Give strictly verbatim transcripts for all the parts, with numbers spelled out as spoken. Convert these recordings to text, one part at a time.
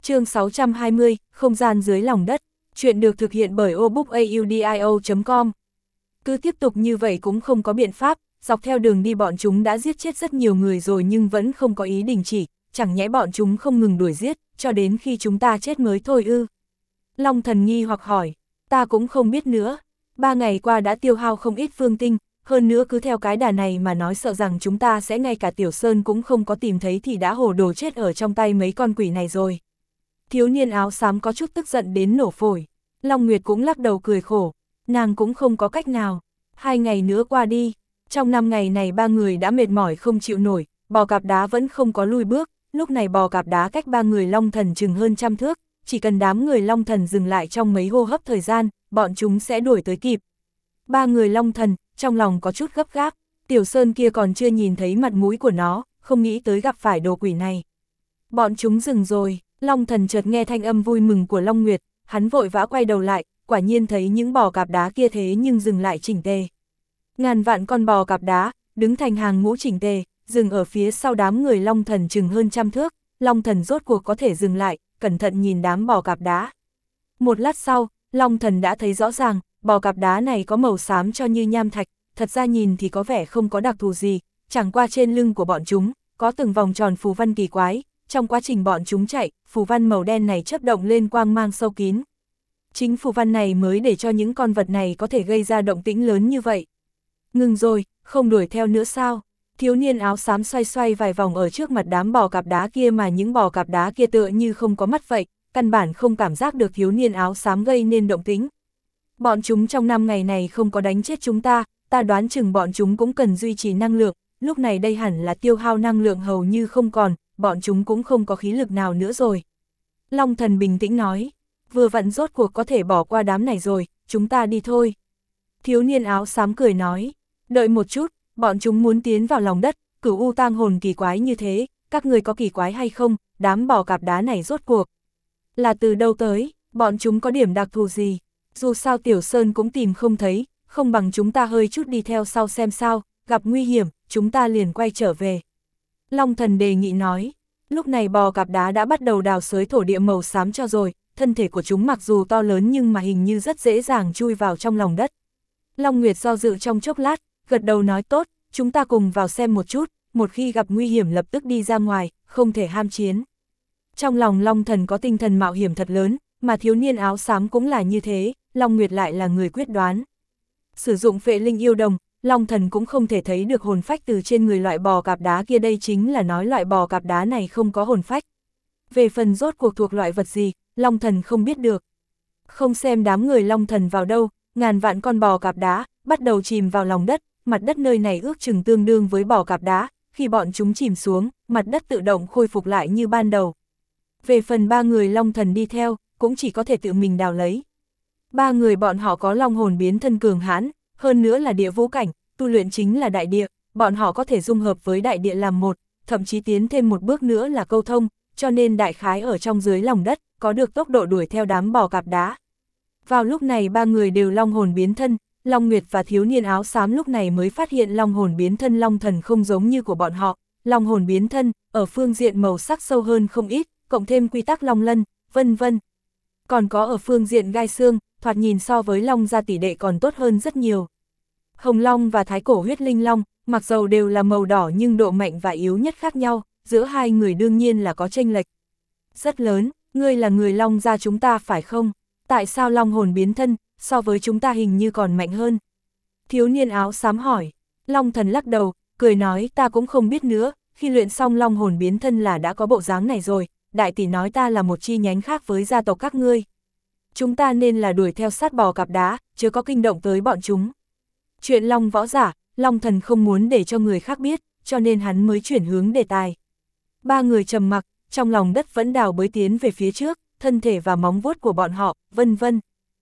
Chương sáu trăm hai mươi, không gian dưới lòng đất. Chuyện được thực hiện bởi obookaudio chấm com. Cứ tiếp tục như vậy cũng không có biện pháp, dọc theo đường đi bọn chúng đã giết chết rất nhiều người rồi nhưng vẫn không có ý đình chỉ, chẳng nhẽ bọn chúng không ngừng đuổi giết, cho đến khi chúng ta chết mới thôi ư. Long Thần nghi hoặc hỏi, ta cũng không biết nữa, ba ngày qua đã tiêu hao không ít phương tinh, hơn nữa cứ theo cái đà này mà nói sợ rằng chúng ta sẽ ngay cả Tiểu Sơn cũng không có tìm thấy thì đã hồ đồ chết ở trong tay mấy con quỷ này rồi. Thiếu niên áo xám có chút tức giận đến nổ phổi. Long Nguyệt cũng lắc đầu cười khổ, nàng cũng không có cách nào. Hai ngày nữa qua đi, trong năm ngày này ba người đã mệt mỏi không chịu nổi, bò cạp đá vẫn không có lui bước, lúc này bò cạp đá cách ba người Long Thần chừng hơn trăm thước, chỉ cần đám người Long Thần dừng lại trong mấy hô hấp thời gian, bọn chúng sẽ đuổi tới kịp. Ba người Long Thần, trong lòng có chút gấp gáp, Tiểu Sơn kia còn chưa nhìn thấy mặt mũi của nó, không nghĩ tới gặp phải đồ quỷ này. Bọn chúng dừng rồi. Long Thần chợt nghe thanh âm vui mừng của Long Nguyệt, hắn vội vã quay đầu lại, quả nhiên thấy những bò cạp đá kia thế nhưng dừng lại chỉnh tề. Ngàn vạn con bò cạp đá, đứng thành hàng ngũ chỉnh tề, dừng ở phía sau đám người Long Thần chừng hơn trăm thước, Long Thần rốt cuộc có thể dừng lại, cẩn thận nhìn đám bò cạp đá. Một lát sau, Long Thần đã thấy rõ ràng, bò cạp đá này có màu xám cho như nham thạch, thật ra nhìn thì có vẻ không có đặc thù gì, chẳng qua trên lưng của bọn chúng, có từng vòng tròn phù văn kỳ quái. Trong quá trình bọn chúng chạy, phù văn màu đen này chớp động lên quang mang sâu kín. Chính phù văn này mới để cho những con vật này có thể gây ra động tĩnh lớn như vậy. Ngừng rồi, không đuổi theo nữa sao? Thiếu niên áo xám xoay xoay vài vòng ở trước mặt đám bò cạp đá kia mà những bò cạp đá kia tựa như không có mắt vậy, căn bản không cảm giác được thiếu niên áo xám gây nên động tĩnh. Bọn chúng trong năm ngày này không có đánh chết chúng ta, ta đoán chừng bọn chúng cũng cần duy trì năng lượng, lúc này đây hẳn là tiêu hao năng lượng hầu như không còn. Bọn chúng cũng không có khí lực nào nữa rồi. Long Thần bình tĩnh nói, vừa vặn rốt cuộc có thể bỏ qua đám này rồi, chúng ta đi thôi. Thiếu niên áo xám cười nói, đợi một chút, bọn chúng muốn tiến vào lòng đất, cửu u tang hồn kỳ quái như thế, các người có kỳ quái hay không, đám bò cạp đá này rốt cuộc là từ đâu tới, bọn chúng có điểm đặc thù gì, dù sao Tiểu Sơn cũng tìm không thấy, không bằng chúng ta hơi chút đi theo sau xem sao, gặp nguy hiểm, chúng ta liền quay trở về. Long Thần đề nghị nói, lúc này bò cạp đá đã bắt đầu đào xới thổ địa màu xám cho rồi, thân thể của chúng mặc dù to lớn nhưng mà hình như rất dễ dàng chui vào trong lòng đất. Long Nguyệt do dự trong chốc lát, gật đầu nói tốt, chúng ta cùng vào xem một chút, một khi gặp nguy hiểm lập tức đi ra ngoài, không thể ham chiến. Trong lòng Long Thần có tinh thần mạo hiểm thật lớn, mà thiếu niên áo xám cũng là như thế, Long Nguyệt lại là người quyết đoán. Sử dụng phệ linh yêu đồng, Long Thần cũng không thể thấy được hồn phách từ trên người loại bò cạp đá kia, đây chính là nói loại bò cạp đá này không có hồn phách. Về phần rốt cuộc thuộc loại vật gì, Long Thần không biết được. Không xem đám người Long Thần vào đâu, ngàn vạn con bò cạp đá bắt đầu chìm vào lòng đất, mặt đất nơi này ước chừng tương đương với bò cạp đá, khi bọn chúng chìm xuống, mặt đất tự động khôi phục lại như ban đầu. Về phần ba người Long Thần đi theo, cũng chỉ có thể tự mình đào lấy. Ba người bọn họ có long hồn biến thân cường hãn, hơn nữa là địa vũ cảnh, tu luyện chính là đại địa, bọn họ có thể dung hợp với đại địa làm một, thậm chí tiến thêm một bước nữa là câu thông, cho nên đại khái ở trong dưới lòng đất, có được tốc độ đuổi theo đám bò cạp đá. Vào lúc này ba người đều long hồn biến thân, Long Nguyệt và thiếu niên áo xám lúc này mới phát hiện long hồn biến thân Long Thần không giống như của bọn họ, long hồn biến thân, ở phương diện màu sắc sâu hơn không ít, cộng thêm quy tắc long lân, vân vân. Còn có ở phương diện gai xương, thoạt nhìn so với long gia tỷ đệ còn tốt hơn rất nhiều. Hồng Long và Thái Cổ huyết linh long, mặc dầu đều là màu đỏ nhưng độ mạnh và yếu nhất khác nhau, giữa hai người đương nhiên là có chênh lệch rất lớn. Ngươi là người long gia chúng ta phải không? Tại sao long hồn biến thân, so với chúng ta hình như còn mạnh hơn? Thiếu niên áo xám hỏi. Long Thần lắc đầu, cười nói ta cũng không biết nữa, khi luyện xong long hồn biến thân là đã có bộ dáng này rồi, đại tỷ nói ta là một chi nhánh khác với gia tộc các ngươi. Chúng ta nên là đuổi theo sát bò cạp đá, chứ có kinh động tới bọn chúng. Chuyện long võ giả, Long Thần không muốn để cho người khác biết, cho nên hắn mới chuyển hướng đề tài. Ba người trầm mặc, trong lòng đất vẫn đào bới tiến về phía trước, thân thể và móng vuốt của bọn họ, vân vân.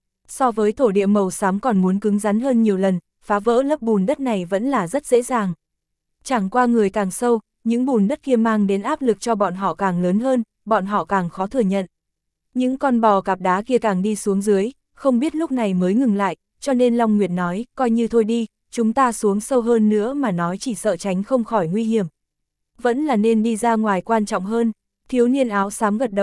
So với thổ địa màu xám còn muốn cứng rắn hơn nhiều lần, phá vỡ lớp bùn đất này vẫn là rất dễ dàng. Chẳng qua người càng sâu, những bùn đất kia mang đến áp lực cho bọn họ càng lớn hơn, bọn họ càng khó thừa nhận. Những con bò cạp đá kia càng đi xuống dưới, không biết lúc này mới ngừng lại, cho nên Long Nguyệt nói, coi như thôi đi, chúng ta xuống sâu hơn nữa mà nói chỉ sợ tránh không khỏi nguy hiểm. Vẫn là nên đi ra ngoài quan trọng hơn, thiếu niên áo xám gật đầu.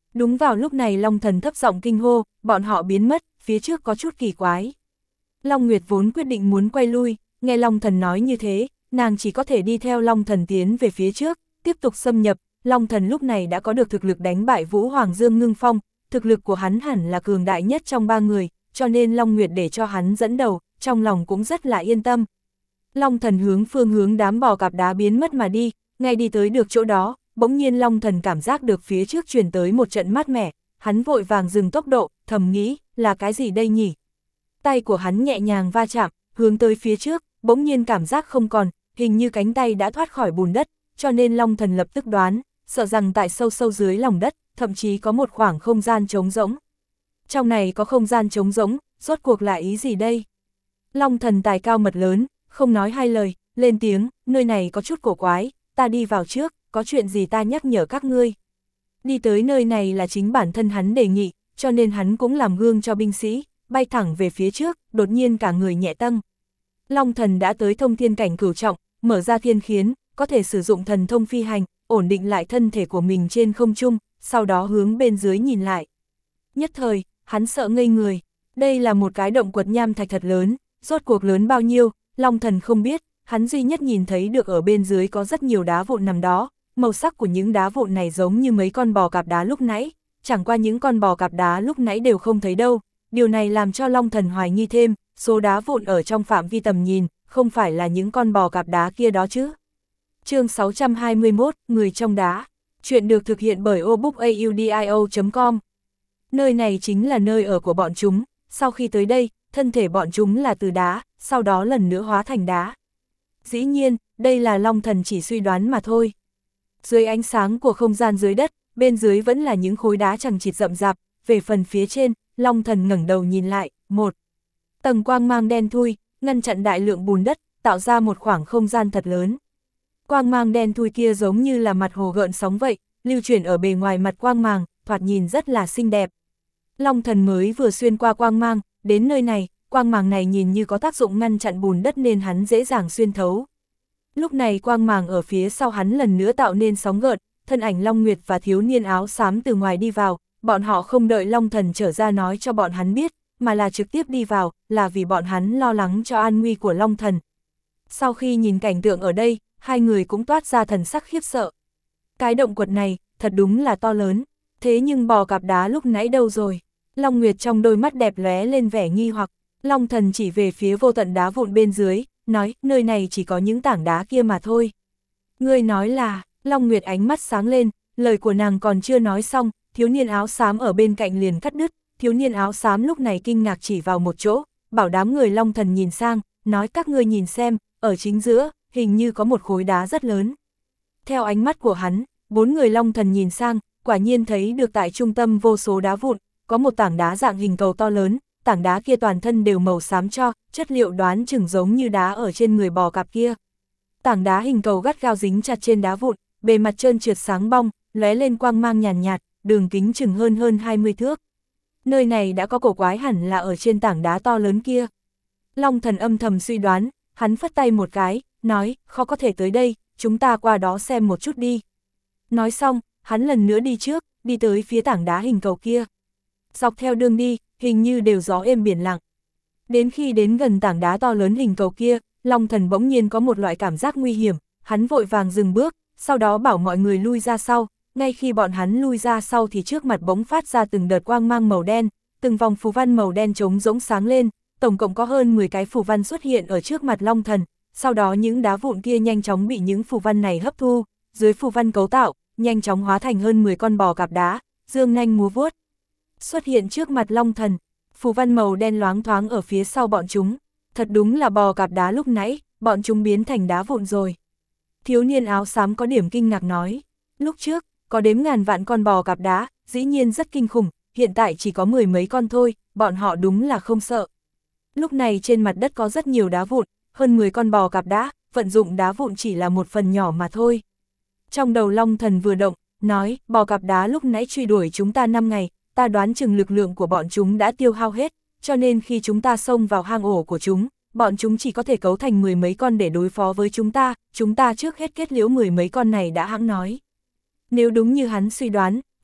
Đúng vào lúc này Long Thần thấp giọng kinh hô, bọn họ biến mất, phía trước có chút kỳ quái. Long Nguyệt vốn quyết định muốn quay lui, nghe Long Thần nói như thế, nàng chỉ có thể đi theo Long Thần tiến về phía trước, tiếp tục xâm nhập. Long Thần lúc này đã có được thực lực đánh bại Vũ Hoàng Dương Ngưng Phong, thực lực của hắn hẳn là cường đại nhất trong ba người, cho nên Long Nguyệt để cho hắn dẫn đầu, trong lòng cũng rất là yên tâm. Long Thần hướng phương hướng đám bò cạp đá biến mất mà đi, ngay đi tới được chỗ đó, bỗng nhiên Long Thần cảm giác được phía trước truyền tới một trận mát mẻ, hắn vội vàng dừng tốc độ, thầm nghĩ, là cái gì đây nhỉ? Tay của hắn nhẹ nhàng va chạm, hướng tới phía trước, bỗng nhiên cảm giác không còn, hình như cánh tay đã thoát khỏi bùn đất, cho nên Long Thần lập tức đoán, sợ rằng tại sâu sâu dưới lòng đất, thậm chí có một khoảng không gian trống rỗng. Trong này có không gian trống rỗng, rốt cuộc là ý gì đây? Long Thần tài cao mật lớn, không nói hai lời, lên tiếng, nơi này có chút cổ quái, ta đi vào trước, có chuyện gì ta nhắc nhở các ngươi. Đi tới nơi này là chính bản thân hắn đề nghị, cho nên hắn cũng làm gương cho binh sĩ, bay thẳng về phía trước, đột nhiên cả người nhẹ tăng. Long Thần đã tới thông thiên cảnh cửu trọng, mở ra thiên khiến, có thể sử dụng thần thông phi hành, ổn định lại thân thể của mình trên không trung, sau đó hướng bên dưới nhìn lại. Nhất thời, hắn sợ ngây người, đây là một cái động quật nham thạch thật lớn, rốt cuộc lớn bao nhiêu, Long Thần không biết, hắn duy nhất nhìn thấy được ở bên dưới có rất nhiều đá vụn nằm đó, màu sắc của những đá vụn này giống như mấy con bò cạp đá lúc nãy, chẳng qua những con bò cạp đá lúc nãy đều không thấy đâu, điều này làm cho Long Thần hoài nghi thêm, số đá vụn ở trong phạm vi tầm nhìn, không phải là những con bò cạp đá kia đó chứ. Chương sáu trăm hai mươi mốt, Người trong đá. Chuyện được thực hiện bởi obookaudio chấm com. Nơi này chính là nơi ở của bọn chúng, sau khi tới đây, thân thể bọn chúng là từ đá, sau đó lần nữa hóa thành đá. Dĩ nhiên, đây là Long Thần chỉ suy đoán mà thôi. Dưới ánh sáng của không gian dưới đất, bên dưới vẫn là những khối đá chằng chịt rậm rạp, về phần phía trên, Long Thần ngẩng đầu nhìn lại, một tầng quang mang đen thui, ngăn chặn đại lượng bùn đất, tạo ra một khoảng không gian thật lớn. Quang mang đen thui kia giống như là mặt hồ gợn sóng vậy, lưu chuyển ở bề ngoài mặt quang mang, thoạt nhìn rất là xinh đẹp. Long Thần mới vừa xuyên qua quang mang, đến nơi này, quang mang này nhìn như có tác dụng ngăn chặn bùn đất nên hắn dễ dàng xuyên thấu. Lúc này quang mang ở phía sau hắn lần nữa tạo nên sóng gợn, thân ảnh Long Nguyệt và thiếu niên áo xám từ ngoài đi vào, bọn họ không đợi Long Thần trở ra nói cho bọn hắn biết, mà là trực tiếp đi vào, là vì bọn hắn lo lắng cho an nguy của Long Thần. Sau khi nhìn cảnh tượng ở đây, hai người cũng toát ra thần sắc khiếp sợ. Cái động quật này, thật đúng là to lớn, thế nhưng bò cạp đá lúc nãy đâu rồi? Long Nguyệt trong đôi mắt đẹp lóe lên vẻ nghi hoặc, Long Thần chỉ về phía vô tận đá vụn bên dưới, nói, nơi này chỉ có những tảng đá kia mà thôi. Ngươi nói là, Long Nguyệt ánh mắt sáng lên, lời của nàng còn chưa nói xong, thiếu niên áo xám ở bên cạnh liền cắt đứt, thiếu niên áo xám lúc này kinh ngạc chỉ vào một chỗ, bảo đám người Long Thần nhìn sang, nói các ngươi nhìn xem, ở chính giữa, hình như có một khối đá rất lớn. Theo ánh mắt của hắn, bốn người Long Thần nhìn sang, quả nhiên thấy được tại trung tâm vô số đá vụn, có một tảng đá dạng hình cầu to lớn, tảng đá kia toàn thân đều màu xám cho, chất liệu đoán chừng giống như đá ở trên người bò cạp kia. Tảng đá hình cầu gắt gao dính chặt trên đá vụn, bề mặt trơn trượt sáng bong, lóe lên quang mang nhàn nhạt, nhạt, đường kính chừng hơn hơn hai mươi thước. Nơi này đã có cổ quái hẳn là ở trên tảng đá to lớn kia. Long Thần âm thầm suy đoán, hắn phất tay một cái, nói, khó có thể tới đây, chúng ta qua đó xem một chút đi. Nói xong, hắn lần nữa đi trước, đi tới phía tảng đá hình cầu kia. Dọc theo đường đi, hình như đều gió êm biển lặng. Đến khi đến gần tảng đá to lớn hình cầu kia, Long Thần bỗng nhiên có một loại cảm giác nguy hiểm, hắn vội vàng dừng bước, sau đó bảo mọi người lui ra sau, ngay khi bọn hắn lui ra sau thì trước mặt bỗng phát ra từng đợt quang mang màu đen, từng vòng phù văn màu đen trống rỗng sáng lên, tổng cộng có hơn mười cái phù văn xuất hiện ở trước mặt Long Thần, sau đó những đá vụn kia nhanh chóng bị những phù văn này hấp thu, dưới phù văn cấu tạo, nhanh chóng hóa thành hơn mười con bò cạp đá, dương nanh múa vuốt. Xuất hiện trước mặt Long Thần, phù văn màu đen loáng thoáng ở phía sau bọn chúng, thật đúng là bò cạp đá lúc nãy, bọn chúng biến thành đá vụn rồi. Thiếu niên áo xám có điểm kinh ngạc nói, lúc trước, có đếm ngàn vạn con bò cạp đá, dĩ nhiên rất kinh khủng, hiện tại chỉ có mười mấy con thôi, bọn họ đúng là không sợ. Lúc này trên mặt đất có rất nhiều đá vụn, hơn mười con bò cạp đá, vận dụng đá vụn chỉ là một phần nhỏ mà thôi. Trong đầu Long Thần vừa động, nói, bò cạp đá lúc nãy truy đuổi chúng ta năm ngày, ta đoán chừng lực lượng của bọn chúng đã tiêu hao hết, cho nên khi chúng ta xông vào hang ổ của chúng, bọn chúng chỉ có thể cấu thành mười mấy con để đối phó với chúng ta, chúng ta trước hết kết liễu mười mấy con này đã hãng nói. Nếu đúng như hắn suy đoán,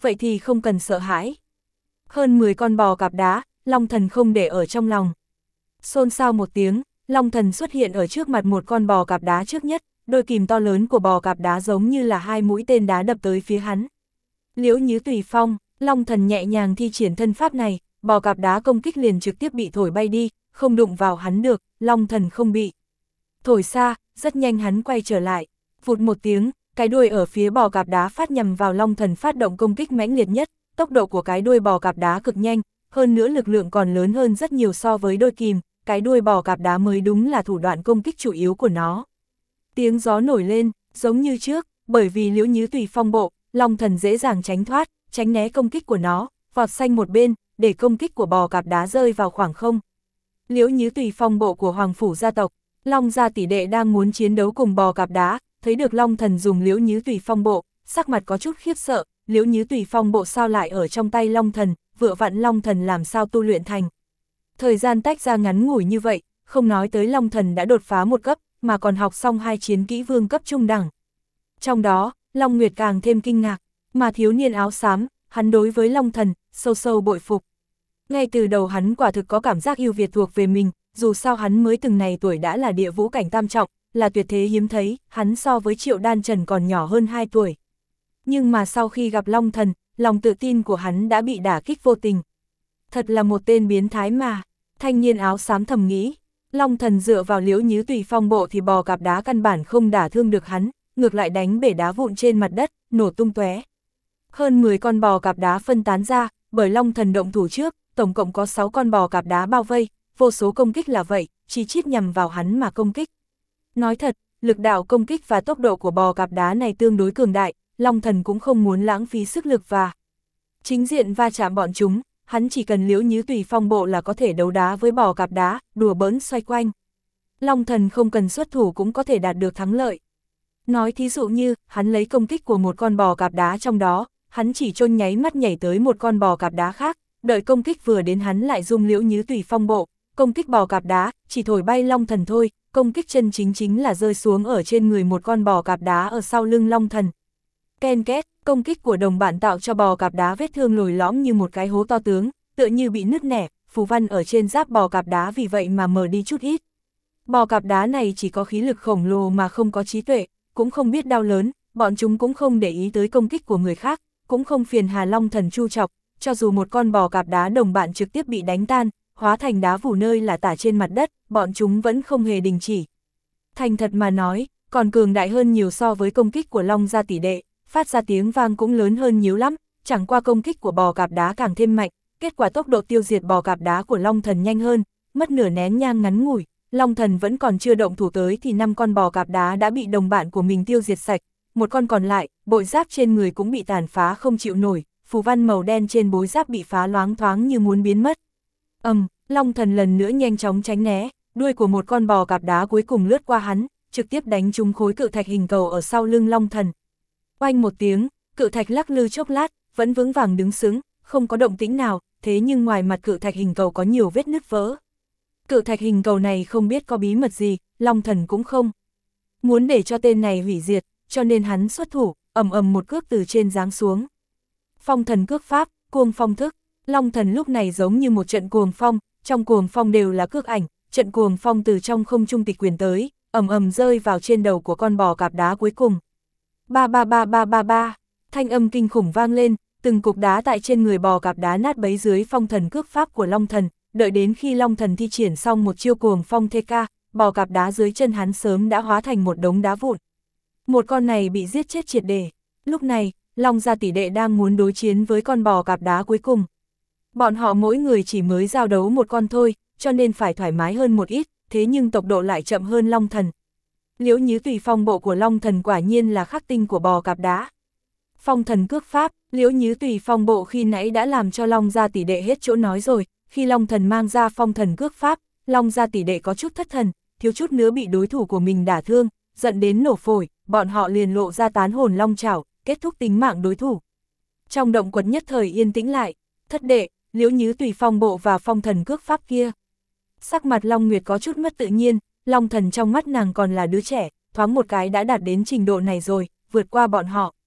vậy thì không cần sợ hãi. Hơn mười con bò cạp đá, Long Thần không để ở trong lòng. Xôn xao một tiếng, Long Thần xuất hiện ở trước mặt một con bò cạp đá trước nhất, đôi kìm to lớn của bò cạp đá giống như là hai mũi tên đá đập tới phía hắn. Liễu Nhứ Tùy Phong, Long Thần nhẹ nhàng thi triển thân pháp này, bò cạp đá công kích liền trực tiếp bị thổi bay đi, không đụng vào hắn được, Long Thần không bị thổi xa, rất nhanh hắn quay trở lại. Vụt một tiếng, cái đuôi ở phía bò cạp đá phát nhằm vào Long Thần phát động công kích mãnh liệt nhất, tốc độ của cái đuôi bò cạp đá cực nhanh, hơn nữa lực lượng còn lớn hơn rất nhiều so với đôi kìm, cái đuôi bò cạp đá mới đúng là thủ đoạn công kích chủ yếu của nó. Tiếng gió nổi lên, giống như trước, bởi vì Liễu Nhứ Tùy Phong bộ, Long Thần dễ dàng tránh thoát, tránh né công kích của nó, vọt xanh một bên, để công kích của bò cạp đá rơi vào khoảng không. Liễu Nhứ Tùy Phong bộ của Hoàng phủ gia tộc, Long gia tỷ đệ đang muốn chiến đấu cùng bò cạp đá, thấy được Long Thần dùng Liễu Nhứ Tùy Phong bộ, sắc mặt có chút khiếp sợ, Liễu Nhứ Tùy Phong bộ sao lại ở trong tay Long Thần, vừa vặn Long Thần làm sao tu luyện thành. Thời gian tách ra ngắn ngủi như vậy, không nói tới Long Thần đã đột phá một cấp, mà còn học xong hai chiến kỹ vương cấp trung đẳng. Trong đó, Long Nguyệt càng thêm kinh ngạc, mà thiếu niên áo xám, hắn đối với Long Thần, sâu sâu bội phục. Ngay từ đầu hắn quả thực có cảm giác ưu việt thuộc về mình, dù sao hắn mới từng này tuổi đã là địa vũ cảnh tam trọng, là tuyệt thế hiếm thấy, hắn so với Triệu Đan Trần còn nhỏ hơn hai tuổi. Nhưng mà sau khi gặp Long Thần, lòng tự tin của hắn đã bị đả kích vô tình. Thật là một tên biến thái mà, thanh niên áo xám thầm nghĩ. Long Thần dựa vào Liễu Nhứ Tùy Phong bộ thì bò cạp đá căn bản không đả thương được hắn, ngược lại đánh bể đá vụn trên mặt đất, nổ tung tóe. Hơn mười con bò cạp đá phân tán ra, bởi Long Thần động thủ trước, tổng cộng có sáu con bò cạp đá bao vây, vô số công kích là vậy, chỉ chít nhằm vào hắn mà công kích. Nói thật, lực đạo công kích và tốc độ của bò cạp đá này tương đối cường đại, Long Thần cũng không muốn lãng phí sức lực và chính diện va chạm bọn chúng, hắn chỉ cần Liễu Nhứ Tùy Phong bộ là có thể đấu đá với bò cạp đá, đùa bỡn xoay quanh. Long Thần không cần xuất thủ cũng có thể đạt được thắng lợi. Nói thí dụ như, hắn lấy công kích của một con bò cạp đá trong đó, hắn chỉ chôn nháy mắt nhảy tới một con bò cạp đá khác, đợi công kích vừa đến hắn lại dùng Liễu Nhứ Tùy Phong bộ, công kích bò cạp đá, chỉ thổi bay Long Thần thôi, công kích chân chính chính là rơi xuống ở trên người một con bò cạp đá ở sau lưng Long Thần. Ken két, công kích của đồng bạn tạo cho bò cạp đá vết thương lồi lõm như một cái hố to tướng, tựa như bị nứt nẻ, phù văn ở trên giáp bò cạp đá vì vậy mà mờ đi chút ít. Bò cạp đá này chỉ có khí lực khổng lồ mà không có trí tuệ, cũng không biết đau lớn, bọn chúng cũng không để ý tới công kích của người khác, cũng không phiền hà Long Thần chu chọc, cho dù một con bò cạp đá đồng bạn trực tiếp bị đánh tan, hóa thành đá vụn nơi là tả trên mặt đất, bọn chúng vẫn không hề đình chỉ. Thành thật mà nói, còn cường đại hơn nhiều so với công kích của Long gia tỷ đệ, phát ra tiếng vang cũng lớn hơn nhiều lắm, chẳng qua công kích của bò cạp đá càng thêm mạnh, kết quả tốc độ tiêu diệt bò cạp đá của Long Thần nhanh hơn, mất nửa nén nhang ngắn ngủi, Long Thần vẫn còn chưa động thủ tới thì năm con bò cạp đá đã bị đồng bạn của mình tiêu diệt sạch, một con còn lại, bội giáp trên người cũng bị tàn phá không chịu nổi, phù văn màu đen trên bối giáp bị phá loáng thoáng như muốn biến mất. Ầm, um, Long Thần lần nữa nhanh chóng tránh né, đuôi của một con bò cạp đá cuối cùng lướt qua hắn, trực tiếp đánh trúng khối cự thạch hình cầu ở sau lưng Long Thần. Oanh một tiếng, cự thạch lắc lư chốc lát, vẫn vững vàng đứng sững, không có động tĩnh nào, thế nhưng ngoài mặt cự thạch hình cầu có nhiều vết nứt vỡ. Cự thạch hình cầu này không biết có bí mật gì, Long Thần cũng không muốn để cho tên này hủy diệt, cho nên hắn xuất thủ, ầm ầm một cước từ trên giáng xuống. Phong thần cước pháp, cuồng phong thức, Long Thần lúc này giống như một trận cuồng phong, trong cuồng phong đều là cước ảnh, trận cuồng phong từ trong không trung tịch quyền tới, ầm ầm rơi vào trên đầu của con bò cạp đá cuối cùng. Ba ba ba ba ba ba, thanh âm kinh khủng vang lên, từng cục đá tại trên người bò cạp đá nát bấy dưới phong thần cước pháp của Long Thần, đợi đến khi Long Thần thi triển xong một chiêu cuồng phong thê ca, bò cạp đá dưới chân hắn sớm đã hóa thành một đống đá vụn. Một con này bị giết chết triệt để. Lúc này, Long gia tỷ đệ đang muốn đối chiến với con bò cạp đá cuối cùng. Bọn họ mỗi người chỉ mới giao đấu một con thôi, cho nên phải thoải mái hơn một ít, thế nhưng tốc độ lại chậm hơn Long Thần. Liễu Nhứ Tùy Phong bộ của Long Thần quả nhiên là khắc tinh của bò cạp đá. Phong thần cước pháp, Liễu Nhứ Tùy Phong bộ khi nãy đã làm cho Long gia tỷ đệ hết chỗ nói rồi, khi Long Thần mang ra phong thần cước pháp, Long gia tỷ đệ có chút thất thần, thiếu chút nữa bị đối thủ của mình đả thương, giận đến nổ phổi, bọn họ liền lộ ra tán hồn long chảo, kết thúc tính mạng đối thủ. Trong động quật nhất thời yên tĩnh lại, thất đệ, Liễu Nhứ Tùy Phong bộ và phong thần cước pháp kia. Sắc mặt Long Nguyệt có chút mất tự nhiên, Long Thần trong mắt nàng còn là đứa trẻ, thoáng một cái đã đạt đến trình độ này rồi, vượt qua bọn họ.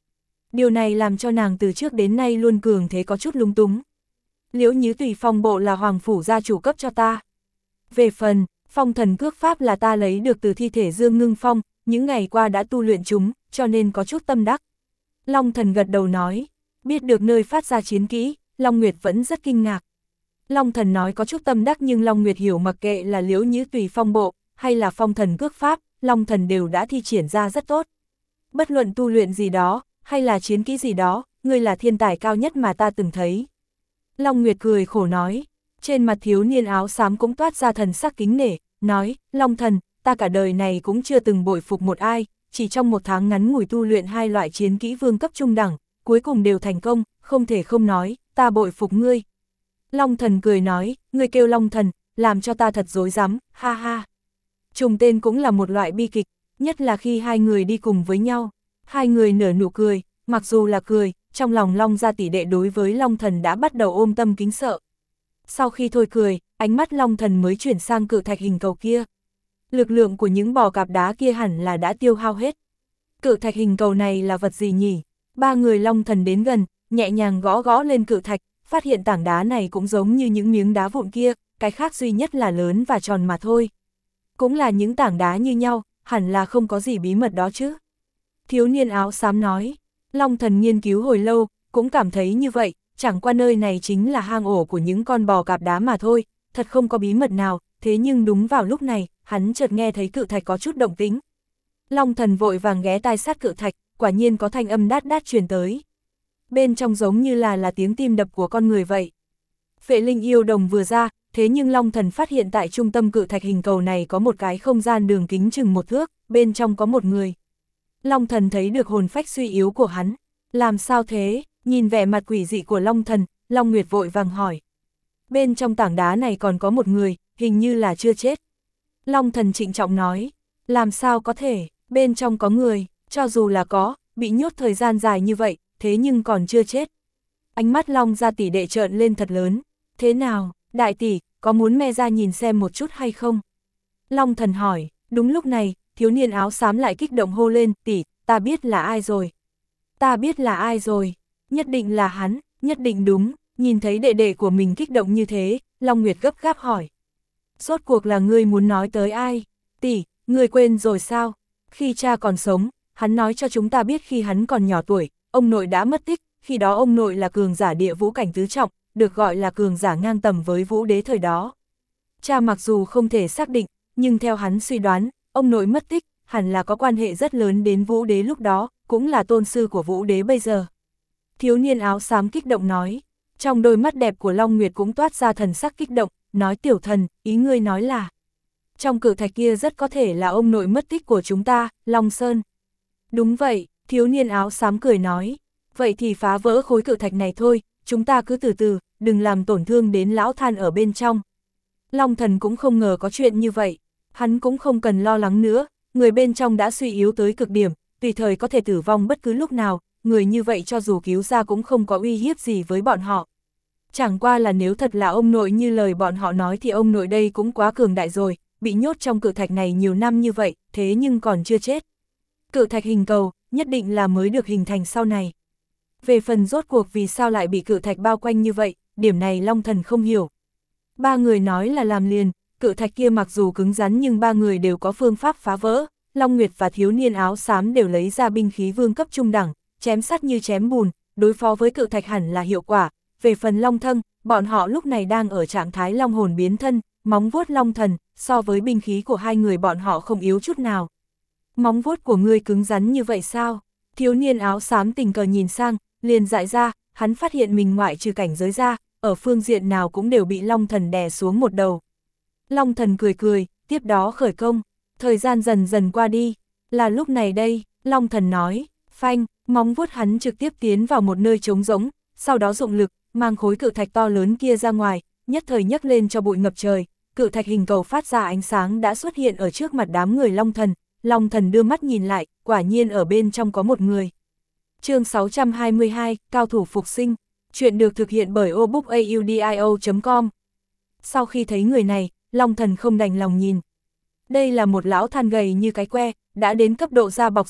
Điều này làm cho nàng từ trước đến nay luôn cường thế có chút lung túng. Liễu Nhứ Tùy Phong bộ là hoàng phủ gia chủ cấp cho ta. Về phần, phong thần cước pháp là ta lấy được từ thi thể Dương Ngưng Phong, những ngày qua đã tu luyện chúng, cho nên có chút tâm đắc. Long Thần gật đầu nói, biết được nơi phát ra chiến kỹ, Long Nguyệt vẫn rất kinh ngạc. Long Thần nói có chút tâm đắc nhưng Long Nguyệt hiểu mặc kệ là Liễu Nhứ Tùy Phong bộ, hay là phong thần cước pháp, Long Thần đều đã thi triển ra rất tốt. Bất luận tu luyện gì đó, hay là chiến kỹ gì đó, ngươi là thiên tài cao nhất mà ta từng thấy. Long Nguyệt cười khổ nói, trên mặt thiếu niên áo xám cũng toát ra thần sắc kính nể, nói, Long Thần, ta cả đời này cũng chưa từng bội phục một ai, chỉ trong một tháng ngắn ngủi tu luyện hai loại chiến kỹ vương cấp trung đẳng, cuối cùng đều thành công, không thể không nói, ta bội phục ngươi. Long Thần cười nói, ngươi kêu Long Thần, làm cho ta thật rối rắm, ha ha. Trùng tên cũng là một loại bi kịch, nhất là khi hai người đi cùng với nhau. Hai người nở nụ cười, mặc dù là cười, trong lòng Long gia tỷ đệ đối với Long Thần đã bắt đầu ôm tâm kính sợ. Sau khi thôi cười, ánh mắt Long Thần mới chuyển sang cự thạch hình cầu kia. Lực lượng của những bò cạp đá kia hẳn là đã tiêu hao hết. Cự thạch hình cầu này là vật gì nhỉ? Ba người Long Thần đến gần, nhẹ nhàng gõ gõ lên cự thạch, phát hiện tảng đá này cũng giống như những miếng đá vụn kia, cái khác duy nhất là lớn và tròn mà thôi. Cũng là những tảng đá như nhau, hẳn là không có gì bí mật đó chứ. Thiếu niên áo xám nói, Long Thần nghiên cứu hồi lâu, cũng cảm thấy như vậy, chẳng qua nơi này chính là hang ổ của những con bò cạp đá mà thôi, thật không có bí mật nào, thế nhưng đúng vào lúc này, hắn chợt nghe thấy cự thạch có chút động tĩnh. Long Thần vội vàng ghé tai sát cự thạch, quả nhiên có thanh âm đát đát truyền tới. Bên trong giống như là là tiếng tim đập của con người vậy. Phệ linh yêu đồng vừa ra, thế nhưng Long Thần phát hiện tại trung tâm cự thạch hình cầu này có một cái không gian đường kính chừng một thước, bên trong có một người. Long Thần thấy được hồn phách suy yếu của hắn. Làm sao thế? Nhìn vẻ mặt quỷ dị của Long Thần, Long Nguyệt vội vàng hỏi. Bên trong tảng đá này còn có một người, hình như là chưa chết. Long Thần trịnh trọng nói. Làm sao có thể, bên trong có người, cho dù là có, bị nhốt thời gian dài như vậy, thế nhưng còn chưa chết. Ánh mắt Long gia tỷ đệ trợn lên thật lớn. Thế nào, đại tỷ, có muốn me ra nhìn xem một chút hay không? Long Thần hỏi. Đúng lúc này, thiếu niên áo xám lại kích động hô lên, tỷ, ta biết là ai rồi. Ta biết là ai rồi, nhất định là hắn, nhất định đúng. Nhìn thấy đệ đệ của mình kích động như thế, Long Nguyệt gấp gáp hỏi. Rốt cuộc là ngươi muốn nói tới ai? Tỷ, ngươi quên rồi sao? Khi cha còn sống, hắn nói cho chúng ta biết khi hắn còn nhỏ tuổi, ông nội đã mất tích, khi đó ông nội là cường giả địa vũ cảnh tứ trọng, được gọi là cường giả ngang tầm với vũ đế thời đó. Cha mặc dù không thể xác định, nhưng theo hắn suy đoán, ông nội mất tích, hẳn là có quan hệ rất lớn đến vũ đế lúc đó, cũng là tôn sư của vũ đế bây giờ. Thiếu niên áo xám kích động nói, trong đôi mắt đẹp của Long Nguyệt cũng toát ra thần sắc kích động, nói tiểu thần, ý ngươi nói là, trong cự thạch kia rất có thể là ông nội mất tích của chúng ta, Long Sơn. Đúng vậy, thiếu niên áo xám cười nói, vậy thì phá vỡ khối cự thạch này thôi, chúng ta cứ từ từ, đừng làm tổn thương đến lão than ở bên trong. Long Thần cũng không ngờ có chuyện như vậy, hắn cũng không cần lo lắng nữa, người bên trong đã suy yếu tới cực điểm, tùy thời có thể tử vong bất cứ lúc nào, người như vậy cho dù cứu ra cũng không có uy hiếp gì với bọn họ. Chẳng qua là nếu thật là ông nội như lời bọn họ nói thì ông nội đây cũng quá cường đại rồi, bị nhốt trong cự thạch này nhiều năm như vậy, thế nhưng còn chưa chết. Cự thạch hình cầu, nhất định là mới được hình thành sau này. Về phần rốt cuộc vì sao lại bị cự thạch bao quanh như vậy, điểm này Long Thần không hiểu. Ba người nói là làm liền, cự thạch kia mặc dù cứng rắn nhưng ba người đều có phương pháp phá vỡ. Long Nguyệt và thiếu niên áo xám đều lấy ra binh khí vương cấp trung đẳng, chém sắt như chém bùn, đối phó với cự thạch hẳn là hiệu quả. Về phần Long Thân, bọn họ lúc này đang ở trạng thái long hồn biến thân, móng vuốt Long Thần, so với binh khí của hai người bọn họ không yếu chút nào. Móng vuốt của ngươi cứng rắn như vậy sao? Thiếu niên áo xám tình cờ nhìn sang, liền dại ra, hắn phát hiện mình ngoại trừ cảnh giới ra, ở phương diện nào cũng đều bị Long Thần đè xuống một đầu. Long Thần cười cười, tiếp đó khởi công. Thời gian dần dần qua đi, là lúc này đây, Long Thần nói, phanh, móng vuốt hắn trực tiếp tiến vào một nơi trống rỗng, sau đó dụng lực, mang khối cự thạch to lớn kia ra ngoài, nhất thời nhấc lên cho bụi ngập trời, cự thạch hình cầu phát ra ánh sáng đã xuất hiện ở trước mặt đám người Long Thần, Long Thần đưa mắt nhìn lại, quả nhiên ở bên trong có một người. Chương sáu trăm hai mươi hai, Cao thủ phục sinh, chuyện được thực hiện bởi obookaudio chấm com. Sau khi thấy người này, Long Thần không đành lòng nhìn. Đây là một lão than gầy như cái que, đã đến cấp độ da bọc xương,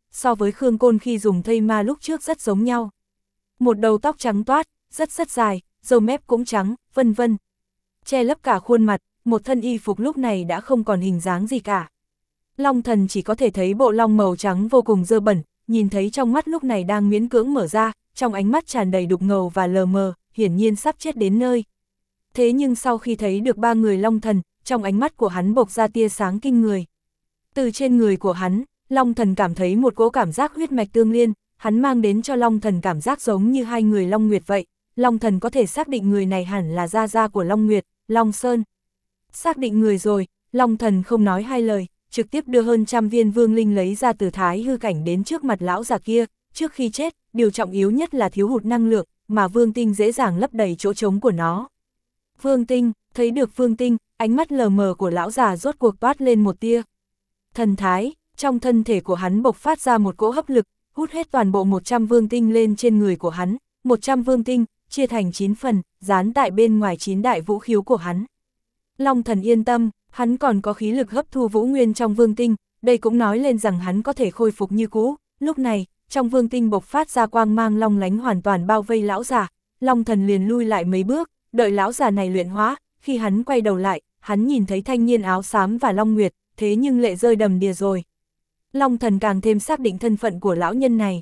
so với Khương Côn khi dùng thây ma lúc trước rất giống nhau. Một đầu tóc trắng toát, rất rất dài, râu mép cũng trắng, vân vân. Che lấp cả khuôn mặt, một thân y phục lúc này đã không còn hình dáng gì cả. Long Thần chỉ có thể thấy bộ long màu trắng vô cùng dơ bẩn, nhìn thấy trong mắt lúc này đang miễn cưỡng mở ra, trong ánh mắt tràn đầy đục ngầu và lờ mờ, hiển nhiên sắp chết đến nơi. Thế nhưng sau khi thấy được ba người Long Thần, trong ánh mắt của hắn bộc ra tia sáng kinh người. Từ trên người của hắn, Long Thần cảm thấy một cỗ cảm giác huyết mạch tương liên, hắn mang đến cho Long Thần cảm giác giống như hai người Long Nguyệt vậy. Long Thần có thể xác định người này hẳn là gia gia của Long Nguyệt, Long Sơn. Xác định người rồi, Long Thần không nói hai lời, trực tiếp đưa hơn trăm viên vương linh lấy ra từ thái hư cảnh đến trước mặt lão già kia. Trước khi chết, điều trọng yếu nhất là thiếu hụt năng lượng, mà vương tinh dễ dàng lấp đầy chỗ trống của nó. Vương tinh, thấy được vương tinh, ánh mắt lờ mờ của lão già rốt cuộc toát lên một tia thần thái, trong thân thể của hắn bộc phát ra một cỗ hấp lực, hút hết toàn bộ một trăm vương tinh lên trên người của hắn, một trăm vương tinh, chia thành chín phần, dán tại bên ngoài chín đại vũ khiếu của hắn. Long Thần yên tâm, hắn còn có khí lực hấp thu vũ nguyên trong vương tinh, đây cũng nói lên rằng hắn có thể khôi phục như cũ. Lúc này, trong vương tinh bộc phát ra quang mang long lánh hoàn toàn bao vây lão già, Long Thần liền lui lại mấy bước, đợi lão già này luyện hóa, khi hắn quay đầu lại, hắn nhìn thấy thanh niên áo xám và Long Nguyệt, thế nhưng lệ rơi đầm đìa rồi. Long Thần càng thêm xác định thân phận của lão nhân này.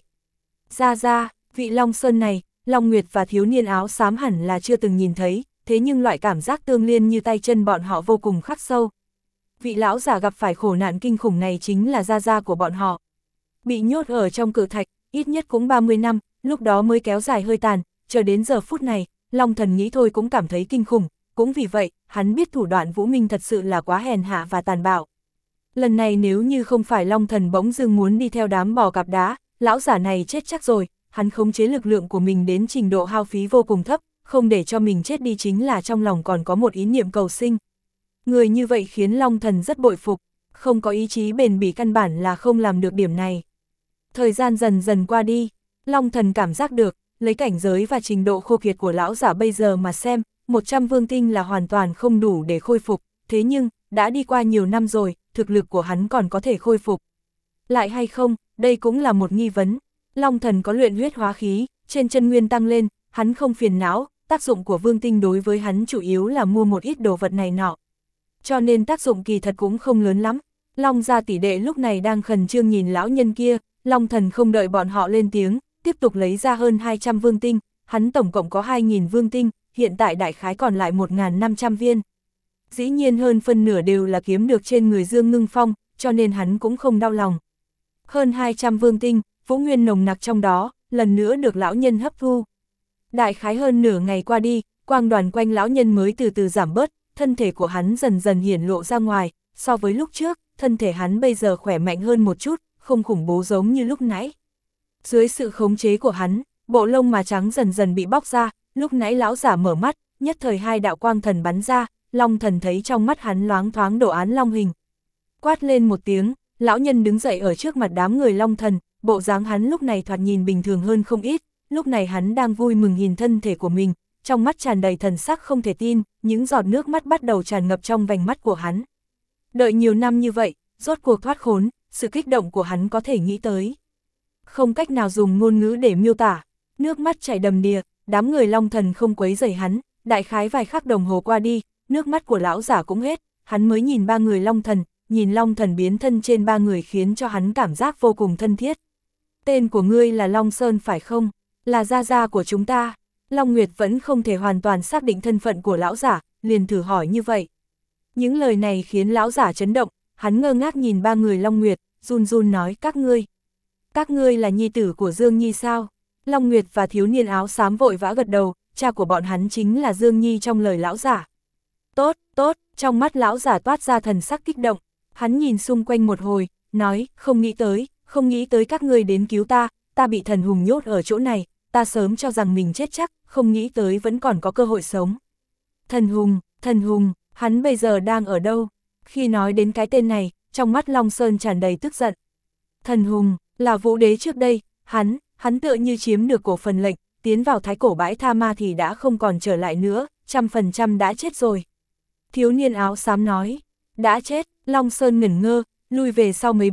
Ra ra, vị Long Sơn này, Long Nguyệt và thiếu niên áo xám hẳn là chưa từng nhìn thấy, thế nhưng loại cảm giác tương liên như tay chân bọn họ vô cùng khắc sâu. Vị lão giả gặp phải khổ nạn kinh khủng này chính là gia gia của bọn họ. Bị nhốt ở trong cự thạch, ít nhất cũng ba mươi năm, lúc đó mới kéo dài hơi tàn, chờ đến giờ phút này, Long Thần nghĩ thôi cũng cảm thấy kinh khủng, cũng vì vậy, hắn biết thủ đoạn Vũ Minh thật sự là quá hèn hạ và tàn bạo. Lần này nếu như không phải Long Thần bỗng dưng muốn đi theo đám bò cạp đá, lão giả này chết chắc rồi, hắn khống chế lực lượng của mình đến trình độ hao phí vô cùng thấp, không để cho mình chết đi chính là trong lòng còn có một ý niệm cầu sinh. Người như vậy khiến Long Thần rất bội phục, không có ý chí bền bỉ căn bản là không làm được điểm này. Thời gian dần dần qua đi, Long Thần cảm giác được, lấy cảnh giới và trình độ khô kiệt của lão giả bây giờ mà xem, một trăm vương tinh là hoàn toàn không đủ để khôi phục, thế nhưng, đã đi qua nhiều năm rồi, thực lực của hắn còn có thể khôi phục. Lại hay không, đây cũng là một nghi vấn. Long Thần có luyện huyết hóa khí, trên chân nguyên tăng lên, hắn không phiền não, tác dụng của vương tinh đối với hắn chủ yếu là mua một ít đồ vật này nọ. Cho nên tác dụng kỳ thật cũng không lớn lắm. Long gia tỷ đệ lúc này đang khẩn trương nhìn lão nhân kia, Long Thần không đợi bọn họ lên tiếng, tiếp tục lấy ra hơn hai trăm vương tinh, hắn tổng cộng có hai nghìn vương tinh, hiện tại đại khái còn lại một nghìn năm trăm viên. Dĩ nhiên hơn phân nửa đều là kiếm được trên người Dương Ngưng Phong, cho nên hắn cũng không đau lòng. Hơn hai trăm vương tinh, vũ nguyên nồng nặc trong đó, lần nữa được lão nhân hấp thu. Đại khái hơn nửa ngày qua đi, quang đoàn quanh lão nhân mới từ từ giảm bớt, thân thể của hắn dần dần hiển lộ ra ngoài, so với lúc trước, thân thể hắn bây giờ khỏe mạnh hơn một chút, không khủng bố giống như lúc nãy. Dưới sự khống chế của hắn, bộ lông mà trắng dần dần bị bóc ra, lúc nãy lão giả mở mắt, nhất thời hai đạo quang thần bắn ra, Long Thần thấy trong mắt hắn loáng thoáng đồ án long hình. Quát lên một tiếng, lão nhân đứng dậy ở trước mặt đám người Long Thần, bộ dáng hắn lúc này thoạt nhìn bình thường hơn không ít, lúc này hắn đang vui mừng nhìn thân thể của mình, trong mắt tràn đầy thần sắc không thể tin, những giọt nước mắt bắt đầu tràn ngập trong vành mắt của hắn. Đợi nhiều năm như vậy, rốt cuộc thoát khốn, sự kích động của hắn có thể nghĩ tới. Không cách nào dùng ngôn ngữ để miêu tả, nước mắt chảy đầm đìa, đám người Long Thần không quấy rầy hắn, đại khái vài khắc đồng hồ qua đi, nước mắt của lão giả cũng hết, hắn mới nhìn ba người Long Thần, nhìn Long Thần biến thân trên ba người khiến cho hắn cảm giác vô cùng thân thiết. Tên của ngươi là Long Sơn phải không? Là gia gia của chúng ta. Long Nguyệt vẫn không thể hoàn toàn xác định thân phận của lão giả, liền thử hỏi như vậy. Những lời này khiến lão giả chấn động, hắn ngơ ngác nhìn ba người Long Nguyệt, run run nói các ngươi. Các ngươi là nhi tử của Dương Nhi sao? Long Nguyệt và thiếu niên áo xám vội vã gật đầu, cha của bọn hắn chính là Dương Nhi trong lời lão giả. Tốt, tốt, trong mắt lão giả toát ra thần sắc kích động, hắn nhìn xung quanh một hồi, nói, không nghĩ tới, không nghĩ tới các ngươi đến cứu ta, ta bị thần hùng nhốt ở chỗ này, ta sớm cho rằng mình chết chắc, không nghĩ tới vẫn còn có cơ hội sống. Thần hùng, thần hùng, hắn bây giờ đang ở đâu? Khi nói đến cái tên này, trong mắt Long Sơn tràn đầy tức giận. Thần hùng, là vũ đế trước đây, hắn, hắn tựa như chiếm được cổ phần lệnh, tiến vào thái cổ bãi tha ma thì đã không còn trở lại nữa, trăm phần trăm đã chết rồi. Thiếu niên áo xám nói, đã chết, Long Sơn ngẩn ngơ, lui về sau mấy bước,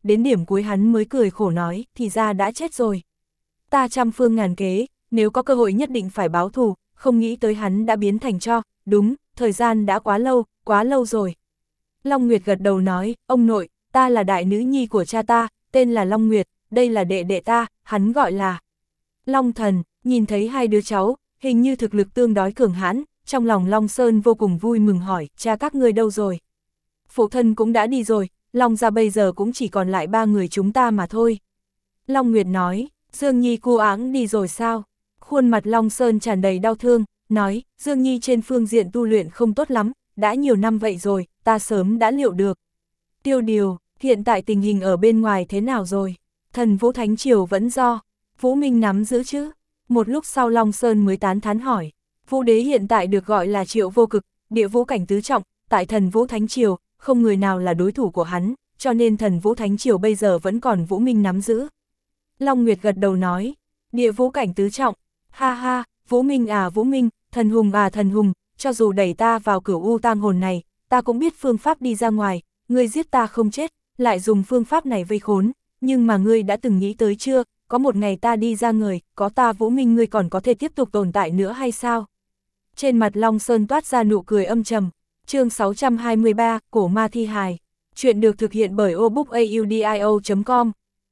đến điểm cuối hắn mới cười khổ nói, thì ra đã chết rồi. Ta trăm phương ngàn kế, nếu có cơ hội nhất định phải báo thù, không nghĩ tới hắn đã biến thành tro, đúng, thời gian đã quá lâu, quá lâu rồi. Long Nguyệt gật đầu nói, ông nội, ta là đại nữ nhi của cha ta, tên là Long Nguyệt, đây là đệ đệ ta, hắn gọi là Long Thần. Nhìn thấy hai đứa cháu, hình như thực lực tương đối cường hãn, trong lòng Long Sơn vô cùng vui mừng hỏi, cha các ngươi đâu rồi? Phụ thân cũng đã đi rồi, Long gia bây giờ cũng chỉ còn lại ba người chúng ta mà thôi. Long Nguyệt nói, Dương Nhi cu áng đi rồi sao? Khuôn mặt Long Sơn tràn đầy đau thương, nói, Dương Nhi trên phương diện tu luyện không tốt lắm, đã nhiều năm vậy rồi, ta sớm đã liệu được. Tiêu Điều, hiện tại tình hình ở bên ngoài thế nào rồi? Thần Vũ Thánh Triều vẫn do Vũ Minh nắm giữ chứ? Một lúc sau Long Sơn mới tán thán hỏi. Vũ Đế hiện tại được gọi là Triệu Vô Cực, địa vũ cảnh tứ trọng, tại Thần Vũ Thánh Triều, không người nào là đối thủ của hắn, cho nên Thần Vũ Thánh Triều bây giờ vẫn còn Vũ Minh nắm giữ. Long Nguyệt gật đầu nói, địa vũ cảnh tứ trọng, ha ha, Vũ Minh à Vũ Minh, thần hùng à thần hùng, cho dù đẩy ta vào cửu u tang hồn này, ta cũng biết phương pháp đi ra ngoài, ngươi giết ta không chết, lại dùng phương pháp này vây khốn, nhưng mà ngươi đã từng nghĩ tới chưa, có một ngày ta đi ra người, có ta Vũ Minh ngươi còn có thể tiếp tục tồn tại nữa hay sao? Trên mặt Long Sơn toát ra nụ cười âm trầm. Chương sáu trăm hai mươi ba, Cổ Ma Thi Hài. Chuyện được thực hiện bởi obookaudio chấm com.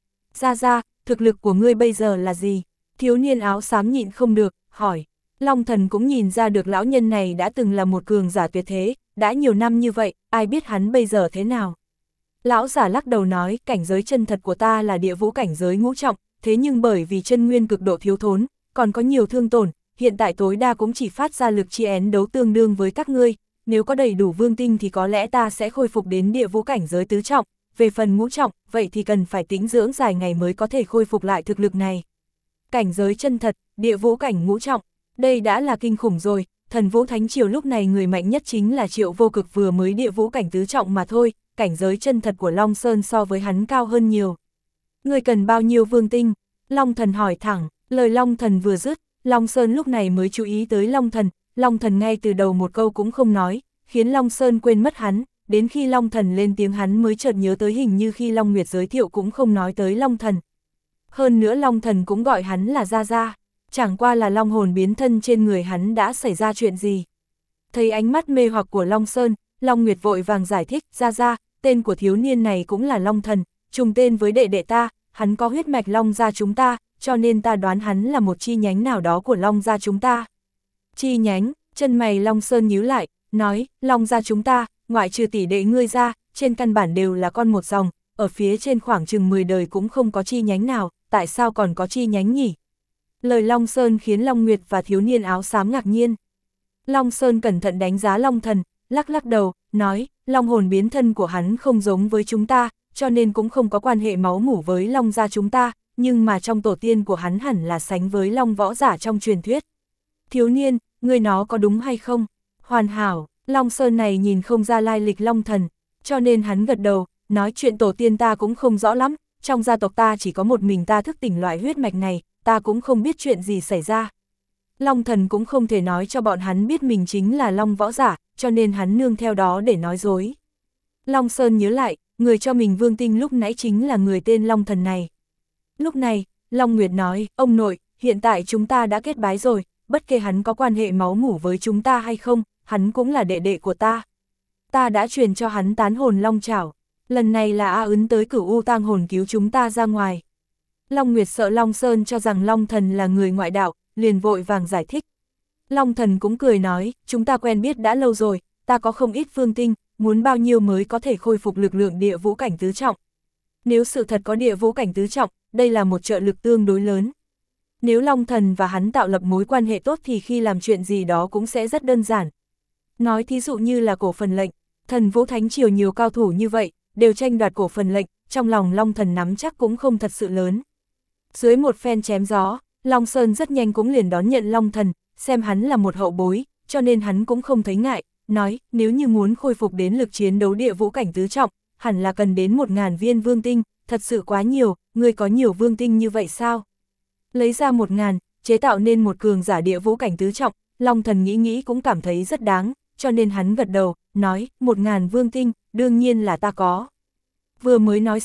Ra ra, thực lực của ngươi bây giờ là gì? Thiếu niên áo xám nhịn không được, hỏi. Long Thần cũng nhìn ra được lão nhân này đã từng là một cường giả tuyệt thế, đã nhiều năm như vậy, ai biết hắn bây giờ thế nào? Lão giả lắc đầu nói, cảnh giới chân thật của ta là địa vũ cảnh giới ngũ trọng, thế nhưng bởi vì chân nguyên cực độ thiếu thốn, còn có nhiều thương tổn, hiện tại tối đa cũng chỉ phát ra lực chi én đấu tương đương với các ngươi, nếu có đầy đủ vương tinh thì có lẽ ta sẽ khôi phục đến địa vũ cảnh giới tứ trọng, về phần ngũ trọng, vậy thì cần phải tĩnh dưỡng dài ngày mới có thể khôi phục lại thực lực này. Cảnh giới chân thật, địa vũ cảnh ngũ trọng, đây đã là kinh khủng rồi, Thần Vũ Thánh Triều lúc này người mạnh nhất chính là Triệu Vô Cực vừa mới địa vũ cảnh tứ trọng mà thôi, cảnh giới chân thật của Long Sơn so với hắn cao hơn nhiều. Người cần bao nhiêu vương tinh? Long Thần hỏi thẳng, lời Long Thần vừa dứt, Long Sơn lúc này mới chú ý tới Long Thần, Long Thần ngay từ đầu một câu cũng không nói, khiến Long Sơn quên mất hắn, đến khi Long Thần lên tiếng hắn mới chợt nhớ tới hình như khi Long Nguyệt giới thiệu cũng không nói tới Long Thần. Hơn nữa Long Thần cũng gọi hắn là Gia Gia, chẳng qua là long hồn biến thân trên người hắn đã xảy ra chuyện gì. Thấy ánh mắt mê hoặc của Long Sơn, Long Nguyệt vội vàng giải thích, Gia Gia, tên của thiếu niên này cũng là Long Thần, trùng tên với đệ đệ ta, hắn có huyết mạch Long gia chúng ta, cho nên ta đoán hắn là một chi nhánh nào đó của Long gia chúng ta. Chi nhánh, chân mày Long Sơn nhíu lại, nói, Long gia chúng ta, ngoại trừ tỷ đệ ngươi ra, trên căn bản đều là con một dòng, ở phía trên khoảng chừng mười đời cũng không có chi nhánh nào, tại sao còn có chi nhánh nhỉ? Lời Long Sơn khiến Long Nguyệt và thiếu niên áo xám ngạc nhiên. Long Sơn cẩn thận đánh giá Long Thần, lắc lắc đầu, nói, long hồn biến thân của hắn không giống với chúng ta, cho nên cũng không có quan hệ máu mủ với Long gia chúng ta, nhưng mà trong tổ tiên của hắn hẳn là sánh với Long võ giả trong truyền thuyết. Thiếu niên, người nó có đúng hay không? Hoàn hảo, Long Sơn này nhìn không ra lai lịch Long Thần, cho nên hắn gật đầu, nói chuyện tổ tiên ta cũng không rõ lắm, trong gia tộc ta chỉ có một mình ta thức tỉnh loại huyết mạch này, ta cũng không biết chuyện gì xảy ra. Long Thần cũng không thể nói cho bọn hắn biết mình chính là Long võ giả, cho nên hắn nương theo đó để nói dối. Long Sơn nhớ lại, người cho mình vương tinh lúc nãy chính là người tên Long Thần này. Lúc này, Long Nguyệt nói, ông nội, hiện tại chúng ta đã kết bái rồi, bất kể hắn có quan hệ máu mủ với chúng ta hay không, hắn cũng là đệ đệ của ta. Ta đã truyền cho hắn tán hồn Long Chảo, lần này là A Ấn tới Cửu U tang hồn cứu chúng ta ra ngoài. Long Nguyệt sợ Long Sơn cho rằng Long Thần là người ngoại đạo, liền vội vàng giải thích. Long Thần cũng cười nói, chúng ta quen biết đã lâu rồi, ta có không ít vương tinh, muốn bao nhiêu mới có thể khôi phục lực lượng địa vũ cảnh tứ trọng. Nếu sự thật có địa vũ cảnh tứ trọng, đây là một trợ lực tương đối lớn. Nếu Long Thần và hắn tạo lập mối quan hệ tốt thì khi làm chuyện gì đó cũng sẽ rất đơn giản. Nói thí dụ như là cổ phần lệnh, Thần Vũ Thánh Triều nhiều cao thủ như vậy, đều tranh đoạt cổ phần lệnh, trong lòng Long Thần nắm chắc cũng không thật sự lớn. Dưới một phen chém gió, Long Sơn rất nhanh cũng liền đón nhận Long Thần, xem hắn là một hậu bối, cho nên hắn cũng không thấy ngại, nói, nếu như muốn khôi phục đến lực chiến đấu địa vũ cảnh tứ trọng, hẳn là cần đến một ngàn viên vương tinh, thật sự quá nhiều, ngươi có nhiều vương tinh như vậy sao? Lấy ra một ngàn, chế tạo nên một cường giả địa vũ cảnh tứ trọng, Long Thần nghĩ nghĩ cũng cảm thấy rất đáng, cho nên hắn gật đầu, nói, một ngàn vương tinh, đương nhiên là ta có. Vừa mới nói xong,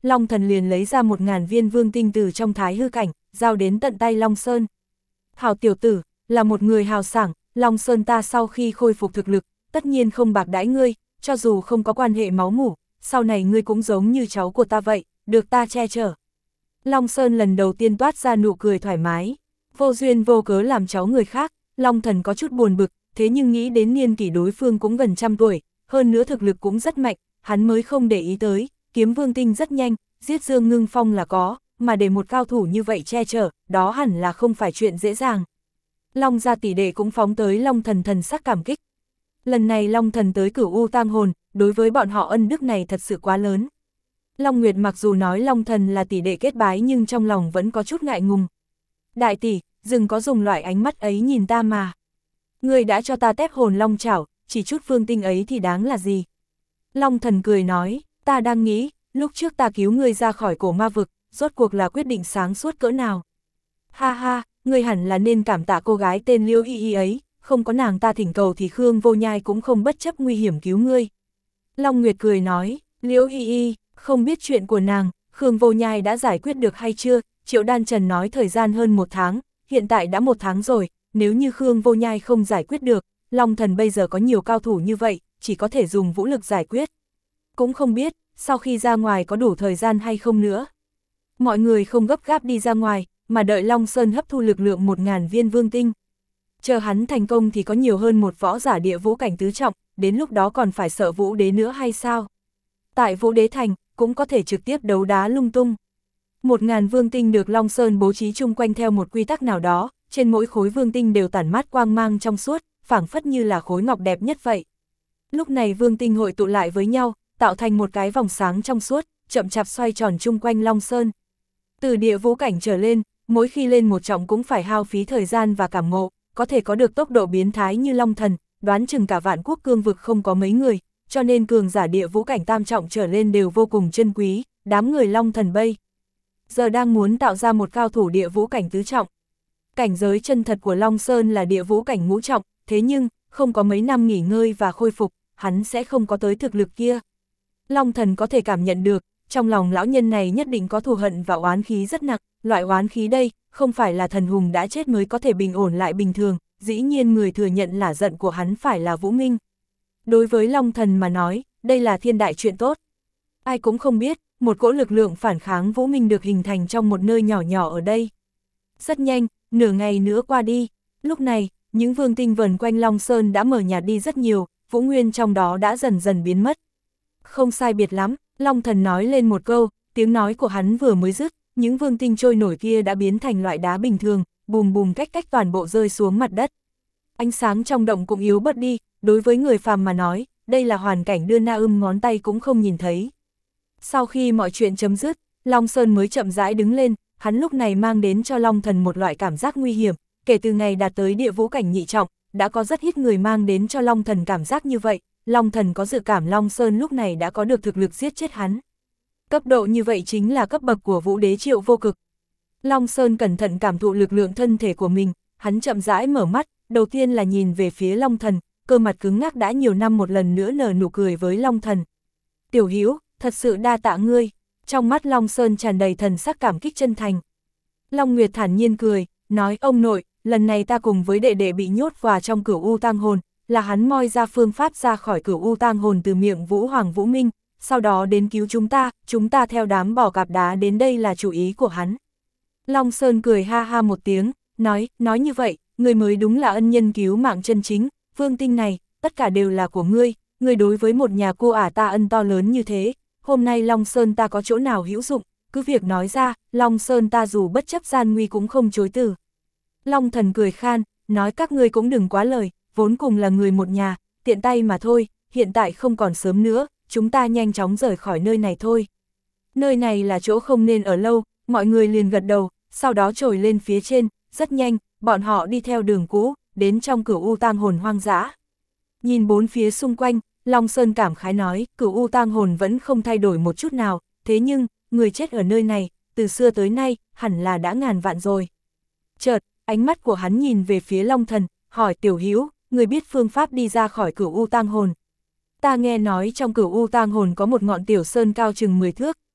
Long Thần liền lấy ra một ngàn viên vương tinh từ trong thái hư cảnh, giao đến tận tay Long Sơn. Hào tiểu tử, là một người hào sảng, Long Sơn ta sau khi khôi phục thực lực, tất nhiên không bạc đãi ngươi, cho dù không có quan hệ máu mủ, sau này ngươi cũng giống như cháu của ta vậy, được ta che chở. Long Sơn lần đầu tiên toát ra nụ cười thoải mái, vô duyên vô cớ làm cháu người khác, Long Thần có chút buồn bực, thế nhưng nghĩ đến niên kỷ đối phương cũng gần trăm tuổi, hơn nữa thực lực cũng rất mạnh, hắn mới không để ý tới, kiếm vương tinh rất nhanh, giết Dương Ngưng Phong là có, mà để một cao thủ như vậy che chở, đó hẳn là không phải chuyện dễ dàng. Long gia tỷ đệ cũng phóng tới Long Thần thần sắc cảm kích. Lần này Long Thần tới Cửu U tang hồn, đối với bọn họ ân đức này thật sự quá lớn. Long Nguyệt mặc dù nói Long Thần là tỷ đệ kết bái nhưng trong lòng vẫn có chút ngại ngùng. Đại tỷ, đừng có dùng loại ánh mắt ấy nhìn ta mà. Ngươi đã cho ta tép hồn long chảo, chỉ chút vương tinh ấy thì đáng là gì? Long Thần cười nói, ta đang nghĩ, lúc trước ta cứu ngươi ra khỏi cổ ma vực, rốt cuộc là quyết định sáng suốt cỡ nào? Ha ha, ngươi hẳn là nên cảm tạ cô gái tên Liễu Y Y ấy, không có nàng ta thỉnh cầu thì Khương Vô Nhai cũng không bất chấp nguy hiểm cứu ngươi. Long Nguyệt cười nói, Liễu Y Y, không biết chuyện của nàng, Khương Vô Nhai đã giải quyết được hay chưa? Triệu Đan Trần nói thời gian hơn một tháng, hiện tại đã một tháng rồi, nếu như Khương Vô Nhai không giải quyết được, Long Thần bây giờ có nhiều cao thủ như vậy, chỉ có thể dùng vũ lực giải quyết. Cũng không biết, sau khi ra ngoài có đủ thời gian hay không nữa. Mọi người không gấp gáp đi ra ngoài, mà đợi Long Sơn hấp thu lực lượng một ngàn viên vương tinh. Chờ hắn thành công thì có nhiều hơn một võ giả địa vũ cảnh tứ trọng, đến lúc đó còn phải sợ vũ đế nữa hay sao? Tại vũ đế thành, cũng có thể trực tiếp đấu đá lung tung. Một ngàn vương tinh được Long Sơn bố trí chung quanh theo một quy tắc nào đó, trên mỗi khối vương tinh đều tản mát quang mang trong suốt, phảng phất như là khối ngọc đẹp nhất vậy. Lúc này vương tinh hội tụ lại với nhau, tạo thành một cái vòng sáng trong suốt, chậm chạp xoay tròn chung quanh Long Sơn. Từ địa vũ cảnh trở lên, mỗi khi lên một trọng cũng phải hao phí thời gian và cảm ngộ, có thể có được tốc độ biến thái như Long Thần, đoán chừng cả vạn quốc cương vực không có mấy người, cho nên cường giả địa vũ cảnh tam trọng trở lên đều vô cùng chân quý, đám người Long Thần bây giờ đang muốn tạo ra một cao thủ địa vũ cảnh tứ trọng. Cảnh giới chân thật của Long Sơn là địa vũ cảnh ngũ trọng, thế nhưng, không có mấy năm nghỉ ngơi và khôi phục, hắn sẽ không có tới thực lực kia. Long Thần có thể cảm nhận được, trong lòng lão nhân này nhất định có thù hận và oán khí rất nặng, loại oán khí đây, không phải là thần hùng đã chết mới có thể bình ổn lại bình thường, dĩ nhiên người thừa nhận là giận của hắn phải là Vũ Minh. Đối với Long Thần mà nói, đây là thiên đại chuyện tốt. Ai cũng không biết, một cỗ lực lượng phản kháng Vũ Minh được hình thành trong một nơi nhỏ nhỏ ở đây. Rất nhanh, nửa ngày nữa qua đi, lúc này, những vương tinh vần quanh Long Sơn đã mở nhạt đi rất nhiều, Vũ Nguyên trong đó đã dần dần biến mất. Không sai biệt lắm, Long Thần nói lên một câu, tiếng nói của hắn vừa mới dứt, những vương tinh trôi nổi kia đã biến thành loại đá bình thường, bùm bùm cách cách toàn bộ rơi xuống mặt đất. Ánh sáng trong động cũng yếu bớt đi, đối với người phàm mà nói, đây là hoàn cảnh đưa na ưm ngón tay cũng không nhìn thấy. Sau khi mọi chuyện chấm dứt, Long Sơn mới chậm rãi đứng lên, hắn lúc này mang đến cho Long Thần một loại cảm giác nguy hiểm, kể từ ngày đạt tới địa vũ cảnh nhị trọng, đã có rất ít người mang đến cho Long Thần cảm giác như vậy, Long Thần có dự cảm Long Sơn lúc này đã có được thực lực giết chết hắn. Cấp độ như vậy chính là cấp bậc của vũ đế Triệu Vô Cực. Long Sơn cẩn thận cảm thụ lực lượng thân thể của mình, hắn chậm rãi mở mắt, đầu tiên là nhìn về phía Long Thần, cơ mặt cứng ngắc đã nhiều năm một lần nữa nở nụ cười với Long Thần. Tiểu Hữu, thật sự đa tạ ngươi, trong mắt Long Sơn tràn đầy thần sắc cảm kích chân thành. Long Nguyệt thản nhiên cười, nói ông nội, lần này ta cùng với đệ đệ bị nhốt vào trong Cửu U tang hồn, là hắn moi ra phương pháp ra khỏi Cửu U tang hồn từ miệng Vũ Hoàng Vũ Minh, sau đó đến cứu chúng ta, chúng ta theo đám bò cạp đá đến đây là chủ ý của hắn. Long Sơn cười ha ha một tiếng, nói, nói như vậy, ngươi mới đúng là ân nhân cứu mạng chân chính, vương tinh này, tất cả đều là của ngươi, ngươi đối với một nhà cô ả ta ân to lớn như thế, hôm nay Long Sơn ta có chỗ nào hữu dụng, cứ việc nói ra, Long Sơn ta dù bất chấp gian nguy cũng không chối từ. Long Thần cười khan, nói các ngươi cũng đừng quá lời, vốn cùng là người một nhà, tiện tay mà thôi, hiện tại không còn sớm nữa, chúng ta nhanh chóng rời khỏi nơi này thôi. Nơi này là chỗ không nên ở lâu, mọi người liền gật đầu, sau đó trồi lên phía trên, rất nhanh, bọn họ đi theo đường cũ, đến trong Cửu U tang hồn hoang dã. Nhìn bốn phía xung quanh, Long Sơn cảm khái nói, Cửu U tang hồn vẫn không thay đổi một chút nào, thế nhưng, người chết ở nơi này, từ xưa tới nay, hẳn là đã ngàn vạn rồi. Chợt, ánh mắt của hắn nhìn về phía Long Thần, hỏi Tiểu Hữu, người biết phương pháp đi ra khỏi Cửu U tang hồn. Ta nghe nói trong Cửu U tang hồn có một ngọn tiểu sơn cao chừng mười thước,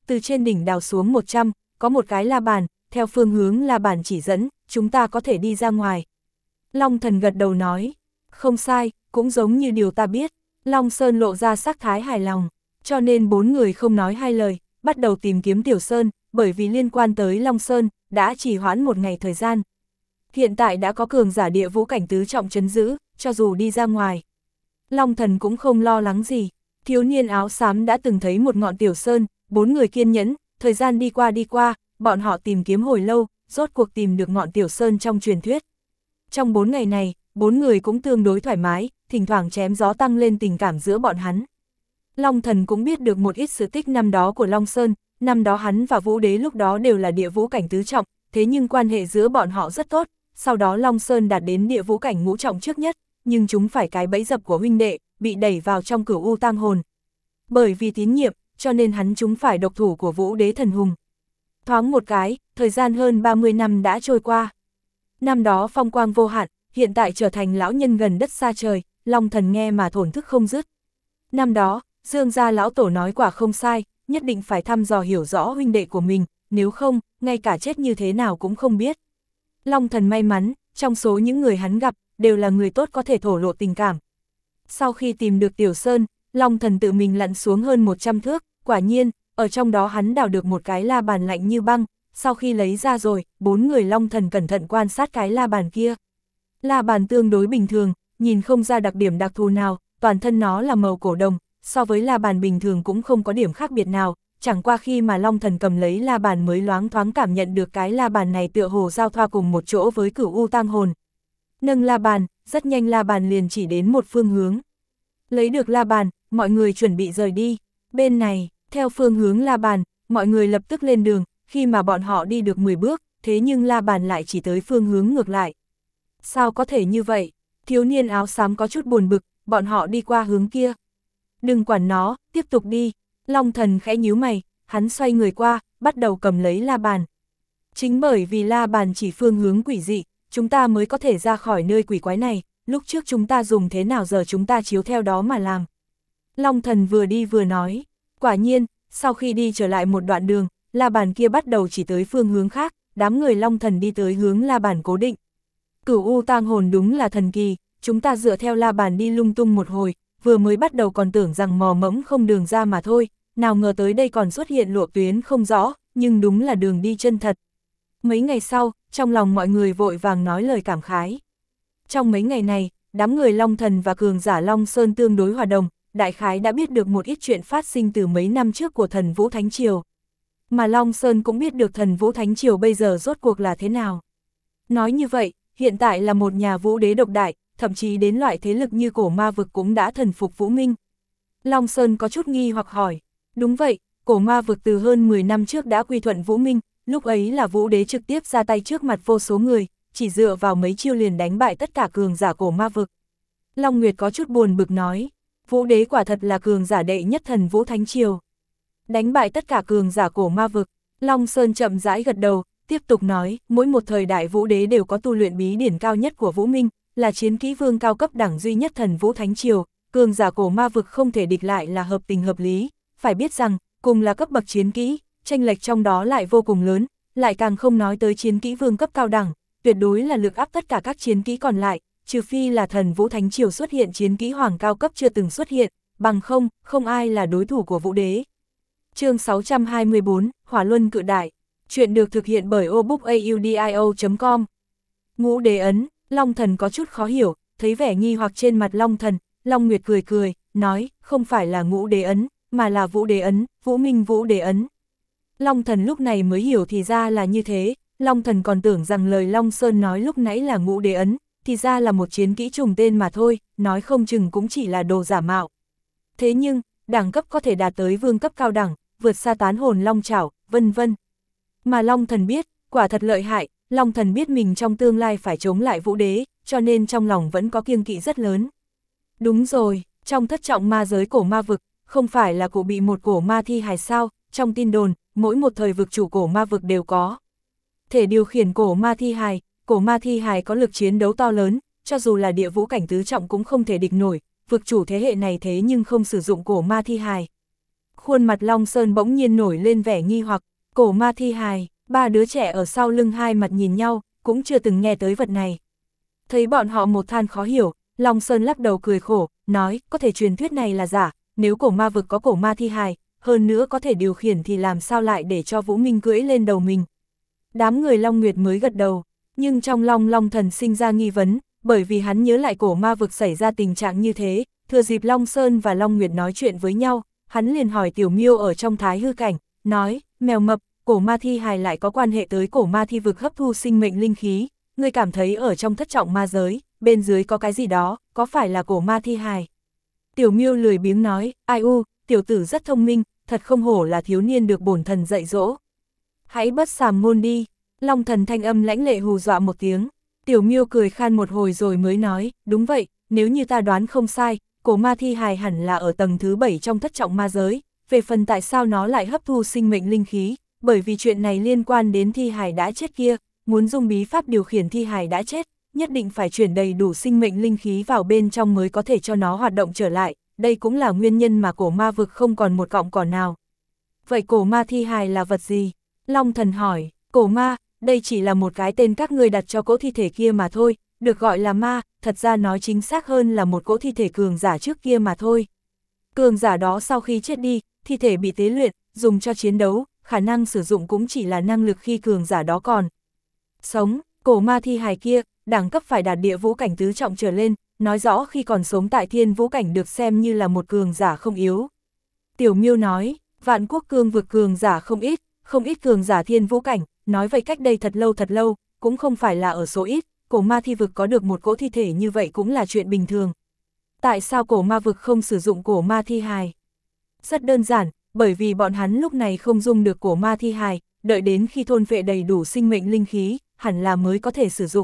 từ trên đỉnh đào xuống một trăm, có một cái la bàn, theo phương hướng la bàn chỉ dẫn, chúng ta có thể đi ra ngoài. Long Thần gật đầu nói, không sai, cũng giống như điều ta biết. Long Sơn lộ ra sắc thái hài lòng, cho nên bốn người không nói hai lời, bắt đầu tìm kiếm Tiểu Sơn, bởi vì liên quan tới Long Sơn, đã trì hoãn một ngày thời gian. Hiện tại đã có cường giả địa vũ cảnh tứ trọng trấn giữ, cho dù đi ra ngoài. Long Thần cũng không lo lắng gì, thiếu niên áo xám đã từng thấy một ngọn Tiểu Sơn, bốn người kiên nhẫn, thời gian đi qua đi qua, bọn họ tìm kiếm hồi lâu, rốt cuộc tìm được ngọn Tiểu Sơn trong truyền thuyết. Trong bốn ngày này, bốn người cũng tương đối thoải mái, thỉnh thoảng chém gió tăng lên tình cảm giữa bọn hắn. Long Thần cũng biết được một ít sự tích năm đó của Long Sơn, năm đó hắn và Vũ Đế lúc đó đều là địa vũ cảnh tứ trọng, thế nhưng quan hệ giữa bọn họ rất tốt, sau đó Long Sơn đạt đến địa vũ cảnh ngũ trọng trước nhất, nhưng chúng phải cái bẫy dập của huynh đệ, bị đẩy vào trong cửu u tang hồn. Bởi vì tín nhiệm, cho nên hắn chúng phải độc thủ của Vũ Đế thần hùng. Thoáng một cái, thời gian hơn ba mươi năm đã trôi qua. Năm đó phong quang vô hạn, hiện tại trở thành lão nhân gần đất xa trời, Long Thần nghe mà thổn thức không dứt. Năm đó, Dương gia lão tổ nói quả không sai, nhất định phải thăm dò hiểu rõ huynh đệ của mình, nếu không, ngay cả chết như thế nào cũng không biết. Long Thần may mắn, trong số những người hắn gặp, đều là người tốt có thể thổ lộ tình cảm. Sau khi tìm được Tiểu Sơn, Long Thần tự mình lặn xuống hơn một trăm thước, quả nhiên, ở trong đó hắn đào được một cái la bàn lạnh như băng, sau khi lấy ra rồi, bốn người Long Thần cẩn thận quan sát cái la bàn kia. La bàn tương đối bình thường, nhìn không ra đặc điểm đặc thù nào, toàn thân nó là màu cổ đồng, so với la bàn bình thường cũng không có điểm khác biệt nào, chẳng qua khi mà Long Thần cầm lấy la bàn mới loáng thoáng cảm nhận được cái la bàn này tựa hồ giao thoa cùng một chỗ với cửu u tang hồn. Nâng la bàn, rất nhanh la bàn liền chỉ đến một phương hướng. Lấy được la bàn, mọi người chuẩn bị rời đi. Bên này, theo phương hướng la bàn, mọi người lập tức lên đường, khi mà bọn họ đi được mười bước, thế nhưng la bàn lại chỉ tới phương hướng ngược lại. Sao có thể như vậy? Thiếu niên áo xám có chút buồn bực, bọn họ đi qua hướng kia. Đừng quản nó, tiếp tục đi. Long Thần khẽ nhíu mày, hắn xoay người qua, bắt đầu cầm lấy la bàn. Chính bởi vì la bàn chỉ phương hướng quỷ dị, chúng ta mới có thể ra khỏi nơi quỷ quái này, lúc trước chúng ta dùng thế nào giờ chúng ta chiếu theo đó mà làm. Long Thần vừa đi vừa nói, quả nhiên, sau khi đi trở lại một đoạn đường, la bàn kia bắt đầu chỉ tới phương hướng khác, đám người Long Thần đi tới hướng la bàn cố định. Cửu u tang hồn đúng là thần kỳ, chúng ta dựa theo la bàn đi lung tung một hồi, vừa mới bắt đầu còn tưởng rằng mò mẫm không đường ra mà thôi, nào ngờ tới đây còn xuất hiện lộ tuyến không rõ, nhưng đúng là đường đi chân thật. Mấy ngày sau, trong lòng mọi người vội vàng nói lời cảm khái. Trong mấy ngày này, đám người Long Thần và cường giả Long Sơn tương đối hòa đồng, đại khái đã biết được một ít chuyện phát sinh từ mấy năm trước của thần Vũ Thánh Triều. Mà Long Sơn cũng biết được thần Vũ Thánh Triều bây giờ rốt cuộc là thế nào. Nói như vậy, hiện tại là một nhà vũ đế độc đại, thậm chí đến loại thế lực như cổ ma vực cũng đã thần phục Vũ Minh. Long Sơn có chút nghi hoặc hỏi, đúng vậy, cổ ma vực từ hơn mười năm trước đã quy thuận Vũ Minh, lúc ấy là vũ đế trực tiếp ra tay trước mặt vô số người, chỉ dựa vào mấy chiêu liền đánh bại tất cả cường giả cổ ma vực. Long Nguyệt có chút buồn bực nói, vũ đế quả thật là cường giả đệ nhất thần Vũ Thánh Triều. Đánh bại tất cả cường giả cổ ma vực, Long Sơn chậm rãi gật đầu, tiếp tục nói, mỗi một thời đại vũ đế đều có tu luyện bí điển cao nhất của Vũ Minh, là chiến kỹ vương cao cấp đẳng duy nhất thần Vũ Thánh Triều, cường giả cổ ma vực không thể địch lại là hợp tình hợp lý, phải biết rằng, cùng là cấp bậc chiến kỹ, chênh lệch trong đó lại vô cùng lớn, lại càng không nói tới chiến kỹ vương cấp cao đẳng, tuyệt đối là lực áp tất cả các chiến kỹ còn lại, trừ phi là thần Vũ Thánh Triều xuất hiện chiến kỹ hoàng cao cấp chưa từng xuất hiện, bằng không, không ai là đối thủ của vũ đế. Chương sáu trăm hai mươi tư, Hỏa Luân Cự Đại. Chuyện được thực hiện bởi obookaudio chấm com. Ngũ đế ấn, Long Thần có chút khó hiểu, thấy vẻ nghi hoặc trên mặt Long Thần, Long Nguyệt cười cười, nói, không phải là ngũ đế ấn, mà là vũ đế ấn, Vũ Minh vũ đế ấn. Long Thần lúc này mới hiểu thì ra là như thế, Long Thần còn tưởng rằng lời Long Sơn nói lúc nãy là ngũ đế ấn, thì ra là một chiến kỹ trùng tên mà thôi, nói không chừng cũng chỉ là đồ giả mạo. Thế nhưng, đẳng cấp có thể đạt tới vương cấp cao đẳng, vượt xa tán hồn long chảo, vân vân. Mà Long Thần biết, quả thật lợi hại, Long Thần biết mình trong tương lai phải chống lại vũ đế, cho nên trong lòng vẫn có kiêng kỵ rất lớn. Đúng rồi, trong thất trọng ma giới cổ ma vực, không phải là cụ bị một cổ ma thi hài sao, trong tin đồn, mỗi một thời vực chủ cổ ma vực đều có. Thể điều khiển cổ ma thi hài, cổ ma thi hài có lực chiến đấu to lớn, cho dù là địa vũ cảnh tứ trọng cũng không thể địch nổi, vực chủ thế hệ này thế nhưng không sử dụng cổ ma thi hài. Khuôn mặt Long Sơn bỗng nhiên nổi lên vẻ nghi hoặc, cổ ma thi hài, ba đứa trẻ ở sau lưng hai mặt nhìn nhau, cũng chưa từng nghe tới vật này. Thấy bọn họ một than khó hiểu, Long Sơn lắc đầu cười khổ, nói, có thể truyền thuyết này là giả, nếu cổ ma vực có cổ ma thi hài, hơn nữa có thể điều khiển thì làm sao lại để cho Vũ Minh cưỡi lên đầu mình. Đám người Long Nguyệt mới gật đầu, nhưng trong Long Long Thần sinh ra nghi vấn, bởi vì hắn nhớ lại cổ ma vực xảy ra tình trạng như thế, thừa dịp Long Sơn và Long Nguyệt nói chuyện với nhau, hắn liền hỏi Tiểu Miêu ở trong thái hư cảnh, nói, mèo mập, cổ ma thi hài lại có quan hệ tới cổ ma thi vực hấp thu sinh mệnh linh khí, ngươi cảm thấy ở trong thất trọng ma giới, bên dưới có cái gì đó, có phải là cổ ma thi hài? Tiểu Miêu lười biếng nói, ai u, tiểu tử rất thông minh, thật không hổ là thiếu niên được bổn thần dạy dỗ. Hãy bất sàm ngôn đi, Long Thần thanh âm lãnh lệ hù dọa một tiếng. Tiểu Miêu cười khan một hồi rồi mới nói, đúng vậy, nếu như ta đoán không sai, cổ ma thi hài hẳn là ở tầng thứ bảy trong thất trọng ma giới, về phần tại sao nó lại hấp thu sinh mệnh linh khí, bởi vì chuyện này liên quan đến thi hài đã chết kia, muốn dùng bí pháp điều khiển thi hài đã chết, nhất định phải chuyển đầy đủ sinh mệnh linh khí vào bên trong mới có thể cho nó hoạt động trở lại, đây cũng là nguyên nhân mà cổ ma vực không còn một cọng cỏ nào. Vậy cổ ma thi hài là vật gì? Long Thần hỏi, cổ ma, đây chỉ là một cái tên các ngươi đặt cho cỗ thi thể kia mà thôi, được gọi là ma, thật ra nói chính xác hơn là một cỗ thi thể cường giả trước kia mà thôi. Cường giả đó sau khi chết đi, thi thể bị tế luyện, dùng cho chiến đấu, khả năng sử dụng cũng chỉ là năng lực khi cường giả đó còn sống. Cổ ma thi hài kia, đẳng cấp phải đạt địa vũ cảnh tứ trọng trở lên, nói rõ khi còn sống tại thiên vũ cảnh được xem như là một cường giả không yếu. Tiểu Miêu nói, vạn quốc cương vực cường giả không ít, không ít cường giả thiên vũ cảnh, nói vậy cách đây thật lâu thật lâu, cũng không phải là ở số ít, cổ ma thi vực có được một cỗ thi thể như vậy cũng là chuyện bình thường. Tại sao cổ ma vực không sử dụng cổ ma thi hài? Rất đơn giản, bởi vì bọn hắn lúc này không dùng được cổ ma thi hài, đợi đến khi thôn vệ đầy đủ sinh mệnh linh khí, hẳn là mới có thể sử dụng.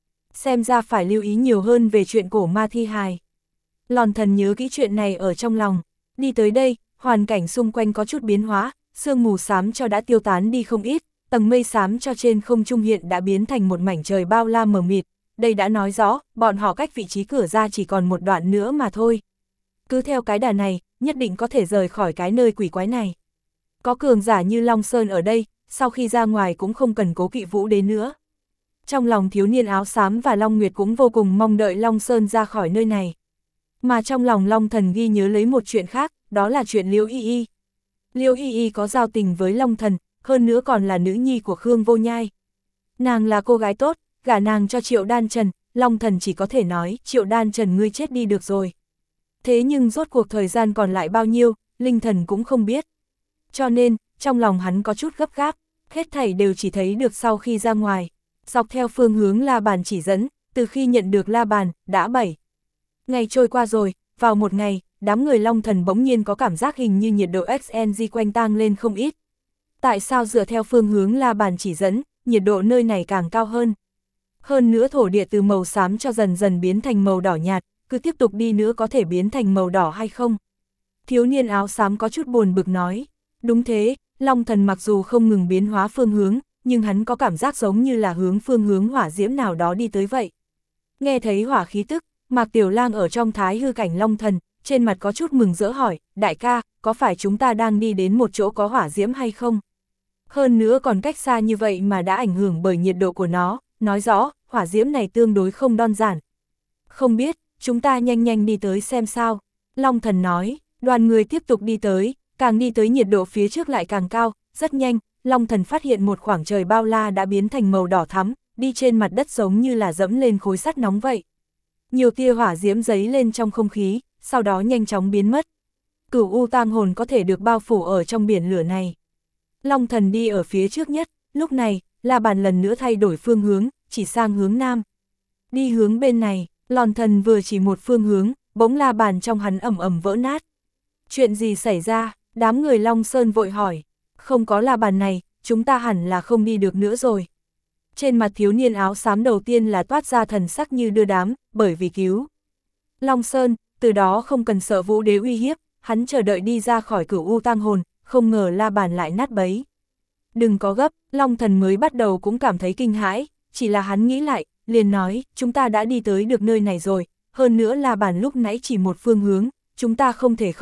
Xem ra phải lưu ý nhiều hơn về chuyện cổ ma thi hài. Lòn Thần nhớ kỹ chuyện này ở trong lòng, đi tới đây, hoàn cảnh xung quanh có chút biến hóa, sương mù xám cho đã tiêu tán đi không ít, tầng mây xám cho trên không trung hiện đã biến thành một mảnh trời bao la mờ mịt, đây đã nói rõ, bọn họ cách vị trí cửa ra chỉ còn một đoạn nữa mà thôi. Cứ theo cái đà này, nhất định có thể rời khỏi cái nơi quỷ quái này. Có cường giả như Long Sơn ở đây, sau khi ra ngoài cũng không cần cố kỵ Vũ Đế nữa. Trong lòng thiếu niên áo xám và Long Nguyệt cũng vô cùng mong đợi Long Sơn ra khỏi nơi này. Mà trong lòng Long Thần ghi nhớ lấy một chuyện khác, đó là chuyện Liễu Y Y. Liễu Y Y có giao tình với Long Thần, hơn nữa còn là nữ nhi của Khương Vô Nhai. Nàng là cô gái tốt, gả nàng cho Triệu Đan Trần, Long Thần chỉ có thể nói, Triệu Đan Trần ngươi chết đi được rồi. Thế nhưng rốt cuộc thời gian còn lại bao nhiêu, Linh Thần cũng không biết. Cho nên, trong lòng hắn có chút gấp gáp, hết thảy đều chỉ thấy được sau khi ra ngoài. Dọc theo phương hướng la bàn chỉ dẫn, từ khi nhận được la bàn, đã bảy ngày trôi qua rồi, vào một ngày, đám người Long Thần bỗng nhiên có cảm giác hình như nhiệt độ ích en giê quanh tăng lên không ít. Tại sao dựa theo phương hướng la bàn chỉ dẫn, nhiệt độ nơi này càng cao hơn? Hơn nữa thổ địa từ màu xám cho dần dần biến thành màu đỏ nhạt, cứ tiếp tục đi nữa có thể biến thành màu đỏ hay không? Thiếu niên áo xám có chút buồn bực nói, đúng thế, Long Thần mặc dù không ngừng biến hóa phương hướng, nhưng hắn có cảm giác giống như là hướng phương hướng hỏa diễm nào đó đi tới vậy. Nghe thấy hỏa khí tức, Mạc Tiểu Lang ở trong thái hư cảnh Long Thần, trên mặt có chút mừng rỡ hỏi, đại ca, có phải chúng ta đang đi đến một chỗ có hỏa diễm hay không? Hơn nữa còn cách xa như vậy mà đã ảnh hưởng bởi nhiệt độ của nó, nói rõ, hỏa diễm này tương đối không đơn giản. Không biết, chúng ta nhanh nhanh đi tới xem sao. Long Thần nói, đoàn người tiếp tục đi tới, càng đi tới nhiệt độ phía trước lại càng cao, rất nhanh, Long Thần phát hiện một khoảng trời bao la đã biến thành màu đỏ thắm, đi trên mặt đất giống như là dẫm lên khối sắt nóng vậy. Nhiều tia hỏa diễm giấy lên trong không khí, sau đó nhanh chóng biến mất. Cửu U tang hồn có thể được bao phủ ở trong biển lửa này. Long Thần đi ở phía trước nhất, lúc này, la bàn lần nữa thay đổi phương hướng, chỉ sang hướng nam. Đi hướng bên này, Long Thần vừa chỉ một phương hướng, bỗng la bàn trong hắn ẩm ẩm vỡ nát. Chuyện gì xảy ra? Đám người Long Sơn vội hỏi. Không có la bàn này, chúng ta hẳn là không đi được nữa rồi. Trên mặt thiếu niên áo xám đầu tiên là toát ra thần sắc như đưa đám, bởi vì cứu Long Sơn, từ đó không cần sợ Vũ Đế uy hiếp, hắn chờ đợi đi ra khỏi Cửu U tang hồn, không ngờ la bàn lại nát bấy. Đừng có gấp, Long Thần mới bắt đầu cũng cảm thấy kinh hãi, chỉ là hắn nghĩ lại, liền nói, chúng ta đã đi tới được nơi này rồi, hơn nữa la bàn lúc nãy chỉ một phương hướng, chúng ta không thể không đi,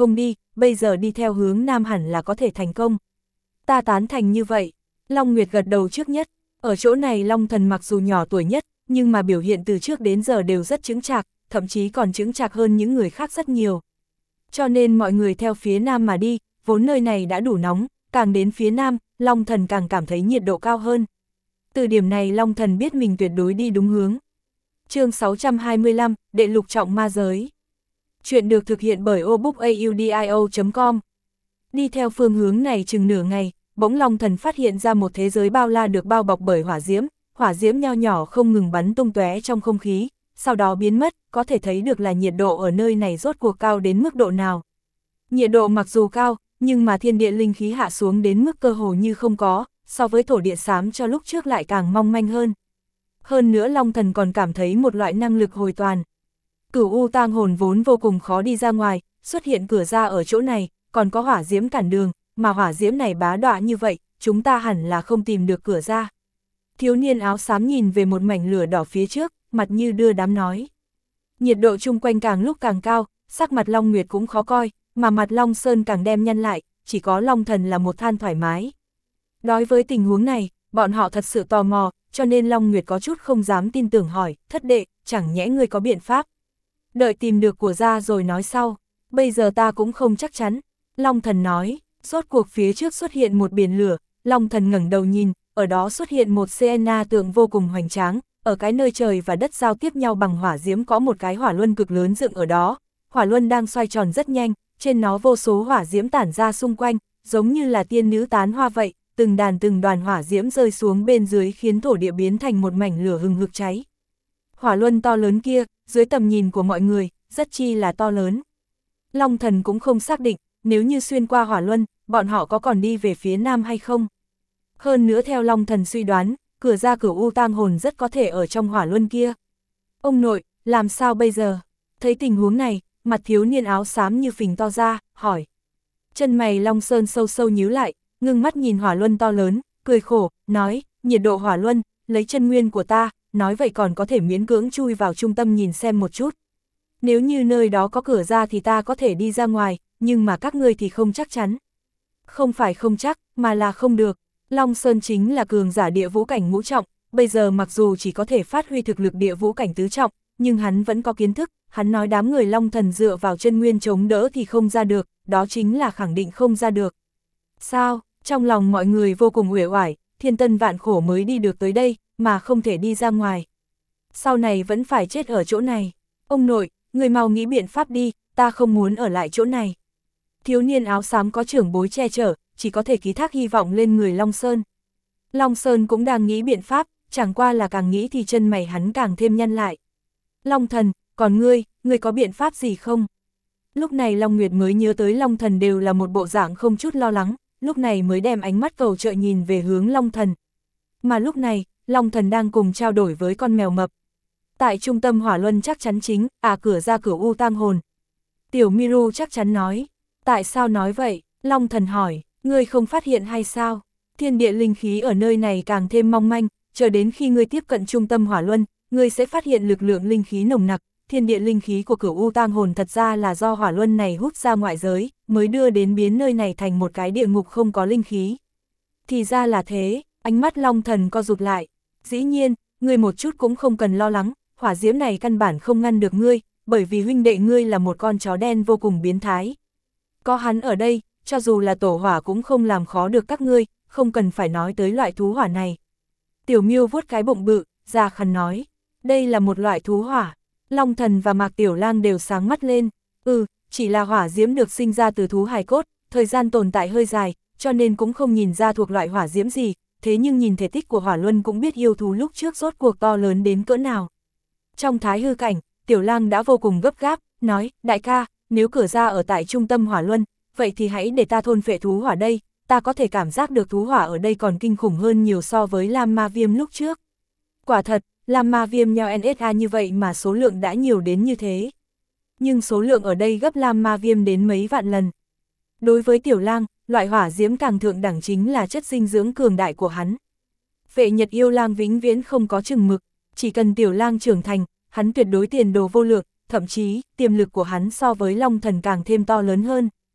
bây giờ đi theo hướng nam hẳn là có thể thành công. Ta tán thành như vậy. Long Nguyệt gật đầu trước nhất, ở chỗ này Long Thần mặc dù nhỏ tuổi nhất, nhưng mà biểu hiện từ trước đến giờ đều rất chững chạc, thậm chí còn chững chạc hơn những người khác rất nhiều. Cho nên mọi người theo phía nam mà đi, vốn nơi này đã đủ nóng, càng đến phía nam, Long Thần càng cảm thấy nhiệt độ cao hơn. Từ điểm này Long Thần biết mình tuyệt đối đi đúng hướng. Chương sáu trăm hai mươi lăm, Đệ lục trọng ma giới. Chuyện được thực hiện bởi obookaudio chấm com. Đi theo phương hướng này chừng nửa ngày, bỗng Long Thần phát hiện ra một thế giới bao la được bao bọc bởi hỏa diễm, hỏa diễm nho nhỏ không ngừng bắn tung tóe trong không khí, sau đó biến mất, có thể thấy được là nhiệt độ ở nơi này rốt cuộc cao đến mức độ nào. Nhiệt độ mặc dù cao, nhưng mà thiên địa linh khí hạ xuống đến mức cơ hồ như không có, so với thổ địa xám cho lúc trước lại càng mong manh hơn. Hơn nữa Long Thần còn cảm thấy một loại năng lực hồi toàn. Cửu U tang hồn vốn vô cùng khó đi ra ngoài, xuất hiện cửa ra ở chỗ này, còn có hỏa diễm cản đường, mà hỏa diễm này bá đọa như vậy, chúng ta hẳn là không tìm được cửa ra. Thiếu niên áo xám nhìn về một mảnh lửa đỏ phía trước, mặt như đưa đám nói. Nhiệt độ chung quanh càng lúc càng cao, sắc mặt Long Nguyệt cũng khó coi, mà mặt Long Sơn càng đem nhăn lại, chỉ có Long Thần là một than thoải mái. Đối với tình huống này, bọn họ thật sự tò mò, cho nên Long Nguyệt có chút không dám tin tưởng hỏi, thất đệ, chẳng nhẽ ngươi có biện pháp. Đợi tìm được của ra rồi nói sau, bây giờ ta cũng không chắc chắn. Long Thần nói, rốt cuộc phía trước xuất hiện một biển lửa, Long Thần ngẩng đầu nhìn, ở đó xuất hiện một Sienna tượng vô cùng hoành tráng, ở cái nơi trời và đất giao tiếp nhau bằng hỏa diễm có một cái hỏa luân cực lớn dựng ở đó, hỏa luân đang xoay tròn rất nhanh, trên nó vô số hỏa diễm tản ra xung quanh, giống như là tiên nữ tán hoa vậy, từng đàn từng đoàn hỏa diễm rơi xuống bên dưới khiến thổ địa biến thành một mảnh lửa hừng hực cháy. Hỏa luân to lớn kia, dưới tầm nhìn của mọi người, rất chi là to lớn. Long Thần cũng không xác định, nếu như xuyên qua hỏa luân, bọn họ có còn đi về phía nam hay không. Hơn nữa theo Long Thần suy đoán, cửa ra Cửu U tang hồn rất có thể ở trong hỏa luân kia. Ông nội, làm sao bây giờ? Thấy tình huống này, mặt thiếu niên áo xám như phình to ra, hỏi. Chân mày Long Sơn sâu sâu nhíu lại, ngưng mắt nhìn hỏa luân to lớn, cười khổ, nói, nhiệt độ hỏa luân, lấy chân nguyên của ta, nói vậy còn có thể miễn cưỡng chui vào trung tâm nhìn xem một chút. Nếu như nơi đó có cửa ra thì ta có thể đi ra ngoài, nhưng mà các ngươi thì không chắc chắn. Không phải không chắc, mà là không được. Long Sơn chính là cường giả địa vũ cảnh ngũ trọng, bây giờ mặc dù chỉ có thể phát huy thực lực địa vũ cảnh tứ trọng, nhưng hắn vẫn có kiến thức, hắn nói đám người Long Thần dựa vào chân nguyên chống đỡ thì không ra được, đó chính là khẳng định không ra được. Sao, trong lòng mọi người vô cùng uể oải, thiên tân vạn khổ mới đi được tới đây, mà không thể đi ra ngoài. Sau này vẫn phải chết ở chỗ này. Ông nội, người mau nghĩ biện pháp đi, ta không muốn ở lại chỗ này. Thiếu niên áo xám có trưởng bối che chở, chỉ có thể ký thác hy vọng lên người Long Sơn. Long Sơn cũng đang nghĩ biện pháp, chẳng qua là càng nghĩ thì chân mày hắn càng thêm nhăn lại. Long Thần, còn ngươi, ngươi có biện pháp gì không? Lúc này Long Nguyệt mới nhớ tới Long Thần đều là một bộ dạng không chút lo lắng, lúc này mới đem ánh mắt cầu trợ nhìn về hướng Long Thần. Mà lúc này, Long Thần đang cùng trao đổi với con mèo mập. Tại trung tâm hỏa luân chắc chắn chính, à cửa ra Cửu U tang hồn. Tiểu Miru chắc chắn nói. Tại sao nói vậy? Long Thần hỏi, ngươi không phát hiện hay sao? Thiên địa linh khí ở nơi này càng thêm mong manh, chờ đến khi ngươi tiếp cận trung tâm hỏa luân, ngươi sẽ phát hiện lực lượng linh khí nồng nặc. Thiên địa linh khí của Cửu U tang hồn thật ra là do hỏa luân này hút ra ngoại giới, mới đưa đến biến nơi này thành một cái địa ngục không có linh khí. Thì ra là thế, ánh mắt Long Thần co rụt lại. Dĩ nhiên, ngươi một chút cũng không cần lo lắng, hỏa diễm này căn bản không ngăn được ngươi, bởi vì huynh đệ ngươi là một con chó đen vô cùng biến thái. Có hắn ở đây, cho dù là tổ hỏa cũng không làm khó được các ngươi, không cần phải nói tới loại thú hỏa này. Tiểu Miêu vuốt cái bụng bự, già khàn nói, đây là một loại thú hỏa. Long Thần và Mạc Tiểu Lang đều sáng mắt lên, ừ, chỉ là hỏa diễm được sinh ra từ thú hài cốt, thời gian tồn tại hơi dài, cho nên cũng không nhìn ra thuộc loại hỏa diễm gì, thế nhưng nhìn thể tích của hỏa luân cũng biết yêu thú lúc trước rốt cuộc to lớn đến cỡ nào. Trong thái hư cảnh, Tiểu Lang đã vô cùng gấp gáp, nói, đại ca, nếu cửa ra ở tại trung tâm hỏa luân, vậy thì hãy để ta thôn phệ thú hỏa đây, ta có thể cảm giác được thú hỏa ở đây còn kinh khủng hơn nhiều so với Lam Ma Viêm lúc trước. Quả thật, Lam Ma Viêm nhau en ét a như vậy mà số lượng đã nhiều đến như thế. Nhưng số lượng ở đây gấp Lam Ma Viêm đến mấy vạn lần. Đối với Tiểu Lang, loại hỏa diễm càng thượng đẳng chính là chất dinh dưỡng cường đại của hắn. Phệ Nhật Yêu Lang vĩnh viễn không có chừng mực, chỉ cần Tiểu Lang trưởng thành, hắn tuyệt đối tiền đồ vô lượng, thậm chí, tiềm lực của hắn so với Long Thần càng thêm to lớn hơn.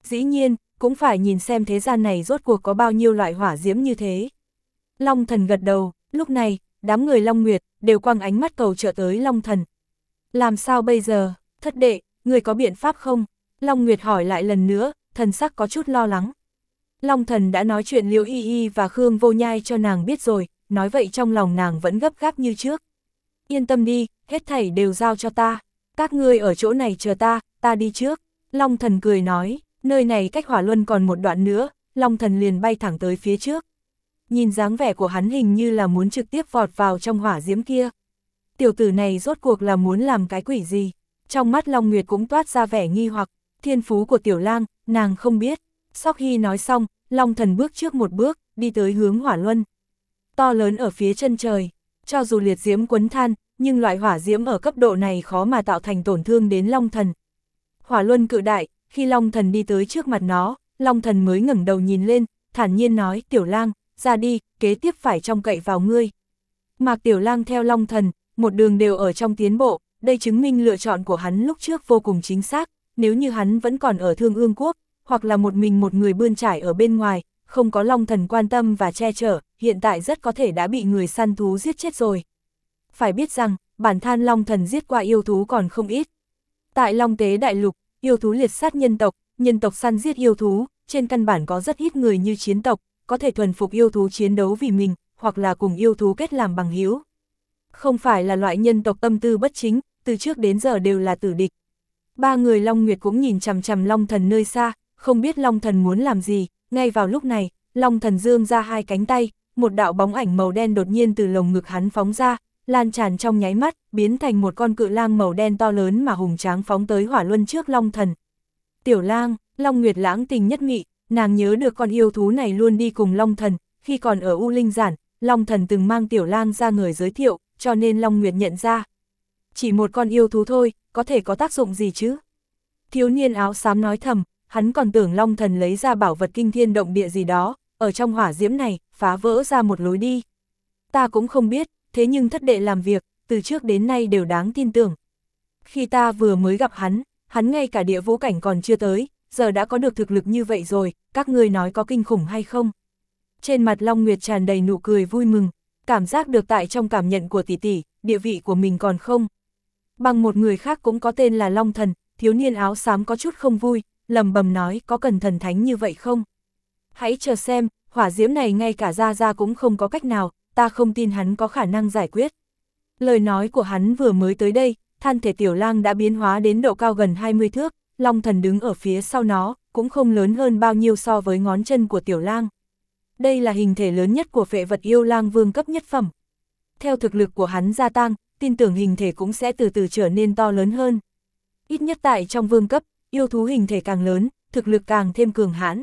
Dĩ nhiên, cũng phải nhìn xem thế gian này rốt cuộc có bao nhiêu loại hỏa diễm như thế. Long Thần gật đầu, lúc này, đám người Long Nguyệt đều quăng ánh mắt cầu trợ tới Long Thần. Làm sao bây giờ, thất đệ, người có biện pháp không? Long Nguyệt hỏi lại lần nữa, thần sắc có chút lo lắng. Long Thần đã nói chuyện Liễu Y Y và Khương Vô Nhai cho nàng biết rồi, nói vậy trong lòng nàng vẫn gấp gáp như trước. Yên tâm đi, hết thảy đều giao cho ta, các ngươi ở chỗ này chờ ta, ta đi trước. Long Thần cười nói, nơi này cách Hỏa Luân còn một đoạn nữa, Long Thần liền bay thẳng tới phía trước. Nhìn dáng vẻ của hắn hình như là muốn trực tiếp vọt vào trong hỏa diễm kia. Tiểu tử này rốt cuộc là muốn làm cái quỷ gì? Trong mắt Long Nguyệt cũng toát ra vẻ nghi hoặc, thiên phú của Tiểu Lang, nàng không biết. Sau khi nói xong, Long Thần bước trước một bước, đi tới hướng Hỏa Luân. To lớn ở phía chân trời, cho dù liệt diễm quấn than, nhưng loại hỏa diễm ở cấp độ này khó mà tạo thành tổn thương đến Long Thần. Hỏa Luân cự đại, khi Long Thần đi tới trước mặt nó, Long Thần mới ngẩng đầu nhìn lên, thản nhiên nói, Tiểu Lang, ra đi, kế tiếp phải trông cậy vào ngươi. Mạc Tiểu Lang theo Long Thần, một đường đều ở trong tiến bộ, đây chứng minh lựa chọn của hắn lúc trước vô cùng chính xác, nếu như hắn vẫn còn ở Thương Ương Quốc, hoặc là một mình một người bươn trải ở bên ngoài, không có Long Thần quan tâm và che chở, hiện tại rất có thể đã bị người săn thú giết chết rồi. Phải biết rằng, bản thân Long Thần giết qua yêu thú còn không ít. Tại Long Tế Đại Lục, yêu thú liệt sát nhân tộc, nhân tộc săn giết yêu thú, trên căn bản có rất ít người như chiến tộc, có thể thuần phục yêu thú chiến đấu vì mình, hoặc là cùng yêu thú kết làm bằng hữu. Không phải là loại nhân tộc tâm tư bất chính, từ trước đến giờ đều là tử địch. Ba người Long Nguyệt cũng nhìn chằm chằm Long Thần nơi xa, không biết Long Thần muốn làm gì, ngay vào lúc này, Long Thần giương ra hai cánh tay, một đạo bóng ảnh màu đen đột nhiên từ lồng ngực hắn phóng ra, lan tràn trong nháy mắt, biến thành một con cự lang màu đen to lớn mà hùng tráng phóng tới Hỏa Luân trước Long Thần. Tiểu Lang, Long Nguyệt lãng tình nhất mị, nàng nhớ được con yêu thú này luôn đi cùng Long Thần, khi còn ở U Linh Giản, Long Thần từng mang Tiểu Lang ra người giới thiệu, cho nên Long Nguyệt nhận ra. Chỉ một con yêu thú thôi, có thể có tác dụng gì chứ? Thiếu niên áo xám nói thầm, hắn còn tưởng Long Thần lấy ra bảo vật kinh thiên động địa gì đó, ở trong hỏa diễm này, phá vỡ ra một lối đi. Ta cũng không biết, thế nhưng thất đệ làm việc, từ trước đến nay đều đáng tin tưởng. Khi ta vừa mới gặp hắn, hắn ngay cả địa vũ cảnh còn chưa tới, giờ đã có được thực lực như vậy rồi, các ngươi nói có kinh khủng hay không? Trên mặt Long Nguyệt tràn đầy nụ cười vui mừng, cảm giác được tại trong cảm nhận của tỷ tỷ, địa vị của mình còn không. Bằng một người khác cũng có tên là Long Thần, thiếu niên áo xám có chút không vui, lầm bầm nói có cần thần thánh như vậy không? Hãy chờ xem, hỏa diễm này ngay cả Gia Gia cũng không có cách nào, ta không tin hắn có khả năng giải quyết. Lời nói của hắn vừa mới tới đây, thân thể Tiểu Lang đã biến hóa đến độ cao gần hai mươi thước, Long Thần đứng ở phía sau nó, cũng không lớn hơn bao nhiêu so với ngón chân của Tiểu Lang. Đây là hình thể lớn nhất của phệ vật yêu lang vương cấp nhất phẩm. Theo thực lực của hắn gia tăng, tin tưởng hình thể cũng sẽ từ từ trở nên to lớn hơn. Ít nhất tại trong vương cấp, yêu thú hình thể càng lớn, thực lực càng thêm cường hãn.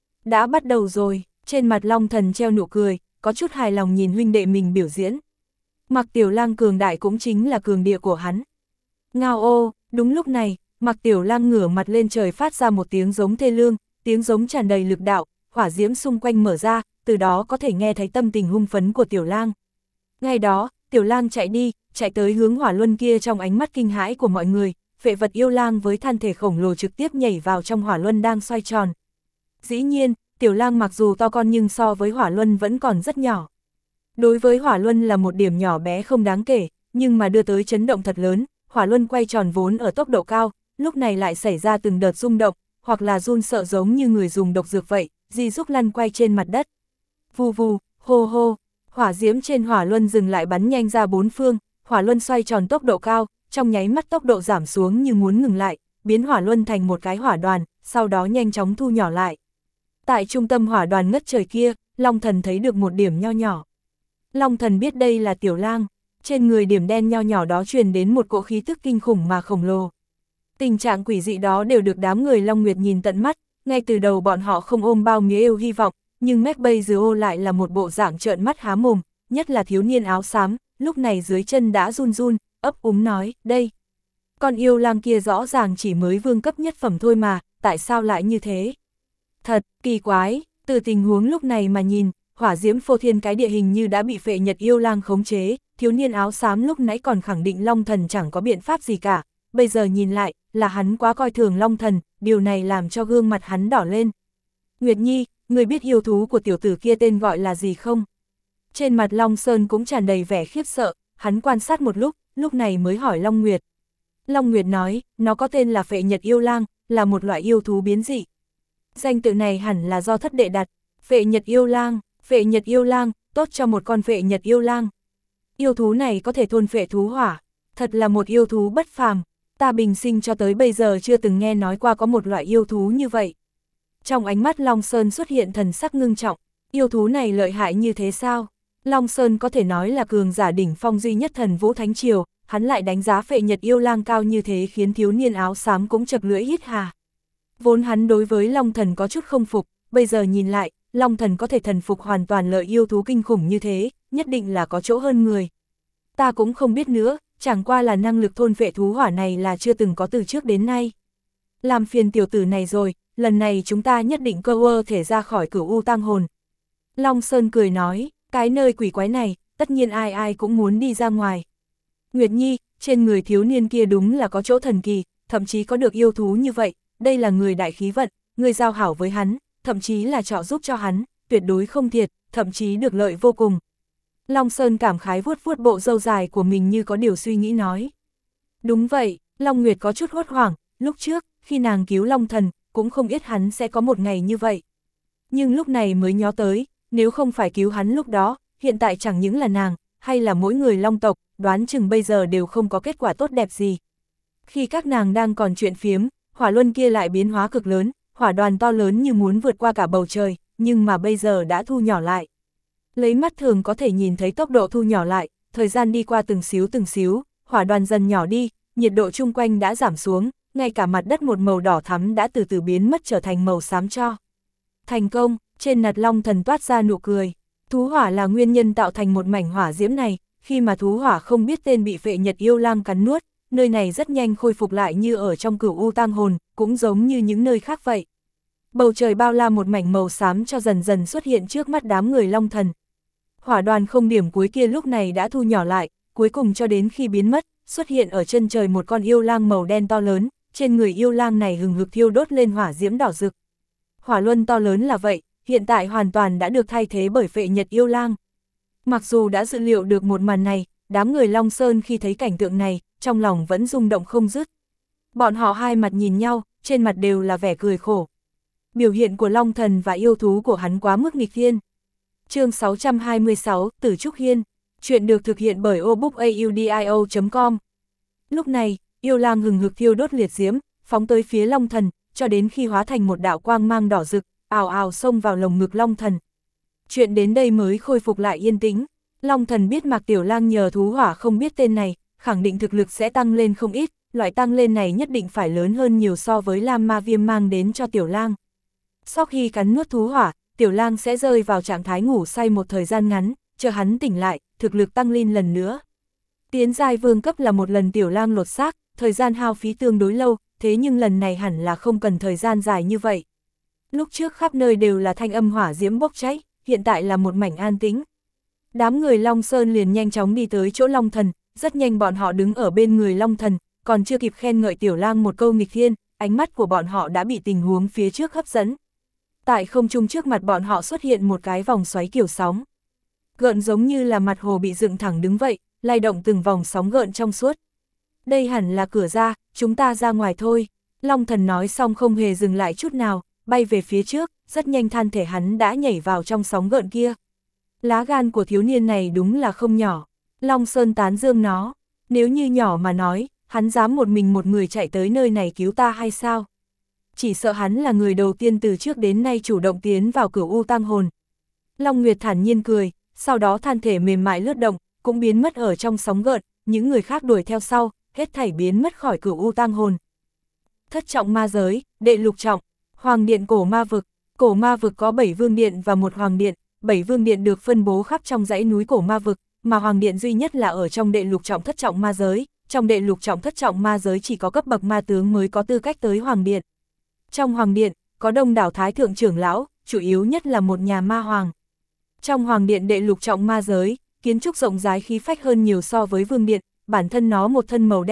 Đã bắt đầu rồi, trên mặt Long Thần treo nụ cười, có chút hài lòng nhìn huynh đệ mình biểu diễn. Mặc Tiểu Lang cường đại cũng chính là cường địa của hắn. Ngao ô, đúng lúc này, Mặc Tiểu Lang ngửa mặt lên trời phát ra một tiếng giống thê lương, tiếng giống tràn đầy lực đạo, hỏa diễm xung quanh mở ra, từ đó có thể nghe thấy tâm tình hung phấn của Tiểu Lang. Ngay đó, Tiểu Lang chạy đi, chạy tới hướng Hỏa Luân kia trong ánh mắt kinh hãi của mọi người, phệ vật yêu lang với thân thể khổng lồ trực tiếp nhảy vào trong Hỏa Luân đang xoay tròn. Dĩ nhiên, Tiểu Lang mặc dù to con nhưng so với Hỏa Luân vẫn còn rất nhỏ. Đối với Hỏa Luân là một điểm nhỏ bé không đáng kể, nhưng mà đưa tới chấn động thật lớn, Hỏa Luân quay tròn vốn ở tốc độ cao, lúc này lại xảy ra từng đợt rung động, hoặc là run sợ giống như người dùng độc dược vậy, di rúc lăn quay trên mặt đất. Vù vù, hô hô, hỏa diễm trên Hỏa Luân dừng lại bắn nhanh ra bốn phương, Hỏa Luân xoay tròn tốc độ cao, trong nháy mắt tốc độ giảm xuống như muốn ngừng lại, biến Hỏa Luân thành một cái hỏa đoàn, sau đó nhanh chóng thu nhỏ lại. Tại trung tâm hỏa đoàn ngất trời kia, Long Thần thấy được một điểm nho nhỏ. Long Thần biết đây là Tiểu Lang, trên người điểm đen nho nhỏ đó truyền đến một cỗ khí tức kinh khủng mà khổng lồ. Tình trạng quỷ dị đó đều được đám người Long Nguyệt nhìn tận mắt, ngay từ đầu bọn họ không ôm bao mía yêu hy vọng, nhưng mech bây giờ ô lại là một bộ dạng trợn mắt há mồm, nhất là thiếu niên áo xám, lúc này dưới chân đã run run, ấp úng nói, đây. Con yêu lang kia rõ ràng chỉ mới vương cấp nhất phẩm thôi mà, tại sao lại như thế? Thật, kỳ quái, từ tình huống lúc này mà nhìn, hỏa diễm phô thiên cái địa hình như đã bị phệ nhật yêu lang khống chế, thiếu niên áo xám lúc nãy còn khẳng định Long Thần chẳng có biện pháp gì cả, bây giờ nhìn lại, là hắn quá coi thường Long Thần, điều này làm cho gương mặt hắn đỏ lên. Nguyệt Nhi, người biết yêu thú của tiểu tử kia tên gọi là gì không? Trên mặt Long Sơn cũng tràn đầy vẻ khiếp sợ, hắn quan sát một lúc, lúc này mới hỏi Long Nguyệt. Long Nguyệt nói, nó có tên là Phệ Nhật Yêu Lang, là một loại yêu thú biến dị. Danh tự này hẳn là do thất đệ đặt. Phệ Nhật Yêu Lang, Phệ Nhật Yêu Lang, tốt cho một con Phệ Nhật Yêu Lang. Yêu thú này có thể thôn phệ thú hỏa, thật là một yêu thú bất phàm. Ta bình sinh cho tới bây giờ chưa từng nghe nói qua có một loại yêu thú như vậy. Trong ánh mắt Long Sơn xuất hiện thần sắc ngưng trọng, yêu thú này lợi hại như thế sao? Long Sơn có thể nói là cường giả đỉnh phong duy nhất Thần Vũ Thánh Triều, hắn lại đánh giá Phệ Nhật Yêu Lang cao như thế khiến thiếu niên áo xám cũng chật lưỡi hít hà. Vốn hắn đối với Long Thần có chút không phục, bây giờ nhìn lại, Long Thần có thể thần phục hoàn toàn lợi yêu thú kinh khủng như thế, nhất định là có chỗ hơn người. Ta cũng không biết nữa, chẳng qua là năng lực thôn phệ thú hỏa này là chưa từng có từ trước đến nay. Làm phiền tiểu tử này rồi, lần này chúng ta nhất định cơ ơ thể ra khỏi Cửu U Tang Hồn. Long Sơn cười nói, cái nơi quỷ quái này, tất nhiên ai ai cũng muốn đi ra ngoài. Nguyệt Nhi, trên người thiếu niên kia đúng là có chỗ thần kỳ, thậm chí có được yêu thú như vậy, đây là người đại khí vận, người giao hảo với hắn, thậm chí là trợ giúp cho hắn, tuyệt đối không thiệt, thậm chí được lợi vô cùng. Long Sơn cảm khái vuốt vuốt bộ râu dài của mình như có điều suy nghĩ nói. Đúng vậy, Long Nguyệt có chút hốt hoảng, lúc trước, khi nàng cứu Long Thần, cũng không biết hắn sẽ có một ngày như vậy. Nhưng lúc này mới nhớ tới, nếu không phải cứu hắn lúc đó, hiện tại chẳng những là nàng, hay là mỗi người Long tộc, đoán chừng bây giờ đều không có kết quả tốt đẹp gì. Khi các nàng đang còn chuyện phiếm, hỏa luân kia lại biến hóa cực lớn, hỏa đoàn to lớn như muốn vượt qua cả bầu trời, nhưng mà bây giờ đã thu nhỏ lại. Lấy mắt thường có thể nhìn thấy tốc độ thu nhỏ lại, thời gian đi qua từng xíu từng xíu, hỏa đoàn dần nhỏ đi, nhiệt độ chung quanh đã giảm xuống, ngay cả mặt đất một màu đỏ thắm đã từ từ biến mất trở thành màu xám cho. Thành công, trên mặt Long Thần toát ra nụ cười. Thú hỏa là nguyên nhân tạo thành một mảnh hỏa diễm này, khi mà thú hỏa không biết tên bị Phệ Nhật Yêu Lang cắn nuốt, nơi này rất nhanh khôi phục lại như ở trong Cửu U Tang Hồn, cũng giống như những nơi khác vậy. Bầu trời bao la một mảnh màu xám cho dần dần xuất hiện trước mắt đám người Long Thần. Hỏa đoàn không điểm cuối kia lúc này đã thu nhỏ lại, cuối cùng cho đến khi biến mất, xuất hiện ở chân trời một con yêu lang màu đen to lớn, trên người yêu lang này hừng hực thiêu đốt lên hỏa diễm đỏ rực. Hỏa luân to lớn là vậy, hiện tại hoàn toàn đã được thay thế bởi Phệ Nhật Yêu Lang. Mặc dù đã dự liệu được một màn này, đám người Long Sơn khi thấy cảnh tượng này, trong lòng vẫn rung động không dứt. Bọn họ hai mặt nhìn nhau, trên mặt đều là vẻ cười khổ. Biểu hiện của Long Thần và yêu thú của hắn quá mức nghịch thiên. Chương sáu trăm hai mươi sáu, Tử Trúc Hiên. Chuyện được thực hiện bởi obookaudio chấm com. Lúc này, yêu lang hừng hực thiêu đốt liệt diễm, phóng tới phía Long Thần, cho đến khi hóa thành một đạo quang mang đỏ rực, ào ào xông vào lồng ngực Long Thần. Chuyện đến đây mới khôi phục lại yên tĩnh. Long Thần biết Mạc Tiểu Lang nhờ thú hỏa không biết tên này, khẳng định thực lực sẽ tăng lên không ít, loại tăng lên này nhất định phải lớn hơn nhiều so với Lam Ma Viêm mang đến cho Tiểu Lang. Sau khi cắn nuốt thú hỏa, Tiểu Lang sẽ rơi vào trạng thái ngủ say một thời gian ngắn, chờ hắn tỉnh lại, thực lực tăng lên lần nữa. Tiến giai vương cấp là một lần Tiểu Lang lột xác, thời gian hao phí tương đối lâu, thế nhưng lần này hẳn là không cần thời gian dài như vậy. Lúc trước khắp nơi đều là thanh âm hỏa diễm bốc cháy, hiện tại là một mảnh an tĩnh. Đám người Long Sơn liền nhanh chóng đi tới chỗ Long Thần, rất nhanh bọn họ đứng ở bên người Long Thần, còn chưa kịp khen ngợi Tiểu Lang một câu nghịch thiên, ánh mắt của bọn họ đã bị tình huống phía trước hấp dẫn. Tại không trung trước mặt bọn họ xuất hiện một cái vòng xoáy kiểu sóng. Gợn giống như là mặt hồ bị dựng thẳng đứng vậy, lay động từng vòng sóng gợn trong suốt. Đây hẳn là cửa ra, chúng ta ra ngoài thôi. Long Thần nói xong không hề dừng lại chút nào, bay về phía trước, rất nhanh thân thể hắn đã nhảy vào trong sóng gợn kia. Lá gan của thiếu niên này đúng là không nhỏ. Long Sơn tán dương nó, nếu như nhỏ mà nói, hắn dám một mình một người chạy tới nơi này cứu ta hay sao? Chỉ sợ hắn là người đầu tiên từ trước đến nay chủ động tiến vào Cửu U Tang Hồn. Long Nguyệt thản nhiên cười, sau đó thân thể mềm mại lướt động, cũng biến mất ở trong sóng gợn, những người khác đuổi theo sau, hết thảy biến mất khỏi Cửu U Tang Hồn. Thất trọng ma giới, đệ lục trọng, Hoàng điện cổ ma vực. Cổ ma vực có bảy vương điện và một hoàng điện, bảy vương điện được phân bố khắp trong dãy núi cổ ma vực, mà hoàng điện duy nhất là ở trong đệ lục trọng thất trọng ma giới, trong đệ lục trọng thất trọng ma giới chỉ có cấp bậc ma tướng mới có tư cách tới hoàng điện. Trong hoàng điện, có đông đảo thái thượng trưởng lão, chủ yếu nhất là một nhà ma hoàng. Trong hoàng điện đệ lục trọng ma giới, kiến trúc rộng rãi khí phách hơn nhiều so với vương điện, bản thân nó một thân màu đen,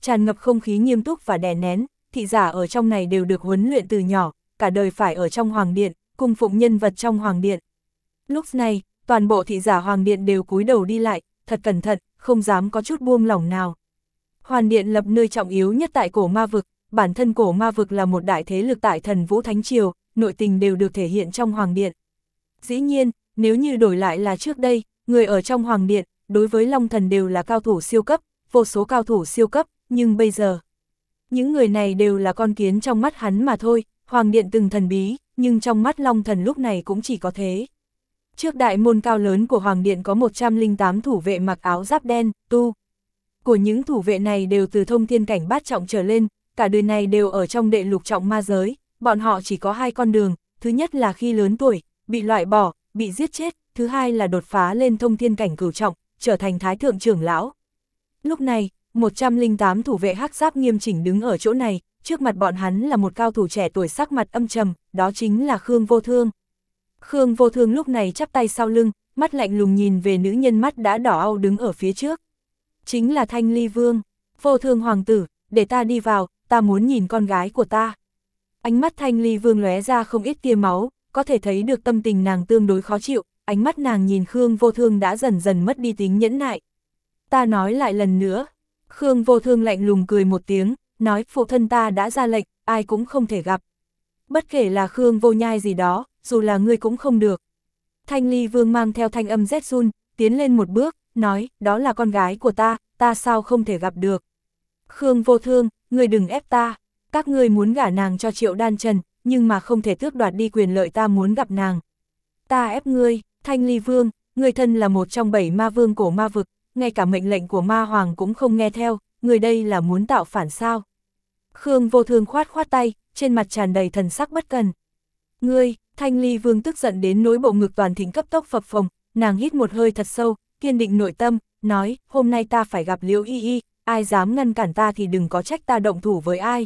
tràn ngập không khí nghiêm túc và đè nén, thị giả ở trong này đều được huấn luyện từ nhỏ, cả đời phải ở trong hoàng điện, cung phụng nhân vật trong hoàng điện. Lúc này, toàn bộ thị giả hoàng điện đều cúi đầu đi lại, thật cẩn thận, không dám có chút buông lỏng nào. Hoàn điện lập nơi trọng yếu nhất tại cổ ma vực, bản thân cổ ma vực là một đại thế lực tại Thần Vũ Thánh Triều, nội tình đều được thể hiện trong hoàng điện. Dĩ nhiên, nếu như đổi lại là trước đây, người ở trong hoàng điện, đối với Long Thần đều là cao thủ siêu cấp, vô số cao thủ siêu cấp, nhưng bây giờ, những người này đều là con kiến trong mắt hắn mà thôi, hoàng điện từng thần bí, nhưng trong mắt Long Thần lúc này cũng chỉ có thế. Trước đại môn cao lớn của hoàng điện có một trăm lẻ tám thủ vệ mặc áo giáp đen, tu. Của những thủ vệ này đều từ thông thiên cảnh bát trọng trở lên, cả đời này đều ở trong đệ lục trọng ma giới, bọn họ chỉ có hai con đường, thứ nhất là khi lớn tuổi, bị loại bỏ, bị giết chết, thứ hai là đột phá lên thông thiên cảnh cửu trọng, trở thành thái thượng trưởng lão. Lúc này, một trăm lẻ tám thủ vệ hắc giáp nghiêm chỉnh đứng ở chỗ này, trước mặt bọn hắn là một cao thủ trẻ tuổi sắc mặt âm trầm, đó chính là Khương Vô Thương. Khương Vô Thương lúc này chắp tay sau lưng, mắt lạnh lùng nhìn về nữ nhân mắt đã đỏ au đứng ở phía trước. Chính là Thanh Ly Vương. Vô Thương hoàng tử, để ta đi vào, ta muốn nhìn con gái của ta. Ánh mắt Thanh Ly Vương lóe ra không ít tia máu, có thể thấy được tâm tình nàng tương đối khó chịu, ánh mắt nàng nhìn Khương Vô Thương đã dần dần mất đi tính nhẫn nại. Ta nói lại lần nữa. Khương Vô Thương lạnh lùng cười một tiếng, nói phụ thân ta đã ra lệnh, ai cũng không thể gặp. Bất kể là Khương Vô Nhai gì đó, dù là ngươi cũng không được. Thanh Ly Vương mang theo thanh âm rét run, tiến lên một bước, nói, đó là con gái của ta, ta sao không thể gặp được. Khương Vô Thương, ngươi đừng ép ta, các ngươi muốn gả nàng cho Triệu Đan Trần, nhưng mà không thể tước đoạt đi quyền lợi ta muốn gặp nàng. Ta ép ngươi, Thanh Ly Vương, ngươi thân là một trong bảy ma vương cổ ma vực, ngay cả mệnh lệnh của ma hoàng cũng không nghe theo, người đây là muốn tạo phản sao. Khương Vô Thương khoát khoát tay, trên mặt tràn đầy thần sắc bất cần. Ngươi, Thanh Ly Vương tức giận đến nỗi bộ ngực toàn thịnh cấp tốc phập phồng, nàng hít một hơi thật sâu, kiên định nội tâm, nói, hôm nay ta phải gặp Liễu Y Y, ai dám ngăn cản ta thì đừng có trách ta động thủ với ai.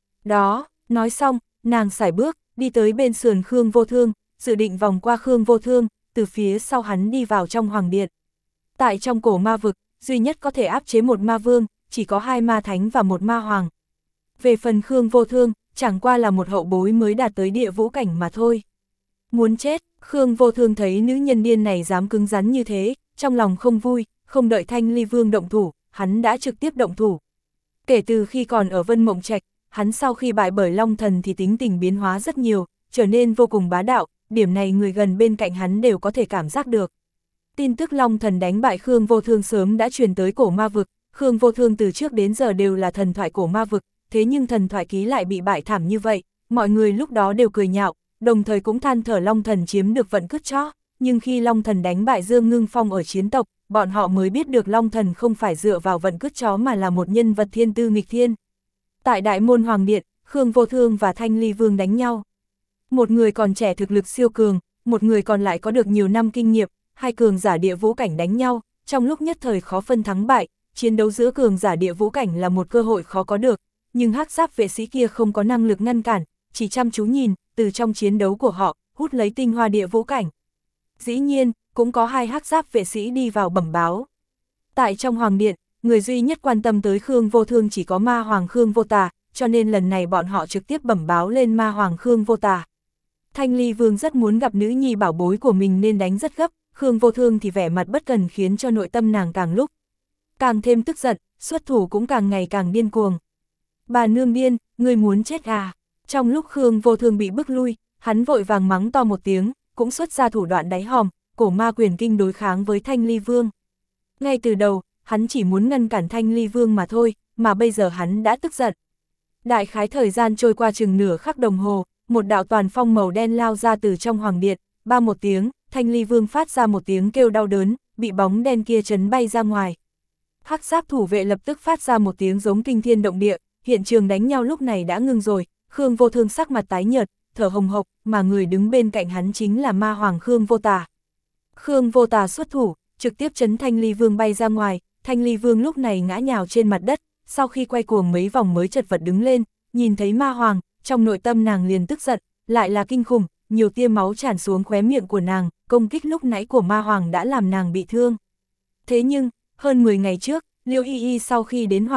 Đó, nói xong, nàng sải bước, đi tới bên sườn Khương Vô Thương, dự định vòng qua Khương Vô Thương, từ phía sau hắn đi vào trong hoàng điện. Tại trong cổ ma vực, duy nhất có thể áp chế một ma vương, chỉ có hai ma thánh và một ma hoàng. Về phần Khương Vô Thương, chẳng qua là một hậu bối mới đạt tới địa vũ cảnh mà thôi. Muốn chết, Khương Vô Thương thấy nữ nhân điên này dám cứng rắn như thế, trong lòng không vui, không đợi Thanh Ly Vương động thủ, hắn đã trực tiếp động thủ. Kể từ khi còn ở Vân Mộng Trạch, hắn sau khi bại bởi Long Thần thì tính tình biến hóa rất nhiều, trở nên vô cùng bá đạo, điểm này người gần bên cạnh hắn đều có thể cảm giác được. Tin tức Long Thần đánh bại Khương Vô Thương sớm đã truyền tới cổ ma vực, Khương Vô Thương từ trước đến giờ đều là thần thoại cổ ma vực, thế nhưng thần thoại ký lại bị bại thảm như vậy, mọi người lúc đó đều cười nhạo, đồng thời cũng than thở Long Thần chiếm được vận cứt chó, nhưng khi Long Thần đánh bại Dương Ngưng Phong ở chiến tộc, bọn họ mới biết được Long Thần không phải dựa vào vận cứt chó mà là một nhân vật thiên tư nghịch thiên. Tại Đại Môn Hoàng Điện, Khương Vô Thương và Thanh Ly Vương đánh nhau. Một người còn trẻ thực lực siêu cường, một người còn lại có được nhiều năm kinh nghiệm, hai cường giả địa vũ cảnh đánh nhau, trong lúc nhất thời khó phân thắng bại, chiến đấu giữa cường giả địa vũ cảnh là một cơ hội khó có được, nhưng hắc giáp vệ sĩ kia không có năng lực ngăn cản, chỉ chăm chú nhìn, từ trong chiến đấu của họ, hút lấy tinh hoa địa vũ cảnh. Dĩ nhiên, cũng có hai hắc giáp vệ sĩ đi vào bẩm báo. Tại trong Hoàng Điện, người duy nhất quan tâm tới Khương Vô Thương chỉ có ma hoàng Khương Vô Tà, cho nên lần này bọn họ trực tiếp bẩm báo lên ma hoàng Khương Vô Tà. Thanh Ly Vương rất muốn gặp nữ nhi bảo bối của mình nên đánh rất gấp, Khương Vô Thương thì vẻ mặt bất cần khiến cho nội tâm nàng càng lúc càng thêm tức giận, xuất thủ cũng càng ngày càng điên cuồng. Bà nương điên, ngươi muốn chết à? Trong lúc Khương Vô Thương bị bức lui, hắn vội vàng mắng to một tiếng, cũng xuất ra thủ đoạn đáy hòm, cổ ma quyền kinh đối kháng với Thanh Ly Vương. Ngay từ đầu, hắn chỉ muốn ngăn cản Thanh Ly Vương mà thôi, mà bây giờ hắn đã tức giận. Đại khái thời gian trôi qua chừng nửa khắc đồng hồ, một đạo toàn phong màu đen lao ra từ trong hoàng điện, ba một tiếng, Thanh Ly Vương phát ra một tiếng kêu đau đớn, bị bóng đen kia chấn bay ra ngoài. Hắc giáp thủ vệ lập tức phát ra một tiếng giống kinh thiên động địa, hiện trường đánh nhau lúc này đã ngưng rồi, Khương Vô Thương sắc mặt tái nhợt, thở hồng hộc, mà người đứng bên cạnh hắn chính là ma hoàng Khương Vô Tà. Khương Vô Tà xuất thủ, trực tiếp chấn Thanh Ly Vương bay ra ngoài, Thanh Ly Vương lúc này ngã nhào trên mặt đất, sau khi quay cuồng mấy vòng mới chật vật đứng lên, nhìn thấy ma hoàng, trong nội tâm nàng liền tức giận, lại là kinh khủng, nhiều tia máu tràn xuống khóe miệng của nàng, công kích lúc nãy của ma hoàng đã làm nàng bị thương. Thế nhưng, hơn mười ngày trước, Liễu Y Y sau khi đến Hoàng Điện,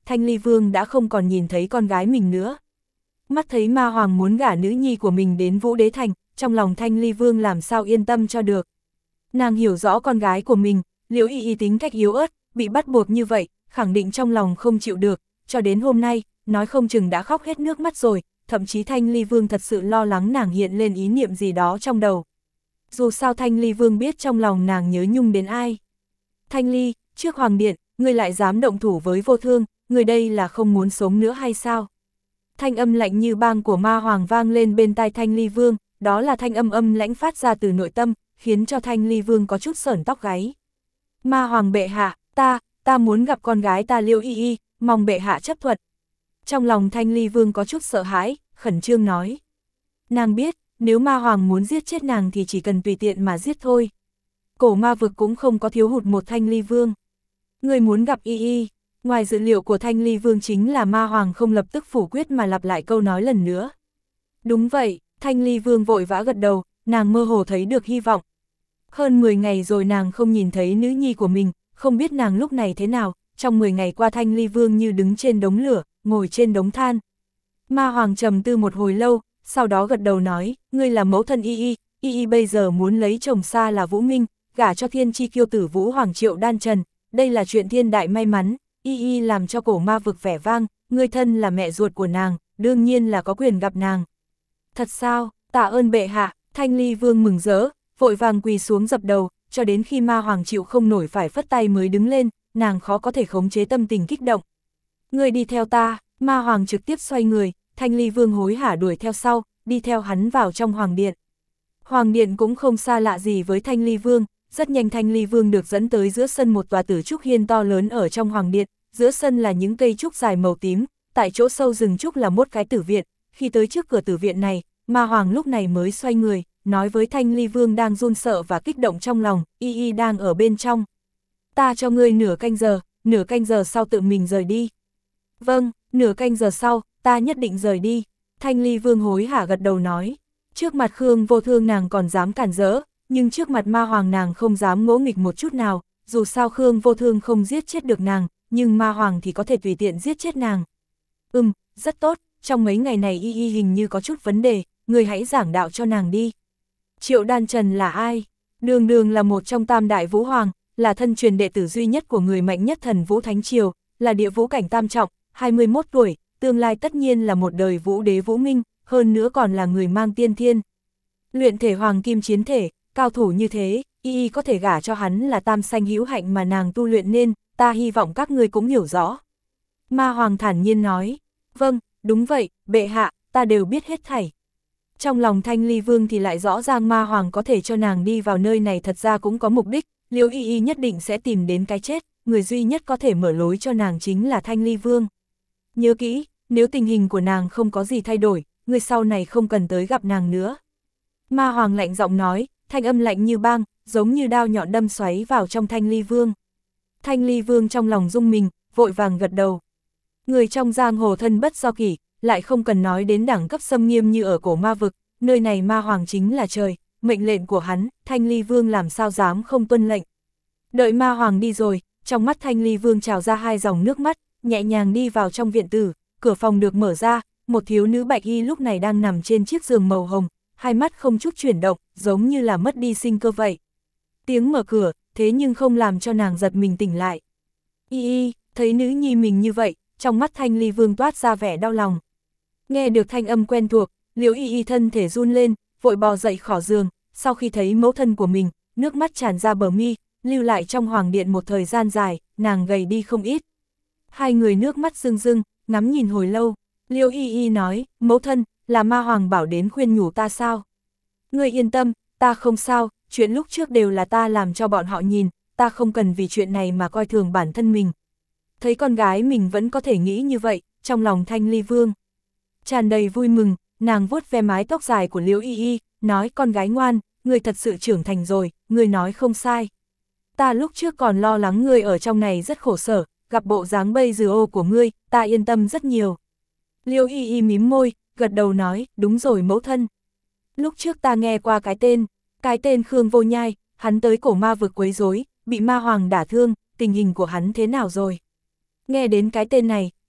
Thanh Ly Vương đã không còn nhìn thấy con gái mình nữa. Mắt thấy ma hoàng muốn gả nữ nhi của mình đến Vũ Đế Thành, trong lòng Thanh Ly Vương làm sao yên tâm cho được. Nàng hiểu rõ con gái của mình, Liễu Y Y tính cách yếu ớt, bị bắt buộc như vậy, khẳng định trong lòng không chịu được, cho đến hôm nay, nói không chừng đã khóc hết nước mắt rồi, thậm chí Thanh Ly Vương thật sự lo lắng nàng hiện lên ý niệm gì đó trong đầu. Dù sao Thanh Ly Vương biết trong lòng nàng nhớ nhung đến ai. Thanh Ly, trước Hoàng điện, ngươi lại dám động thủ với Vô Thương, người đây là không muốn sống nữa hay sao? Thanh âm lạnh như băng của ma hoàng vang lên bên tai Thanh Ly Vương, đó là thanh âm âm lãnh phát ra từ nội tâm, khiến cho Thanh Ly Vương có chút sởn tóc gáy. Ma hoàng bệ hạ, ta, ta muốn gặp con gái ta Liễu Y Y, mong bệ hạ chấp thuận. Trong lòng Thanh Ly Vương có chút sợ hãi, khẩn trương nói. Nàng biết, nếu ma hoàng muốn giết chết nàng thì chỉ cần tùy tiện mà giết thôi. Cổ ma vực cũng không có thiếu hụt một Thanh Ly Vương. Người muốn gặp Y Y, ngoài dự liệu của Thanh Ly Vương chính là ma hoàng không lập tức phủ quyết mà lặp lại câu nói lần nữa. Đúng vậy, Thanh Ly Vương vội vã gật đầu, nàng mơ hồ thấy được hy vọng. Hơn mười ngày rồi nàng không nhìn thấy nữ nhi của mình, không biết nàng lúc này thế nào, trong mười ngày qua Thanh Ly Vương như đứng trên đống lửa, ngồi trên đống than. Ma hoàng trầm tư một hồi lâu, sau đó gật đầu nói, ngươi là mẫu thân Y Y, Y Y bây giờ muốn lấy chồng xa là Vũ Minh, gả cho thiên chi kiêu tử Vũ Hoàng Triệu Đan Trần, đây là chuyện thiên đại may mắn, Y Y làm cho cổ ma vực vẻ vang, ngươi thân là mẹ ruột của nàng, đương nhiên là có quyền gặp nàng. Thật sao, tạ ơn bệ hạ, Thanh Ly Vương mừng rỡ, vội vàng quỳ xuống dập đầu, cho đến khi ma hoàng chịu không nổi phải phất tay mới đứng lên, nàng khó có thể khống chế tâm tình kích động. Ngươi đi theo ta, ma hoàng trực tiếp xoay người, Thanh Ly Vương hối hả đuổi theo sau, đi theo hắn vào trong hoàng điện. Hoàng điện cũng không xa lạ gì với Thanh Ly Vương, rất nhanh Thanh Ly Vương được dẫn tới giữa sân một tòa tử trúc hiên to lớn ở trong hoàng điện, giữa sân là những cây trúc dài màu tím, tại chỗ sâu rừng trúc là một cái tử viện, khi tới trước cửa tử viện này, ma hoàng lúc này mới xoay người, nói với Thanh Ly Vương đang run sợ và kích động trong lòng, Y Y đang ở bên trong. Ta cho ngươi nửa canh giờ, nửa canh giờ sau tự mình rời đi. Vâng, nửa canh giờ sau, ta nhất định rời đi. Thanh Ly Vương hối hả gật đầu nói. Trước mặt Khương Vô Thương nàng còn dám cản rỡ, nhưng trước mặt ma hoàng nàng không dám ngỗ nghịch một chút nào, dù sao Khương Vô Thương không giết chết được nàng, nhưng ma hoàng thì có thể tùy tiện giết chết nàng. Ừm, rất tốt, trong mấy ngày này Y Y hình như có chút vấn đề, người hãy giảng đạo cho nàng đi. Triệu Đan Trần là ai? Đường đường là một trong tam đại vũ hoàng, là thân truyền đệ tử duy nhất của người mạnh nhất thần Vũ Thánh Triều, là địa vũ cảnh tam trọng, hai mươi mốt tuổi, tương lai tất nhiên là một đời vũ đế Vũ Minh, hơn nữa còn là người mang tiên thiên. Luyện thể hoàng kim chiến thể, cao thủ như thế, Y Y có thể gả cho hắn là tam sanh hữu hạnh mà nàng tu luyện nên, ta hy vọng các ngươi cũng hiểu rõ. Ma hoàng thản nhiên nói, vâng, đúng vậy, bệ hạ, ta đều biết hết thảy. Trong lòng Thanh Ly Vương thì lại rõ ràng ma hoàng có thể cho nàng đi vào nơi này thật ra cũng có mục đích, Liễu Y Y nhất định sẽ tìm đến cái chết, người duy nhất có thể mở lối cho nàng chính là Thanh Ly Vương. Nhớ kỹ, nếu tình hình của nàng không có gì thay đổi, người sau này không cần tới gặp nàng nữa. Ma hoàng lạnh giọng nói, thanh âm lạnh như băng, giống như đao nhọn đâm xoáy vào trong Thanh Ly Vương. Thanh Ly Vương trong lòng rung mình, vội vàng gật đầu. Người trong giang hồ thân bất do kỷ, lại không cần nói đến đẳng cấp xâm nghiêm như ở cổ ma vực, nơi này ma hoàng chính là trời, mệnh lệnh của hắn, Thanh Ly Vương làm sao dám không tuân lệnh. Đợi ma hoàng đi rồi, trong mắt Thanh Ly Vương trào ra hai dòng nước mắt, nhẹ nhàng đi vào trong viện tử, cửa phòng được mở ra, một thiếu nữ bạch y lúc này đang nằm trên chiếc giường màu hồng, hai mắt không chút chuyển động, giống như là mất đi sinh cơ vậy. Tiếng mở cửa, thế nhưng không làm cho nàng giật mình tỉnh lại. Y Y, thấy nữ nhi mình như vậy, trong mắt Thanh Ly Vương toát ra vẻ đau lòng. Nghe được thanh âm quen thuộc, Liễu Y Y thân thể run lên, vội bò dậy khỏi giường, sau khi thấy mẫu thân của mình, nước mắt tràn ra bờ mi, lưu lại trong hoàng điện một thời gian dài, nàng gầy đi không ít. Hai người nước mắt rưng rưng, ngắm nhìn hồi lâu, Liễu Y Y nói, mẫu thân, là ma hoàng bảo đến khuyên nhủ ta sao? Ngươi yên tâm, ta không sao, chuyện lúc trước đều là ta làm cho bọn họ nhìn, ta không cần vì chuyện này mà coi thường bản thân mình. Thấy con gái mình vẫn có thể nghĩ như vậy, trong lòng Thanh Ly Vương tràn đầy vui mừng, nàng vuốt ve mái tóc dài của Liễu Y Y, nói con gái ngoan, ngươi thật sự trưởng thành rồi, ngươi nói không sai. Ta lúc trước còn lo lắng ngươi ở trong này rất khổ sở, gặp bộ dáng bây giờ ô của ngươi, ta yên tâm rất nhiều. Liễu Y Y mím môi, gật đầu nói, đúng rồi mẫu thân. Lúc trước ta nghe qua cái tên, cái tên Khương Vô Nhai, hắn tới cổ ma vực quấy rối, bị ma hoàng đả thương, tình hình của hắn thế nào rồi? Nghe đến cái tên này,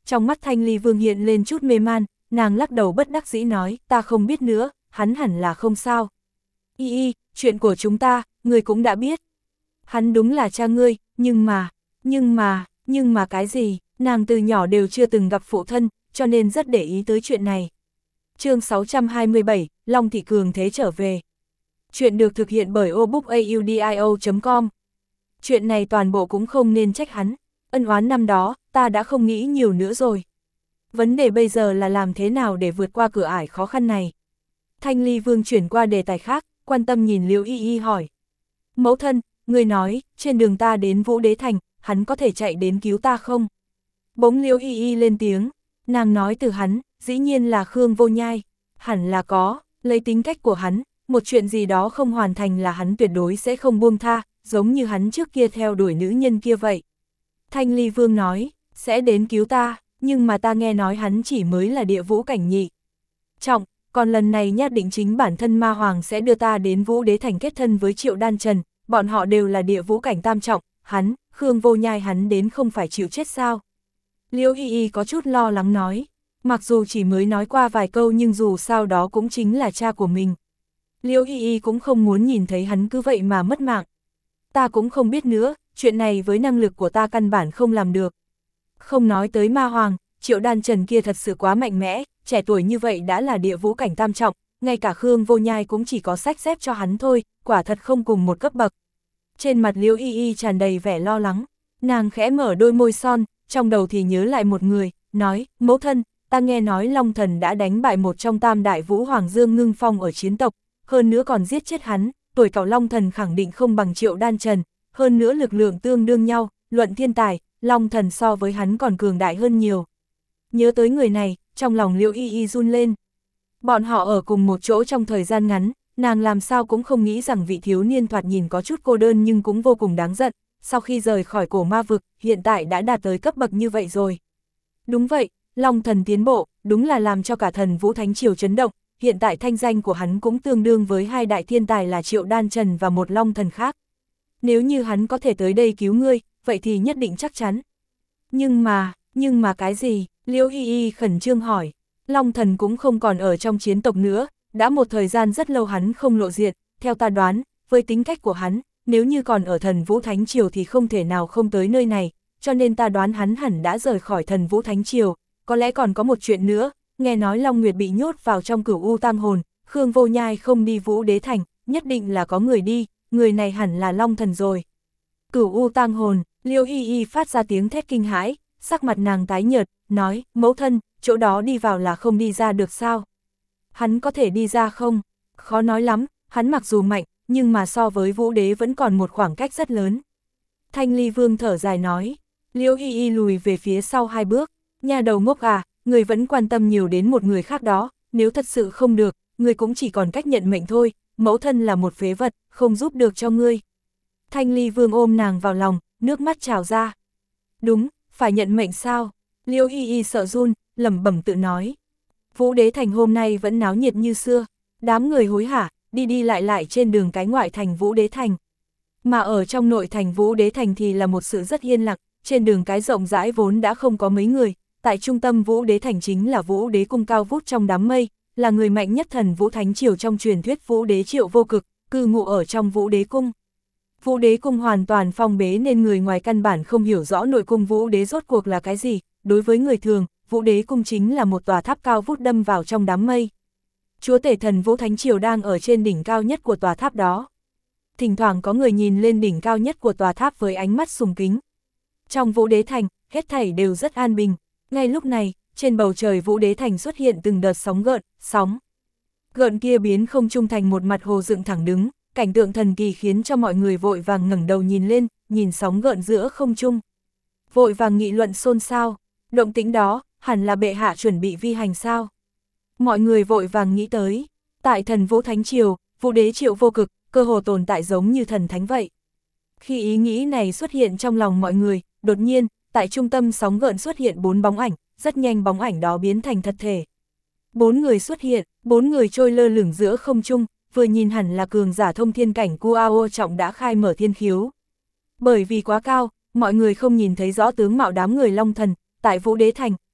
trong mắt Thanh Ly Vương hiện lên chút mê man, nàng lắc đầu bất đắc dĩ nói, ta không biết nữa, hắn hẳn là không sao. Y y, chuyện của chúng ta, ngươi cũng đã biết. Hắn đúng là cha ngươi, nhưng mà, nhưng mà, nhưng mà cái gì, nàng từ nhỏ đều chưa từng gặp phụ thân, cho nên rất để ý tới chuyện này. Chương sáu trăm hai mươi bảy, Long Thị Cường Thế trở về. Chuyện được thực hiện bởi obookaudio chấm com. Chuyện này toàn bộ cũng không nên trách hắn, ân oán năm đó, ta đã không nghĩ nhiều nữa rồi. Vấn đề bây giờ là làm thế nào để vượt qua cửa ải khó khăn này. Thanh Ly Vương chuyển qua đề tài khác, quan tâm nhìn Liễu Y Y hỏi. Mẫu thân, người nói, trên đường ta đến Vũ Đế Thành, hắn có thể chạy đến cứu ta không? Bỗng Liễu Y Y lên tiếng, nàng nói từ hắn, dĩ nhiên là Khương Vô Nhai. Hẳn là có, lấy tính cách của hắn, một chuyện gì đó không hoàn thành là hắn tuyệt đối sẽ không buông tha, giống như hắn trước kia theo đuổi nữ nhân kia vậy. Thanh Ly Vương nói, sẽ đến cứu ta, nhưng mà ta nghe nói hắn chỉ mới là địa vũ cảnh nhị trọng, còn lần này nhất định chính bản thân Ma Hoàng sẽ đưa ta đến Vũ Đế Thành kết thân với Triệu Đan Trần, bọn họ đều là địa vũ cảnh tam trọng, hắn, Khương Vô Nhai hắn đến không phải chịu chết sao? Liễu Y Y có chút lo lắng nói, mặc dù chỉ mới nói qua vài câu nhưng dù sao đó cũng chính là cha của mình. Liễu Y Y cũng không muốn nhìn thấy hắn cứ vậy mà mất mạng. Ta cũng không biết nữa, chuyện này với năng lực của ta căn bản không làm được. Không nói tới Ma Hoàng, Triệu Đan Trần kia thật sự quá mạnh mẽ, trẻ tuổi như vậy đã là địa vũ cảnh tam trọng, ngay cả Khương Vô Nhai cũng chỉ có sách xếp cho hắn thôi, quả thật không cùng một cấp bậc. Trên mặt Liễu Y Y tràn đầy vẻ lo lắng, nàng khẽ mở đôi môi son, trong đầu thì nhớ lại một người, nói, mẫu thân, ta nghe nói Long Thần đã đánh bại một trong tam đại vũ hoàng Dương Ngưng Phong ở chiến tộc, hơn nữa còn giết chết hắn, tuổi cậu Long Thần khẳng định không bằng Triệu Đan Trần, hơn nữa lực lượng tương đương nhau, luận thiên tài, Long Thần so với hắn còn cường đại hơn nhiều. Nhớ tới người này, trong lòng Liễu Y Y run lên. Bọn họ ở cùng một chỗ trong thời gian ngắn, nàng làm sao cũng không nghĩ rằng vị thiếu niên thoạt nhìn có chút cô đơn nhưng cũng vô cùng đáng giận, sau khi rời khỏi cổ ma vực, hiện tại đã đạt tới cấp bậc như vậy rồi. Đúng vậy, Long Thần tiến bộ, đúng là làm cho cả thần Vũ Thánh Triều chấn động, hiện tại thanh danh của hắn cũng tương đương với hai đại thiên tài là Triệu Đan Trần và một Long Thần khác. Nếu như hắn có thể tới đây cứu ngươi, vậy thì nhất định chắc chắn. Nhưng mà, nhưng mà cái gì? Liễu Y Y khẩn trương hỏi. Long Thần cũng không còn ở trong chiến tộc nữa, đã một thời gian rất lâu hắn không lộ diện, theo ta đoán, với tính cách của hắn, nếu như còn ở thần Vũ Thánh Triều thì không thể nào không tới nơi này, cho nên ta đoán hắn hẳn đã rời khỏi thần Vũ Thánh Triều. Có lẽ còn có một chuyện nữa, nghe nói Long Nguyệt bị nhốt vào trong Cửu U Tam Hồn, Khương Vô Nhai không đi Vũ Đế Thành, nhất định là có người đi, người này hẳn là Long Thần rồi. Cửu U Tam Hồn, Liễu Y Y phát ra tiếng thét kinh hãi, sắc mặt nàng tái nhợt, nói, mẫu thân, chỗ đó đi vào là không đi ra được sao? Hắn có thể đi ra không? Khó nói lắm, hắn mặc dù mạnh, nhưng mà so với Vũ Đế vẫn còn một khoảng cách rất lớn. Thanh Ly Vương thở dài nói, Liễu Y Y lùi về phía sau hai bước, nhà đầu ngốc à, người vẫn quan tâm nhiều đến một người khác đó, nếu thật sự không được, người cũng chỉ còn cách nhận mệnh thôi, mẫu thân là một phế vật, không giúp được cho ngươi. Thanh Ly Vương ôm nàng vào lòng, nước mắt trào ra. Đúng, phải nhận mệnh sao? Liễu Y Y sợ run, lẩm bẩm tự nói. Vũ Đế Thành hôm nay vẫn náo nhiệt như xưa, đám người hối hả, đi đi lại lại trên đường cái ngoại thành Vũ Đế Thành. Mà ở trong nội thành Vũ Đế Thành thì là một sự rất yên lặng, trên đường cái rộng rãi vốn đã không có mấy người, tại trung tâm Vũ Đế Thành chính là Vũ Đế Cung cao vút trong đám mây, là người mạnh nhất thần Vũ Thánh Triều trong truyền thuyết Vũ Đế Triệu Vô Cực, cư ngụ ở trong Vũ Đế Cung. Vũ Đế Cung hoàn toàn phong bế nên người ngoài căn bản không hiểu rõ nội cung Vũ Đế rốt cuộc là cái gì, đối với người thường, Vũ Đế Cung chính là một tòa tháp cao vút đâm vào trong đám mây. Chúa tể thần Vũ Thánh Triều đang ở trên đỉnh cao nhất của tòa tháp đó. Thỉnh thoảng có người nhìn lên đỉnh cao nhất của tòa tháp với ánh mắt sùng kính. Trong Vũ Đế Thành, hết thảy đều rất an bình. Ngay lúc này, trên bầu trời Vũ Đế Thành xuất hiện từng đợt sóng gợn, sóng. Gợn kia biến không trung thành một mặt hồ dựng thẳng đứng, cảnh tượng thần kỳ khiến cho mọi người vội vàng ngẩng đầu nhìn lên, nhìn sóng gợn giữa không trung. Vội vàng nghị luận xôn xao, động tĩnh đó, hẳn là bệ hạ chuẩn bị vi hành sao. Mọi người vội vàng nghĩ tới, tại thần Vũ Thánh Triều, Vũ Đế Triệu Vô Cực, cơ hồ tồn tại giống như thần thánh vậy. Khi ý nghĩ này xuất hiện trong lòng mọi người, đột nhiên, tại trung tâm sóng gợn xuất hiện bốn bóng ảnh, rất nhanh bóng ảnh đó biến thành thật thể. Bốn người xuất hiện, bốn người trôi lơ lửng giữa không trung, vừa nhìn hẳn là cường giả thông thiên cảnh Kuao trọng đã khai mở thiên khiếu. Bởi vì quá cao, mọi người không nhìn thấy rõ tướng mạo đám người Long Thần, tại Vũ Đế Thành,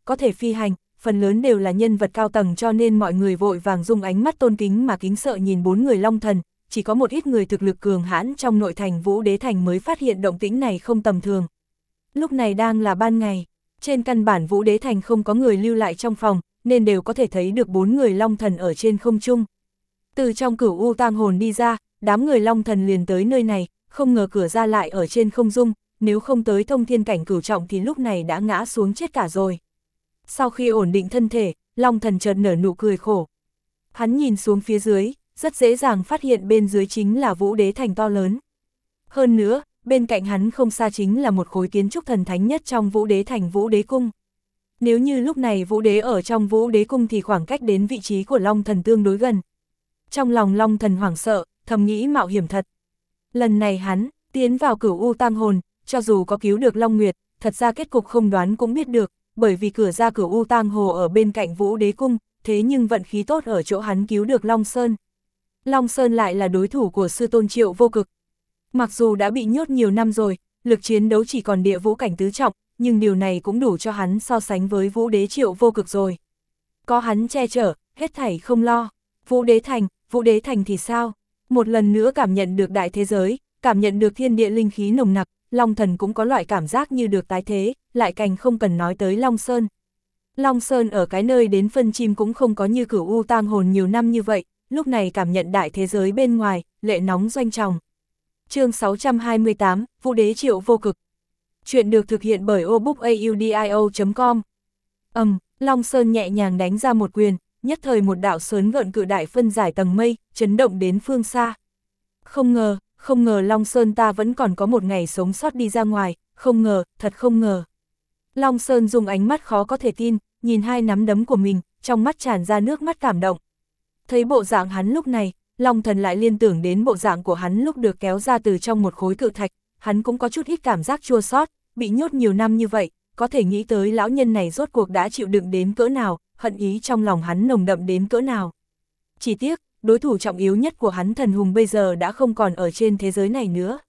có thể phi hành, phần lớn đều là nhân vật cao tầng cho nên mọi người vội vàng dùng ánh mắt tôn kính mà kính sợ nhìn bốn người long thần, chỉ có một ít người thực lực cường hãn trong nội thành Vũ Đế Thành mới phát hiện động tĩnh này không tầm thường. Lúc này đang là ban ngày, trên căn bản Vũ Đế Thành không có người lưu lại trong phòng, nên đều có thể thấy được bốn người long thần ở trên không trung. Từ trong Cửu U tang hồn đi ra, đám người long thần liền tới nơi này, không ngờ cửa ra lại ở trên không dung, nếu không tới thông thiên cảnh cửu trọng thì lúc này đã ngã xuống chết cả rồi. Sau khi ổn định thân thể, long thần chợt nở nụ cười khổ. Hắn nhìn xuống phía dưới, rất dễ dàng phát hiện bên dưới chính là Vũ Đế Thành to lớn. Hơn nữa, bên cạnh hắn không xa chính là một khối kiến trúc thần thánh nhất trong Vũ Đế Thành Vũ Đế Cung. Nếu như lúc này Vũ Đế ở trong Vũ Đế Cung thì khoảng cách đến vị trí của long thần tương đối gần. Trong lòng long thần hoảng sợ, thầm nghĩ mạo hiểm thật. Lần này hắn, tiến vào Cửu U tang hồn, cho dù có cứu được Long Nguyệt, thật ra kết cục không đoán cũng biết được, bởi vì cửa ra Cửu U tang hồ ở bên cạnh Vũ Đế Cung, thế nhưng vận khí tốt ở chỗ hắn cứu được Long Sơn. Long Sơn lại là đối thủ của sư tôn Triệu Vô Cực. Mặc dù đã bị nhốt nhiều năm rồi, lực chiến đấu chỉ còn địa vũ cảnh tứ trọng, nhưng điều này cũng đủ cho hắn so sánh với Vũ Đế Triệu Vô Cực rồi. Có hắn che chở, hết thảy không lo. Vũ Đế Thành, Vũ Đế Thành thì sao? Một lần nữa cảm nhận được đại thế giới, cảm nhận được thiên địa linh khí nồng nặc, Long Thần cũng có loại cảm giác như được tái thế, lại càng không cần nói tới Long Sơn. Long Sơn ở cái nơi đến phân chim cũng không có như Cửu U tang hồn nhiều năm như vậy, lúc này cảm nhận đại thế giới bên ngoài, lệ nóng doanh tròng. Chương sáu trăm hai mươi tám, Vũ Đế Triệu Vô Cực. Chuyện được thực hiện bởi obookaudio chấm com. Ầm, um, Long Sơn nhẹ nhàng đánh ra một quyền, nhất thời một đạo sớn gợn cự đại phân giải tầng mây, chấn động đến phương xa. Không ngờ, không ngờ Long Sơn ta vẫn còn có một ngày sống sót đi ra ngoài, không ngờ, thật không ngờ. Long Sơn dùng ánh mắt khó có thể tin, nhìn hai nắm đấm của mình, trong mắt tràn ra nước mắt cảm động. Thấy bộ dạng hắn lúc này, Long Thần lại liên tưởng đến bộ dạng của hắn lúc được kéo ra từ trong một khối cự thạch, hắn cũng có chút ít cảm giác chua xót, bị nhốt nhiều năm như vậy, có thể nghĩ tới lão nhân này rốt cuộc đã chịu đựng đến cỡ nào, hận ý trong lòng hắn nồng đậm đến cỡ nào. Chỉ tiếc, đối thủ trọng yếu nhất của hắn Thần Hùng bây giờ đã không còn ở trên thế giới này nữa.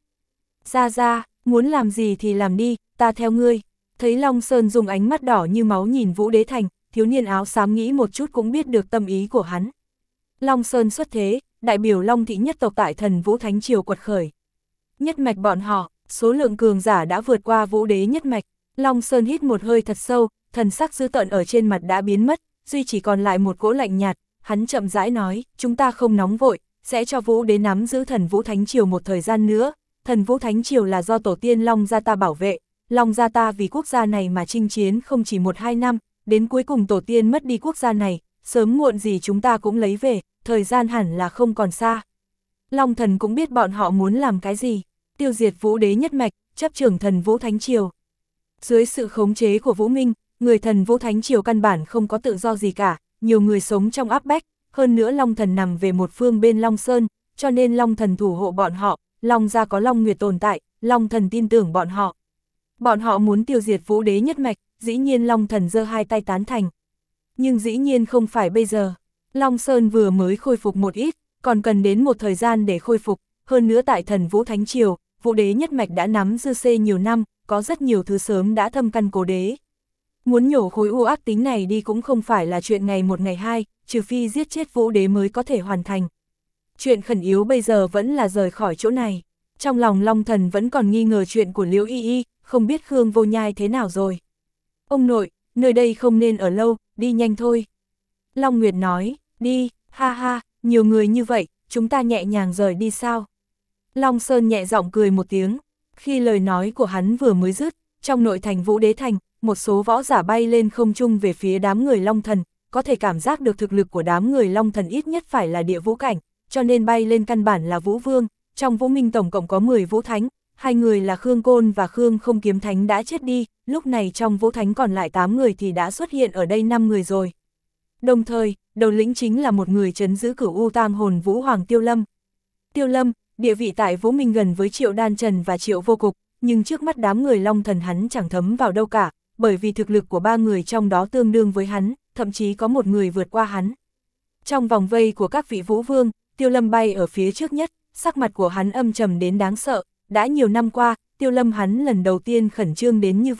Ra ra, muốn làm gì thì làm đi, ta theo ngươi. Thấy Long Sơn dùng ánh mắt đỏ như máu nhìn Vũ Đế Thành, thiếu niên áo xám nghĩ một chút cũng biết được tâm ý của hắn. Long Sơn xuất thế, đại biểu Long thị nhất tộc tại Thần Vũ Thánh Triều quật khởi. Nhất mạch bọn họ, số lượng cường giả đã vượt qua Vũ Đế nhất mạch. Long Sơn hít một hơi thật sâu, thần sắc dữ tợn ở trên mặt đã biến mất, duy chỉ còn lại một cỗ lạnh nhạt. Hắn chậm rãi nói, chúng ta không nóng vội, sẽ cho Vũ Đế nắm giữ Thần Vũ Thánh Triều một thời gian nữa. Thần Vũ Thánh Triều là do tổ tiên Long gia ta bảo vệ, Long gia ta vì quốc gia này mà chinh chiến không chỉ một hai năm, đến cuối cùng tổ tiên mất đi quốc gia này, sớm muộn gì chúng ta cũng lấy về, thời gian hẳn là không còn xa. Long Thần cũng biết bọn họ muốn làm cái gì, tiêu diệt Vũ Đế nhất mạch, chấp trưởng Thần Vũ Thánh Triều. Dưới sự khống chế của Vũ Minh, người Thần Vũ Thánh Triều căn bản không có tự do gì cả, nhiều người sống trong áp bách, hơn nữa Long Thần nằm về một phương bên Long Sơn, cho nên Long Thần thủ hộ bọn họ, Long gia có Long Nguyệt tồn tại, Long Thần tin tưởng bọn họ. Bọn họ muốn tiêu diệt Vũ Đế nhất mạch, dĩ nhiên Long Thần giơ hai tay tán thành. Nhưng dĩ nhiên không phải bây giờ. Long Sơn vừa mới khôi phục một ít, còn cần đến một thời gian để khôi phục, hơn nữa tại Thần Vũ Thánh Triều, Vũ Đế nhất mạch đã nắm dư xê nhiều năm, có rất nhiều thứ sớm đã thâm căn cố đế. Muốn nhổ khối u ác tính này đi cũng không phải là chuyện ngày một ngày hai, trừ phi giết chết Vũ Đế mới có thể hoàn thành. Chuyện khẩn yếu bây giờ vẫn là rời khỏi chỗ này. Trong lòng Long Thần vẫn còn nghi ngờ chuyện của Liễu Y Y, không biết Khương Vô Nhai thế nào rồi. Ông nội, nơi đây không nên ở lâu, đi nhanh thôi. Long Nguyệt nói, đi, ha ha, nhiều người như vậy, chúng ta nhẹ nhàng rời đi sao? Long Sơn nhẹ giọng cười một tiếng, khi lời nói của hắn vừa mới dứt, trong nội thành Vũ Đế Thành, một số võ giả bay lên không trung về phía đám người Long Thần, có thể cảm giác được thực lực của đám người Long Thần ít nhất phải là địa vũ cảnh, cho nên bay lên căn bản là Vũ Vương, trong Vũ Minh tổng cộng có mười Vũ Thánh, hai người là Khương Côn và Khương Không Kiếm Thánh đã chết đi, lúc này trong Vũ Thánh còn lại tám người thì đã xuất hiện ở đây năm người rồi. Đồng thời, đầu lĩnh chính là một người trấn giữ Cửu U tang hồn Vũ Hoàng Tiêu Lâm. Tiêu Lâm, địa vị tại Vũ Minh gần với Triệu Đan Trần và Triệu Vô Cực, nhưng trước mắt đám người Long Thần hắn chẳng thấm vào đâu cả, bởi vì thực lực của ba người trong đó tương đương với hắn, thậm chí có một người vượt qua hắn. Trong vòng vây của các vị Vũ Vương, Tiêu Lâm bay ở phía trước nhất, sắc mặt của hắn âm trầm đến đáng sợ, đã nhiều năm qua, Tiêu Lâm hắn lần đầu tiên khẩn trương đến như vậy,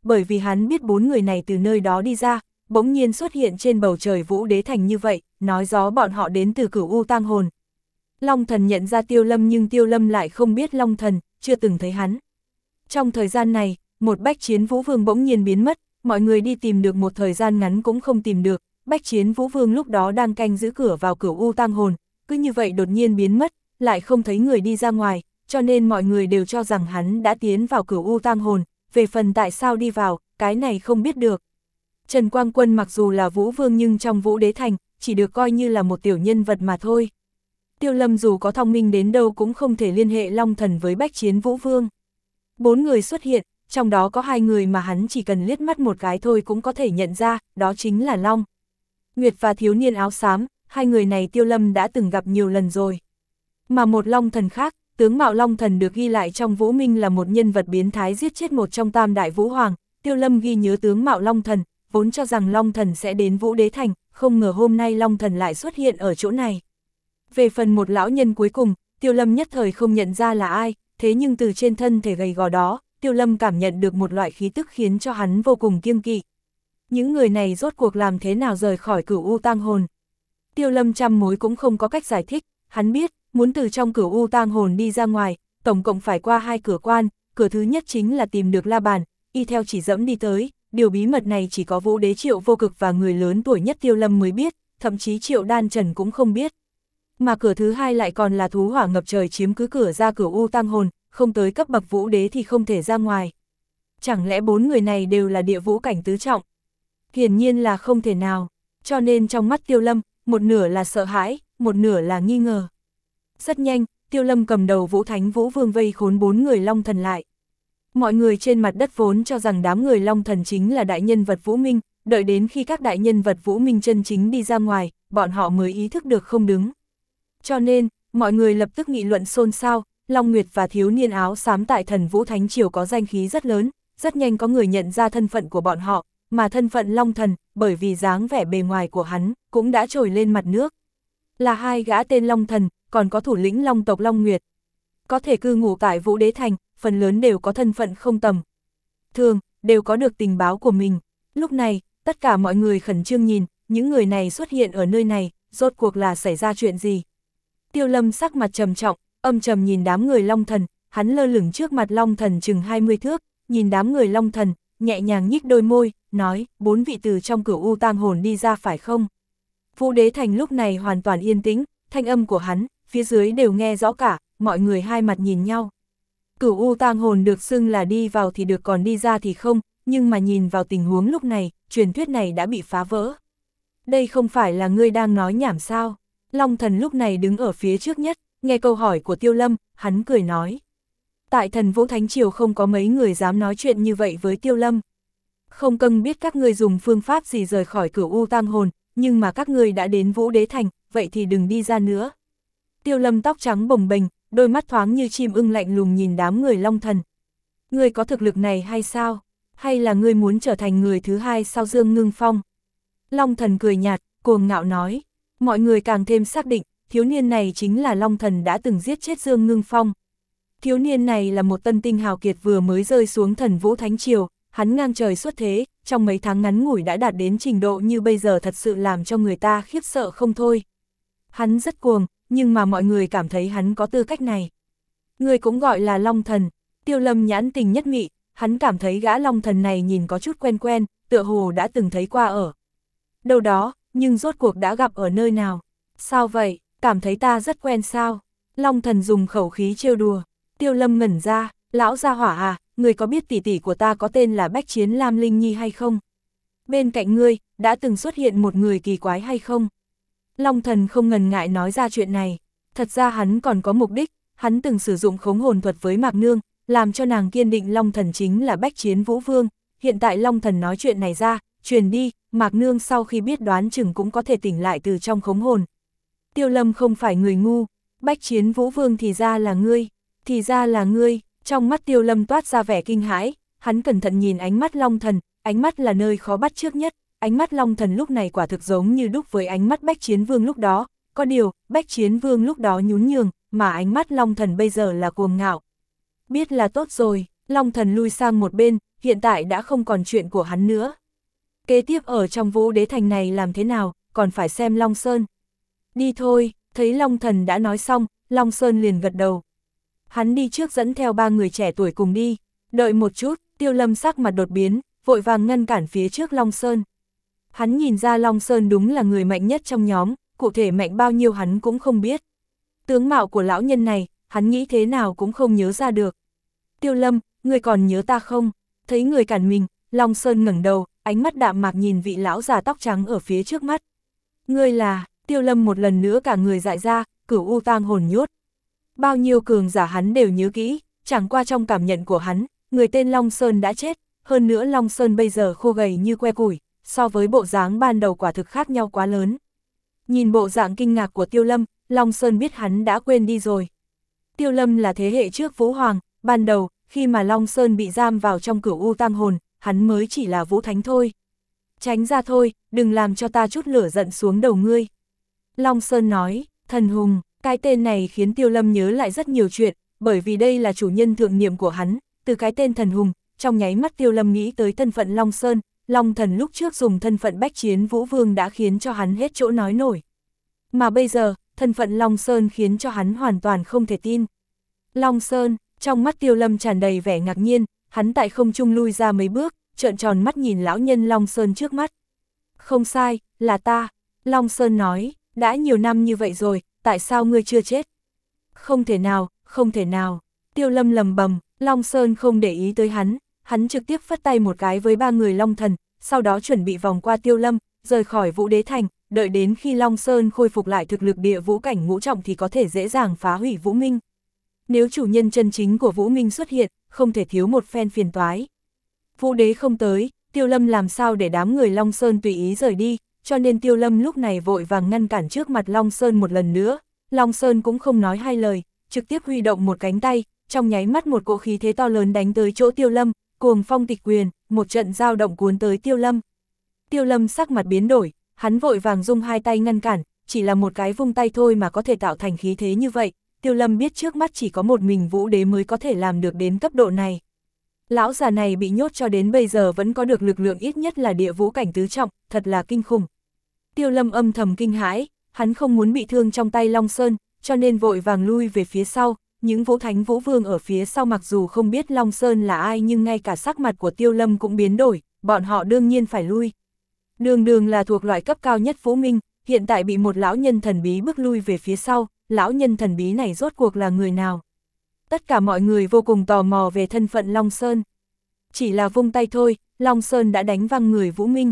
bởi vì hắn biết bốn người này từ nơi đó đi ra, bỗng nhiên xuất hiện trên bầu trời Vũ Đế Thành như vậy, nói gió bọn họ đến từ Cửu U Tang Hồn. Long Thần nhận ra Tiêu Lâm nhưng Tiêu Lâm lại không biết Long Thần, chưa từng thấy hắn. Trong thời gian này, một Bách Chiến Vũ Vương bỗng nhiên biến mất, mọi người đi tìm được một thời gian ngắn cũng không tìm được, Bách Chiến Vũ Vương lúc đó đang canh giữ cửa vào Cửu U Tang Hồn, cứ như vậy đột nhiên biến mất, lại không thấy người đi ra ngoài, cho nên mọi người đều cho rằng hắn đã tiến vào Cửu U Tang Hồn, về phần tại sao đi vào, cái này không biết được. Trần Quang Quân mặc dù là Vũ Vương nhưng trong Vũ Đế Thành, chỉ được coi như là một tiểu nhân vật mà thôi. Tiêu Lâm dù có thông minh đến đâu cũng không thể liên hệ Long Thần với Bách Chiến Vũ Vương. Bốn người xuất hiện, trong đó có hai người mà hắn chỉ cần liếc mắt một cái thôi cũng có thể nhận ra, đó chính là Long Nguyệt và thiếu niên áo xám, hai người này Tiêu Lâm đã từng gặp nhiều lần rồi. Mà một Long Thần khác, tướng mạo Long Thần được ghi lại trong Vũ Minh là một nhân vật biến thái giết chết một trong tam đại Vũ Hoàng, Tiêu Lâm ghi nhớ tướng mạo Long Thần, vốn cho rằng Long Thần sẽ đến Vũ Đế Thành, không ngờ hôm nay Long Thần lại xuất hiện ở chỗ này. Về phần một lão nhân cuối cùng, Tiêu Lâm nhất thời không nhận ra là ai, thế nhưng từ trên thân thể gầy gò đó, Tiêu Lâm cảm nhận được một loại khí tức khiến cho hắn vô cùng kiêng kỵ. Những người này rốt cuộc làm thế nào rời khỏi Cửu U Tang Hồn? Tiêu Lâm trăm mối cũng không có cách giải thích, hắn biết, muốn từ trong Cửu U Tang Hồn đi ra ngoài, tổng cộng phải qua hai cửa quan, cửa thứ nhất chính là tìm được La Bàn, y theo chỉ dẫm đi tới, điều bí mật này chỉ có Vũ Đế Triệu Vô Cực và người lớn tuổi nhất Tiêu Lâm mới biết, thậm chí Triệu Đan Trần cũng không biết. Mà cửa thứ hai lại còn là thú hỏa ngập trời chiếm cứ cửa ra Cửu U Tang Hồn, không tới cấp bậc Vũ Đế thì không thể ra ngoài. Chẳng lẽ bốn người này đều là địa vũ cảnh tứ trọng? Hiển nhiên là không thể nào, cho nên trong mắt Tiêu Lâm, một nửa là sợ hãi, một nửa là nghi ngờ. Rất nhanh, Tiêu Lâm cầm đầu Vũ Thánh Vũ Vương vây khốn bốn người Long Thần lại. Mọi người trên mặt đất vốn cho rằng đám người Long Thần chính là đại nhân vật Vũ Minh, đợi đến khi các đại nhân vật Vũ Minh chân chính đi ra ngoài, bọn họ mới ý thức được không đứng. Cho nên, mọi người lập tức nghị luận xôn xao, Long Nguyệt và thiếu niên áo xám tại Thần Vũ Thánh Triều có danh khí rất lớn, rất nhanh có người nhận ra thân phận của bọn họ, mà thân phận Long Thần, bởi vì dáng vẻ bề ngoài của hắn, cũng đã trồi lên mặt nước. Là hai gã tên Long Thần, còn có thủ lĩnh Long tộc Long Nguyệt. Có thể cư ngụ tại Vũ Đế Thành, phần lớn đều có thân phận không tầm thường, đều có được tình báo của mình. Lúc này, tất cả mọi người khẩn trương nhìn, những người này xuất hiện ở nơi này, rốt cuộc là xảy ra chuyện gì? Tiêu Lâm sắc mặt trầm trọng, âm trầm nhìn đám người Long Thần, hắn lơ lửng trước mặt Long Thần chừng hai mươi thước, nhìn đám người Long Thần, nhẹ nhàng nhích đôi môi, nói, bốn vị từ trong Cửu U Tang Hồn đi ra phải không? Vũ Đế Thành lúc này hoàn toàn yên tĩnh, thanh âm của hắn, phía dưới đều nghe rõ cả, mọi người hai mặt nhìn nhau. Cửu U Tang Hồn được xưng là đi vào thì được còn đi ra thì không, nhưng mà nhìn vào tình huống lúc này, truyền thuyết này đã bị phá vỡ. Đây không phải là ngươi đang nói nhảm sao? Long Thần lúc này đứng ở phía trước nhất, nghe câu hỏi của Tiêu Lâm, hắn cười nói. Tại Thần Vũ Thánh Triều không có mấy người dám nói chuyện như vậy với Tiêu Lâm. Không cần biết các ngươi dùng phương pháp gì rời khỏi Cửu U Tang Hồn, nhưng mà các ngươi đã đến Vũ Đế Thành, vậy thì đừng đi ra nữa. Tiêu Lâm tóc trắng bồng bềnh, đôi mắt thoáng như chim ưng lạnh lùng nhìn đám người Long Thần. Ngươi có thực lực này hay sao? Hay là ngươi muốn trở thành người thứ hai sau Dương Ngưng Phong? Long Thần cười nhạt, cuồng ngạo nói. Mọi người càng thêm xác định, thiếu niên này chính là Long Thần đã từng giết chết Dương Ngưng Phong. Thiếu niên này là một tân tinh hào kiệt vừa mới rơi xuống Thần Vũ Thánh Triều, hắn ngang trời xuất thế, trong mấy tháng ngắn ngủi đã đạt đến trình độ như bây giờ thật sự làm cho người ta khiếp sợ không thôi. Hắn rất cuồng, nhưng mà mọi người cảm thấy hắn có tư cách này. Người cũng gọi là Long Thần, Tiêu Lâm nhãn tình nhất mị, hắn cảm thấy gã Long Thần này nhìn có chút quen quen, tựa hồ đã từng thấy qua ở đâu đó, nhưng rốt cuộc đã gặp ở nơi nào. Sao vậy, cảm thấy ta rất quen sao? Long Thần dùng khẩu khí trêu đùa. Tiêu Lâm ngẩn ra, lão gia hỏa à, người có biết tỷ tỷ của ta có tên là Bách Chiến Lam Linh Nhi hay không? Bên cạnh ngươi, đã từng xuất hiện một người kỳ quái hay không? Long Thần không ngần ngại nói ra chuyện này. Thật ra hắn còn có mục đích, hắn từng sử dụng khống hồn thuật với Mạc Nương, làm cho nàng kiên định Long Thần chính là Bách Chiến Vũ Vương. Hiện tại Long Thần nói chuyện này ra, truyền đi, Mạc Nương sau khi biết đoán chừng cũng có thể tỉnh lại từ trong khống hồn. Tiêu Lâm không phải người ngu, Bách Chiến Vũ Vương thì ra là ngươi, thì ra là ngươi. Trong mắt Tiêu Lâm toát ra vẻ kinh hãi, hắn cẩn thận nhìn ánh mắt Long Thần, ánh mắt là nơi khó bắt chước nhất, ánh mắt Long Thần lúc này quả thực giống như đúc với ánh mắt Bách Chiến Vương lúc đó, có điều, Bách Chiến Vương lúc đó nhún nhường, mà ánh mắt Long Thần bây giờ là cuồng ngạo. Biết là tốt rồi, Long Thần lui sang một bên, hiện tại đã không còn chuyện của hắn nữa. Kế tiếp ở trong Vũ Đế Thành này làm thế nào, còn phải xem Long Sơn. Đi thôi, thấy Long Thần đã nói xong, Long Sơn liền gật đầu. Hắn đi trước dẫn theo ba người trẻ tuổi cùng đi, đợi một chút, Tiêu Lâm sắc mặt đột biến, vội vàng ngăn cản phía trước Long Sơn. Hắn nhìn ra Long Sơn đúng là người mạnh nhất trong nhóm, cụ thể mạnh bao nhiêu hắn cũng không biết. Tướng mạo của lão nhân này, hắn nghĩ thế nào cũng không nhớ ra được. Tiêu Lâm, người còn nhớ ta không? Thấy người cản mình, Long Sơn ngẩng đầu, ánh mắt đạm mạc nhìn vị lão già tóc trắng ở phía trước mắt. Ngươi là, Tiêu Lâm một lần nữa cả người dại ra, Cửu U Tang hồn nhốt. Bao nhiêu cường giả hắn đều nhớ kỹ, chẳng qua trong cảm nhận của hắn, người tên Long Sơn đã chết, hơn nữa Long Sơn bây giờ khô gầy như que củi, so với bộ dáng ban đầu quả thực khác nhau quá lớn. Nhìn bộ dạng kinh ngạc của Tiêu Lâm, Long Sơn biết hắn đã quên đi rồi. Tiêu Lâm là thế hệ trước Vũ Hoàng, ban đầu, khi mà Long Sơn bị giam vào trong Cửu U Tang hồn, hắn mới chỉ là Vũ Thánh thôi. Tránh ra thôi, đừng làm cho ta chút lửa giận xuống đầu ngươi. Long Sơn nói, thần hùng, cái tên này khiến Tiêu Lâm nhớ lại rất nhiều chuyện, bởi vì đây là chủ nhân thượng niệm của hắn, từ cái tên thần hùng, trong nháy mắt Tiêu Lâm nghĩ tới thân phận Long Sơn, Long Thần lúc trước dùng thân phận bách chiến Vũ Vương đã khiến cho hắn hết chỗ nói nổi. Mà bây giờ, thân phận Long Sơn khiến cho hắn hoàn toàn không thể tin. Long Sơn, trong mắt Tiêu Lâm tràn đầy vẻ ngạc nhiên, hắn tại không trung lui ra mấy bước, trợn tròn mắt nhìn lão nhân Long Sơn trước mắt. Không sai, là ta. Long Sơn nói, đã nhiều năm như vậy rồi, tại sao ngươi chưa chết? Không thể nào, không thể nào. Tiêu Lâm lầm bầm, Long Sơn không để ý tới hắn, hắn trực tiếp phất tay một cái với ba người Long Thần, sau đó chuẩn bị vòng qua Tiêu Lâm, rời khỏi Vũ Đế Thành, đợi đến khi Long Sơn khôi phục lại thực lực địa vũ cảnh ngũ trọng thì có thể dễ dàng phá hủy Vũ Minh. Nếu chủ nhân chân chính của Vũ Minh xuất hiện, không thể thiếu một phen phiền toái. Vũ Đế không tới, Tiêu Lâm làm sao để đám người Long Sơn tùy ý rời đi, cho nên Tiêu Lâm lúc này vội vàng ngăn cản trước mặt Long Sơn một lần nữa. Long Sơn cũng không nói hai lời, trực tiếp huy động một cánh tay, trong nháy mắt một cỗ khí thế to lớn đánh tới chỗ Tiêu Lâm, cuồng phong tịch quyền, một trận dao động cuốn tới Tiêu Lâm. Tiêu Lâm sắc mặt biến đổi, hắn vội vàng dùng hai tay ngăn cản, chỉ là một cái vung tay thôi mà có thể tạo thành khí thế như vậy. Tiêu Lâm biết trước mắt chỉ có một mình Vũ Đế mới có thể làm được đến cấp độ này. Lão già này bị nhốt cho đến bây giờ vẫn có được lực lượng ít nhất là địa vũ cảnh tứ trọng, thật là kinh khủng. Tiêu Lâm âm thầm kinh hãi, hắn không muốn bị thương trong tay Long Sơn, cho nên vội vàng lui về phía sau. Những Vũ Thánh Vũ Vương ở phía sau mặc dù không biết Long Sơn là ai nhưng ngay cả sắc mặt của Tiêu Lâm cũng biến đổi, bọn họ đương nhiên phải lui. Đường Đường là thuộc loại cấp cao nhất Vũ Minh, hiện tại bị một lão nhân thần bí bước lui về phía sau, lão nhân thần bí này rốt cuộc là người nào? Tất cả mọi người vô cùng tò mò về thân phận Long Sơn. Chỉ là vung tay thôi, Long Sơn đã đánh văng người Vũ Minh.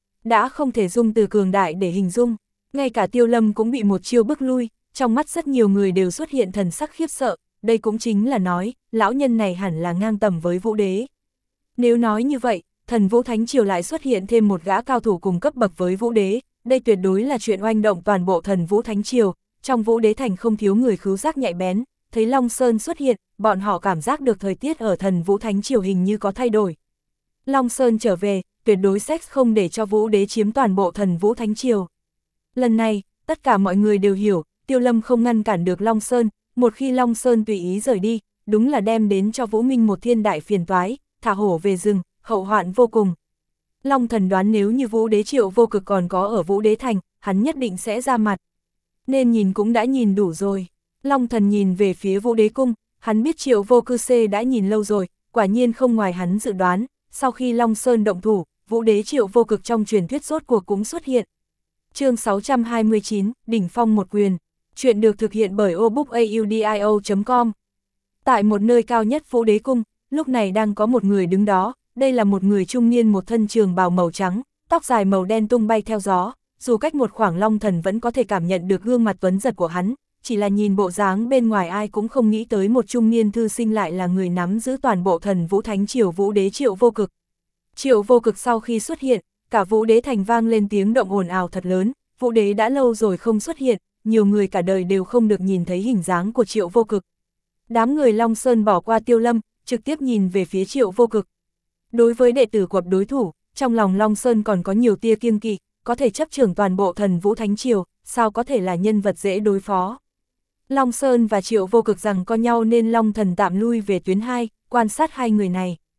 Đã không thể dùng từ cường đại để hình dung, ngay cả Tiêu Lâm cũng bị một chiêu bước lui, trong mắt rất nhiều người đều xuất hiện thần sắc khiếp sợ, đây cũng chính là nói, lão nhân này hẳn là ngang tầm với Vũ Đế. Nếu nói như vậy, thần Vũ Thánh Triều lại xuất hiện thêm một gã cao thủ cùng cấp bậc với Vũ Đế, đây tuyệt đối là chuyện oanh động toàn bộ thần Vũ Thánh Triều, trong Vũ Đế Thành không thiếu người khứu giác nhạy bén, thấy Long Sơn xuất hiện, bọn họ cảm giác được thời tiết ở thần Vũ Thánh Triều hình như có thay đổi. Long Sơn trở về, tuyệt đối sex không để cho Vũ Đế chiếm toàn bộ thần Vũ Thánh Triều. Lần này, tất cả mọi người đều hiểu, Tiêu Lâm không ngăn cản được Long Sơn, một khi Long Sơn tùy ý rời đi, đúng là đem đến cho Vũ Minh một thiên đại phiền toái, thả hổ về rừng, hậu hoạn vô cùng. Long Thần đoán nếu như Vũ Đế Triệu Vô Cực còn có ở Vũ Đế Thành, hắn nhất định sẽ ra mặt. Nên nhìn cũng đã nhìn đủ rồi. Long Thần nhìn về phía Vũ Đế Cung, hắn biết Triệu Vô Cư Xê đã nhìn lâu rồi, quả nhiên không ngoài hắn dự đoán, sau khi Long Sơn động thủ, Vũ Đế Triệu Vô Cực trong truyền thuyết rốt cuộc cũng xuất hiện. Chương sáu trăm hai mươi chín, Đỉnh Phong một quyền. Chuyện được thực hiện bởi obookaudio chấm com. Tại một nơi cao nhất Vũ Đế Cung, lúc này đang có một người đứng đó, đây là một người trung niên một thân trường bào màu trắng, tóc dài màu đen tung bay theo gió, dù cách một khoảng Long Thần vẫn có thể cảm nhận được gương mặt tuấn giật của hắn, chỉ là nhìn bộ dáng bên ngoài ai cũng không nghĩ tới một trung niên thư sinh lại là người nắm giữ toàn bộ thần Vũ Thánh Triều Vũ Đế Triệu Vô Cực. Triệu Vô Cực sau khi xuất hiện, cả Vũ Đế Thành vang lên tiếng động ồn ào thật lớn, Vũ Đế đã lâu rồi không xuất hiện, nhiều người cả đời đều không được nhìn thấy hình dáng của Triệu Vô Cực. Đám người Long Sơn bỏ qua Tiêu Lâm, trực tiếp nhìn về phía Triệu Vô Cực. Đối với đệ tử của đối thủ, trong lòng Long Sơn còn có nhiều tia kiêng kỵ, có thể chấp trưởng toàn bộ thần Vũ Thánh Triều, sao có thể là nhân vật dễ đối phó. Long Sơn và Triệu Vô Cực rằng co nhau nên Long Thần tạm lui về tuyến hai, quan sát hai người này.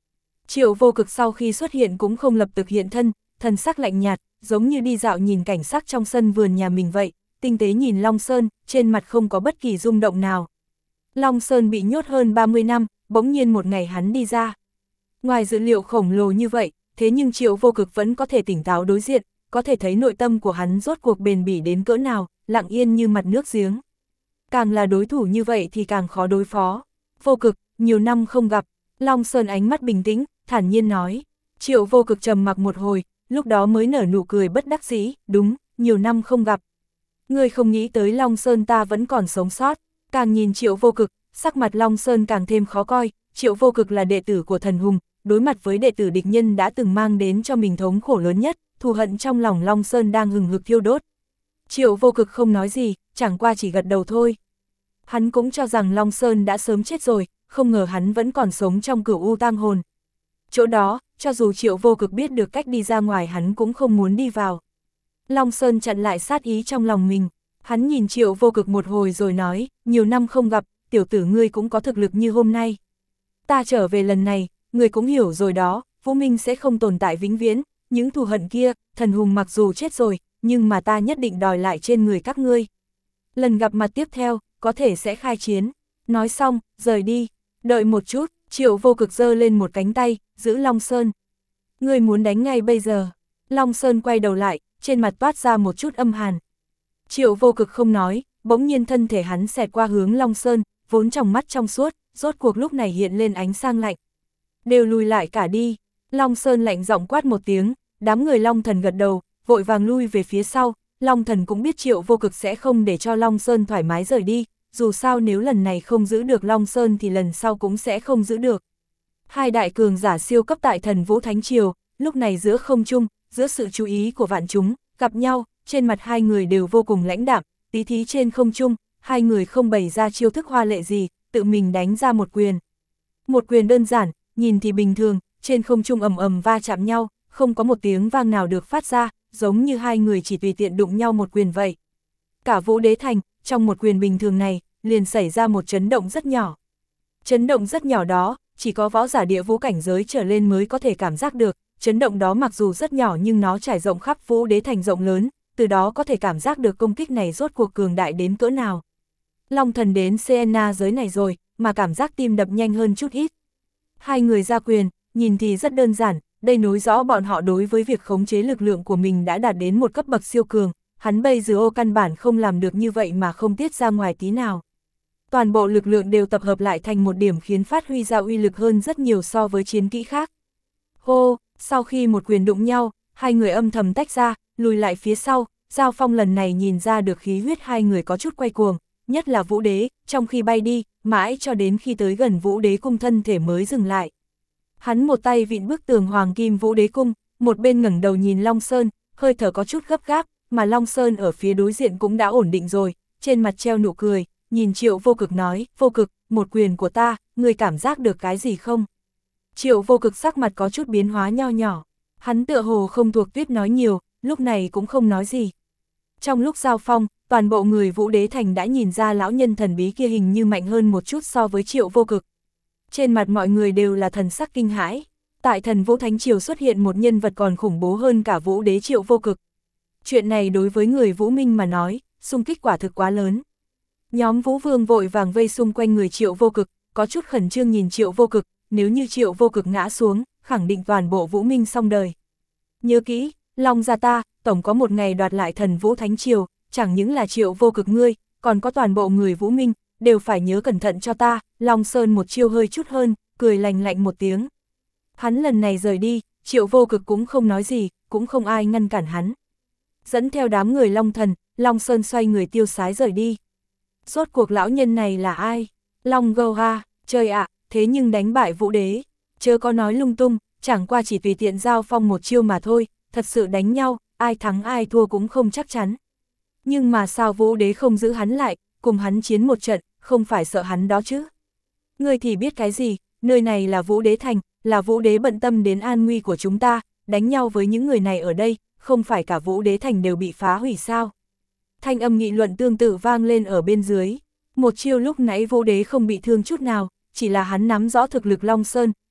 Triệu Vô Cực sau khi xuất hiện cũng không lập tức hiện thân, thần sắc lạnh nhạt, giống như đi dạo nhìn cảnh sắc trong sân vườn nhà mình vậy, tinh tế nhìn Long Sơn, trên mặt không có bất kỳ rung động nào. Long Sơn bị nhốt hơn ba mươi năm, bỗng nhiên một ngày hắn đi ra. Ngoài dữ liệu khổng lồ như vậy, thế nhưng Triệu Vô Cực vẫn có thể tỉnh táo đối diện, có thể thấy nội tâm của hắn rốt cuộc bền bỉ đến cỡ nào, lặng yên như mặt nước giếng. Càng là đối thủ như vậy thì càng khó đối phó. Vô Cực, nhiều năm không gặp. Long Sơn ánh mắt bình tĩnh, thản nhiên nói. Triệu Vô Cực trầm mặc một hồi, lúc đó mới nở nụ cười bất đắc dĩ, đúng, nhiều năm không gặp. Ngươi không nghĩ tới Long Sơn ta vẫn còn sống sót. Càng nhìn Triệu Vô Cực, sắc mặt Long Sơn càng thêm khó coi. Triệu Vô Cực là đệ tử của thần hùng, đối mặt với đệ tử địch nhân đã từng mang đến cho mình thống khổ lớn nhất, thù hận trong lòng Long Sơn đang hừng hực thiêu đốt. Triệu Vô Cực không nói gì, chẳng qua chỉ gật đầu thôi. Hắn cũng cho rằng Long Sơn đã sớm chết rồi, không ngờ hắn vẫn còn sống trong cửu u tang hồn. Chỗ đó, cho dù Triệu Vô Cực biết được cách đi ra ngoài hắn cũng không muốn đi vào. Long Sơn chặn lại sát ý trong lòng mình. Hắn nhìn Triệu Vô Cực một hồi rồi nói, nhiều năm không gặp, tiểu tử ngươi cũng có thực lực như hôm nay. Ta trở về lần này, ngươi cũng hiểu rồi đó, Vũ Minh sẽ không tồn tại vĩnh viễn, những thù hận kia, thần hùng mặc dù chết rồi, nhưng mà ta nhất định đòi lại trên người các ngươi. Lần gặp mặt tiếp theo, có thể sẽ khai chiến. Nói xong, rời đi. Đợi một chút, Triệu Vô Cực giơ lên một cánh tay, giữ Long Sơn. Ngươi muốn đánh ngay bây giờ. Long Sơn quay đầu lại, trên mặt toát ra một chút âm hàn. Triệu Vô Cực không nói, bỗng nhiên thân thể hắn xẹt qua hướng Long Sơn, vốn trong mắt trong suốt, rốt cuộc lúc này hiện lên ánh sang lạnh. Đều lùi lại cả đi. Long Sơn lạnh giọng quát một tiếng, đám người Long Thần gật đầu, vội vàng lui về phía sau. Long Thần cũng biết Triệu Vô Cực sẽ không để cho Long Sơn thoải mái rời đi, dù sao nếu lần này không giữ được Long Sơn thì lần sau cũng sẽ không giữ được. Hai đại cường giả siêu cấp tại Thần Vũ Thánh Triều, lúc này giữa không trung, giữa sự chú ý của vạn chúng, gặp nhau, trên mặt hai người đều vô cùng lãnh đạm, tí thí trên không trung, hai người không bày ra chiêu thức hoa lệ gì, tự mình đánh ra một quyền. Một quyền đơn giản, nhìn thì bình thường, trên không trung ầm ầm va chạm nhau, không có một tiếng vang nào được phát ra, giống như hai người chỉ tùy tiện đụng nhau một quyền vậy. Cả Vũ Đế Thành, trong một quyền bình thường này, liền xảy ra một chấn động rất nhỏ. Chấn động rất nhỏ đó, chỉ có võ giả địa vũ cảnh giới trở lên mới có thể cảm giác được, chấn động đó mặc dù rất nhỏ nhưng nó trải rộng khắp Vũ Đế Thành rộng lớn, từ đó có thể cảm giác được công kích này rốt cuộc cường đại đến cỡ nào. Long Thần đến Siena giới này rồi, mà cảm giác tim đập nhanh hơn chút ít. Hai người ra quyền, nhìn thì rất đơn giản, đây nói rõ bọn họ đối với việc khống chế lực lượng của mình đã đạt đến một cấp bậc siêu cường, hắn bây giờ ô căn bản không làm được như vậy mà không tiết ra ngoài tí nào. Toàn bộ lực lượng đều tập hợp lại thành một điểm khiến phát huy ra uy lực hơn rất nhiều so với chiến kỹ khác. Hô, sau khi một quyền đụng nhau, hai người âm thầm tách ra, lùi lại phía sau, giao phong lần này nhìn ra được khí huyết hai người có chút quay cuồng, nhất là Vũ Đế, trong khi bay đi, mãi cho đến khi tới gần Vũ Đế cung thân thể mới dừng lại. Hắn một tay vịn bức tường hoàng kim Vũ Đế cung, một bên ngẩng đầu nhìn Long Sơn, hơi thở có chút gấp gáp, mà Long Sơn ở phía đối diện cũng đã ổn định rồi, trên mặt treo nụ cười, nhìn Triệu Vô Cực nói, Vô Cực, một quyền của ta, ngươi cảm giác được cái gì không? Triệu Vô Cực sắc mặt có chút biến hóa nho nhỏ, hắn tựa hồ không thuộc tuyết nói nhiều, lúc này cũng không nói gì. Trong lúc giao phong, toàn bộ người Vũ Đế Thành đã nhìn ra lão nhân thần bí kia hình như mạnh hơn một chút so với Triệu Vô Cực. Trên mặt mọi người đều là thần sắc kinh hãi, tại Thần Vũ Thánh Triều xuất hiện một nhân vật còn khủng bố hơn cả Vũ Đế Triệu Vô Cực. Chuyện này đối với người Vũ Minh mà nói, xung kích quả thực quá lớn. Nhóm Vũ Vương vội vàng vây xung quanh người Triệu Vô Cực, có chút khẩn trương nhìn Triệu Vô Cực, nếu như Triệu Vô Cực ngã xuống, khẳng định toàn bộ Vũ Minh xong đời. Nhớ kỹ, Long gia ta, tổng có một ngày đoạt lại Thần Vũ Thánh Triều, chẳng những là Triệu Vô Cực ngươi, còn có toàn bộ người Vũ Minh, đều phải nhớ cẩn thận cho ta. Long Sơn một chiêu hơi chút hơn, cười lành lạnh một tiếng. Hắn lần này rời đi, Triệu Vô Cực cũng không nói gì, cũng không ai ngăn cản hắn. Dẫn theo đám người Long Thần, Long Sơn xoay người tiêu sái rời đi. Rốt cuộc lão nhân này là ai? Long Gâu ha, trời ạ, thế nhưng đánh bại Vũ Đế. Chớ có nói lung tung, chẳng qua chỉ tùy tiện giao phong một chiêu mà thôi, thật sự đánh nhau, ai thắng ai thua cũng không chắc chắn. Nhưng mà sao Vũ Đế không giữ hắn lại, cùng hắn chiến một trận, không phải sợ hắn đó chứ? Ngươi thì biết cái gì, nơi này là Vũ Đế Thành, là Vũ Đế bận tâm đến an nguy của chúng ta, đánh nhau với những người này ở đây, không phải cả Vũ Đế Thành đều bị phá hủy sao? Thanh âm nghị luận tương tự vang lên ở bên dưới. Một chiêu lúc nãy Vũ Đế không bị thương chút nào, chỉ là hắn nắm rõ thực lực Long Sơn,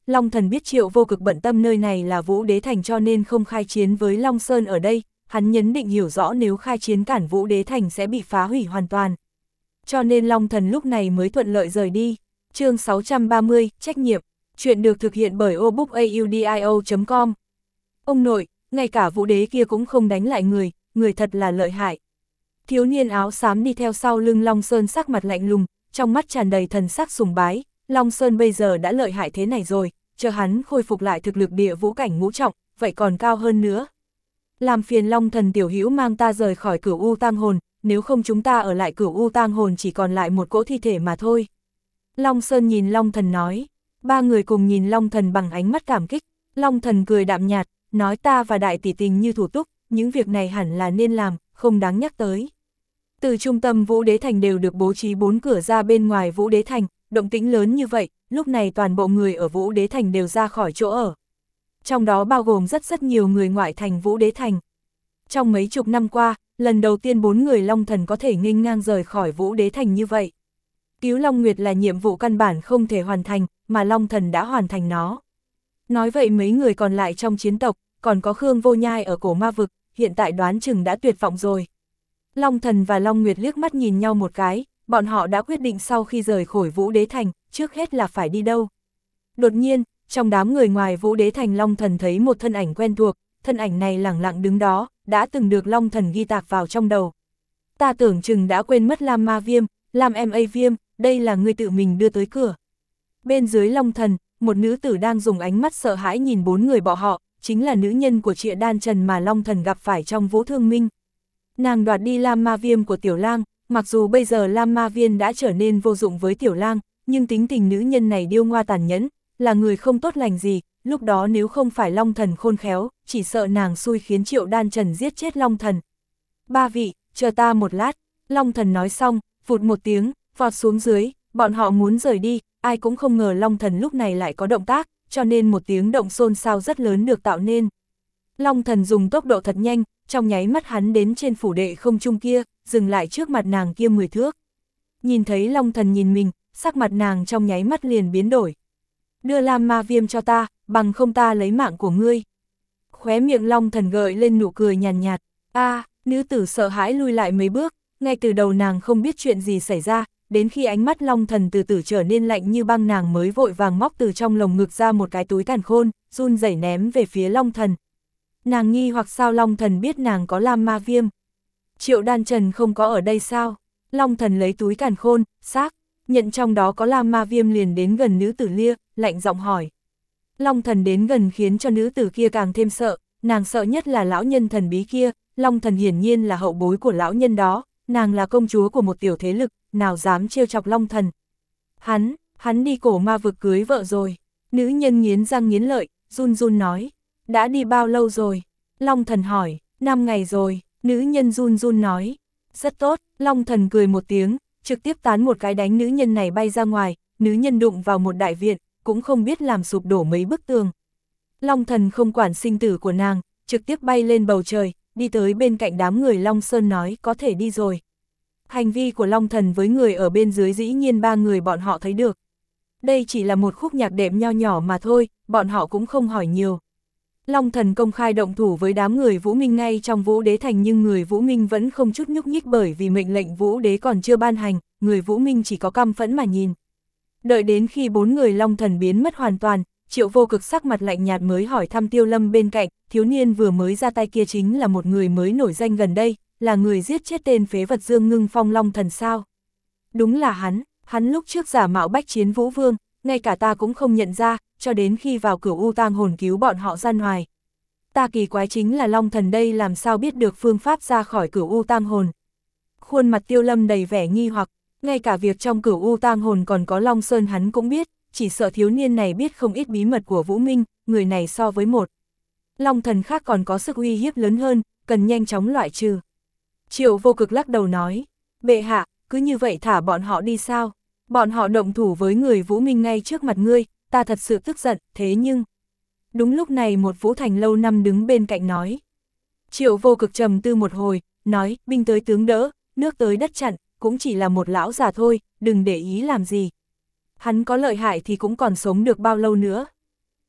Long Thần biết Triệu Vô Cực bận tâm nơi này là Vũ Đế Thành cho nên không khai chiến với Long Sơn ở đây, hắn nhấn định hiểu rõ nếu khai chiến cản Vũ Đế Thành sẽ bị phá hủy hoàn toàn. Cho nên Long Thần lúc này mới thuận lợi rời đi. Chương sáu trăm ba mươi, trách nhiệm. Chuyện được thực hiện bởi obookaudio chấm com. Ông nội, ngay cả Vũ Đế kia cũng không đánh lại người, người thật là lợi hại. Thiếu niên áo xám đi theo sau lưng Long Sơn sắc mặt lạnh lùng, trong mắt tràn đầy thần sắc sùng bái. Long Sơn bây giờ đã lợi hại thế này rồi, chờ hắn khôi phục lại thực lực địa vũ cảnh ngũ trọng, vậy còn cao hơn nữa. Làm phiền Long Thần tiểu hữu mang ta rời khỏi Cửu U Tang Hồn, nếu không chúng ta ở lại Cửu U Tang Hồn chỉ còn lại một cỗ thi thể mà thôi. Long Sơn nhìn Long Thần nói, ba người cùng nhìn Long Thần bằng ánh mắt cảm kích. Long Thần cười đạm nhạt, nói ta và đại tỷ tình như thủ túc, những việc này hẳn là nên làm, không đáng nhắc tới. Từ trung tâm Vũ Đế Thành đều được bố trí bốn cửa ra bên ngoài Vũ Đế Thành, động tĩnh lớn như vậy, lúc này toàn bộ người ở Vũ Đế Thành đều ra khỏi chỗ ở. Trong đó bao gồm rất rất nhiều người ngoại thành Vũ Đế Thành. Trong mấy chục năm qua, lần đầu tiên bốn người Long Thần có thể nghênh ngang rời khỏi Vũ Đế Thành như vậy. Cứu Long Nguyệt là nhiệm vụ căn bản không thể hoàn thành, mà Long Thần đã hoàn thành nó. Nói vậy mấy người còn lại trong chiến tộc, còn có Khương Vô Nhai ở cổ ma vực, hiện tại đoán chừng đã tuyệt vọng rồi. Long Thần và Long Nguyệt liếc mắt nhìn nhau một cái, bọn họ đã quyết định sau khi rời khỏi Vũ Đế Thành, trước hết là phải đi đâu. Đột nhiên, trong đám người ngoài Vũ Đế Thành Long Thần thấy một thân ảnh quen thuộc, thân ảnh này lẳng lặng đứng đó, đã từng được Long Thần ghi tạc vào trong đầu. Ta tưởng chừng đã quên mất Lam Ma Viêm, Lam em a Viêm, đây là ngươi tự mình đưa tới cửa. Bên dưới Long Thần, một nữ tử đang dùng ánh mắt sợ hãi nhìn bốn người bọn họ, chính là nữ nhân của Trịa Đan Trần mà Long Thần gặp phải trong Vũ Thương Minh. Nàng đoạt đi Lam Ma Viêm của Tiểu Lang, mặc dù bây giờ Lam Ma Viêm đã trở nên vô dụng với Tiểu Lang, nhưng tính tình nữ nhân này điêu ngoa tàn nhẫn, là người không tốt lành gì, lúc đó nếu không phải Long Thần khôn khéo, chỉ sợ nàng xui khiến Triệu Đan Trần giết chết Long Thần. Ba vị, chờ ta một lát, Long Thần nói xong, vụt một tiếng, vọt xuống dưới, bọn họ muốn rời đi, ai cũng không ngờ Long Thần lúc này lại có động tác, cho nên một tiếng động xôn xao rất lớn được tạo nên. Long Thần dùng tốc độ thật nhanh, trong nháy mắt hắn đến trên phủ đệ không trung kia, dừng lại trước mặt nàng kia mười thước. Nhìn thấy Long Thần nhìn mình, sắc mặt nàng trong nháy mắt liền biến đổi. Đưa Lam Ma Viêm cho ta, bằng không ta lấy mạng của ngươi. Khóe miệng Long Thần gợi lên nụ cười nhàn nhạt, a à, nữ tử sợ hãi lui lại mấy bước, ngay từ đầu nàng không biết chuyện gì xảy ra, đến khi ánh mắt Long Thần từ từ trở nên lạnh như băng nàng mới vội vàng móc từ trong lồng ngực ra một cái túi càn khôn, run rẩy ném về phía Long Thần. Nàng nghi hoặc sao Long Thần biết nàng có Lam Ma Viêm. Triệu Đan Trần không có ở đây sao? Long Thần lấy túi càn khôn, xác, nhận trong đó có Lam Ma Viêm liền đến gần nữ tử lia, lạnh giọng hỏi. Long Thần đến gần khiến cho nữ tử kia càng thêm sợ, nàng sợ nhất là lão nhân thần bí kia, Long Thần hiển nhiên là hậu bối của lão nhân đó, nàng là công chúa của một tiểu thế lực, nào dám trêu chọc Long Thần. Hắn, hắn đi cổ ma vực cưới vợ rồi. Nữ nhân nghiến răng nghiến lợi, run run nói. Đã đi bao lâu rồi? Long Thần hỏi, năm ngày rồi, nữ nhân run run nói. Rất tốt, Long Thần cười một tiếng, trực tiếp tán một cái đánh nữ nhân này bay ra ngoài, nữ nhân đụng vào một đại viện, cũng không biết làm sụp đổ mấy bức tường. Long Thần không quản sinh tử của nàng, trực tiếp bay lên bầu trời, đi tới bên cạnh đám người Long Sơn nói có thể đi rồi. Hành vi của Long Thần với người ở bên dưới dĩ nhiên ba người bọn họ thấy được. Đây chỉ là một khúc nhạc đệm nho nhỏ mà thôi, bọn họ cũng không hỏi nhiều. Long Thần công khai động thủ với đám người Vũ Minh ngay trong Vũ Đế Thành nhưng người Vũ Minh vẫn không chút nhúc nhích bởi vì mệnh lệnh Vũ Đế còn chưa ban hành, người Vũ Minh chỉ có căm phẫn mà nhìn. Đợi đến khi bốn người Long Thần biến mất hoàn toàn, Triệu Vô Cực sắc mặt lạnh nhạt mới hỏi thăm Tiêu Lâm bên cạnh, thiếu niên vừa mới ra tay kia chính là một người mới nổi danh gần đây, là người giết chết tên phế vật Dương Ngưng Phong Long Thần sao? Đúng là hắn, hắn lúc trước giả mạo bách chiến Vũ Vương, ngay cả ta cũng không nhận ra, cho đến khi vào Cửu U Tang Hồn cứu bọn họ ra ngoài. Ta kỳ quái chính là Long Thần đây làm sao biết được phương pháp ra khỏi Cửu U Tang Hồn. Khuôn mặt Tiêu Lâm đầy vẻ nghi hoặc, ngay cả việc trong Cửu U Tang Hồn còn có Long Sơn hắn cũng biết, chỉ sợ thiếu niên này biết không ít bí mật của Vũ Minh, người này so với một Long Thần khác còn có sức uy hiếp lớn hơn, cần nhanh chóng loại trừ. Triệu Vô Cực lắc đầu nói, bệ hạ, cứ như vậy thả bọn họ đi sao? Bọn họ động thủ với người Vũ Minh ngay trước mặt ngươi, ta thật sự tức giận, thế nhưng... Đúng lúc này một Vũ Thành lâu năm đứng bên cạnh nói. Triệu Vô Cực trầm tư một hồi, nói, binh tới tướng đỡ, nước tới đất chặn, cũng chỉ là một lão già thôi, đừng để ý làm gì. Hắn có lợi hại thì cũng còn sống được bao lâu nữa.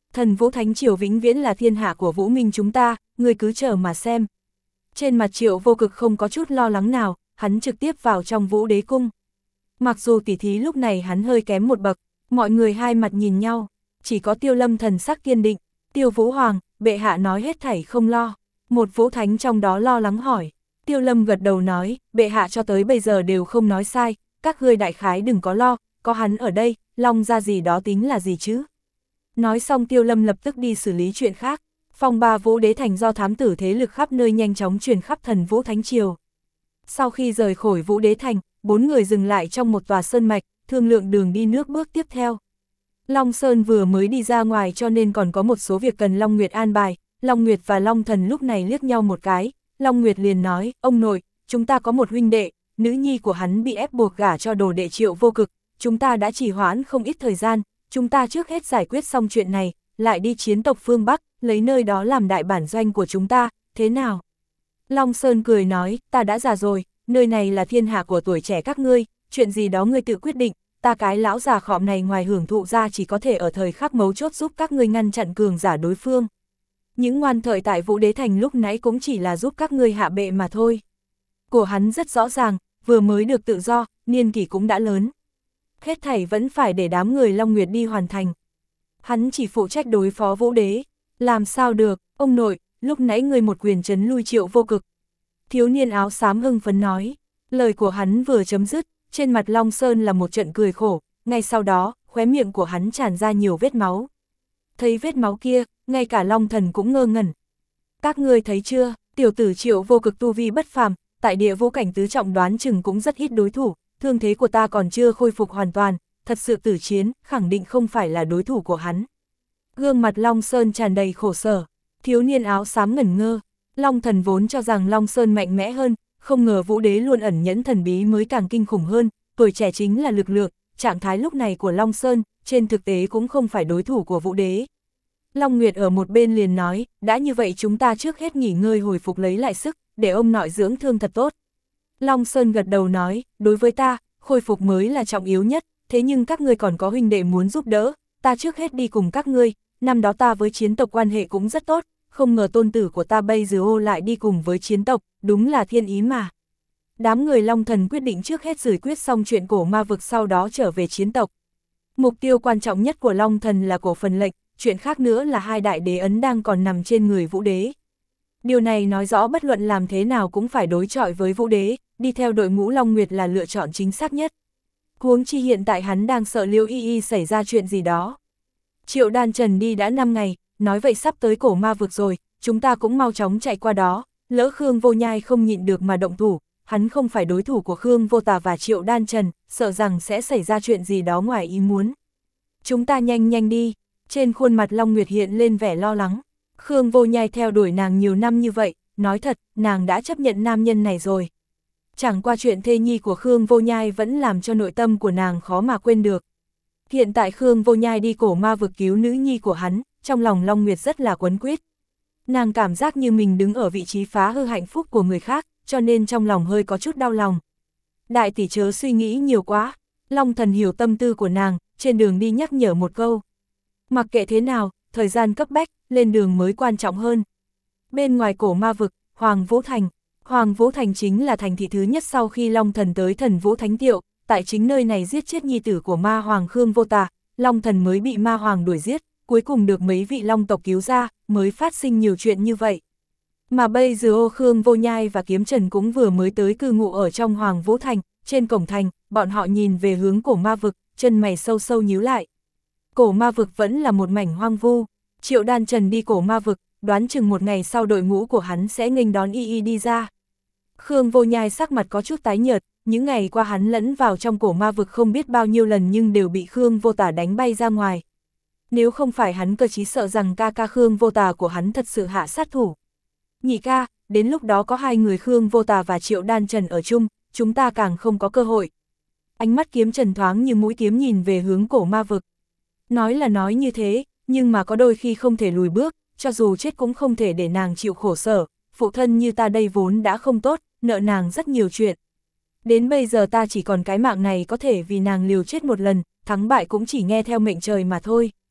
Thần Vũ Thánh Triều vĩnh viễn là thiên hạ của Vũ Minh chúng ta, ngươi cứ chờ mà xem. Trên mặt Triệu Vô Cực không có chút lo lắng nào, hắn trực tiếp vào trong Vũ Đế Cung. Mặc dù tỉ thí lúc này hắn hơi kém một bậc, mọi người hai mặt nhìn nhau, chỉ có Tiêu Lâm thần sắc kiên định. Tiêu Vũ Hoàng, bệ hạ nói hết thảy không lo. Một Vũ Thánh trong đó lo lắng hỏi. Tiêu Lâm gật đầu nói, bệ hạ cho tới bây giờ đều không nói sai, các ngươi đại khái đừng có lo, có hắn ở đây, Long ra gì đó tính là gì chứ. Nói xong Tiêu Lâm lập tức đi xử lý chuyện khác. Phong ba Vũ Đế Thành do thám tử thế lực khắp nơi nhanh chóng truyền khắp Thần Vũ Thánh Triều. Sau khi rời khỏi Vũ Đế Thành, bốn người dừng lại trong một tòa sơn mạch, thương lượng đường đi nước bước tiếp theo. Long Sơn vừa mới đi ra ngoài cho nên còn có một số việc cần Long Nguyệt an bài. Long Nguyệt và Long Thần lúc này liếc nhau một cái, Long Nguyệt liền nói, ông nội, chúng ta có một huynh đệ, nữ nhi của hắn bị ép buộc gả cho đồ đệ Triệu Vô Cực, chúng ta đã trì hoãn không ít thời gian, chúng ta trước hết giải quyết xong chuyện này, lại đi chiến tộc phương Bắc, lấy nơi đó làm đại bản doanh của chúng ta, thế nào? Long Sơn cười nói, ta đã già rồi, nơi này là thiên hạ của tuổi trẻ các ngươi, chuyện gì đó ngươi tự quyết định, ta cái lão già khọm này ngoài hưởng thụ ra chỉ có thể ở thời khắc mấu chốt giúp các ngươi ngăn chặn cường giả đối phương. Những ngoan thợ tại Vũ Đế Thành lúc nãy cũng chỉ là giúp các ngươi hạ bệ mà thôi. Của hắn rất rõ ràng, vừa mới được tự do, niên kỷ cũng đã lớn. Hết thảy vẫn phải để đám người Long Nguyệt đi hoàn thành. Hắn chỉ phụ trách đối phó Vũ Đế. Làm sao được, ông nội, lúc nãy người một quyền trấn lui Triệu Vô Cực. Thiếu niên áo xám hưng phấn nói. Lời của hắn vừa chấm dứt, trên mặt Long Sơn là một trận cười khổ, ngay sau đó, khóe miệng của hắn tràn ra nhiều vết máu. Thấy vết máu kia, ngay cả Long Thần cũng ngơ ngẩn. Các ngươi thấy chưa, tiểu tử Triệu Vô Cực tu vi bất phàm, tại địa vũ cảnh tứ trọng đoán chừng cũng rất ít đối thủ, thương thế của ta còn chưa khôi phục hoàn toàn, thật sự tử chiến, khẳng định không phải là đối thủ của hắn. Gương mặt Long Sơn tràn đầy khổ sở, thiếu niên áo xám ngẩn ngơ, Long Thần vốn cho rằng Long Sơn mạnh mẽ hơn, không ngờ Vũ Đế luôn ẩn nhẫn thần bí mới càng kinh khủng hơn, tuổi trẻ chính là lực lượng, trạng thái lúc này của Long Sơn, trên thực tế cũng không phải đối thủ của Vũ Đế. Long Nguyệt ở một bên liền nói, đã như vậy chúng ta trước hết nghỉ ngơi hồi phục lấy lại sức, để ông nội dưỡng thương thật tốt. Long Sơn gật đầu nói, đối với ta, khôi phục mới là trọng yếu nhất, thế nhưng các ngươi còn có huynh đệ muốn giúp đỡ, ta trước hết đi cùng các ngươi, năm đó ta với chiến tộc quan hệ cũng rất tốt, không ngờ tôn tử của ta bây giờ ô lại đi cùng với chiến tộc, đúng là thiên ý mà. Đám người Long Thần quyết định trước hết giải quyết xong chuyện cổ ma vực sau đó trở về chiến tộc. Mục tiêu quan trọng nhất của Long Thần là cổ phần lệnh, chuyện khác nữa là hai đại đế ấn đang còn nằm trên người Vũ Đế. Điều này nói rõ bất luận làm thế nào cũng phải đối chọi với Vũ Đế, đi theo đội ngũ Long Nguyệt là lựa chọn chính xác nhất. Huống chi hiện tại hắn đang sợ Liêu Y Y xảy ra chuyện gì đó. Triệu Đan Trần đi đã năm ngày, nói vậy sắp tới cổ ma vực rồi, chúng ta cũng mau chóng chạy qua đó, lỡ Khương Vô Nhai không nhịn được mà động thủ, hắn không phải đối thủ của Khương Vô Tà và Triệu Đan Trần, sợ rằng sẽ xảy ra chuyện gì đó ngoài ý muốn. Chúng ta nhanh nhanh đi, trên khuôn mặt Long Nguyệt hiện lên vẻ lo lắng. Khương Vô Nhai theo đuổi nàng nhiều năm như vậy, nói thật, nàng đã chấp nhận nam nhân này rồi. Chẳng qua chuyện thê nhi của Khương Vô Nhai vẫn làm cho nội tâm của nàng khó mà quên được. Hiện tại Khương Vô Nhai đi cổ ma vực cứu nữ nhi của hắn, trong lòng Long Nguyệt rất là quấn quýt. Nàng cảm giác như mình đứng ở vị trí phá hư hạnh phúc của người khác, cho nên trong lòng hơi có chút đau lòng. Đại tỷ chớ suy nghĩ nhiều quá, Long Thần hiểu tâm tư của nàng, trên đường đi nhắc nhở một câu. Mặc kệ thế nào, thời gian cấp bách, lên đường mới quan trọng hơn. Bên ngoài cổ ma vực, Hoàng Vũ Thành. Hoàng Vũ Thành chính là thành thị thứ nhất sau khi Long Thần tới Thần Vũ Thánh Tiệu, tại chính nơi này giết chết nhi tử của ma hoàng Khương Vô Tà, Long Thần mới bị ma hoàng đuổi giết, cuối cùng được mấy vị Long tộc cứu ra, mới phát sinh nhiều chuyện như vậy. Mà bây giờ ô Khương Vô Nhai và Kiếm Trần cũng vừa mới tới cư ngụ ở trong Hoàng Vũ Thành, trên cổng thành, bọn họ nhìn về hướng cổ ma vực, chân mày sâu sâu nhíu lại. Cổ ma vực vẫn là một mảnh hoang vu, Triệu Đan Trần đi cổ ma vực, đoán chừng một ngày sau đội ngũ của hắn sẽ nghênh đón y y đi ra. Khương Vô Nhai sắc mặt có chút tái nhợt, những ngày qua hắn lẫn vào trong cổ ma vực không biết bao nhiêu lần nhưng đều bị Khương Vô Tà đánh bay ra ngoài. Nếu không phải hắn cơ chí sợ rằng ca ca Khương Vô Tà của hắn thật sự hạ sát thủ. Nhị ca, đến lúc đó có hai người Khương Vô Tà và Triệu Đan Trần ở chung, chúng ta càng không có cơ hội. Ánh mắt Kiếm Trần thoáng như mũi kiếm nhìn về hướng cổ ma vực. Nói là nói như thế, nhưng mà có đôi khi không thể lùi bước, cho dù chết cũng không thể để nàng chịu khổ sở, phụ thân như ta đây vốn đã không tốt, nợ nàng rất nhiều chuyện. Đến bây giờ ta chỉ còn cái mạng này có thể vì nàng liều chết một lần, thắng bại cũng chỉ nghe theo mệnh trời mà thôi.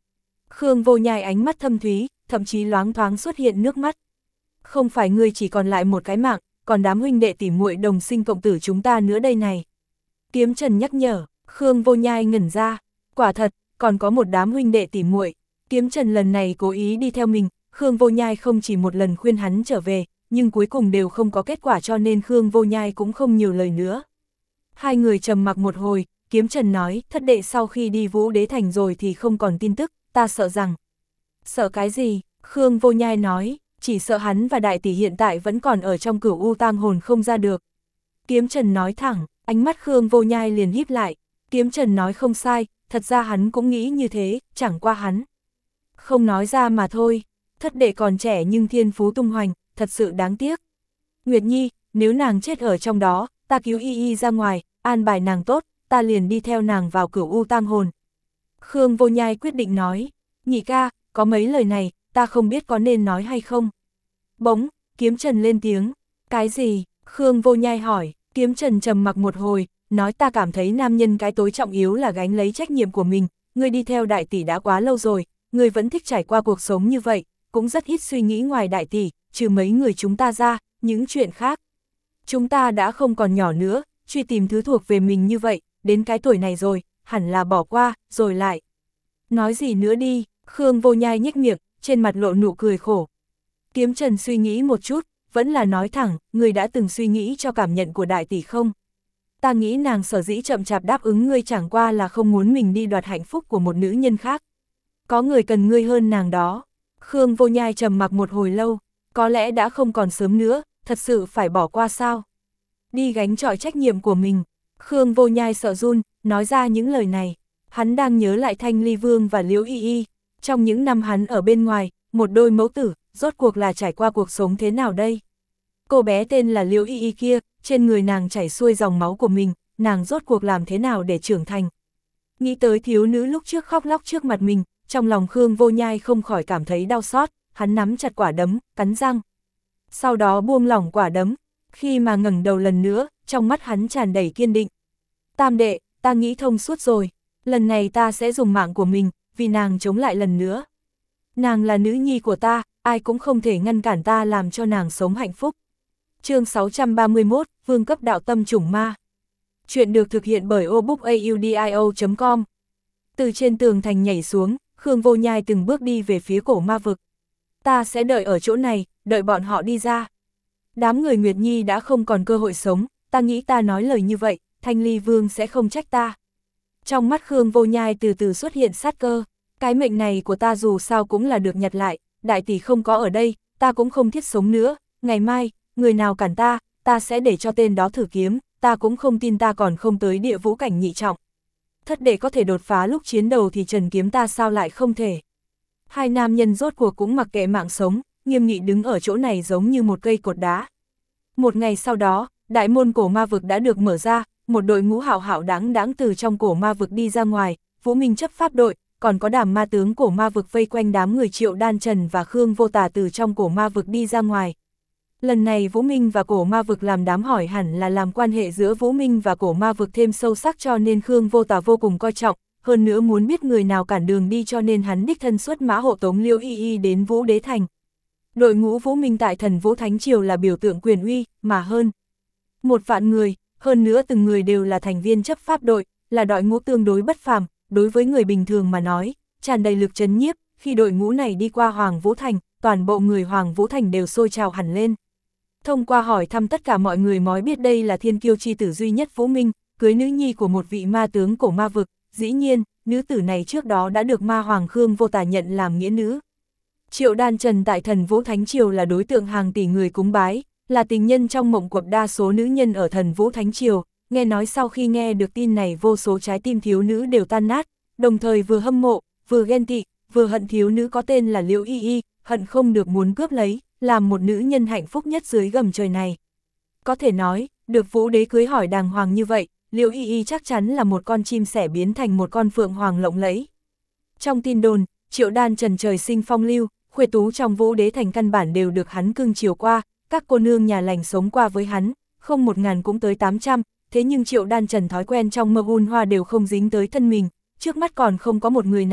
Khương Vô Nhai ánh mắt thâm thúy, thậm chí loáng thoáng xuất hiện nước mắt. Không phải ngươi chỉ còn lại một cái mạng, còn đám huynh đệ tỉ muội đồng sinh cộng tử chúng ta nữa đây này. Kiếm Trần nhắc nhở, Khương Vô Nhai ngẩn ra, quả thật, còn có một đám huynh đệ tỉ muội. Kiếm Trần lần này cố ý đi theo mình, Khương Vô Nhai không chỉ một lần khuyên hắn trở về, nhưng cuối cùng đều không có kết quả cho nên Khương Vô Nhai cũng không nhiều lời nữa. Hai người trầm mặc một hồi, Kiếm Trần nói, thất đệ sau khi đi Vũ Đế Thành rồi thì không còn tin tức, ta sợ rằng. Sợ cái gì? Khương Vô Nhai nói, chỉ sợ hắn và đại tỷ hiện tại vẫn còn ở trong Cửu U tang hồn không ra được. Kiếm Trần nói thẳng, ánh mắt Khương Vô Nhai liền híp lại, Kiếm Trần nói không sai, thật ra hắn cũng nghĩ như thế, chẳng qua hắn không nói ra mà thôi. Thất đệ còn trẻ nhưng thiên phú tung hoành, thật sự đáng tiếc. Nguyệt Nhi, nếu nàng chết ở trong đó, ta cứu y y ra ngoài, an bài nàng tốt, ta liền đi theo nàng vào Cửu U tang hồn. Khương Vô Nhai quyết định nói, nhị ca, có mấy lời này, ta không biết có nên nói hay không. Bỗng, Kiếm Trần lên tiếng, cái gì? Khương Vô Nhai hỏi. Kiếm Trần trầm mặc một hồi, nói ta cảm thấy nam nhân cái tối trọng yếu là gánh lấy trách nhiệm của mình, ngươi đi theo đại tỷ đã quá lâu rồi, ngươi vẫn thích trải qua cuộc sống như vậy, cũng rất ít suy nghĩ ngoài đại tỷ, trừ mấy người chúng ta ra, những chuyện khác. Chúng ta đã không còn nhỏ nữa, truy tìm thứ thuộc về mình như vậy, đến cái tuổi này rồi, hẳn là bỏ qua, rồi lại. Nói gì nữa đi, Khương Vô Nhai nhếch miệng, trên mặt lộ nụ cười khổ. Kiếm Trần suy nghĩ một chút, vẫn là nói thẳng, người đã từng suy nghĩ cho cảm nhận của đại tỷ không? Ta nghĩ nàng sở dĩ chậm chạp đáp ứng ngươi chẳng qua là không muốn mình đi đoạt hạnh phúc của một nữ nhân khác. Có người cần ngươi hơn nàng đó. Khương Vô Nhai trầm mặc một hồi lâu, có lẽ đã không còn sớm nữa, thật sự phải bỏ qua sao? Đi gánh chọi trách nhiệm của mình. Khương Vô Nhai sợ run, nói ra những lời này. Hắn đang nhớ lại Thanh Ly Vương và Liễu Y Y. Trong những năm hắn ở bên ngoài, một đôi mẫu tử, rốt cuộc là trải qua cuộc sống thế nào đây? Cô bé tên là Liễu Y Y kia, trên người nàng chảy xuôi dòng máu của mình, nàng rốt cuộc làm thế nào để trưởng thành? Nghĩ tới thiếu nữ lúc trước khóc lóc trước mặt mình, trong lòng Khương Vô Nhai không khỏi cảm thấy đau xót, hắn nắm chặt quả đấm, cắn răng. Sau đó buông lỏng quả đấm, khi mà ngẩng đầu lần nữa, trong mắt hắn tràn đầy kiên định. Tam đệ, ta nghĩ thông suốt rồi, lần này ta sẽ dùng mạng của mình, vì nàng chống lại lần nữa. Nàng là nữ nhi của ta, ai cũng không thể ngăn cản ta làm cho nàng sống hạnh phúc. Chương sáu trăm ba mươi mốt, Vương cấp đạo tâm chủng ma. Chuyện được thực hiện bởi obookaudio chấm com. Từ trên tường thành nhảy xuống, Khương Vô Nhai từng bước đi về phía cổ ma vực. Ta sẽ đợi ở chỗ này, đợi bọn họ đi ra. Đám người Nguyệt Nhi đã không còn cơ hội sống, ta nghĩ ta nói lời như vậy, Thanh Ly Vương sẽ không trách ta. Trong mắt Khương Vô Nhai từ từ xuất hiện sát cơ, cái mệnh này của ta dù sao cũng là được nhặt lại, đại tỷ không có ở đây, ta cũng không thiết sống nữa, ngày mai, người nào cản ta, ta sẽ để cho tên đó thử kiếm, ta cũng không tin ta còn không tới địa vũ cảnh nhị trọng. Thất đệ có thể đột phá lúc chiến đầu thì trần kiếm ta sao lại không thể. Hai nam nhân rốt cuộc cũng mặc kệ mạng sống, nghiêm nghị đứng ở chỗ này giống như một cây cột đá. Một ngày sau đó, đại môn cổ ma vực đã được mở ra, một đội ngũ hạo hạo đáng đáng từ trong cổ ma vực đi ra ngoài, Vũ Minh chấp pháp đội, còn có Đàm ma tướng cổ ma vực vây quanh đám người Triệu Đan Trần và Khương Vô Tà từ trong cổ ma vực đi ra ngoài. Lần này Vũ Minh và cổ ma vực làm đám hỏi hẳn là làm quan hệ giữa Vũ Minh và cổ ma vực thêm sâu sắc cho nên Khương Vô Tà vô cùng coi trọng, hơn nữa muốn biết người nào cản đường đi cho nên hắn đích thân xuất mã hộ tống Liễu Y Y đến Vũ Đế Thành. Đội ngũ Vũ Minh tại Thần Vũ Thánh Triều là biểu tượng quyền uy, mà hơn một vạn người, hơn nữa từng người đều là thành viên chấp pháp đội, là đội ngũ tương đối bất phàm, đối với người bình thường mà nói, tràn đầy lực trấn nhiếp, khi đội ngũ này đi qua Hoàng Vũ Thành, toàn bộ người Hoàng Vũ Thành đều sôi trào hẳn lên. Thông qua hỏi thăm tất cả mọi người mới biết đây là thiên kiêu chi tử duy nhất Vũ Minh, cưới nữ nhi của một vị ma tướng cổ ma vực, dĩ nhiên, nữ tử này trước đó đã được ma hoàng Khương Vô Tà nhận làm nghĩa nữ. Triệu Đan Trần tại Thần Vũ Thánh Triều là đối tượng hàng tỷ người cúng bái, là tình nhân trong mộng của đa số nữ nhân ở Thần Vũ Thánh Triều, nghe nói sau khi nghe được tin này vô số trái tim thiếu nữ đều tan nát, đồng thời vừa hâm mộ, vừa ghen tị, vừa hận thiếu nữ có tên là Liễu Y Y, hận không được muốn cướp lấy, làm một nữ nhân hạnh phúc nhất dưới gầm trời này. Có thể nói, được Vũ Đế cưới hỏi đàng hoàng như vậy, Liễu Y Y chắc chắn là một con chim sẻ biến thành một con phượng hoàng lộng lẫy. Trong tin đồn, Triệu Đan Trần trời sinh phong lưu, khuê tú trong Vũ Đế Thành căn bản đều được hắn cưng chiều qua, các cô nương nhà lành sống qua với hắn, không một ngàn cũng tới tám trăm, thế nhưng Triệu Đan Trần thói quen trong mơ hun hoa đều không dính tới thân mình, trước mắt còn không có một người nào,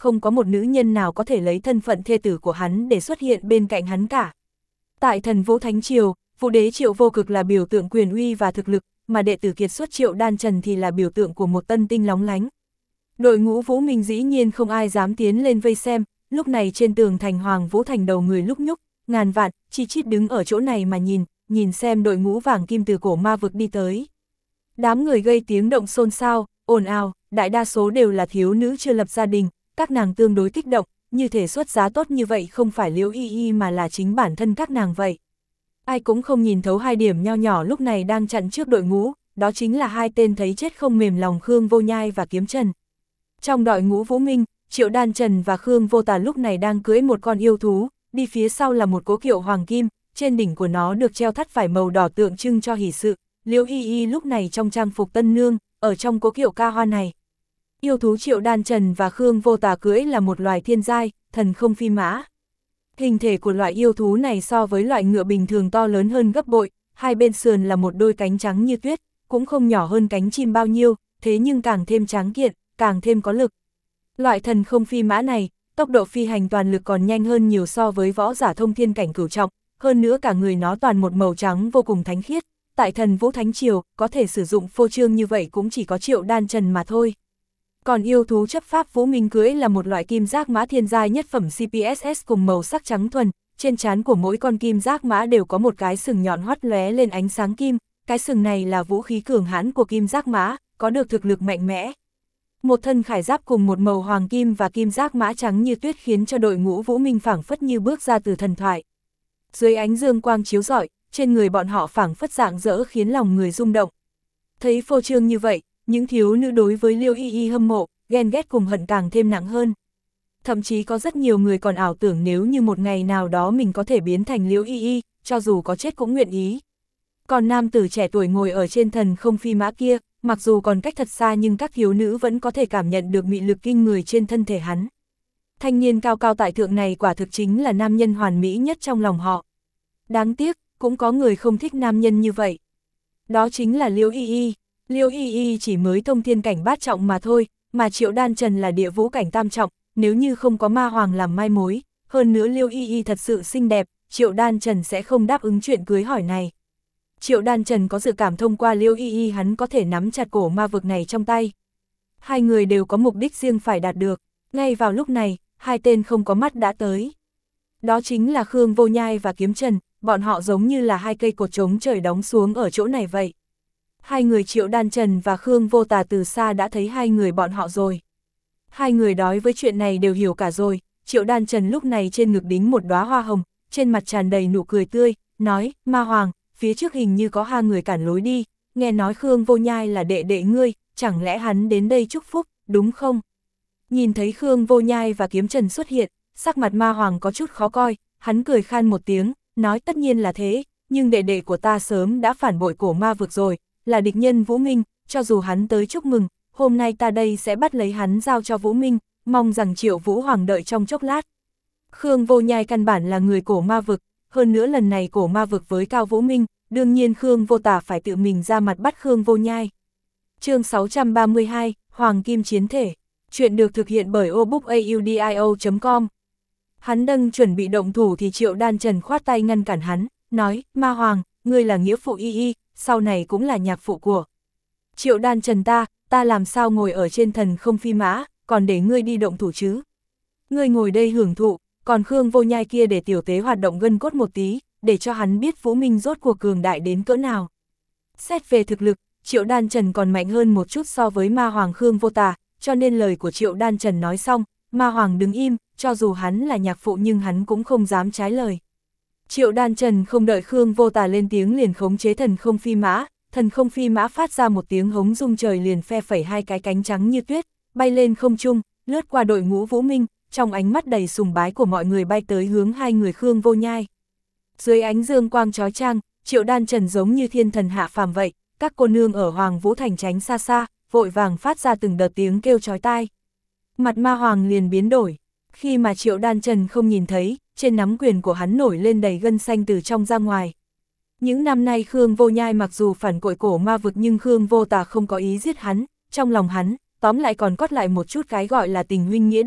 không có một nữ nhân nào có thể lấy thân phận thê tử của hắn để xuất hiện bên cạnh hắn cả. Tại Thần Vũ Thánh Triều, Vũ đế Triệu Vô Cực là biểu tượng quyền uy và thực lực, mà đệ tử kiệt xuất Triệu Đan Trần thì là biểu tượng của một tân tinh lóng lánh. Đội ngũ Vũ Minh dĩ nhiên không ai dám tiến lên vây xem, lúc này trên tường thành Hoàng Vũ Thành đầu người lúc nhúc, ngàn vạn, chi chít đứng ở chỗ này mà nhìn, nhìn xem đội ngũ vàng kim từ cổ ma vực đi tới. Đám người gây tiếng động xôn xao, ồn ào, đại đa số đều là thiếu nữ chưa lập gia đình, các nàng tương đối kích động, như thể xuất giá tốt như vậy không phải Liễu Y Y mà là chính bản thân các nàng vậy. Ai cũng không nhìn thấu hai điểm nho nhỏ lúc này đang chặn trước đội ngũ, đó chính là hai tên thấy chết không mềm lòng Khương Vô Nhai và Kiếm Trần. Trong đội ngũ Vũ Minh, Triệu Đan Trần và Khương Vô Tà lúc này đang cưỡi một con yêu thú, đi phía sau là một cố kiệu hoàng kim, trên đỉnh của nó được treo thắt vải màu đỏ tượng trưng cho hỷ sự. Liễu Y Y lúc này trong trang phục tân nương, ở trong cố kiệu ca hoa này. Yêu thú Triệu Đan Trần và Khương Vô Tà cưỡi là một loài thiên giai, thần không phi mã. Hình thể của loại yêu thú này so với loại ngựa bình thường to lớn hơn gấp bội, hai bên sườn là một đôi cánh trắng như tuyết, cũng không nhỏ hơn cánh chim bao nhiêu, thế nhưng càng thêm tráng kiện, càng thêm có lực. Loại thần không phi mã này, tốc độ phi hành toàn lực còn nhanh hơn nhiều so với võ giả thông thiên cảnh cửu trọng, hơn nữa cả người nó toàn một màu trắng vô cùng thánh khiết. Tại Thần Vũ Thánh Triều, có thể sử dụng phô trương như vậy cũng chỉ có Triệu Đan Trần mà thôi. Còn yêu thú chấp pháp Vũ Minh cưỡi là một loại kim giác mã thiên giai nhất phẩm xê pê ét ét cùng màu sắc trắng thuần, trên trán của mỗi con kim giác mã đều có một cái sừng nhọn hoắt lóe lên ánh sáng kim, cái sừng này là vũ khí cường hãn của kim giác mã, có được thực lực mạnh mẽ. Một thân khải giáp cùng một màu hoàng kim và kim giác mã trắng như tuyết khiến cho đội ngũ Vũ Minh phảng phất như bước ra từ thần thoại. Dưới ánh dương quang chiếu rọi, trên người bọn họ phảng phất rạng rỡ khiến lòng người rung động. Thấy phô trương như vậy, những thiếu nữ đối với Liễu Y Y hâm mộ, ghen ghét cùng hận càng thêm nặng hơn. Thậm chí có rất nhiều người còn ảo tưởng nếu như một ngày nào đó mình có thể biến thành Liễu Y Y, cho dù có chết cũng nguyện ý. Còn nam tử trẻ tuổi ngồi ở trên thần không phi mã kia, mặc dù còn cách thật xa nhưng các thiếu nữ vẫn có thể cảm nhận được mị lực kinh người trên thân thể hắn. Thanh niên cao cao tại thượng này quả thực chính là nam nhân hoàn mỹ nhất trong lòng họ. Đáng tiếc, cũng có người không thích nam nhân như vậy. Đó chính là Liễu Y Y. Liễu Y Y chỉ mới thông thiên cảnh bát trọng mà thôi, mà Triệu Đan Trần là địa vũ cảnh tam trọng, nếu như không có ma hoàng làm mai mối, hơn nữa Liễu Y Y thật sự xinh đẹp, Triệu Đan Trần sẽ không đáp ứng chuyện cưới hỏi này. Triệu Đan Trần có dự cảm thông qua Liễu Y Y hắn có thể nắm chặt cổ ma vực này trong tay. Hai người đều có mục đích riêng phải đạt được, ngay vào lúc này, hai tên không có mắt đã tới. Đó chính là Khương Vô Nhai và Kiếm Trần, bọn họ giống như là hai cây cột trống trời đóng xuống ở chỗ này vậy. Hai người Triệu Đan Trần và Khương Vô Tà từ xa đã thấy hai người bọn họ rồi. Hai người đối với chuyện này đều hiểu cả rồi, Triệu Đan Trần lúc này trên ngực đính một đóa hoa hồng, trên mặt tràn đầy nụ cười tươi, nói, Ma Hoàng, phía trước hình như có hai người cản lối đi, nghe nói Khương Vô Nhai là đệ đệ ngươi, chẳng lẽ hắn đến đây chúc phúc, đúng không? Nhìn thấy Khương Vô Nhai và Kiếm Trần xuất hiện, sắc mặt Ma Hoàng có chút khó coi, hắn cười khan một tiếng, nói tất nhiên là thế, nhưng đệ đệ của ta sớm đã phản bội cổ ma vực rồi, là địch nhân Vũ Minh, cho dù hắn tới chúc mừng, hôm nay ta đây sẽ bắt lấy hắn giao cho Vũ Minh, mong rằng Triệu Vũ Hoàng đợi trong chốc lát. Khương Vô Nhai căn bản là người cổ ma vực, hơn nữa lần này cổ ma vực với Cao Vũ Minh, đương nhiên Khương Vô Tà phải tự mình ra mặt bắt Khương Vô Nhai. Chương sáu trăm ba mươi hai, Hoàng Kim Chiến Thể. Chuyện được thực hiện bởi obookaudio chấm com. Hắn đang chuẩn bị động thủ thì Triệu Đan Trần khoát tay ngăn cản hắn, nói, Ma Hoàng, ngươi là nghĩa phụ Y Y, sau này cũng là nhạc phụ của Triệu Đan Trần ta, ta làm sao ngồi ở trên thần không phi mã, còn để ngươi đi động thủ chứ? Ngươi ngồi đây hưởng thụ, còn Khương Vô Nhai kia để tiểu tế hoạt động gân cốt một tí, để cho hắn biết Vũ Minh rốt cuộc cường đại đến cỡ nào. Xét về thực lực, Triệu Đan Trần còn mạnh hơn một chút so với Ma Hoàng Khương Vô Tà, cho nên lời của Triệu Đan Trần nói xong, Ma Hoàng đứng im, cho dù hắn là nhạc phụ nhưng hắn cũng không dám trái lời. Triệu Đan Trần không đợi Khương Vô Tà lên tiếng liền khống chế thần không phi mã, thần không phi mã phát ra một tiếng hống rung trời liền phe phẩy hai cái cánh trắng như tuyết, bay lên không trung, lướt qua đội ngũ Vũ Minh, trong ánh mắt đầy sùng bái của mọi người bay tới hướng hai người Khương Vô Nhai. Dưới ánh dương quang chói chang, Triệu Đan Trần giống như thiên thần hạ phàm vậy, các cô nương ở Hoàng Vũ Thành tránh xa xa, vội vàng phát ra từng đợt tiếng kêu chói tai. Mặt Ma Hoàng liền biến đổi, khi mà Triệu Đan Trần không nhìn thấy, trên nắm quyền của hắn nổi lên đầy gân xanh từ trong ra ngoài. Những năm nay Khương Vô Nhai mặc dù phản cội cổ ma vực nhưng Khương Vô Tà không có ý giết hắn, trong lòng hắn, tóm lại còn cót lại một chút cái gọi là tình huynh nghĩa đệ,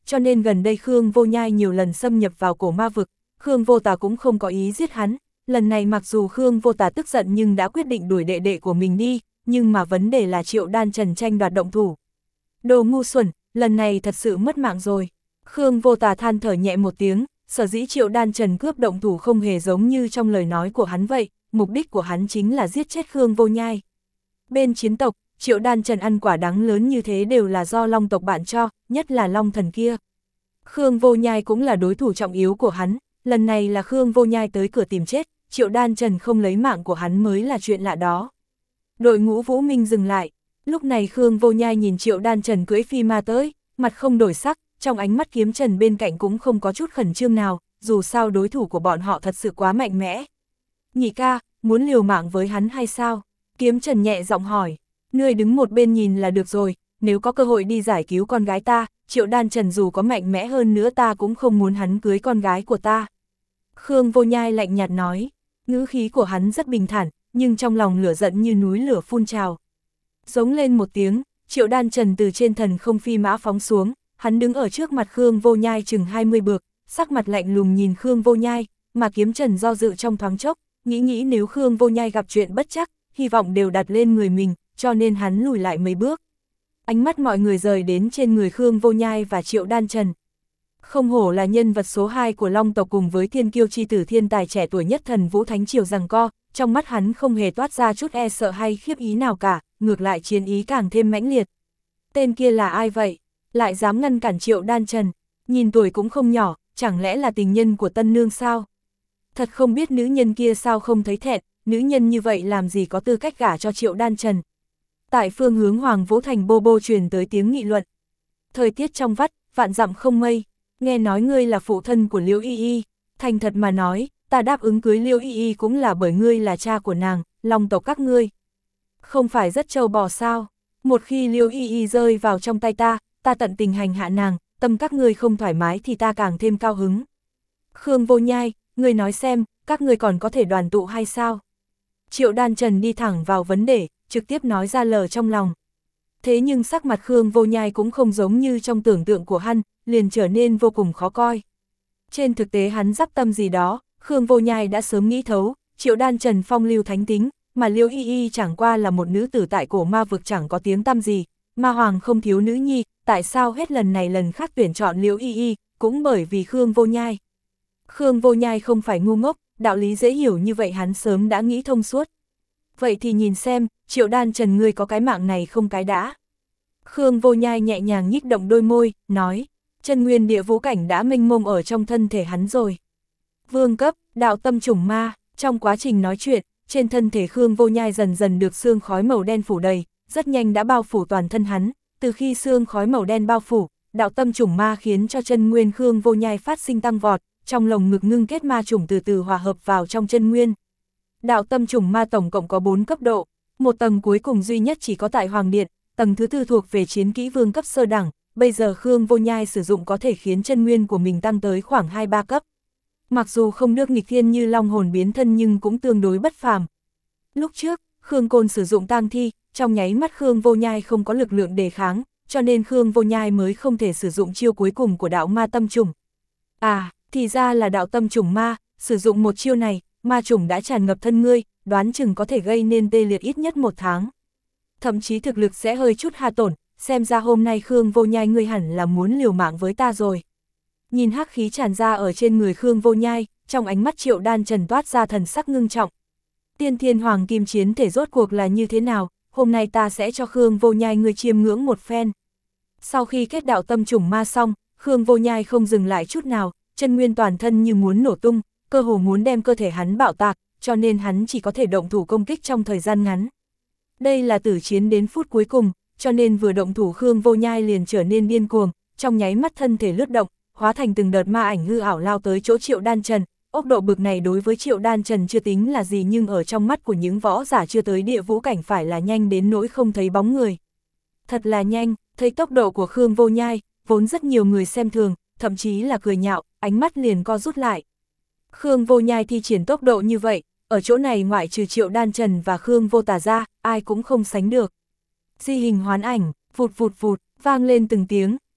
cho nên gần đây Khương Vô Nhai nhiều lần xâm nhập vào cổ ma vực, Khương Vô Tà cũng không có ý giết hắn. Lần này mặc dù Khương Vô Tà tức giận nhưng đã quyết định đuổi đệ đệ của mình đi, nhưng mà vấn đề là Triệu Đan Trần tranh đoạt động thủ. Đồ ngu xuẩn, lần này thật sự mất mạng rồi. Khương Vô Tà than thở nhẹ một tiếng, sở dĩ Triệu Đan Trần cướp động thủ không hề giống như trong lời nói của hắn vậy, mục đích của hắn chính là giết chết Khương Vô Nhai. Bên chiến tộc, Triệu Đan Trần ăn quả đắng lớn như thế đều là do Long tộc bạn cho, nhất là Long thần kia. Khương Vô Nhai cũng là đối thủ trọng yếu của hắn, lần này là Khương Vô Nhai tới cửa tìm chết, Triệu Đan Trần không lấy mạng của hắn mới là chuyện lạ đó. Đội ngũ Vũ Minh dừng lại, lúc này Khương Vô Nhai nhìn Triệu Đan Trần cưỡi phi ma tới, mặt không đổi sắc, trong ánh mắt Kiếm Trần bên cạnh cũng không có chút khẩn trương nào, dù sao đối thủ của bọn họ thật sự quá mạnh mẽ. Nhị ca, muốn liều mạng với hắn hay sao? Kiếm Trần nhẹ giọng hỏi, ngươi đứng một bên nhìn là được rồi, nếu có cơ hội đi giải cứu con gái ta, Triệu Đan Trần dù có mạnh mẽ hơn nữa ta cũng không muốn hắn cưới con gái của ta. Khương Vô Nhai lạnh nhạt nói, ngữ khí của hắn rất bình thản, nhưng trong lòng lửa giận như núi lửa phun trào. Giống lên một tiếng, Triệu Đan Trần từ trên thần không phi mã phóng xuống, hắn đứng ở trước mặt Khương Vô Nhai chừng hai mươi bước, sắc mặt lạnh lùng nhìn Khương Vô Nhai, mà Kiếm Trần do dự trong thoáng chốc, nghĩ nghĩ nếu Khương Vô Nhai gặp chuyện bất chắc, hy vọng đều đặt lên người mình, cho nên hắn lùi lại mấy bước. Ánh mắt mọi người rời đến trên người Khương Vô Nhai và Triệu Đan Trần. Không hổ là nhân vật số hai của Long tộc cùng với thiên kiêu chi tử thiên tài trẻ tuổi nhất Thần Vũ Thánh Triều giằng co, trong mắt hắn không hề toát ra chút e sợ hay khiếp ý nào cả, ngược lại chiến ý càng thêm mãnh liệt. Tên kia là ai vậy? Lại dám ngăn cản Triệu Đan Trần, nhìn tuổi cũng không nhỏ, chẳng lẽ là tình nhân của tân nương sao? Thật không biết nữ nhân kia sao không thấy thẹn, nữ nhân như vậy làm gì có tư cách gả cho Triệu Đan Trần. Tại phương hướng Hoàng Vũ Thành bô bô truyền tới tiếng nghị luận. Thời tiết trong vắt, vạn dặm không mây, nghe nói ngươi là phụ thân của Liễu Y Y, thành thật mà nói, ta đáp ứng cưới Liễu Y Y cũng là bởi ngươi là cha của nàng, Long tộc các ngươi. Không phải rất trâu bò sao? Một khi Liễu Y Y rơi vào trong tay ta, ta tận tình hành hạ nàng, tâm các ngươi không thoải mái thì ta càng thêm cao hứng. Khương Vô Nhai, ngươi nói xem, các ngươi còn có thể đoàn tụ hay sao? Triệu Đan Trần đi thẳng vào vấn đề, trực tiếp nói ra lời trong lòng. Thế nhưng sắc mặt Khương Vô Nhai cũng không giống như trong tưởng tượng của hắn, liền trở nên vô cùng khó coi. Trên thực tế hắn dắp tâm gì đó, Khương Vô Nhai đã sớm nghĩ thấu, Triệu Đan Trần phong lưu thánh tính, mà Liễu Y Y chẳng qua là một nữ tử tại cổ ma vực chẳng có tiếng tăm gì, ma hoàng không thiếu nữ nhi, tại sao hết lần này lần khác tuyển chọn Liễu Y Y, cũng bởi vì Khương Vô Nhai. Khương Vô Nhai không phải ngu ngốc, đạo lý dễ hiểu như vậy hắn sớm đã nghĩ thông suốt. Vậy thì nhìn xem, Triệu Đan Trần ngươi có cái mạng này không cái đã. Khương Vô Nhai nhẹ nhàng nhích động đôi môi, nói, chân nguyên địa vũ cảnh đã mênh mông ở trong thân thể hắn rồi. Vương cấp, đạo tâm chủng ma, trong quá trình nói chuyện, trên thân thể Khương Vô Nhai dần dần được sương khói màu đen phủ đầy, rất nhanh đã bao phủ toàn thân hắn, từ khi sương khói màu đen bao phủ, đạo tâm chủng ma khiến cho chân nguyên Khương Vô Nhai phát sinh tăng vọt, trong lồng ngực ngưng kết ma chủng từ từ hòa hợp vào trong chân nguyên. Đạo tâm chủng ma tổng cộng có bốn cấp độ, một tầng cuối cùng duy nhất chỉ có tại Hoàng Điện, tầng thứ tư thuộc về chiến kỹ vương cấp sơ đẳng, bây giờ Khương Vô Nhai sử dụng có thể khiến chân nguyên của mình tăng tới khoảng hai ba cấp. Mặc dù không được nghịch thiên như long hồn biến thân nhưng cũng tương đối bất phàm. Lúc trước, Khương Côn sử dụng tang thi, trong nháy mắt Khương Vô Nhai không có lực lượng đề kháng, cho nên Khương Vô Nhai mới không thể sử dụng chiêu cuối cùng của đạo ma tâm chủng. À, thì ra là đạo tâm chủng ma, sử dụng một chiêu này, ma chủng đã tràn ngập thân ngươi, đoán chừng có thể gây nên tê liệt ít nhất một tháng. Thậm chí thực lực sẽ hơi chút hạ tổn, xem ra hôm nay Khương Vô Nhai ngươi hẳn là muốn liều mạng với ta rồi. Nhìn hắc khí tràn ra ở trên người Khương Vô Nhai, trong ánh mắt Triệu Đan Trần toát ra thần sắc ngưng trọng. Tiên Thiên Hoàng Kim chiến thể rốt cuộc là như thế nào, hôm nay ta sẽ cho Khương Vô Nhai ngươi chiêm ngưỡng một phen. Sau khi kết đạo tâm chủng ma xong, Khương Vô Nhai không dừng lại chút nào, chân nguyên toàn thân như muốn nổ tung, cơ hồ muốn đem cơ thể hắn bạo tạc, cho nên hắn chỉ có thể động thủ công kích trong thời gian ngắn. Đây là tử chiến đến phút cuối cùng, cho nên vừa động thủ Khương Vô Nhai liền trở nên điên cuồng, trong nháy mắt thân thể lướt động, hóa thành từng đợt ma ảnh hư ảo lao tới chỗ Triệu Đan Trần. Ốc độ bực này đối với Triệu Đan Trần chưa tính là gì nhưng ở trong mắt của những võ giả chưa tới địa vũ cảnh phải là nhanh đến nỗi không thấy bóng người. Thật là nhanh, thấy tốc độ của Khương Vô Nhai, vốn rất nhiều người xem thường, thậm chí là cười nhạo, ánh mắt liền co rút lại. Khương Vô Nhai thi triển tốc độ như vậy, ở chỗ này ngoại trừ Triệu Đan Trần và Khương Vô Tà ra, ai cũng không sánh được. Di hình hoán ảnh, vụt vụt vụt, vang lên từng tiếng,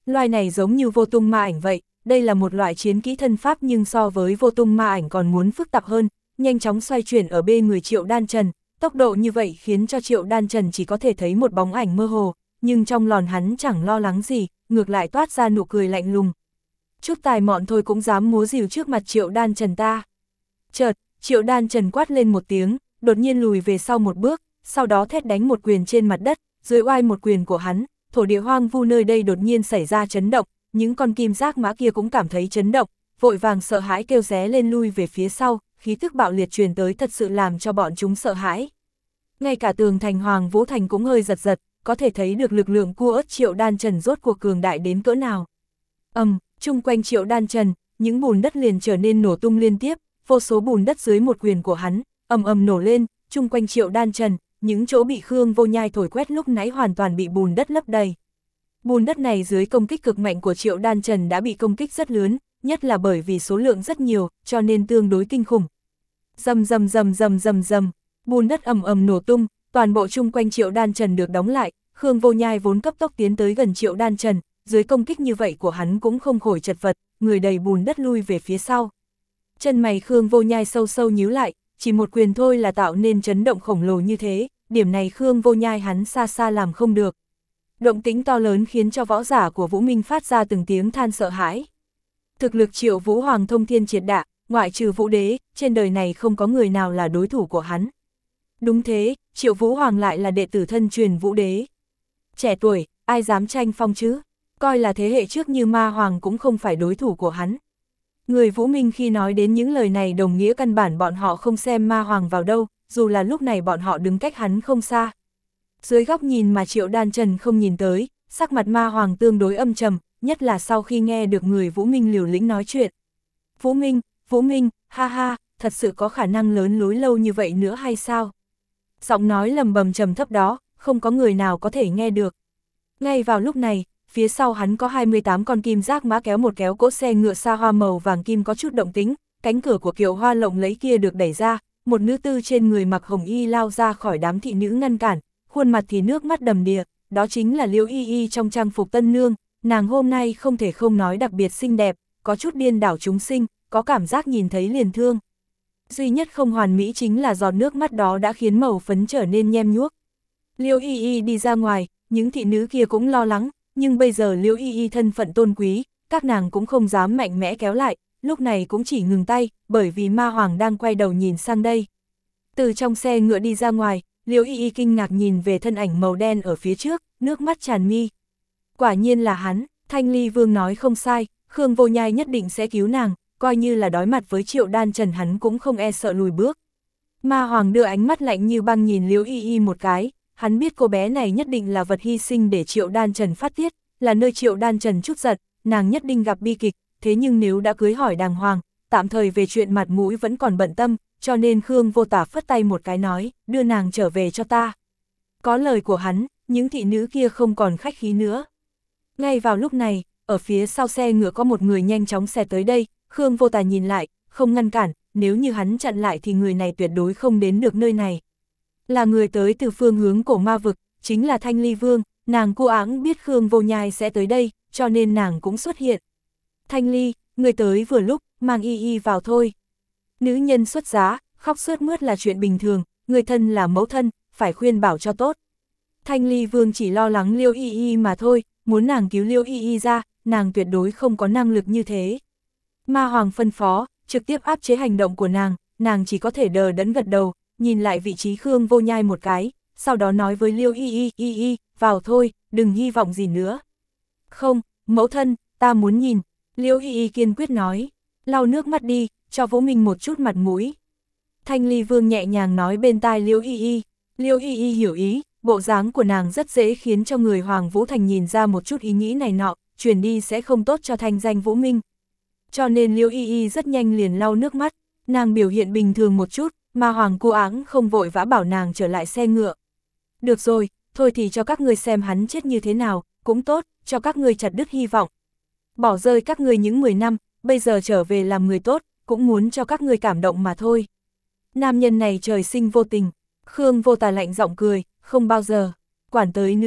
Loài này giống như vô tung ma ảnh vậy, đây là một loại chiến kỹ thân pháp nhưng so với vô tung ma ảnh còn muốn phức tạp hơn, nhanh chóng xoay chuyển ở bên người Triệu Đan Trần, tốc độ như vậy khiến cho Triệu Đan Trần chỉ có thể thấy một bóng ảnh mơ hồ, nhưng trong lòng hắn chẳng lo lắng gì, ngược lại toát ra nụ cười lạnh lùng. Chút tài mọn thôi cũng dám múa rìu trước mặt Triệu Đan Trần ta. Chợt, Triệu Đan Trần quát lên một tiếng, đột nhiên lùi về sau một bước, sau đó thét đánh một quyền trên mặt đất, dưới oai một quyền của hắn, thổ địa hoang vu nơi đây đột nhiên xảy ra chấn động, những con kim giác mã kia cũng cảm thấy chấn động, vội vàng sợ hãi kêu ré lên lui về phía sau, khí tức bạo liệt truyền tới thật sự làm cho bọn chúng sợ hãi. Ngay cả tường thành Hoàng Vũ Thành cũng hơi giật giật, có thể thấy được lực lượng cua ớt Triệu Đan Trần rốt cuộc cường đại đến cỡ nào. Ầm, um, chung quanh Triệu Đan Trần, những bùn đất liền trở nên nổ tung liên tiếp, vô số bùn đất dưới một quyền của hắn, ầm ầm nổ lên, chung quanh Triệu Đan Trần, những chỗ bị Khương Vô Nhai thổi quét lúc nãy hoàn toàn bị bùn đất lấp đầy. Bùn đất này dưới công kích cực mạnh của Triệu Đan Trần đã bị công kích rất lớn, nhất là bởi vì số lượng rất nhiều, cho nên tương đối kinh khủng. Rầm rầm rầm rầm rầm rầm, bùn đất ầm ầm nổ tung, toàn bộ chung quanh Triệu Đan Trần được đóng lại, Khương Vô Nhai vốn cấp tốc tiến tới gần Triệu Đan Trần, dưới công kích như vậy của hắn cũng không khỏi chật vật, người đầy bùn đất lui về phía sau. Chân mày Khương Vô Nhai sâu sâu nhíu lại, chỉ một quyền thôi là tạo nên chấn động khổng lồ như thế, điểm này Khương Vô Nhai hắn xa xa làm không được. Động tĩnh to lớn khiến cho võ giả của Vũ Minh phát ra từng tiếng than sợ hãi. Thực lực Triệu Vũ Hoàng thông thiên triệt đạ, ngoại trừ Vũ Đế, trên đời này không có người nào là đối thủ của hắn. Đúng thế, Triệu Vũ Hoàng lại là đệ tử thân truyền Vũ Đế. Trẻ tuổi, ai dám tranh phong chứ? Coi là thế hệ trước như Ma Hoàng cũng không phải đối thủ của hắn. Người Vũ Minh khi nói đến những lời này đồng nghĩa căn bản bọn họ không xem Ma Hoàng vào đâu, dù là lúc này bọn họ đứng cách hắn không xa. Dưới góc nhìn mà Triệu Đan Trần không nhìn tới, sắc mặt Ma Hoàng tương đối âm trầm, nhất là sau khi nghe được người Vũ Minh liều lĩnh nói chuyện. Vũ Minh, Vũ Minh, ha ha, thật sự có khả năng lớn lối lâu như vậy nữa hay sao? Giọng nói lầm bầm trầm thấp đó, không có người nào có thể nghe được. Ngay vào lúc này, phía sau hắn có hai mươi tám con kim giác mã kéo một kéo cỗ xe ngựa xa hoa màu vàng kim có chút động tính, cánh cửa của kiệu hoa lộng lẫy kia được đẩy ra, một nữ tư trên người mặc hồng y lao ra khỏi đám thị nữ ngăn cản, khuôn mặt thì nước mắt đầm đìa, đó chính là Liễu Y Y trong trang phục tân nương, nàng hôm nay không thể không nói đặc biệt xinh đẹp, có chút điên đảo chúng sinh, có cảm giác nhìn thấy liền thương. Duy nhất không hoàn mỹ chính là giọt nước mắt đó đã khiến màu phấn trở nên nhem nhuốc. Liễu Y Y đi ra ngoài, những thị nữ kia cũng lo lắng, nhưng bây giờ Liễu Y Y thân phận tôn quý, các nàng cũng không dám mạnh mẽ kéo lại, lúc này cũng chỉ ngừng tay, bởi vì Ma Hoàng đang quay đầu nhìn sang đây. Từ trong xe ngựa đi ra ngoài, Liễu Y Y kinh ngạc nhìn về thân ảnh màu đen ở phía trước, nước mắt tràn mi. Quả nhiên là hắn, Thanh Ly Vương nói không sai, Khương Vô Nhai nhất định sẽ cứu nàng, coi như là đối mặt với Triệu Đan Trần hắn cũng không e sợ lùi bước. Ma Hoàng đưa ánh mắt lạnh như băng nhìn Liễu Y Y một cái, hắn biết cô bé này nhất định là vật hy sinh để Triệu Đan Trần phát tiết, là nơi Triệu Đan Trần chút giận, nàng nhất định gặp bi kịch, thế nhưng nếu đã cưới hỏi đàng hoàng, tạm thời về chuyện mặt mũi vẫn còn bận tâm, cho nên Khương Vô Tả phất tay một cái nói, đưa nàng trở về cho ta. Có lời của hắn, những thị nữ kia không còn khách khí nữa. Ngay vào lúc này, ở phía sau xe ngựa có một người nhanh chóng xẹt tới đây, Khương Vô Tả nhìn lại, không ngăn cản, nếu như hắn chặn lại thì người này tuyệt đối không đến được nơi này. Là người tới từ phương hướng cổ ma vực, chính là Thanh Ly Vương, nàng cô áng biết Khương Vô Nhai sẽ tới đây, cho nên nàng cũng xuất hiện. Thanh Ly, người tới vừa lúc, mang Y Y vào thôi. Nữ nhân xuất giá, khóc sướt mướt là chuyện bình thường, người thân là mẫu thân, phải khuyên bảo cho tốt. Thanh Ly Vương chỉ lo lắng Liễu Y Y mà thôi, muốn nàng cứu Liễu Y Y ra, nàng tuyệt đối không có năng lực như thế. Ma Hoàng phân phó, trực tiếp áp chế hành động của nàng, nàng chỉ có thể đờ đẫn gật đầu, nhìn lại vị trí Khương Vô Nhai một cái, sau đó nói với Liễu Y Y, Y Y, vào thôi, đừng hy vọng gì nữa. Không, mẫu thân, ta muốn nhìn, Liễu Y Y kiên quyết nói, lau nước mắt đi, cho Vũ Minh một chút mặt mũi. Thanh Ly Vương nhẹ nhàng nói bên tai Liễu Y Y, Liễu Y Y hiểu ý, bộ dáng của nàng rất dễ khiến cho người Hoàng Vũ Thành nhìn ra một chút ý nghĩ này nọ, truyền đi sẽ không tốt cho thanh danh Vũ Minh. Cho nên Liễu Y Y rất nhanh liền lau nước mắt, nàng biểu hiện bình thường một chút, mà Hoàng cô áng không vội vã bảo nàng trở lại xe ngựa. Được rồi, thôi thì cho các ngươi xem hắn chết như thế nào, cũng tốt, cho các ngươi chặt đứt hy vọng. Bỏ rơi các ngươi những mười năm, bây giờ trở về làm người tốt, cũng muốn cho các ngươi cảm động mà thôi. Nam nhân này trời sinh vô tình, Khương Vô Tà lạnh giọng cười, không bao giờ, quản tới nữa,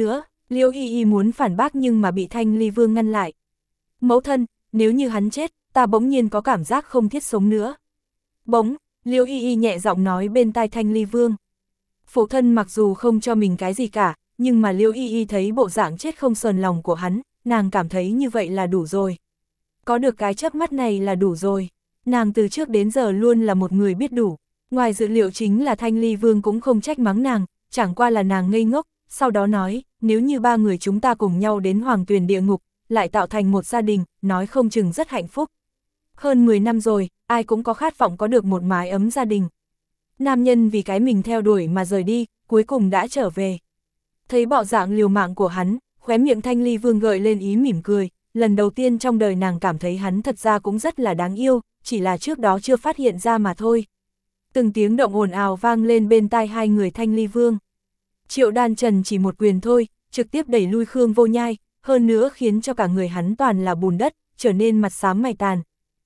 Liễu Y Y muốn phản bác nhưng mà bị Thanh Ly Vương ngăn lại. Mẫu thân, nếu như hắn chết, ta bỗng nhiên có cảm giác không thiết sống nữa. Bỗng, Liễu Y Y nhẹ giọng nói bên tai Thanh Ly Vương. Phụ thân mặc dù không cho mình cái gì cả, nhưng mà Liễu Y Y thấy bộ dạng chết không sờn lòng của hắn, nàng cảm thấy như vậy là đủ rồi. Có được cái chớp mắt này là đủ rồi. Nàng từ trước đến giờ luôn là một người biết đủ. Ngoài dự liệu chính là Thanh Ly Vương cũng không trách mắng nàng, chẳng qua là nàng ngây ngốc, sau đó nói, nếu như ba người chúng ta cùng nhau đến Hoàng Tuyền địa ngục, lại tạo thành một gia đình, nói không chừng rất hạnh phúc. Hơn mười năm rồi, ai cũng có khát vọng có được một mái ấm gia đình. Nam nhân vì cái mình theo đuổi mà rời đi, cuối cùng đã trở về. Thấy bộ dạng liều mạng của hắn, khóe miệng Thanh Ly Vương gợi lên ý mỉm cười, lần đầu tiên trong đời nàng cảm thấy hắn thật ra cũng rất là đáng yêu, chỉ là trước đó chưa phát hiện ra mà thôi. Từng tiếng động ồn ào vang lên bên tai hai người Thanh Ly Vương. Triệu Đan Trần chỉ một quyền thôi, trực tiếp đẩy lui Khương Vô Nhai, hơn nữa khiến cho cả người hắn toàn là bùn đất, trở nên mặt xám mày tàn.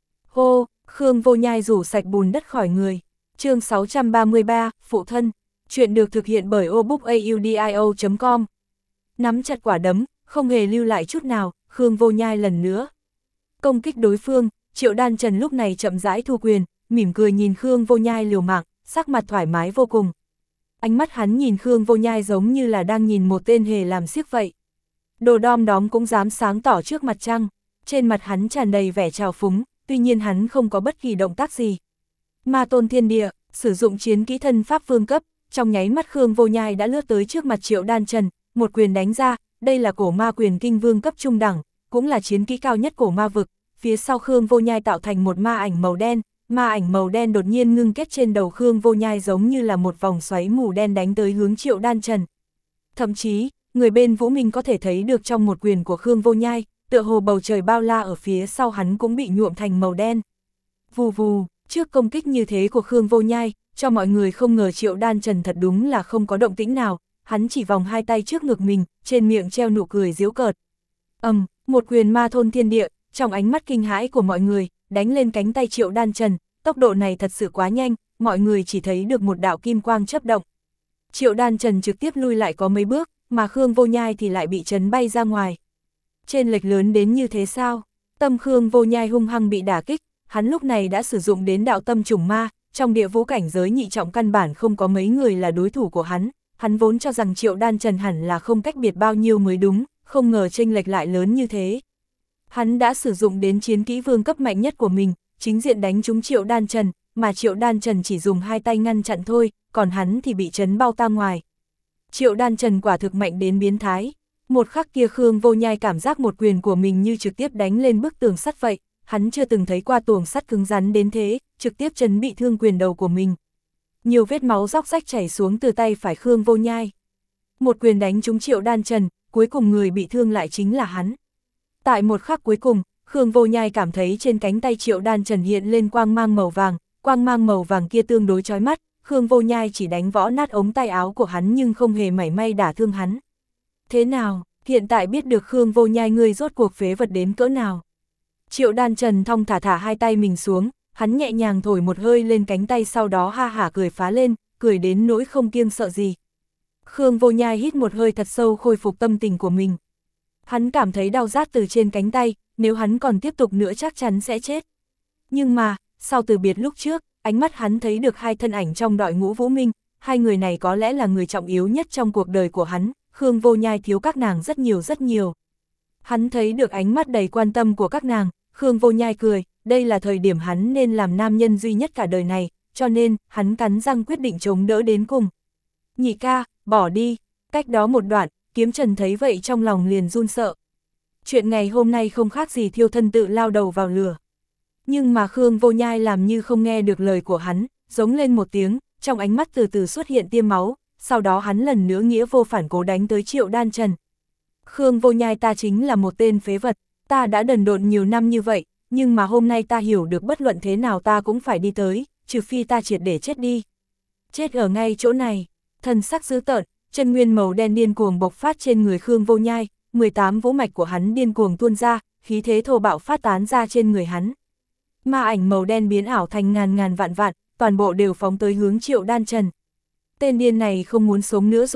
Hô, Khương Vô Nhai rủ sạch bùn đất khỏi người. Chương sáu trăm ba mươi ba, Phụ thân. Chuyện được thực hiện bởi obookaudio chấm com. Nắm chặt quả đấm, không hề lưu lại chút nào, Khương Vô Nhai lần nữa công kích đối phương. Triệu Đan Trần lúc này chậm rãi thu quyền, mỉm cười nhìn Khương Vô Nhai liều mạng, sắc mặt thoải mái vô cùng. Ánh mắt hắn nhìn Khương Vô Nhai giống như là đang nhìn một tên hề làm xiếc vậy. Đồ đom đóm cũng dám sáng tỏ trước mặt trăng, trên mặt hắn tràn đầy vẻ trào phúng, tuy nhiên hắn không có bất kỳ động tác gì. Ma Tôn Thiên Địa, sử dụng chiến kỹ thân pháp vương cấp, trong nháy mắt Khương Vô Nhai đã lướt tới trước mặt Triệu Đan Trần, một quyền đánh ra, đây là cổ ma quyền kinh vương cấp trung đẳng, cũng là chiến kỹ cao nhất cổ ma vực. Phía sau Khương Vô Nhai tạo thành một ma ảnh màu đen, ma ảnh màu đen đột nhiên ngưng kết trên đầu Khương Vô Nhai giống như là một vòng xoáy mù đen đánh tới hướng Triệu Đan Trần. Thậm chí, người bên Vũ Minh có thể thấy được trong một quyền của Khương Vô Nhai, tựa hồ bầu trời bao la ở phía sau hắn cũng bị nhuộm thành màu đen. Vù vù, trước công kích như thế của Khương Vô Nhai, cho mọi người không ngờ Triệu Đan Trần thật đúng là không có động tĩnh nào, hắn chỉ vòng hai tay trước ngực mình, trên miệng treo nụ cười giễu cợt. Ầm, um, một quyền ma thôn thiên địa, trong ánh mắt kinh hãi của mọi người, đánh lên cánh tay Triệu Đan Trần, tốc độ này thật sự quá nhanh, mọi người chỉ thấy được một đạo kim quang chớp động. Triệu Đan Trần trực tiếp lui lại có mấy bước, mà Khương Vô Nhai thì lại bị chấn bay ra ngoài. Trên lệch lớn đến như thế sao? Tâm Khương Vô Nhai hung hăng bị đả kích, hắn lúc này đã sử dụng đến đạo tâm trùng ma, trong địa vũ cảnh giới nhị trọng căn bản không có mấy người là đối thủ của hắn, hắn vốn cho rằng Triệu Đan Trần hẳn là không cách biệt bao nhiêu mới đúng, không ngờ chênh lệch lại lớn như thế. Hắn đã sử dụng đến chiến kỹ vương cấp mạnh nhất của mình, chính diện đánh trúng Triệu Đan Trần, mà Triệu Đan Trần chỉ dùng hai tay ngăn chặn thôi, còn hắn thì bị chấn bao ta ngoài. Triệu Đan Trần quả thực mạnh đến biến thái. Một khắc kia Khương Vô Nhai cảm giác một quyền của mình như trực tiếp đánh lên bức tường sắt vậy, hắn chưa từng thấy qua tường sắt cứng rắn đến thế, trực tiếp chấn bị thương quyền đầu của mình. Nhiều vết máu róc rách chảy xuống từ tay phải Khương Vô Nhai. Một quyền đánh trúng Triệu Đan Trần, cuối cùng người bị thương lại chính là hắn. Tại một khắc cuối cùng, Khương Vô Nhai cảm thấy trên cánh tay Triệu Đan Trần hiện lên quang mang màu vàng, quang mang màu vàng kia tương đối chói mắt, Khương Vô Nhai chỉ đánh võ nát ống tay áo của hắn nhưng không hề mảy may đả thương hắn. Thế nào, hiện tại biết được Khương Vô Nhai ngươi rốt cuộc phế vật đến cỡ nào? Triệu Đan Trần thong thả thả hai tay mình xuống, hắn nhẹ nhàng thổi một hơi lên cánh tay sau đó ha hả cười phá lên, cười đến nỗi không kiêng sợ gì. Khương Vô Nhai hít một hơi thật sâu khôi phục tâm tình của mình. Hắn cảm thấy đau rát từ trên cánh tay, nếu hắn còn tiếp tục nữa chắc chắn sẽ chết. Nhưng mà, sau từ biệt lúc trước, ánh mắt hắn thấy được hai thân ảnh trong đội ngũ Vũ Minh, hai người này có lẽ là người trọng yếu nhất trong cuộc đời của hắn, Khương Vô Nhai thiếu các nàng rất nhiều rất nhiều. Hắn thấy được ánh mắt đầy quan tâm của các nàng, Khương Vô Nhai cười, đây là thời điểm hắn nên làm nam nhân duy nhất cả đời này, cho nên, hắn cắn răng quyết định chống đỡ đến cùng. Nhị ca, bỏ đi, cách đó một đoạn, Kiếm Trần thấy vậy trong lòng liền run sợ. Chuyện ngày hôm nay không khác gì thiêu thân tự lao đầu vào lửa. Nhưng mà Khương Vô Nhai làm như không nghe được lời của hắn, giống lên một tiếng, trong ánh mắt từ từ xuất hiện tia máu, sau đó hắn lần nữa nghĩa vô phản cố đánh tới Triệu Đan Trần. Khương Vô Nhai, ta chính là một tên phế vật, ta đã đần độn nhiều năm như vậy, nhưng mà hôm nay ta hiểu được bất luận thế nào ta cũng phải đi tới, trừ phi ta triệt để chết đi. Chết ở ngay chỗ này, thần sắc dữ tợn, chân nguyên màu đen điên cuồng bộc phát trên người Khương Vô Nhai, mười tám vũ mạch của hắn điên cuồng tuôn ra, khí thế thô bạo phát tán ra trên người hắn. Ma ảnh màu đen biến ảo thành ngàn ngàn vạn vạn, toàn bộ đều phóng tới hướng Triệu Đan Trần. Tên điên này không muốn sống nữa rồi,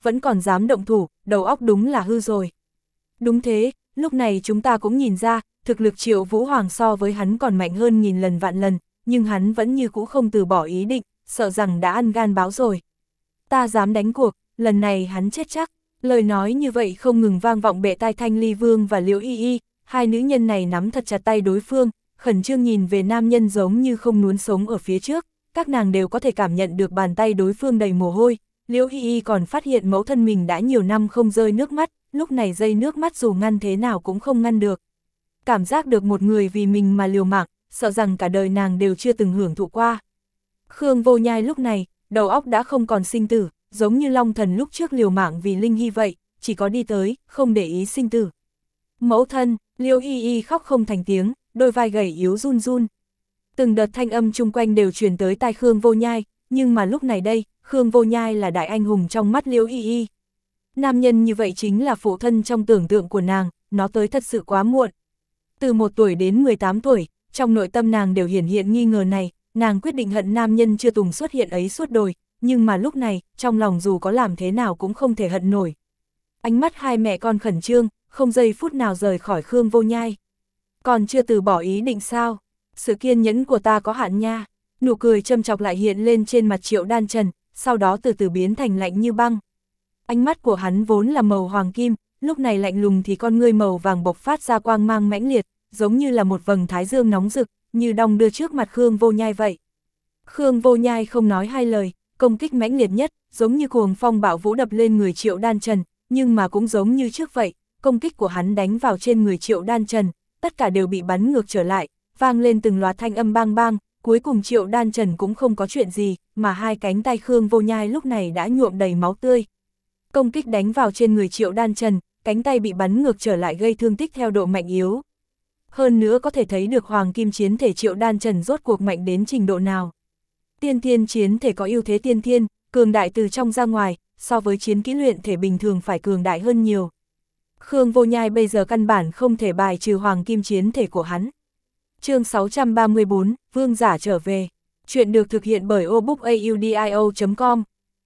vẫn còn dám động thủ, đầu óc đúng là hư rồi. Đúng thế, lúc này chúng ta cũng nhìn ra, thực lực Triệu Vũ Hoàng so với hắn còn mạnh hơn nghìn lần vạn lần, nhưng hắn vẫn như cũ không từ bỏ ý định, sợ rằng đã ăn gan báo rồi. Ta dám đánh cuộc, lần này hắn chết chắc. Lời nói như vậy không ngừng vang vọng bệ tai Thanh Ly Vương và Liễu Y Y, hai nữ nhân này nắm thật chặt tay đối phương, khẩn trương nhìn về nam nhân giống như không nuốt sống ở phía trước, các nàng đều có thể cảm nhận được bàn tay đối phương đầy mồ hôi. Liễu Y Y còn phát hiện mẫu thân mình đã nhiều năm không rơi nước mắt, lúc này rơi nước mắt dù ngăn thế nào cũng không ngăn được. Cảm giác được một người vì mình mà liều mạng, sợ rằng cả đời nàng đều chưa từng hưởng thụ qua. Khương Vô Nhai lúc này, đầu óc đã không còn sinh tử, giống như Long Thần lúc trước liều mạng vì Linh Hy vậy, chỉ có đi tới, không để ý sinh tử. Mẫu thân, Liễu Y Y khóc không thành tiếng, đôi vai gầy yếu run run. Từng đợt thanh âm chung quanh đều truyền tới tai Khương Vô Nhai, nhưng mà lúc này đây, Khương Vô Nhai là đại anh hùng trong mắt Liễu Y Y. Nam nhân như vậy chính là phụ thân trong tưởng tượng của nàng, nó tới thật sự quá muộn. Từ một tuổi đến mười tám tuổi, trong nội tâm nàng đều hiển hiện nghi ngờ này, nàng quyết định hận nam nhân chưa từng xuất hiện ấy suốt đời, nhưng mà lúc này, trong lòng dù có làm thế nào cũng không thể hận nổi. Ánh mắt hai mẹ con khẩn trương, không giây phút nào rời khỏi Khương Vô Nhai. Còn chưa từ bỏ ý định sao? Sự kiên nhẫn của ta có hạn nha. Nụ cười châm chọc lại hiện lên trên mặt Triệu Đan Trần, sau đó từ từ biến thành lạnh như băng. Ánh mắt của hắn vốn là màu hoàng kim, lúc này lạnh lùng thì con ngươi màu vàng bộc phát ra quang mang mãnh liệt, giống như là một vầng thái dương nóng rực, như đong đưa trước mặt Khương Vô Nhai vậy. Khương Vô Nhai không nói hai lời, công kích mãnh liệt nhất, giống như cuồng phong bạo vũ đập lên người Triệu Đan Trần, nhưng mà cũng giống như trước vậy, công kích của hắn đánh vào trên người Triệu Đan Trần, tất cả đều bị bắn ngược trở lại, vang lên từng loạt thanh âm bang bang, cuối cùng Triệu Đan Trần cũng không có chuyện gì, mà hai cánh tay Khương Vô Nhai lúc này đã nhuộm đầy máu tươi. Công kích đánh vào trên người Triệu Đan Trần, cánh tay bị bắn ngược trở lại gây thương tích theo độ mạnh yếu. Hơn nữa có thể thấy được hoàng kim chiến thể Triệu Đan Trần rốt cuộc mạnh đến trình độ nào. Tiên thiên chiến thể có ưu thế tiên thiên, cường đại từ trong ra ngoài, so với chiến kỹ luyện thể bình thường phải cường đại hơn nhiều. Khương Vô Nhai bây giờ căn bản không thể bài trừ hoàng kim chiến thể của hắn. Chương sáu trăm ba mươi bốn, Vương giả trở về. Chuyện được thực hiện bởi obookaudio chấm com.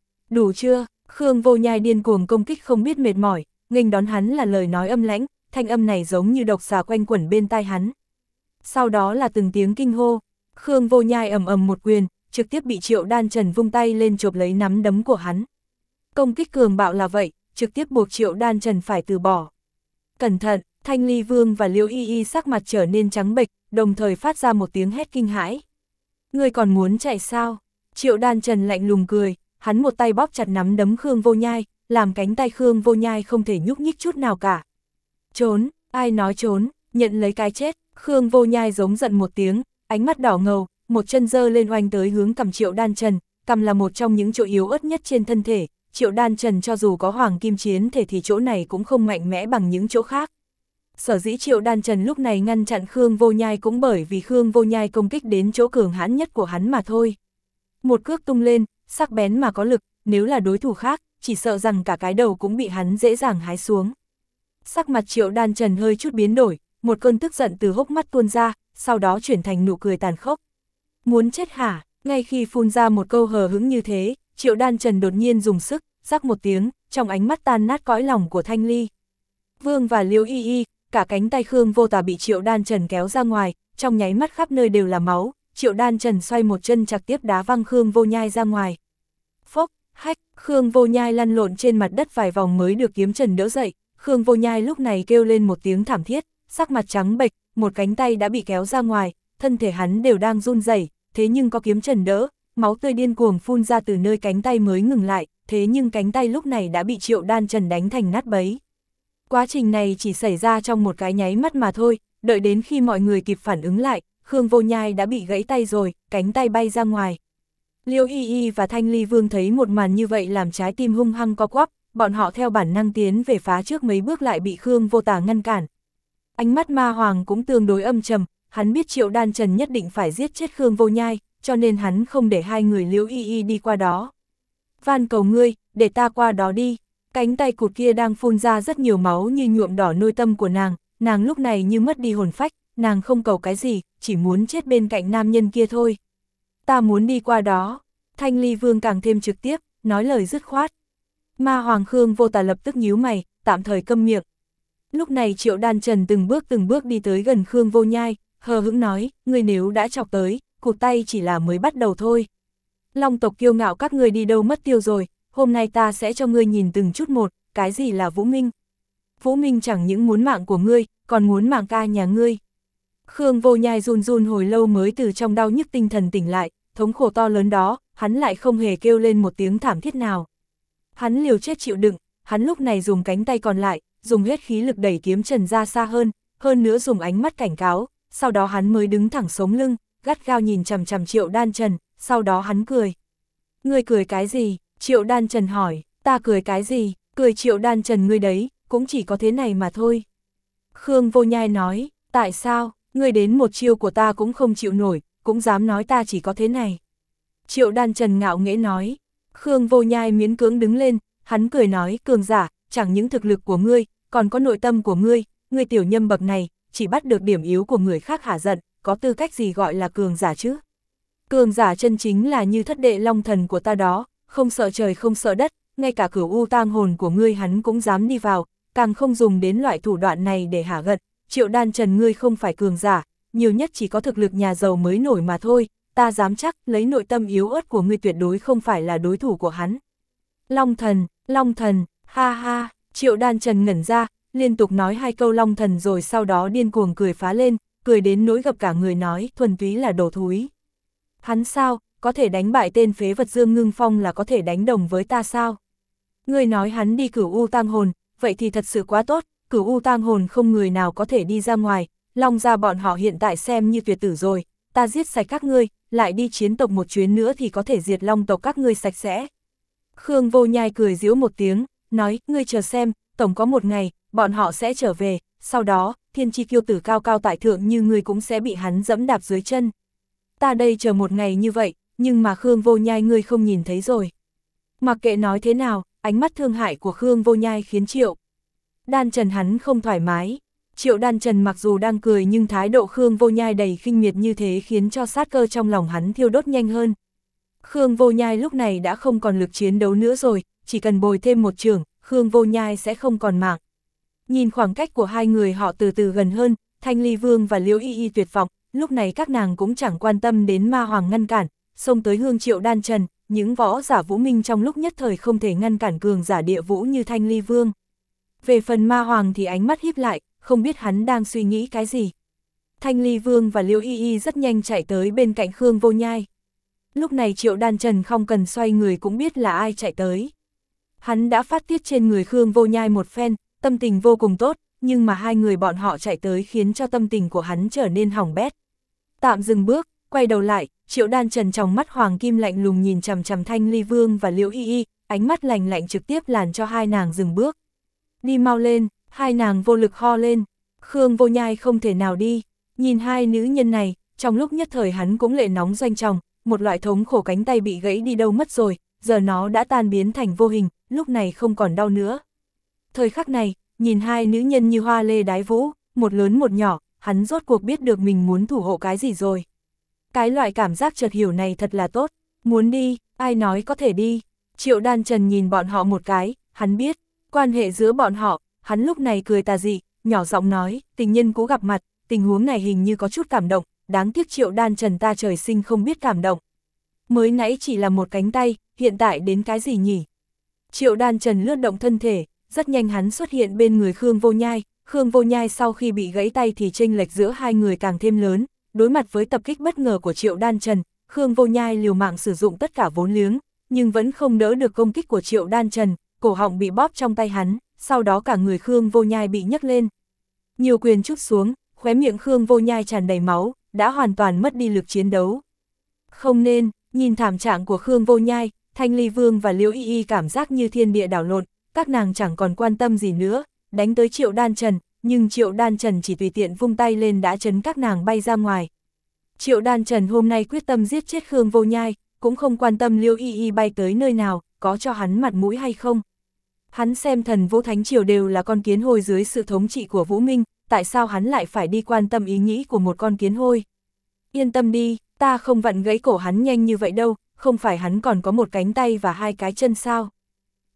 Đủ chưa? Khương Vô Nhai điên cuồng công kích không biết mệt mỏi, nghênh đón hắn là lời nói âm lãnh, thanh âm này giống như độc xà quanh quẩn bên tai hắn. Sau đó là từng tiếng kinh hô, Khương Vô Nhai ầm ầm một quyền, trực tiếp bị Triệu Đan Trần vung tay lên chộp lấy nắm đấm của hắn. Công kích cường bạo là vậy, trực tiếp buộc Triệu Đan Trần phải từ bỏ. Cẩn thận, Thanh Ly Vương và Liễu Y Y sắc mặt trở nên trắng bệch, đồng thời phát ra một tiếng hét kinh hãi. Ngươi còn muốn chạy sao? Triệu Đan Trần lạnh lùng cười, hắn một tay bóp chặt nắm đấm Khương Vô Nhai, làm cánh tay Khương Vô Nhai không thể nhúc nhích chút nào cả. Trốn, ai nói trốn, nhận lấy cái chết. Khương Vô Nhai giống giận một tiếng, ánh mắt đỏ ngầu, một chân giơ lên oanh tới hướng cằm Triệu Đan Trần, cằm là một trong những chỗ yếu ớt nhất trên thân thể, Triệu Đan Trần cho dù có hoàng kim chiến thể thì chỗ này cũng không mạnh mẽ bằng những chỗ khác. Sở dĩ Triệu Đan Trần lúc này ngăn chặn Khương Vô Nhai cũng bởi vì Khương Vô Nhai công kích đến chỗ cường hãn nhất của hắn mà thôi. Một cước tung lên, sắc bén mà có lực, nếu là đối thủ khác, chỉ sợ rằng cả cái đầu cũng bị hắn dễ dàng hái xuống. Sắc mặt Triệu Đan Trần hơi chút biến đổi, một cơn tức giận từ hốc mắt tuôn ra, sau đó chuyển thành nụ cười tàn khốc. Muốn chết hả? Ngay khi phun ra một câu hờ hững như thế, Triệu Đan Trần đột nhiên dùng sức, rắc một tiếng, trong ánh mắt tan nát cõi lòng của Thanh Ly Vương và Liễu Y Y, cả cánh tay Khương Vô Tà bị Triệu Đan Trần kéo ra ngoài, trong nháy mắt khắp nơi đều là máu, Triệu Đan Trần xoay một chân trực tiếp đá văng Khương Vô Nhai ra ngoài. Phốc, hách, Khương Vô Nhai lăn lộn trên mặt đất vài vòng mới được kiếm trần đỡ dậy, Khương Vô Nhai lúc này kêu lên một tiếng thảm thiết, sắc mặt trắng bệch, một cánh tay đã bị kéo ra ngoài, thân thể hắn đều đang run rẩy, thế nhưng có kiếm trần đỡ, máu tươi điên cuồng phun ra từ nơi cánh tay mới ngừng lại, thế nhưng cánh tay lúc này đã bị Triệu Đan Trần đánh thành nát bấy. Quá trình này chỉ xảy ra trong một cái nháy mắt mà thôi, đợi đến khi mọi người kịp phản ứng lại, Khương Vô Nhai đã bị gãy tay rồi, cánh tay bay ra ngoài. Liễu Y Y và Thanh Ly Vương thấy một màn như vậy làm trái tim hung hăng co quắp, bọn họ theo bản năng tiến về phá trước mấy bước lại bị Khương Vô Tà ngăn cản. Ánh mắt Ma Hoàng cũng tương đối âm trầm, hắn biết Triệu Đan Trần nhất định phải giết chết Khương Vô Nhai, cho nên hắn không để hai người Liễu Y Y đi qua đó. Van cầu ngươi, để ta qua đó đi. Cánh tay cụt kia đang phun ra rất nhiều máu như nhuộm đỏ nội tâm của nàng, nàng lúc này như mất đi hồn phách, nàng không cầu cái gì, chỉ muốn chết bên cạnh nam nhân kia thôi. Ta muốn đi qua đó. Thanh Ly Vương càng thêm trực tiếp, nói lời dứt khoát. Ma Hoàng Khương Vô Tà lập tức nhíu mày, tạm thời câm miệng. Lúc này Triệu Đan Trần từng bước từng bước đi tới gần Khương Vô Nhai, hờ hững nói, ngươi nếu đã chọc tới, cụt tay chỉ là mới bắt đầu thôi. Long tộc kiêu ngạo các ngươi đi đâu mất tiêu rồi, hôm nay ta sẽ cho ngươi nhìn từng chút một, cái gì là Vũ Minh. Vũ Minh chẳng những muốn mạng của ngươi, còn muốn mạng ca nhà ngươi. Khương Vô Nhai run run hồi lâu mới từ trong đau nhức tinh thần tỉnh lại, thống khổ to lớn đó, hắn lại không hề kêu lên một tiếng thảm thiết nào. Hắn liều chết chịu đựng, hắn lúc này dùng cánh tay còn lại, dùng hết khí lực đẩy kiếm trần ra xa hơn, hơn nữa dùng ánh mắt cảnh cáo, sau đó hắn mới đứng thẳng sống lưng, gắt gao nhìn chằm chằm Triệu Đan Trần, sau đó hắn cười. Ngươi cười cái gì? Triệu Đan Trần hỏi, ta cười cái gì? Cười Triệu Đan Trần ngươi đấy, cũng chỉ có thế này mà thôi. Khương Vô Nhai nói, tại sao, ngươi đến một chiêu của ta cũng không chịu nổi, cũng dám nói ta chỉ có thế này. Triệu Đan Trần ngạo nghễ nói, Khương Vô Nhai miễn cưỡng đứng lên, hắn cười nói, cường giả, chẳng những thực lực của ngươi, còn có nội tâm của ngươi, ngươi tiểu nhâm bậc này, chỉ bắt được điểm yếu của người khác hả giận, có tư cách gì gọi là cường giả chứ? Cường giả chân chính là như thất đệ long thần của ta đó, không sợ trời không sợ đất, ngay cả cửu u tang hồn của ngươi hắn cũng dám đi vào, càng không dùng đến loại thủ đoạn này để hả giận. Triệu Đan Trần ngươi không phải cường giả, nhiều nhất chỉ có thực lực nhà giàu mới nổi mà thôi, ta dám chắc lấy nội tâm yếu ớt của ngươi tuyệt đối không phải là đối thủ của hắn. Long thần, long thần, ha ha, Triệu Đan Trần ngẩn ra, liên tục nói hai câu long thần rồi sau đó điên cuồng cười phá lên, cười đến nỗi gập cả người nói thuần túy là đồ thúi. Hắn sao, có thể đánh bại tên phế vật Dương Ngưng Phong là có thể đánh đồng với ta sao? Ngươi nói hắn đi cửu u tang hồn, vậy thì thật sự quá tốt, cửu u tang hồn không người nào có thể đi ra ngoài, long gia bọn họ hiện tại xem như tuyệt tử rồi, ta giết sạch các ngươi, lại đi chiến tộc một chuyến nữa thì có thể diệt long tộc các ngươi sạch sẽ. Khương Vô Nhai cười giễu một tiếng, nói, ngươi chờ xem, tổng có một ngày, bọn họ sẽ trở về, sau đó, thiên chi kiêu tử cao cao tại thượng như ngươi cũng sẽ bị hắn dẫm đạp dưới chân. Ta đây chờ một ngày như vậy, nhưng mà Khương Vô Nhai ngươi không nhìn thấy rồi. Mặc kệ nói thế nào, ánh mắt thương hại của Khương Vô Nhai khiến Triệu Đan Trần hắn không thoải mái. Triệu Đan Trần mặc dù đang cười nhưng thái độ Khương Vô Nhai đầy khinh miệt như thế khiến cho sát cơ trong lòng hắn thiêu đốt nhanh hơn. Khương Vô Nhai lúc này đã không còn lực chiến đấu nữa rồi, chỉ cần bồi thêm một chưởng, Khương Vô Nhai sẽ không còn mạng. Nhìn khoảng cách của hai người họ từ từ gần hơn, Thanh Ly Vương và Liễu Y Y tuyệt vọng, lúc này các nàng cũng chẳng quan tâm đến Ma Hoàng ngăn cản, xông tới hương Triệu Đan Trần, những võ giả Vũ Minh trong lúc nhất thời không thể ngăn cản cường giả địa vũ như Thanh Ly Vương. Về phần Ma Hoàng thì ánh mắt híp lại, không biết hắn đang suy nghĩ cái gì. Thanh Ly Vương và Liễu Y Y rất nhanh chạy tới bên cạnh Khương Vô Nhai. Lúc này Triệu Đan Trần không cần xoay người cũng biết là ai chạy tới. Hắn đã phát tiết trên người Khương Vô Nhai một phen, tâm tình vô cùng tốt, nhưng mà hai người bọn họ chạy tới khiến cho tâm tình của hắn trở nên hỏng bét. Tạm dừng bước, quay đầu lại, Triệu Đan Trần trong mắt hoàng kim lạnh lùng nhìn chằm chằm Thanh Ly Vương và Liễu Y Y, ánh mắt lạnh lạnh trực tiếp làm cho hai nàng dừng bước. Đi mau lên, hai nàng vô lực ho lên. Khương Vô Nhai không thể nào đi, nhìn hai nữ nhân này, trong lúc nhất thời hắn cũng lệ nóng doanh tròng, một loại thống khổ cánh tay bị gãy đi đâu mất rồi, giờ nó đã tan biến thành vô hình, lúc này không còn đau nữa. Thời khắc này, nhìn hai nữ nhân như hoa lê đái vũ, một lớn một nhỏ, hắn rốt cuộc biết được mình muốn thủ hộ cái gì rồi. Cái loại cảm giác chợt hiểu này thật là tốt, muốn đi, ai nói có thể đi. Triệu Đan Trần nhìn bọn họ một cái, hắn biết, quan hệ giữa bọn họ, hắn lúc này cười tà dị, nhỏ giọng nói, tình nhân cũ gặp mặt, tình huống này hình như có chút cảm động, đáng tiếc Triệu Đan Trần ta trời sinh không biết cảm động. Mới nãy chỉ là một cánh tay, hiện tại đến cái gì nhỉ? Triệu Đan Trần lướt động thân thể, rất nhanh hắn xuất hiện bên người Khương Vô Nhai, Khương Vô Nhai sau khi bị gãy tay thì chênh lệch giữa hai người càng thêm lớn, đối mặt với tập kích bất ngờ của Triệu Đan Trần, Khương Vô Nhai liều mạng sử dụng tất cả vốn liếng, nhưng vẫn không đỡ được công kích của Triệu Đan Trần, cổ họng bị bóp trong tay hắn, sau đó cả người Khương Vô Nhai bị nhấc lên. Nhiều quyền trút xuống, khóe miệng Khương Vô Nhai tràn đầy máu, đã hoàn toàn mất đi lực chiến đấu. Không nên, nhìn thảm trạng của Khương Vô Nhai, Thanh Ly Vương và Liễu Y Y cảm giác như thiên địa đảo lộn, các nàng chẳng còn quan tâm gì nữa, đánh tới Triệu Đan Trần, nhưng Triệu Đan Trần chỉ tùy tiện vung tay lên đã chấn các nàng bay ra ngoài. Triệu Đan Trần hôm nay quyết tâm giết chết Khương Vô Nhai, cũng không quan tâm Liễu Y Y bay tới nơi nào, có cho hắn mặt mũi hay không. Hắn xem Thần Vũ Thánh Triều đều là con kiến hôi dưới sự thống trị của Vũ Minh, tại sao hắn lại phải đi quan tâm ý nghĩ của một con kiến hôi? Yên tâm đi, ta không vặn gãy cổ hắn nhanh như vậy đâu, không phải hắn còn có một cánh tay và hai cái chân sao?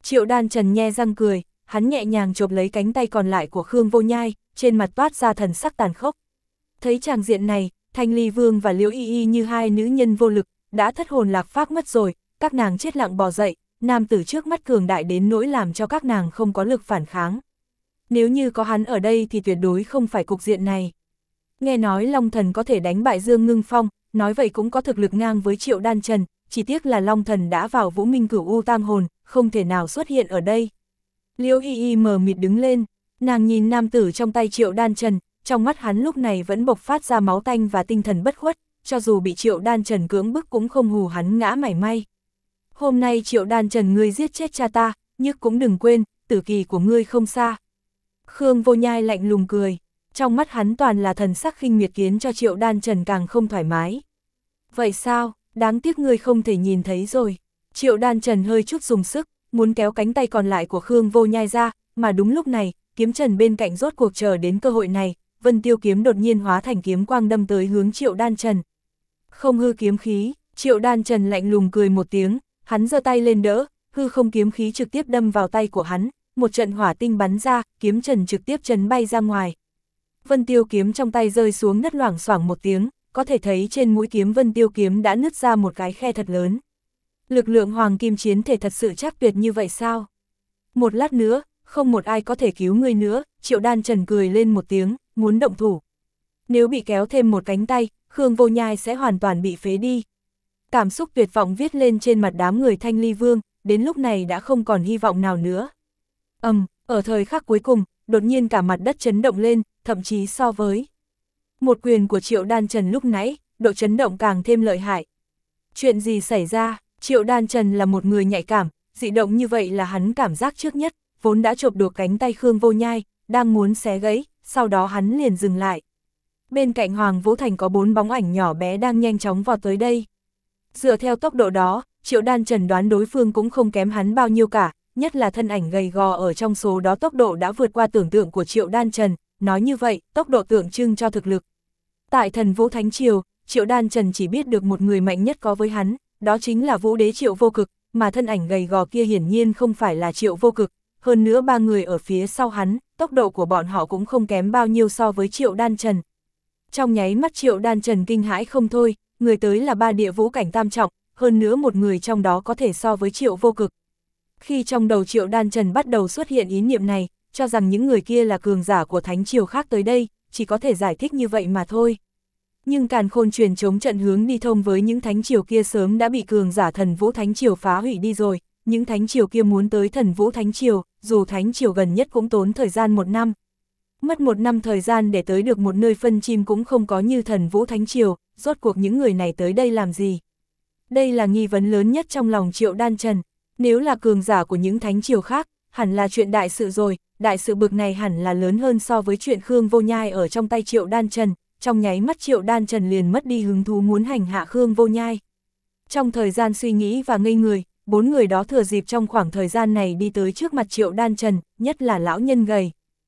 Triệu Đan Trần nhe răng cười, hắn nhẹ nhàng chộp lấy cánh tay còn lại của Khương Vô Nhai, trên mặt toát ra thần sắc tàn khốc. Thấy tràng diện này, Thanh Ly Vương và Liễu Y Y như hai nữ nhân vô lực, đã thất hồn lạc phách mất rồi, các nàng chết lặng bò dậy, nam tử trước mắt cường đại đến nỗi làm cho các nàng không có lực phản kháng. Nếu như có hắn ở đây thì tuyệt đối không phải cục diện này. Nghe nói Long Thần có thể đánh bại Dương Ngưng Phong, nói vậy cũng có thực lực ngang với Triệu Đan Trần, chỉ tiếc là Long Thần đã vào Vũ Minh Cửu U Tam Hồn, không thể nào xuất hiện ở đây. Liễu Y Y mờ mịt đứng lên, nàng nhìn nam tử trong tay Triệu Đan Trần, trong mắt hắn lúc này vẫn bộc phát ra máu tanh và tinh thần bất khuất, cho dù bị Triệu Đan Trần cưỡng bức cũng không hù hắn ngã mảy may. Hôm nay Triệu Đan Trần ngươi giết chết cha ta, nhưng cũng đừng quên, tử kỳ của ngươi không xa. Khương Vô Nhai lạnh lùng cười, trong mắt hắn toàn là thần sắc khinh miệt khiến cho Triệu Đan Trần càng không thoải mái. Vậy sao, đáng tiếc ngươi không thể nhìn thấy rồi. Triệu Đan Trần hơi chút dùng sức, muốn kéo cánh tay còn lại của Khương Vô Nhai ra, mà đúng lúc này, kiếm trần bên cạnh rốt cuộc chờ đến cơ hội này, Vân Tiêu kiếm đột nhiên hóa thành kiếm quang đâm tới hướng Triệu Đan Trần. Không hư kiếm khí, Triệu Đan Trần lạnh lùng cười một tiếng, hắn giơ tay lên đỡ, hư không kiếm khí trực tiếp đâm vào tay của hắn, một trận hỏa tinh bắn ra, kiếm trần trực tiếp chấn bay ra ngoài. Vân Tiêu kiếm trong tay rơi xuống đất loảng xoảng một tiếng, có thể thấy trên mũi kiếm Vân Tiêu kiếm đã nứt ra một cái khe thật lớn. Lực lượng hoàng kim chiến thể thật sự chắc tuyệt như vậy sao? Một lát nữa, không một ai có thể cứu ngươi nữa, Triệu Đan Trần cười lên một tiếng, muốn động thủ. Nếu bị kéo thêm một cánh tay, Khương Vô Nhai sẽ hoàn toàn bị phế đi. Cảm xúc tuyệt vọng viết lên trên mặt đám người Thanh Ly Vương, đến lúc này đã không còn hy vọng nào nữa. Ầm, um, ở thời khắc cuối cùng, đột nhiên cả mặt đất chấn động lên, thậm chí so với một quyền của Triệu Đan Trần lúc nãy, độ chấn động càng thêm lợi hại. Chuyện gì xảy ra? Triệu Đan Trần là một người nhạy cảm, dị động như vậy là hắn cảm giác trước nhất, vốn đã chộp được cánh tay Khương Vô Nhai, đang muốn xé gãy, sau đó hắn liền dừng lại. Bên cạnh Hoàng Vũ Thành có bốn bóng ảnh nhỏ bé đang nhanh chóng vọt tới đây. Dựa theo tốc độ đó, Triệu Đan Trần đoán đối phương cũng không kém hắn bao nhiêu cả, nhất là thân ảnh gầy gò ở trong số đó tốc độ đã vượt qua tưởng tượng của Triệu Đan Trần, nói như vậy, tốc độ tượng trưng cho thực lực. Tại Thần Vũ Thánh Triều, Triệu Đan Trần chỉ biết được một người mạnh nhất có với hắn, đó chính là Vũ Đế Triệu Vô Cực, mà thân ảnh gầy gò kia hiển nhiên không phải là Triệu Vô Cực, hơn nữa ba người ở phía sau hắn, tốc độ của bọn họ cũng không kém bao nhiêu so với Triệu Đan Trần. Trong nháy mắt Triệu Đan Trần kinh hãi không thôi, người tới là ba địa vũ cảnh tam trọng, hơn nữa một người trong đó có thể so với Triệu Vô Cực. Khi trong đầu Triệu Đan Trần bắt đầu xuất hiện ý niệm này, cho rằng những người kia là cường giả của thánh triều khác tới đây, chỉ có thể giải thích như vậy mà thôi. Nhưng Càn Khôn truyền chống trận hướng đi thông với những thánh triều kia sớm đã bị cường giả Thần Vũ Thánh Triều phá hủy đi rồi, những thánh triều kia muốn tới Thần Vũ Thánh Triều, dù thánh triều gần nhất cũng tốn thời gian một năm. Mất một năm thời gian để tới được một nơi phân chim cũng không có như Thần Vũ Thánh Triều, rốt cuộc những người này tới đây làm gì? Đây là nghi vấn lớn nhất trong lòng Triệu Đan Trần, nếu là cường giả của những thánh triều khác, hẳn là chuyện đại sự rồi, đại sự bực này hẳn là lớn hơn so với chuyện Khương Vô Nhai ở trong tay Triệu Đan Trần, trong nháy mắt Triệu Đan Trần liền mất đi hứng thú muốn hành hạ Khương Vô Nhai. Trong thời gian suy nghĩ và ngây người, bốn người đó thừa dịp trong khoảng thời gian này đi tới trước mặt Triệu Đan Trần, nhất là lão nhân gầy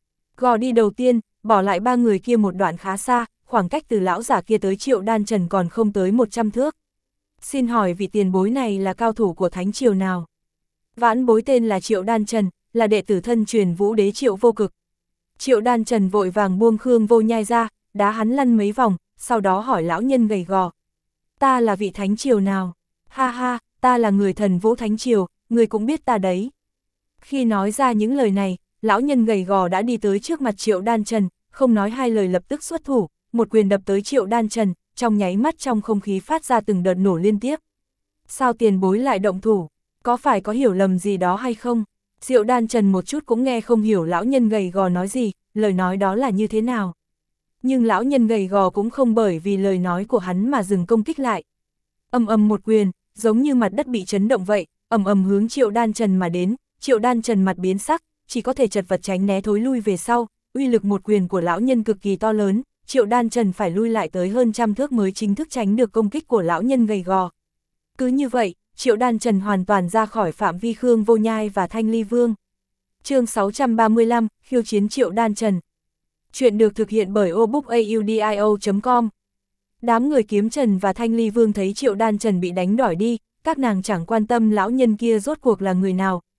gò đi đầu tiên, bỏ lại ba người kia một đoạn khá xa, khoảng cách từ lão giả kia tới Triệu Đan Trần còn không tới một trăm thước. Xin hỏi vị tiền bối này là cao thủ của thánh triều nào? Vãn bối tên là Triệu Đan Trần, là đệ tử thân truyền Vũ Đế Triệu Vô Cực. Triệu Đan Trần vội vàng buông Khương Vô Nhai ra, đá hắn lăn mấy vòng, sau đó hỏi lão nhân gầy gò. Ta là vị thánh triều nào? Ha ha, ta là người Thần Vũ Thánh Triều, người cũng biết ta đấy. Khi nói ra những lời này, lão nhân gầy gò đã đi tới trước mặt Triệu Đan Trần, không nói hai lời lập tức xuất thủ, một quyền đập tới Triệu Đan Trần, trong nháy mắt trong không khí phát ra từng đợt nổ liên tiếp. Sao tiền bối lại động thủ? Có phải có hiểu lầm gì đó hay không? Triệu Đan Trần một chút cũng nghe không hiểu lão nhân gầy gò nói gì, lời nói đó là như thế nào. Nhưng lão nhân gầy gò cũng không bởi vì lời nói của hắn mà dừng công kích lại. Ầm ầm một quyền, giống như mặt đất bị chấn động vậy, ầm ầm hướng Triệu Đan Trần mà đến, Triệu Đan Trần mặt biến sắc, chỉ có thể chật vật tránh né thối lui về sau, uy lực một quyền của lão nhân cực kỳ to lớn, Triệu Đan Trần phải lui lại tới hơn trăm thước mới chính thức tránh được công kích của lão nhân gầy gò. Cứ như vậy, Triệu Đan Trần hoàn toàn ra khỏi phạm vi Khương Vô Nhai và Thanh Ly Vương. Chương sáu trăm ba mươi lăm, khiêu chiến Triệu Đan Trần. Chuyện được thực hiện bởi obookaudio chấm com. Đám người Kiếm Trần và Thanh Ly Vương thấy Triệu Đan Trần bị đánh đỏi đi, các nàng chẳng quan tâm lão nhân kia rốt cuộc là người nào,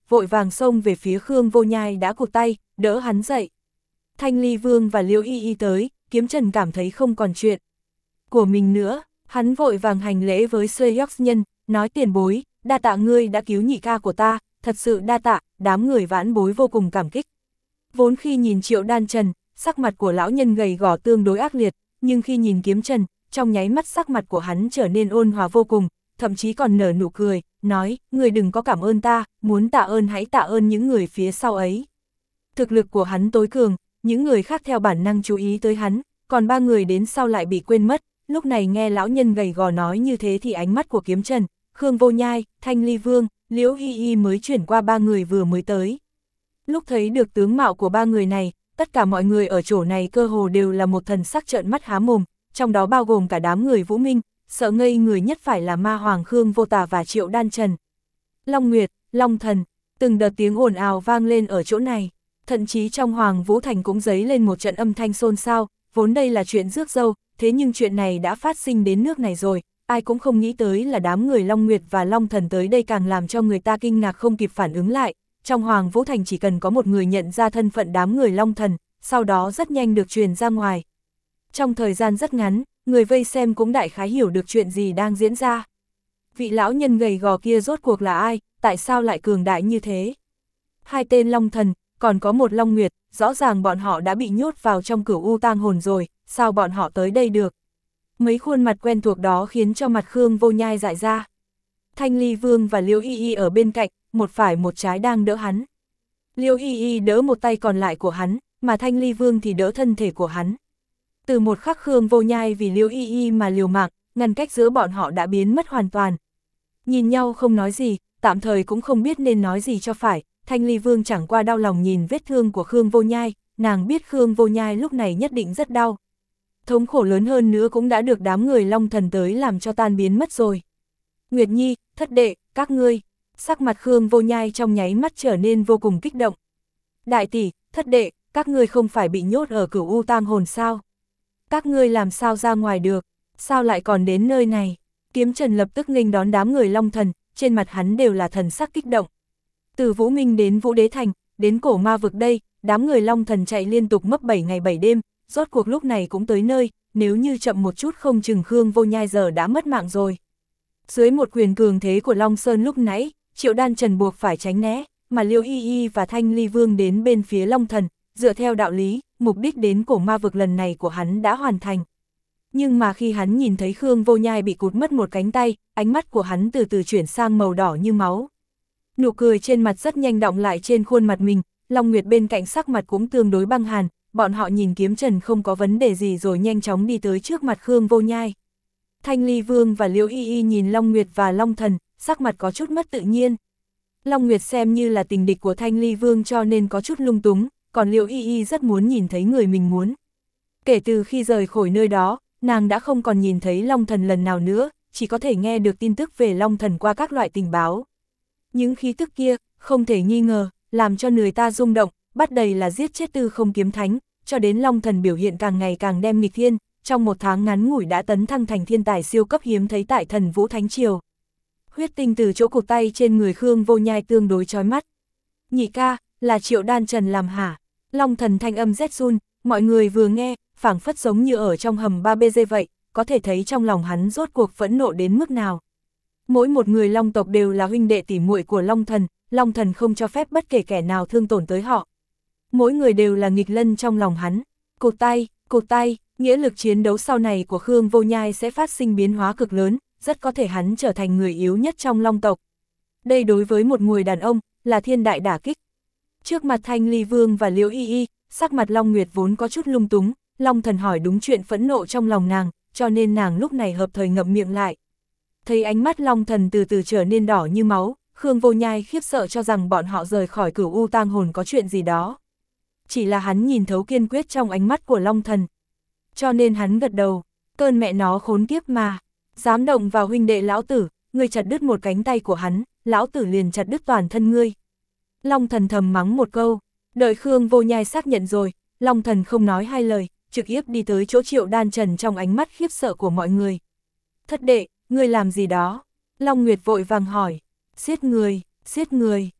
vội vàng xông về phía Khương Vô Nhai đã cụt tay, đỡ hắn dậy. Thanh Ly Vương và Liễu Y Y tới, Kiếm Trần cảm thấy không còn chuyện của mình nữa, hắn vội vàng hành lễ với Sueyox nhân, nói tiền bối, đa tạ ngươi đã cứu nhị ca của ta, thật sự đa tạ, đám người vãn bối vô cùng cảm kích. Vốn khi nhìn Triệu Đan Trần, sắc mặt của lão nhân gầy gò tương đối ác liệt, nhưng khi nhìn Kiếm Trần, trong nháy mắt sắc mặt của hắn trở nên ôn hòa vô cùng, thậm chí còn nở nụ cười, nói, người đừng có cảm ơn ta, muốn tạ ơn hãy tạ ơn những người phía sau ấy. Thực lực của hắn tối cường, những người khác theo bản năng chú ý tới hắn, còn ba người đến sau lại bị quên mất, lúc này nghe lão nhân gầy gò nói như thế thì ánh mắt của Kiếm Trần, Khương Vô Nhai, Thanh Ly Vương, Liễu Y Y mới chuyển qua ba người vừa mới tới. Lúc thấy được tướng mạo của ba người này, tất cả mọi người ở chỗ này cơ hồ đều là một thần sắc trợn mắt há mồm, trong đó bao gồm cả đám người Vũ Minh, sợ ngây người nhất phải là Ma Hoàng Khương Vô Tà và Triệu Đan Trần. Long Nguyệt, Long Thần, từng đợt tiếng ồn ào vang lên ở chỗ này, thậm chí trong Hoàng Vũ Thành cũng dấy lên một trận âm thanh xôn xao, vốn đây là chuyện rước dâu, thế nhưng chuyện này đã phát sinh đến nước này rồi, ai cũng không nghĩ tới là đám người Long Nguyệt và Long Thần tới đây càng làm cho người ta kinh ngạc không kịp phản ứng lại. Trong Hoàng Vũ Thành chỉ cần có một người nhận ra thân phận đám người Long Thần, sau đó rất nhanh được truyền ra ngoài. Trong thời gian rất ngắn, người vây xem cũng đại khái hiểu được chuyện gì đang diễn ra. Vị lão nhân gầy gò kia rốt cuộc là ai, tại sao lại cường đại như thế? Hai tên Long Thần, còn có một Long Nguyệt, rõ ràng bọn họ đã bị nhốt vào trong Cửu U Tang Hồn rồi, sao bọn họ tới đây được? Mấy khuôn mặt quen thuộc đó khiến cho mặt Khương Vô Nhai dại ra. Thanh Ly Vương và Liễu Y Y ở bên cạnh, một phải một trái đang đỡ hắn. Liễu Y Y đỡ một tay còn lại của hắn, mà Thanh Ly Vương thì đỡ thân thể của hắn. Từ một khắc Khương Vô Nhai vì Liễu Y Y mà liều mạng, ngăn cách giữa bọn họ đã biến mất hoàn toàn. Nhìn nhau không nói gì, tạm thời cũng không biết nên nói gì cho phải, Thanh Ly Vương chẳng qua đau lòng nhìn vết thương của Khương Vô Nhai, nàng biết Khương Vô Nhai lúc này nhất định rất đau. Thống khổ lớn hơn nữa cũng đã được đám người Long Thần tới làm cho tan biến mất rồi. Nguyệt Nhi, thất đệ, các ngươi, sắc mặt Khương Vô Nhai trong nháy mắt trở nên vô cùng kích động. Đại tỷ, thất đệ, các ngươi không phải bị nhốt ở Cửu U Tang Hồn sao? Các ngươi làm sao ra ngoài được, sao lại còn đến nơi này? Kiếm Trần lập tức nghênh đón đám người Long Thần, trên mặt hắn đều là thần sắc kích động. Từ Vũ Minh đến Vũ Đế Thành, đến Cổ Ma Vực đây, đám người Long Thần chạy liên tục mất bảy ngày bảy đêm, rốt cuộc lúc này cũng tới nơi, nếu như chậm một chút không chừng Khương Vô Nhai giờ đã mất mạng rồi. Dưới một quyền cường thế của Long Sơn lúc nãy, Triệu Đan Trần buộc phải tránh né, mà Liễu Y Y và Thanh Ly Vương đến bên phía Long Thần, dựa theo đạo lý, mục đích đến Cổ Ma Vực lần này của hắn đã hoàn thành. Nhưng mà khi hắn nhìn thấy Khương Vô Nhai bị cụt mất một cánh tay, ánh mắt của hắn từ từ chuyển sang màu đỏ như máu. Nụ cười trên mặt rất nhanh đọng lại trên khuôn mặt mình, Long Nguyệt bên cạnh sắc mặt cũng tương đối băng hàn, bọn họ nhìn Kiếm Trần không có vấn đề gì rồi nhanh chóng đi tới trước mặt Khương Vô Nhai. Thanh Ly Vương và Liễu Y Y nhìn Long Nguyệt và Long Thần, sắc mặt có chút mất tự nhiên. Long Nguyệt xem như là tình địch của Thanh Ly Vương cho nên có chút lung túng, còn Liễu Y Y rất muốn nhìn thấy người mình muốn. Kể từ khi rời khỏi nơi đó, nàng đã không còn nhìn thấy Long Thần lần nào nữa, chỉ có thể nghe được tin tức về Long Thần qua các loại tình báo. Những khí tức kia, không thể nghi ngờ, làm cho người ta rung động, bắt đầy là giết chết Tư Không Kiếm Thánh, cho đến Long Thần biểu hiện càng ngày càng đem nghịch thiên, trong một tháng ngắn ngủi đã tấn thăng thành thiên tài siêu cấp hiếm thấy tại Thần Vũ Thánh Triều. Huyết tinh từ chỗ cụt tay trên người Khương Vô Nhai tương đối chói mắt. Nhị ca, là Triệu Đan Trần làm hả? Long Thần thanh âm rét run, mọi người vừa nghe, phảng phất giống như ở trong hầm ba bê giê vậy, có thể thấy trong lòng hắn rốt cuộc phẫn nộ đến mức nào. Mỗi một người Long tộc đều là huynh đệ tỉ muội của Long Thần, Long Thần không cho phép bất kể kẻ nào thương tổn tới họ. Mỗi người đều là nghịch lân trong lòng hắn. Cụt tay, cụt tay, nghĩa lực chiến đấu sau này của Khương Vô Nhai sẽ phát sinh biến hóa cực lớn, rất có thể hắn trở thành người yếu nhất trong Long tộc. Đây đối với một người đàn ông, là thiên đại đả kích. Trước mặt Thanh Ly Vương và Liễu Y Y, sắc mặt Long Nguyệt vốn có chút lung túng, Long Thần hỏi đúng chuyện phẫn nộ trong lòng nàng, cho nên nàng lúc này hợp thời ngậm miệng lại. Thấy ánh mắt Long Thần từ từ trở nên đỏ như máu, Khương Vô Nhai khiếp sợ cho rằng bọn họ rời khỏi Cửu U Tang Hồn có chuyện gì đó. Chỉ là hắn nhìn thấu kiên quyết trong ánh mắt của Long Thần. Cho nên hắn gật đầu, cơn mẹ nó khốn kiếp mà, dám động vào huynh đệ lão tử, ngươi chặt đứt một cánh tay của hắn, lão tử liền chặt đứt toàn thân ngươi. Long Thần thầm mắng một câu, đợi Khương Vô Nhai xác nhận rồi, Long Thần không nói hai lời, trực tiếp đi tới chỗ Triệu Đan Trần trong ánh mắt khiếp sợ của mọi người. Thất đệ, ngươi làm gì đó? Long Nguyệt vội vàng hỏi, giết người, giết người,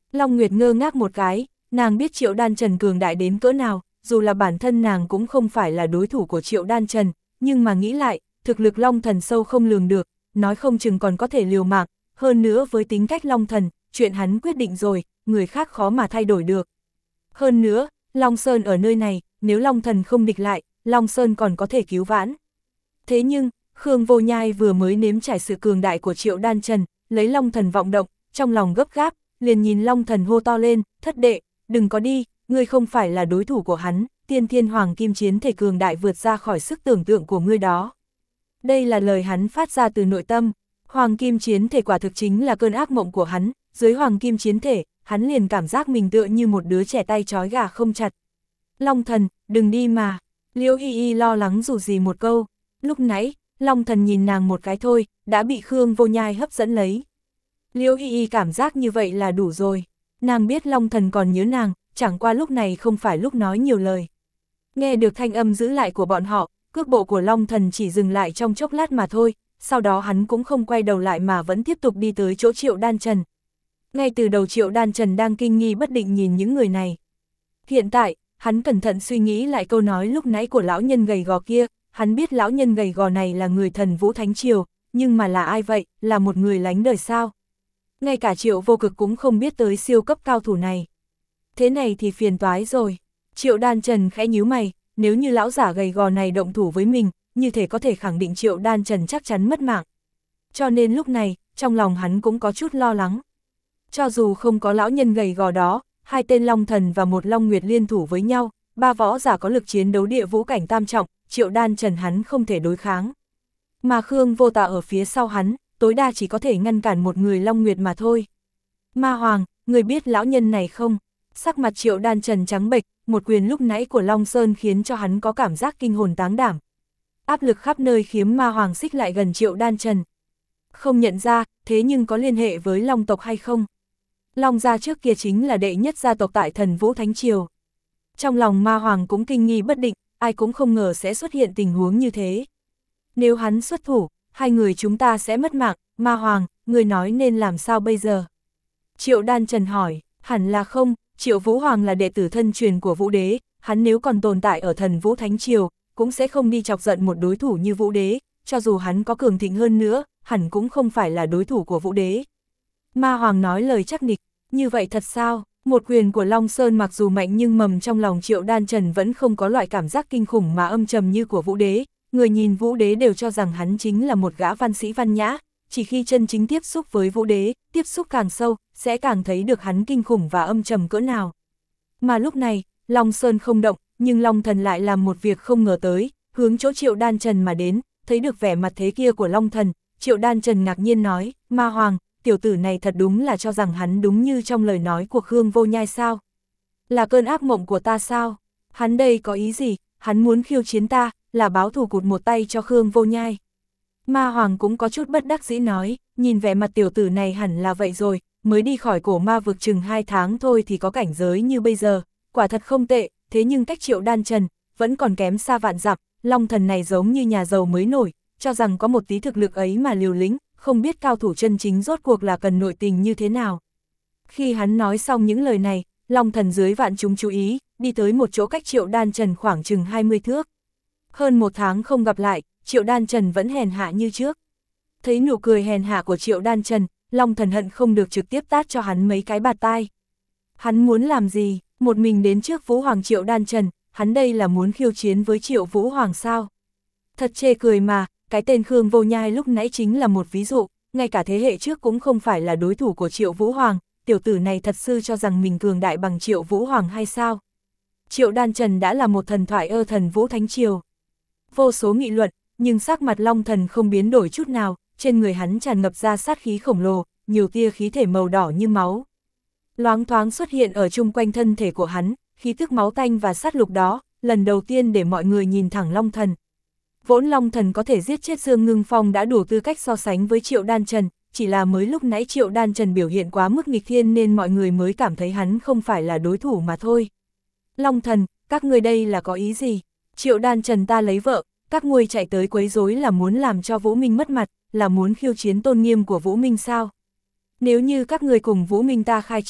Long Nguyệt ngơ ngác một cái, nàng biết Triệu Đan Trần cường đại đến cỡ nào, dù là bản thân nàng cũng không phải là đối thủ của Triệu Đan Trần, nhưng mà nghĩ lại, thực lực Long Thần sâu không lường được, nói không chừng còn có thể liều mạng, hơn nữa với tính cách Long Thần, chuyện hắn quyết định rồi, người khác khó mà thay đổi được. Hơn nữa, Long Sơn ở nơi này, nếu Long Thần không địch lại, Long Sơn còn có thể cứu vãn. Thế nhưng, Khương Vô Nhai vừa mới nếm trải sự cường đại của Triệu Đan Trần, lấy Long Thần vọng động, trong lòng gấp gáp, liền nhìn Long Thần hô to lên, thất đệ, đừng có đi, ngươi không phải là đối thủ của hắn, tiên thiên hoàng kim chiến thể cường đại vượt ra khỏi sức tưởng tượng của ngươi đó. Đây là lời hắn phát ra từ nội tâm, hoàng kim chiến thể quả thực chính là cơn ác mộng của hắn, dưới hoàng kim chiến thể, hắn liền cảm giác mình tựa như một đứa trẻ tay trói gà không chặt. Long Thần, đừng đi mà, Liễu Y Y lo lắng dù gì một câu, lúc nãy, Long Thần nhìn nàng một cái thôi, đã bị Khương Vô Nhai hấp dẫn lấy. Liễu Y Y cảm giác như vậy là đủ rồi, nàng biết Long Thần còn nhớ nàng, chẳng qua lúc này không phải lúc nói nhiều lời. Nghe được thanh âm giữ lại của bọn họ, cước bộ của Long Thần chỉ dừng lại trong chốc lát mà thôi, sau đó hắn cũng không quay đầu lại mà vẫn tiếp tục đi tới chỗ Triệu Đan Trần. Ngay từ đầu Triệu Đan Trần đang kinh nghi bất định nhìn những người này. Hiện tại, hắn cẩn thận suy nghĩ lại câu nói lúc nãy của lão nhân gầy gò kia, hắn biết lão nhân gầy gò này là người thần Vũ Thánh Triều, nhưng mà là ai vậy, là một người lánh đời sao? Ngay cả Triệu Vô Cực cũng không biết tới siêu cấp cao thủ này. Thế này thì phiền toái rồi. Triệu Đan Trần khẽ nhíu mày, nếu như lão giả gầy gò này động thủ với mình, như thể có thể khẳng định Triệu Đan Trần chắc chắn mất mạng. Cho nên lúc này, trong lòng hắn cũng có chút lo lắng. Cho dù không có lão nhân gầy gò đó, hai tên Long Thần và một Long Nguyệt liên thủ với nhau, ba võ giả có lực chiến đấu địa vũ cảnh tam trọng, Triệu Đan Trần hắn không thể đối kháng. Mà Khương Vô Tà ở phía sau hắn, tối đa chỉ có thể ngăn cản một người Long Nguyệt mà thôi. Ma Hoàng, người biết lão nhân này không? Sắc mặt Triệu Đan Trần trắng bệch, một quyền lúc nãy của Long Sơn khiến cho hắn có cảm giác kinh hồn táng đảm. Áp lực khắp nơi khiến Ma Hoàng xích lại gần Triệu Đan Trần. Không nhận ra, thế nhưng có liên hệ với Long tộc hay không? Long gia trước kia chính là đệ nhất gia tộc tại thần Vũ Thánh Triều. Trong lòng Ma Hoàng cũng kinh nghi bất định, ai cũng không ngờ sẽ xuất hiện tình huống như thế. Nếu hắn xuất thủ, hai người chúng ta sẽ mất mạng, Ma Hoàng, người nói nên làm sao bây giờ? Triệu Đan Trần hỏi, hẳn là không, Triệu Vũ Hoàng là đệ tử thân truyền của Vũ Đế, hắn nếu còn tồn tại ở thần Vũ Thánh Triều, cũng sẽ không đi chọc giận một đối thủ như Vũ Đế, cho dù hắn có cường thịnh hơn nữa, hẳn cũng không phải là đối thủ của Vũ Đế. Ma Hoàng nói lời chắc nịch, như vậy thật sao? Một quyền của Long Sơn mặc dù mạnh nhưng mầm trong lòng Triệu Đan Trần vẫn không có loại cảm giác kinh khủng mà âm trầm như của Vũ Đế, người nhìn Vũ Đế đều cho rằng hắn chính là một gã văn sĩ văn nhã, chỉ khi chân chính tiếp xúc với Vũ Đế, tiếp xúc càng sâu, sẽ càng thấy được hắn kinh khủng và âm trầm cỡ nào. Mà lúc này, Long Sơn không động, nhưng Long Thần lại làm một việc không ngờ tới, hướng chỗ Triệu Đan Trần mà đến, thấy được vẻ mặt thế kia của Long Thần, Triệu Đan Trần ngạc nhiên nói, Ma Hoàng, tiểu tử này thật đúng là cho rằng hắn đúng như trong lời nói của Khương Vô Nhai sao? Là cơn ác mộng của ta sao? Hắn đây có ý gì? Hắn muốn khiêu chiến ta, là báo thù cụt một tay cho Khương Vô Nhai. Ma Hoàng cũng có chút bất đắc dĩ nói, nhìn vẻ mặt tiểu tử này hẳn là vậy rồi, mới đi khỏi cổ ma vực chừng hai tháng thôi thì có cảnh giới như bây giờ, quả thật không tệ, thế nhưng cách Triệu Đan Trần, vẫn còn kém xa vạn dặm, Long Thần này giống như nhà giàu mới nổi, cho rằng có một tí thực lực ấy mà liều lĩnh, không biết cao thủ chân chính rốt cuộc là cần nội tình như thế nào. Khi hắn nói xong những lời này, Long Thần dưới vạn chúng chú ý, đi tới một chỗ cách Triệu Đan Trần khoảng chừng hai mươi thước. Hơn một tháng không gặp lại, Triệu Đan Trần vẫn hèn hạ như trước. Thấy nụ cười hèn hạ của Triệu Đan Trần, Long Thần hận không được trực tiếp tát cho hắn mấy cái bạt tai. Hắn muốn làm gì? Một mình đến trước Vũ Hoàng Triệu Đan Trần, hắn đây là muốn khiêu chiến với Triệu Vũ Hoàng sao? Thật chê cười mà, cái tên Khương Vô Nhai lúc nãy chính là một ví dụ, ngay cả thế hệ trước cũng không phải là đối thủ của Triệu Vũ Hoàng, tiểu tử này thật sự cho rằng mình cường đại bằng Triệu Vũ Hoàng hay sao? Triệu Đan Trần đã là một thần thoại ơ thần Vũ Thánh Triều. Vô số nghị luận, nhưng sắc mặt Long Thần không biến đổi chút nào, trên người hắn tràn ngập ra sát khí khổng lồ, nhiều tia khí thể màu đỏ như máu. Loáng thoáng xuất hiện ở chung quanh thân thể của hắn, khí tức máu tanh và sát lục đó, lần đầu tiên để mọi người nhìn thẳng Long Thần. Vốn Long Thần có thể giết chết Dương Ngưng Phong đã đủ tư cách so sánh với Triệu Đan Trần, chỉ là mới lúc nãy Triệu Đan Trần biểu hiện quá mức nghịch thiên nên mọi người mới cảm thấy hắn không phải là đối thủ mà thôi. Long Thần, các ngươi đây là có ý gì? Triệu Đan Trần ta lấy vợ, các ngươi chạy tới quấy rối là muốn làm cho Vũ Minh mất mặt, là muốn khiêu chiến tôn nghiêm của Vũ Minh sao? Nếu như các ngươi cùng Vũ Minh ta khai chiến,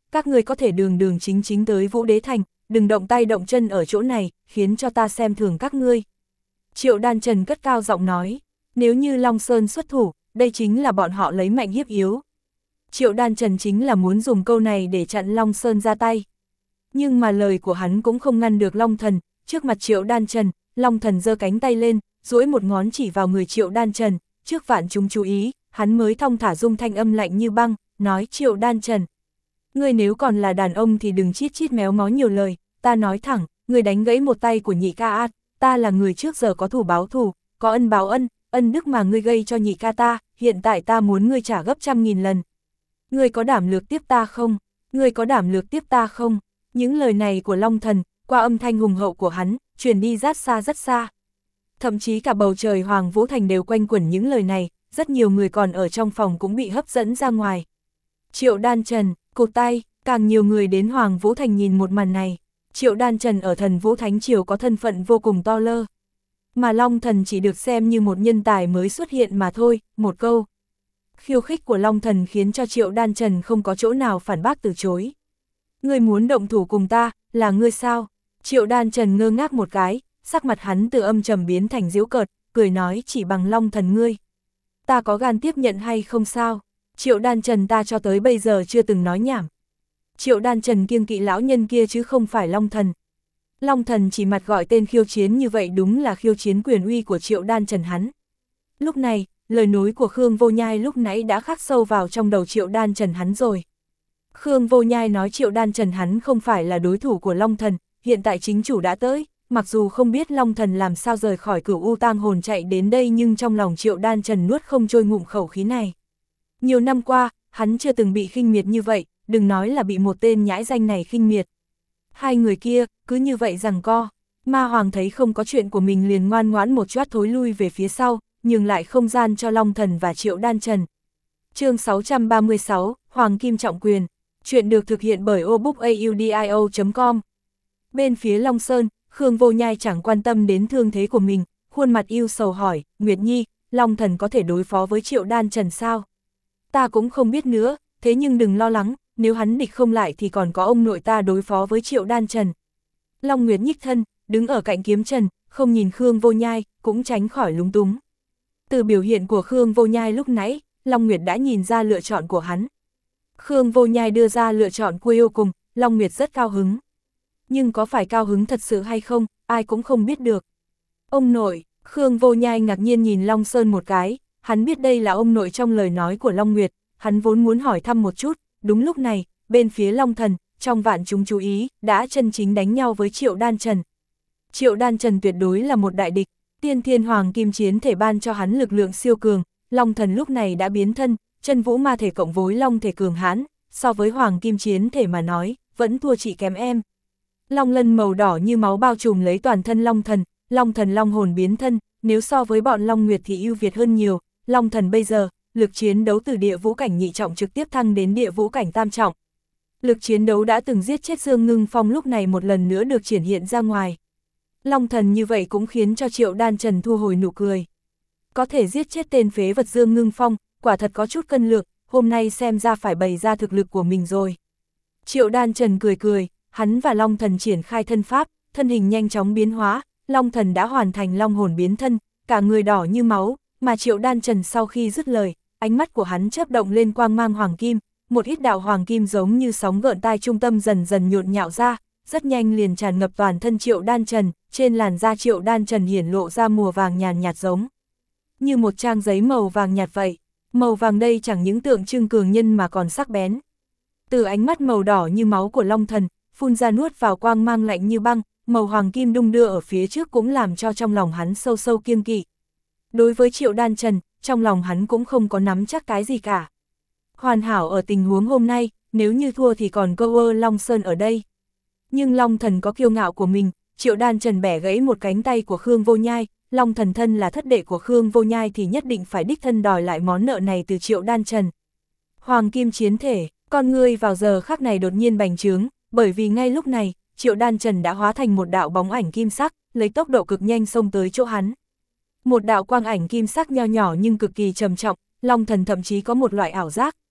các ngươi có thể đường đường chính chính tới Vũ Đế Thành, đừng động tay động chân ở chỗ này, khiến cho ta xem thường các ngươi. Triệu Đan Trần cất cao giọng nói, nếu như Long Sơn xuất thủ, đây chính là bọn họ lấy mạnh hiếp yếu. Triệu Đan Trần chính là muốn dùng câu này để chặn Long Sơn ra tay. Nhưng mà lời của hắn cũng không ngăn được Long Thần, trước mặt Triệu Đan Trần, Long Thần giơ cánh tay lên, duỗi một ngón chỉ vào người Triệu Đan Trần, trước vạn chúng chú ý, hắn mới thong thả dung thanh âm lạnh như băng, nói Triệu Đan Trần. Ngươi nếu còn là đàn ông thì đừng chít chít méo mó nhiều lời, ta nói thẳng, ngươi đánh gãy một tay của nhị ca át, ta là người trước giờ có thù báo thù, có ân báo ân, ân đức mà ngươi gây cho nhị ca ta, hiện tại ta muốn ngươi trả gấp trăm nghìn lần. Ngươi có đảm lược tiếp ta không? Ngươi có đảm lược tiếp ta không? Những lời này của Long Thần, qua âm thanh hùng hậu của hắn, truyền đi rất xa rất xa. Thậm chí cả bầu trời Hoàng Vũ Thành đều quanh quẩn những lời này, rất nhiều người còn ở trong phòng cũng bị hấp dẫn ra ngoài. Triệu Đan Trần, cụt tay, càng nhiều người đến Hoàng Vũ Thành nhìn một màn này. Triệu Đan Trần ở Thần Vũ Thánh Triều có thân phận vô cùng to lơ. Mà Long Thần chỉ được xem như một nhân tài mới xuất hiện mà thôi, một câu. Khiêu khích của Long Thần khiến cho Triệu Đan Trần không có chỗ nào phản bác từ chối. Ngươi muốn động thủ cùng ta, là ngươi sao? Triệu Đan Trần ngơ ngác một cái, sắc mặt hắn từ âm trầm biến thành giễu cợt, cười nói chỉ bằng Long Thần ngươi. Ta có gan tiếp nhận hay không sao? Triệu Đan Trần ta cho tới bây giờ chưa từng nói nhảm. Triệu Đan Trần kiêng kỵ lão nhân kia chứ không phải Long Thần. Long Thần chỉ mặt gọi tên khiêu chiến như vậy đúng là khiêu chiến quyền uy của Triệu Đan Trần hắn. Lúc này, lời nói của Khương Vô Nhai lúc nãy đã khắc sâu vào trong đầu Triệu Đan Trần hắn rồi. Khương Vô Nhai nói Triệu Đan Trần hắn không phải là đối thủ của Long Thần, hiện tại chính chủ đã tới, mặc dù không biết Long Thần làm sao rời khỏi Cửu U Tang hồn chạy đến đây nhưng trong lòng Triệu Đan Trần nuốt không trôi ngụm khẩu khí này. Nhiều năm qua, hắn chưa từng bị khinh miệt như vậy, đừng nói là bị một tên nhãi danh này khinh miệt. Hai người kia, cứ như vậy giằng co, Ma Hoàng thấy không có chuyện của mình liền ngoan ngoãn một choát thối lui về phía sau, nhường lại không gian cho Long Thần và Triệu Đan Trần. Chương sáu trăm ba mươi sáu, Hoàng Kim Trọng Quyền. Chuyện được thực hiện bởi obookaudio chấm com. Bên phía Long Sơn, Khương Vô Nhai chẳng quan tâm đến thương thế của mình, khuôn mặt yêu sầu hỏi, Nguyệt Nhi, Long Thần có thể đối phó với Triệu Đan Trần sao? Ta cũng không biết nữa, thế nhưng đừng lo lắng, nếu hắn địch không lại thì còn có ông nội ta đối phó với Triệu Đan Trần. Long Nguyệt nhích thân, đứng ở cạnh kiếm trần, không nhìn Khương Vô Nhai, cũng tránh khỏi lúng túng. Từ biểu hiện của Khương Vô Nhai lúc nãy, Long Nguyệt đã nhìn ra lựa chọn của hắn. Khương Vô Nhai đưa ra lựa chọn cuối cùng, Long Nguyệt rất cao hứng. Nhưng có phải cao hứng thật sự hay không, ai cũng không biết được. Ông nội, Khương Vô Nhai ngạc nhiên nhìn Long Sơn một cái, hắn biết đây là ông nội trong lời nói của Long Nguyệt, hắn vốn muốn hỏi thăm một chút, đúng lúc này, bên phía Long Thần, trong vạn chúng chú ý, đã chân chính đánh nhau với Triệu Đan Trần. Triệu Đan Trần tuyệt đối là một đại địch, tiên thiên hoàng kim chiến thể ban cho hắn lực lượng siêu cường, Long Thần lúc này đã biến thân, chân vũ ma thể cộng với long thể cường hãn, so với hoàng kim chiến thể mà nói, vẫn thua chị kém em. Long lân màu đỏ như máu bao trùm lấy toàn thân Long Thần, Long Thần long hồn biến thân, nếu so với bọn Long Nguyệt thì ưu việt hơn nhiều, Long Thần bây giờ, lực chiến đấu từ địa vũ cảnh nhị trọng trực tiếp thăng đến địa vũ cảnh tam trọng. Lực chiến đấu đã từng giết chết Dương Ngưng Phong lúc này một lần nữa được triển hiện ra ngoài. Long Thần như vậy cũng khiến cho Triệu Đan Trần thu hồi nụ cười. Có thể giết chết tên phế vật Dương Ngưng Phong, quả thật có chút cân lượng, hôm nay xem ra phải bày ra thực lực của mình rồi. Triệu Đan Trần cười cười, hắn và Long Thần triển khai thân pháp, thân hình nhanh chóng biến hóa, Long Thần đã hoàn thành long hồn biến thân, cả người đỏ như máu, mà Triệu Đan Trần sau khi dứt lời, ánh mắt của hắn chớp động lên quang mang hoàng kim, một ít đạo hoàng kim giống như sóng gợn tai trung tâm dần dần nhộn nhạo ra, rất nhanh liền tràn ngập toàn thân Triệu Đan Trần, trên làn da Triệu Đan Trần hiển lộ ra mùa vàng nhàn nhạt giống như một trang giấy màu vàng nhạt vậy. Màu vàng đây chẳng những tượng trưng cường nhân mà còn sắc bén. Từ ánh mắt màu đỏ như máu của Long Thần, phun ra nuốt vào quang mang lạnh như băng, màu hoàng kim đung đưa ở phía trước cũng làm cho trong lòng hắn sâu sâu kiêng kỵ. Đối với Triệu Đan Trần, trong lòng hắn cũng không có nắm chắc cái gì cả. Hoàn hảo ở tình huống hôm nay, nếu như thua thì còn câu ơ Long Sơn ở đây. Nhưng Long Thần có kiêu ngạo của mình, Triệu Đan Trần bẻ gãy một cánh tay của Khương Vô Nhai, Long Thần thân là thất đệ của Khương Vô Nhai thì nhất định phải đích thân đòi lại món nợ này từ Triệu Đan Trần. Hoàng kim chiến thể, con ngươi vào giờ khắc này đột nhiên bành trướng, bởi vì ngay lúc này, Triệu Đan Trần đã hóa thành một đạo bóng ảnh kim sắc, lấy tốc độ cực nhanh xông tới chỗ hắn. Một đạo quang ảnh kim sắc nho nhỏ nhưng cực kỳ trầm trọng, Long Thần thậm chí có một loại ảo giác,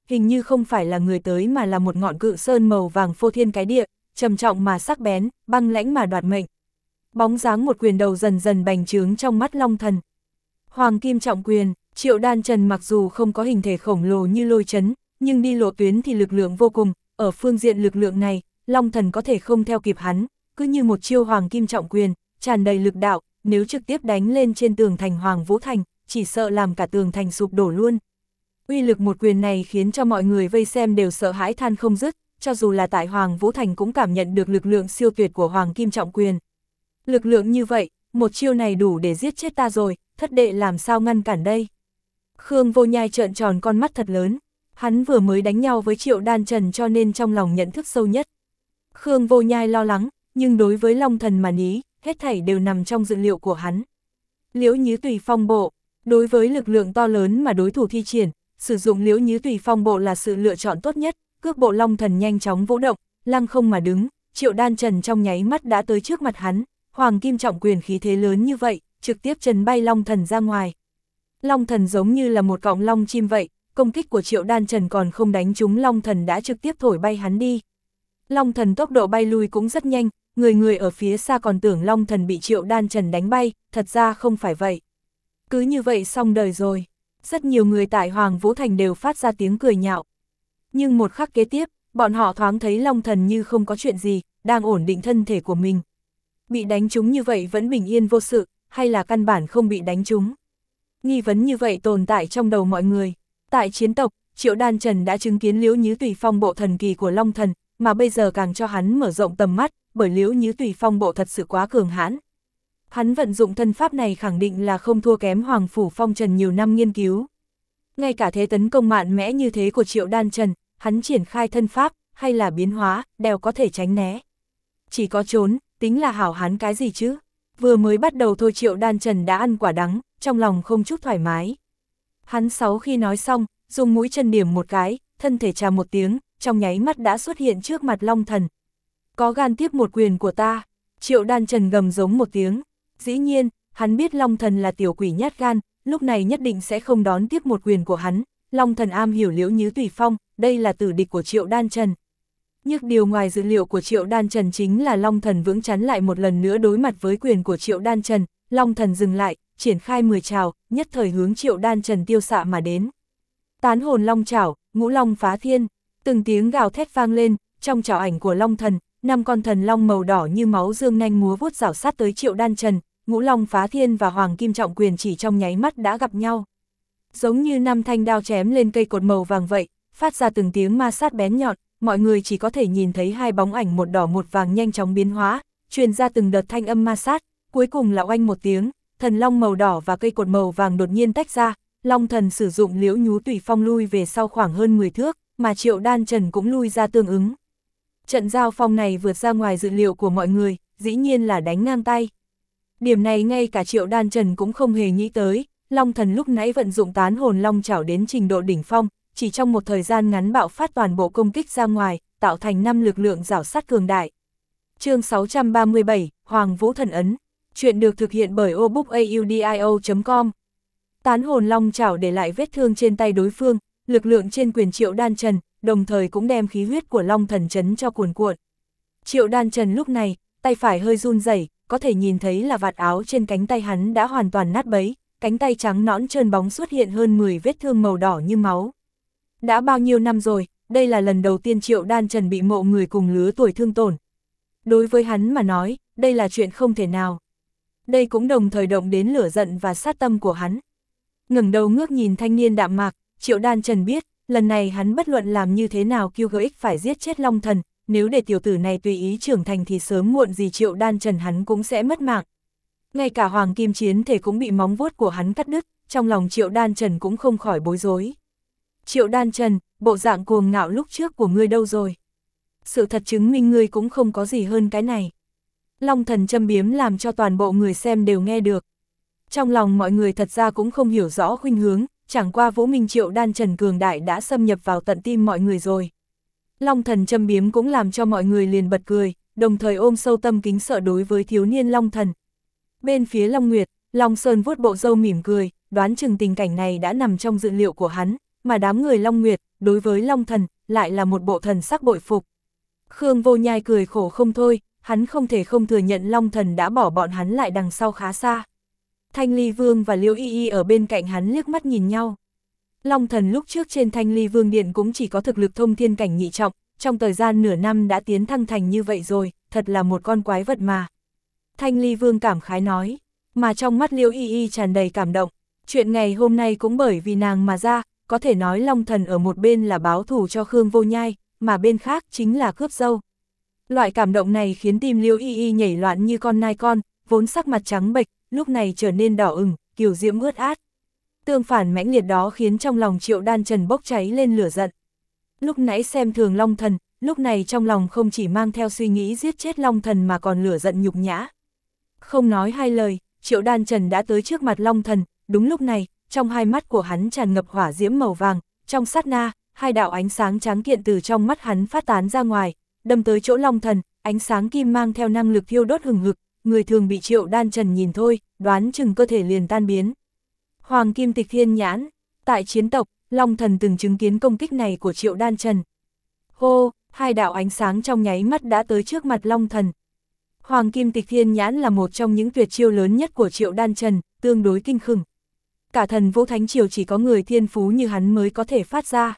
hình như không phải là người tới mà là một ngọn cự sơn màu vàng phô thiên cái địa, trầm trọng mà sắc bén, băng lãnh mà đoạt mệnh. Bóng dáng một quyền đầu dần dần bành trướng trong mắt Long Thần. Hoàng kim trọng quyền, Triệu Đan Trần mặc dù không có hình thể khổng lồ như Lôi Chấn, nhưng đi lộ tuyến thì lực lượng vô cùng, ở phương diện lực lượng này, Long Thần có thể không theo kịp hắn, cứ như một chiêu hoàng kim trọng quyền, tràn đầy lực đạo, nếu trực tiếp đánh lên trên tường thành Hoàng Vũ Thành, chỉ sợ làm cả tường thành sụp đổ luôn. Uy lực một quyền này khiến cho mọi người vây xem đều sợ hãi than không dứt, cho dù là tại Hoàng Vũ Thành cũng cảm nhận được lực lượng siêu tuyệt của Hoàng Kim Trọng Quyền. Lực lượng như vậy, một chiêu này đủ để giết chết ta rồi, thất đệ làm sao ngăn cản đây? Khương Vô Nhai trợn tròn con mắt thật lớn, hắn vừa mới đánh nhau với Triệu Đan Trần cho nên trong lòng nhận thức sâu nhất. Khương Vô Nhai lo lắng, nhưng đối với Long Thần mà ní, hết thảy đều nằm trong dự liệu của hắn. Liễu Nhứ Tùy Phong Bộ, đối với lực lượng to lớn mà đối thủ thi triển, sử dụng Liễu Nhứ Tùy Phong Bộ là sự lựa chọn tốt nhất, cước bộ Long Thần nhanh chóng vũ động, lăng không mà đứng, Triệu Đan Trần trong nháy mắt đã tới trước mặt hắn, Hoàng Kim Trọng Quyền khí thế lớn như vậy, trực tiếp trần bay Long Thần ra ngoài. Long Thần giống như là một cọng long chim vậy, công kích của Triệu Đan Trần còn không đánh trúng Long Thần đã trực tiếp thổi bay hắn đi. Long Thần tốc độ bay lui cũng rất nhanh, người người ở phía xa còn tưởng Long Thần bị Triệu Đan Trần đánh bay, thật ra không phải vậy. Cứ như vậy xong đời rồi. Rất nhiều người tại Hoàng Vũ Thành đều phát ra tiếng cười nhạo. Nhưng một khắc kế tiếp, bọn họ thoáng thấy Long Thần như không có chuyện gì, đang ổn định thân thể của mình. Bị đánh trúng như vậy vẫn bình yên vô sự, hay là căn bản không bị đánh trúng. Nghi vấn như vậy tồn tại trong đầu mọi người. Tại chiến tộc, Triệu Đan Trần đã chứng kiến Liễu Nhứ Tùy Phong Bộ thần kỳ của Long Thần, mà bây giờ càng cho hắn mở rộng tầm mắt, bởi Liễu Nhứ Tùy Phong Bộ thật sự quá cường hãn. Hắn vận dụng thân pháp này khẳng định là không thua kém Hoàng Phủ Phong Trần nhiều năm nghiên cứu. Ngay cả thế tấn công mạnh mẽ như thế của Triệu Đan Trần, hắn triển khai thân pháp, hay là biến hóa, đều có thể tránh né. Chỉ có trốn, tính là hảo hán cái gì chứ? Vừa mới bắt đầu thôi Triệu Đan Trần đã ăn quả đắng, trong lòng không chút thoải mái. Hắn sáu khi nói xong, dùng mũi chân điểm một cái, thân thể chà một tiếng, trong nháy mắt đã xuất hiện trước mặt Long Thần. Có gan tiếp một quyền của ta, Triệu Đan Trần gầm giống một tiếng. Dĩ nhiên, hắn biết Long Thần là tiểu quỷ nhát gan, lúc này nhất định sẽ không đón tiếp một quyền của hắn. Long Thần am hiểu Liễu Nhứ Tùy Phong, đây là tử địch của Triệu Đan Trần. Nhưng điều ngoài dữ liệu của Triệu Đan Trần chính là Long Thần vững chắn lại một lần nữa đối mặt với quyền của Triệu Đan Trần. Long Thần dừng lại, triển khai mười trảo, nhất thời hướng Triệu Đan Trần tiêu xạ mà đến. Tán hồn long trảo, ngũ long phá thiên, từng tiếng gào thét vang lên, trong trảo ảnh của Long Thần, năm con thần long màu đỏ như máu dương nhanh múa vuốt rảo sát tới Triệu Đan Trần, ngũ long phá thiên và Hoàng Kim Trọng Quyền chỉ trong nháy mắt đã gặp nhau. Giống như năm thanh đao chém lên cây cột màu vàng vậy, phát ra từng tiếng ma sát bén nhọn, mọi người chỉ có thể nhìn thấy hai bóng ảnh một đỏ một vàng nhanh chóng biến hóa, truyền ra từng đợt thanh âm ma sát, cuối cùng là oanh một tiếng, thần long màu đỏ và cây cột màu vàng đột nhiên tách ra, Long Thần sử dụng Liễu Nhú Tùy Phong lui về sau khoảng hơn mười thước, mà Triệu Đan Trần cũng lui ra tương ứng. Trận giao phong này vượt ra ngoài dự liệu của mọi người, dĩ nhiên là đánh ngang tay. Điểm này ngay cả Triệu Đan Trần cũng không hề nghĩ tới, Long Thần lúc nãy vận dụng tán hồn long chảo đến trình độ đỉnh phong, chỉ trong một thời gian ngắn bạo phát toàn bộ công kích ra ngoài, tạo thành năm lực lượng rảo sát cường đại. Chương sáu trăm ba mươi bảy, Hoàng Vũ Thần Ấn. Chuyện được thực hiện bởi obookaudio chấm com. Tán hồn long chảo để lại vết thương trên tay đối phương, lực lượng trên quyền Triệu Đan Trần, đồng thời cũng đem khí huyết của Long Thần chấn cho cuồn cuộn. Triệu Đan Trần lúc này, tay phải hơi run rẩy, có thể nhìn thấy là vạt áo trên cánh tay hắn đã hoàn toàn nát bấy, cánh tay trắng nõn trơn bóng xuất hiện hơn mười vết thương màu đỏ như máu. Đã bao nhiêu năm rồi, đây là lần đầu tiên Triệu Đan Trần bị mộ người cùng lứa tuổi thương tổn. Đối với hắn mà nói, đây là chuyện không thể nào. Đây cũng đồng thời động đến lửa giận và sát tâm của hắn. Ngẩng đầu ngước nhìn thanh niên đạm mạc, Triệu Đan Trần biết, lần này hắn bất luận làm như thế nào kêu gợi phải giết chết Long Thần, nếu để tiểu tử này tùy ý trưởng thành thì sớm muộn gì Triệu Đan Trần hắn cũng sẽ mất mạng. Ngay cả Hoàng Kim Chiến Thể cũng bị móng vuốt của hắn cắt đứt, trong lòng Triệu Đan Trần cũng không khỏi bối rối. Triệu Đan Trần, bộ dạng cuồng ngạo lúc trước của ngươi đâu rồi? Sự thật chứng minh ngươi cũng không có gì hơn cái này. Long Thần châm biếm làm cho toàn bộ người xem đều nghe được. Trong lòng mọi người thật ra cũng không hiểu rõ khuynh hướng, chẳng qua Vũ Minh Triệu Đan Trần cường đại đã xâm nhập vào tận tim mọi người rồi. Long Thần châm biếm cũng làm cho mọi người liền bật cười, đồng thời ôm sâu tâm kính sợ đối với thiếu niên Long Thần. Bên phía Long Nguyệt, Long Sơn vuốt bộ râu mỉm cười, đoán chừng tình cảnh này đã nằm trong dự liệu của hắn, mà đám người Long Nguyệt, đối với Long Thần, lại là một bộ thần sắc bội phục. Khương Vô Nhai cười khổ không thôi, hắn không thể không thừa nhận Long Thần đã bỏ bọn hắn lại đằng sau khá xa. Thanh Ly Vương và Liễu Y Y ở bên cạnh hắn liếc mắt nhìn nhau. Long Thần lúc trước trên Thanh Ly Vương Điện cũng chỉ có thực lực thông thiên cảnh nhị trọng, trong thời gian nửa năm đã tiến thăng thành như vậy rồi, thật là một con quái vật mà. Thanh Ly Vương cảm khái nói, mà trong mắt Liễu Y Y tràn đầy cảm động. Chuyện ngày hôm nay cũng bởi vì nàng mà ra, có thể nói Long Thần ở một bên là báo thù cho Khương Vô Nhai, mà bên khác chính là cướp dâu. Loại cảm động này khiến tim Liễu Y Y nhảy loạn như con nai con, vốn sắc mặt trắng bệch, lúc này trở nên đỏ ửng, kiều diễm ướt át. Tương phản mãnh liệt đó khiến trong lòng Triệu Đan Trần bốc cháy lên lửa giận. Lúc nãy xem thường Long Thần, lúc này trong lòng không chỉ mang theo suy nghĩ giết chết Long Thần mà còn lửa giận nhục nhã. Không nói hai lời, Triệu Đan Trần đã tới trước mặt Long Thần, đúng lúc này, trong hai mắt của hắn tràn ngập hỏa diễm màu vàng, trong sát na, hai đạo ánh sáng trắng kiện từ trong mắt hắn phát tán ra ngoài, đâm tới chỗ Long Thần, ánh sáng kim mang theo năng lực thiêu đốt hừng hực, người thường bị Triệu Đan Trần nhìn thôi, đoán chừng cơ thể liền tan biến. Hoàng Kim Tịch Thiên Nhãn, tại chiến tộc, Long Thần từng chứng kiến công kích này của Triệu Đan Trần. Hô, hai đạo ánh sáng trong nháy mắt đã tới trước mặt Long Thần. Hoàng Kim Tịch Thiên Nhãn là một trong những tuyệt chiêu lớn nhất của Triệu Đan Trần, tương đối kinh khủng. Cả thần Vũ Thánh Triều chỉ có người thiên phú như hắn mới có thể phát ra.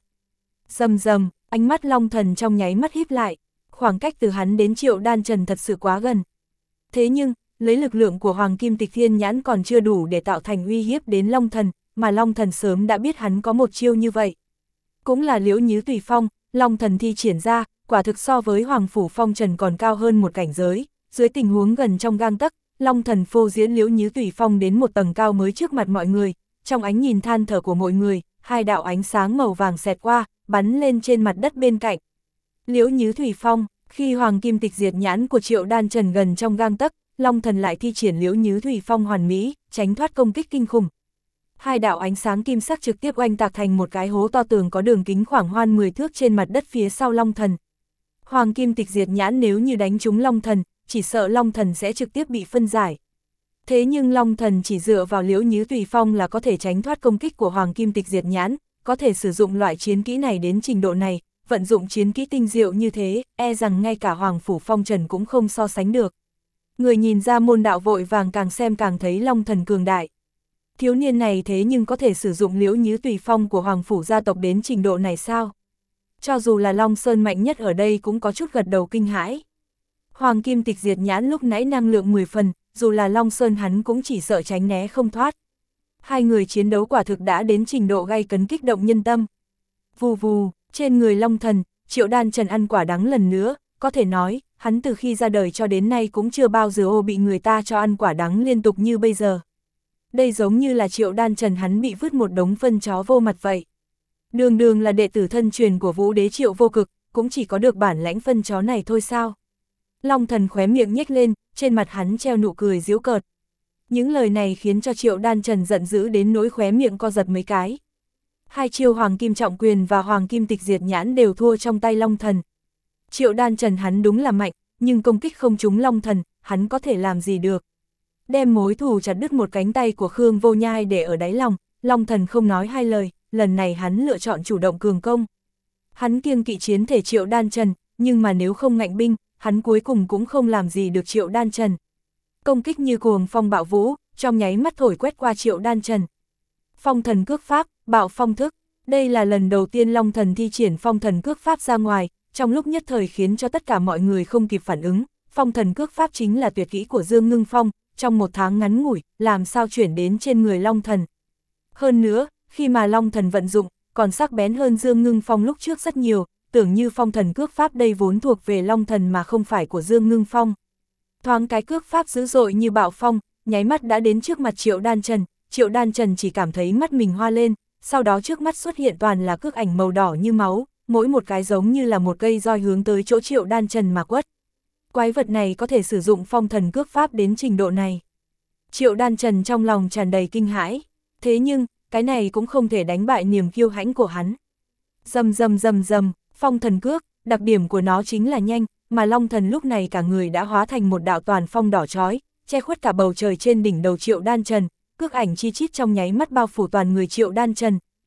Rầm rầm, ánh mắt Long Thần trong nháy mắt híp lại, khoảng cách từ hắn đến Triệu Đan Trần thật sự quá gần. Thế nhưng, lấy lực lượng của Hoàng Kim Tịch Thiên Nhãn còn chưa đủ để tạo thành uy hiếp đến Long Thần, mà Long Thần sớm đã biết hắn có một chiêu như vậy. Cũng là Liễu Nhứ Tùy Phong, Long Thần thi triển ra, quả thực so với Hoàng Phủ Phong Trần còn cao hơn một cảnh giới, dưới tình huống gần trong gang tấc, Long Thần phô diễn Liễu Nhứ Tùy Phong đến một tầng cao mới trước mặt mọi người, trong ánh nhìn than thở của mọi người, hai đạo ánh sáng màu vàng xẹt qua, bắn lên trên mặt đất bên cạnh. Liễu Nhứ Tùy Phong, khi Hoàng Kim Tịch Diệt Nhãn của Triệu Đan Trần gần trong gang tấc, Long Thần lại thi triển Liễu Nhứ Tùy Phong hoàn mỹ, tránh thoát công kích kinh khủng. Hai đạo ánh sáng kim sắc trực tiếp oanh tạc thành một cái hố to tường có đường kính khoảng hoan mười thước trên mặt đất phía sau Long Thần. Hoàng Kim Tịch Diệt Nhãn nếu như đánh trúng Long Thần, chỉ sợ Long Thần sẽ trực tiếp bị phân giải. Thế nhưng Long Thần chỉ dựa vào Liễu Nhứ Tùy Phong là có thể tránh thoát công kích của Hoàng Kim Tịch Diệt Nhãn, có thể sử dụng loại chiến kỹ này đến trình độ này, vận dụng chiến kỹ tinh diệu như thế, e rằng ngay cả Hoàng Phủ Phong Trần cũng không so sánh được. Người nhìn ra môn đạo vội vàng càng xem càng thấy Long Thần cường đại. Thiếu niên này thế nhưng có thể sử dụng Liễu Nhứ Tùy Phong của Hoàng Phủ gia tộc đến trình độ này sao? Cho dù là Long Sơn mạnh nhất ở đây cũng có chút gật đầu kinh hãi. Hoàng Kim Tịch Diệt Nhãn lúc nãy năng lượng mười phần, dù là Long Sơn hắn cũng chỉ sợ tránh né không thoát. Hai người chiến đấu quả thực đã đến trình độ gay cấn kích động nhân tâm. Vù vù, trên người Long Thần, Triệu Đan Trần ăn quả đắng lần nữa, có thể nói, hắn từ khi ra đời cho đến nay cũng chưa bao giờ ô bị người ta cho ăn quả đắng liên tục như bây giờ. Đây giống như là Triệu Đan Trần hắn bị vứt một đống phân chó vô mặt vậy. Đường đường là đệ tử thân truyền của Vũ Đế Triệu Vô Cực, cũng chỉ có được bản lãnh phân chó này thôi sao? Long Thần khóe miệng nhếch lên, trên mặt hắn treo nụ cười giễu cợt. Những lời này khiến cho Triệu Đan Trần giận dữ đến nỗi khóe miệng co giật mấy cái. Hai chiêu Hoàng Kim Trọng Quyền và Hoàng Kim Tịch Diệt Nhãn đều thua trong tay Long Thần. Triệu Đan Trần hắn đúng là mạnh, nhưng công kích không trúng Long Thần, hắn có thể làm gì được. Đem mối thù chặt đứt một cánh tay của Khương Vô Nhai để ở đáy lòng, Long Thần không nói hai lời, lần này hắn lựa chọn chủ động cường công. Hắn kiêng kỵ chiến thể Triệu Đan Trần, nhưng mà nếu không ngạnh binh, hắn cuối cùng cũng không làm gì được Triệu Đan Trần. Công kích như cuồng phong bạo vũ, trong nháy mắt thổi quét qua Triệu Đan Trần. Phong thần cước pháp, bạo phong thức, đây là lần đầu tiên Long Thần thi triển phong thần cước pháp ra ngoài, trong lúc nhất thời khiến cho tất cả mọi người không kịp phản ứng. Phong thần cước pháp chính là tuyệt kỹ của Dương Ngưng Phong, trong một tháng ngắn ngủi, làm sao chuyển đến trên người Long Thần. Hơn nữa, khi mà Long Thần vận dụng, còn sắc bén hơn Dương Ngưng Phong lúc trước rất nhiều, tưởng như phong thần cước pháp đây vốn thuộc về Long Thần mà không phải của Dương Ngưng Phong. Thoáng cái cước pháp dữ dội như bạo phong, nháy mắt đã đến trước mặt Triệu Đan Trần, Triệu Đan Trần chỉ cảm thấy mắt mình hoa lên, sau đó trước mắt xuất hiện toàn là cước ảnh màu đỏ như máu, mỗi một cái giống như là một cây roi hướng tới chỗ Triệu Đan Trần mà quất. Quái vật này có thể sử dụng phong thần cước pháp đến trình độ này. Triệu Đan Trần trong lòng tràn đầy kinh hãi, thế nhưng, cái này cũng không thể đánh bại niềm kiêu hãnh của hắn. Rầm rầm rầm rầm, phong thần cước, đặc điểm của nó chính là nhanh, mà Long Thần lúc này cả người đã hóa thành một đạo toàn phong đỏ chói, che khuất cả bầu trời trên đỉnh đầu Triệu Đan Trần, cước ảnh chi chít trong nháy mắt bao phủ toàn người Triệu Đan Trần,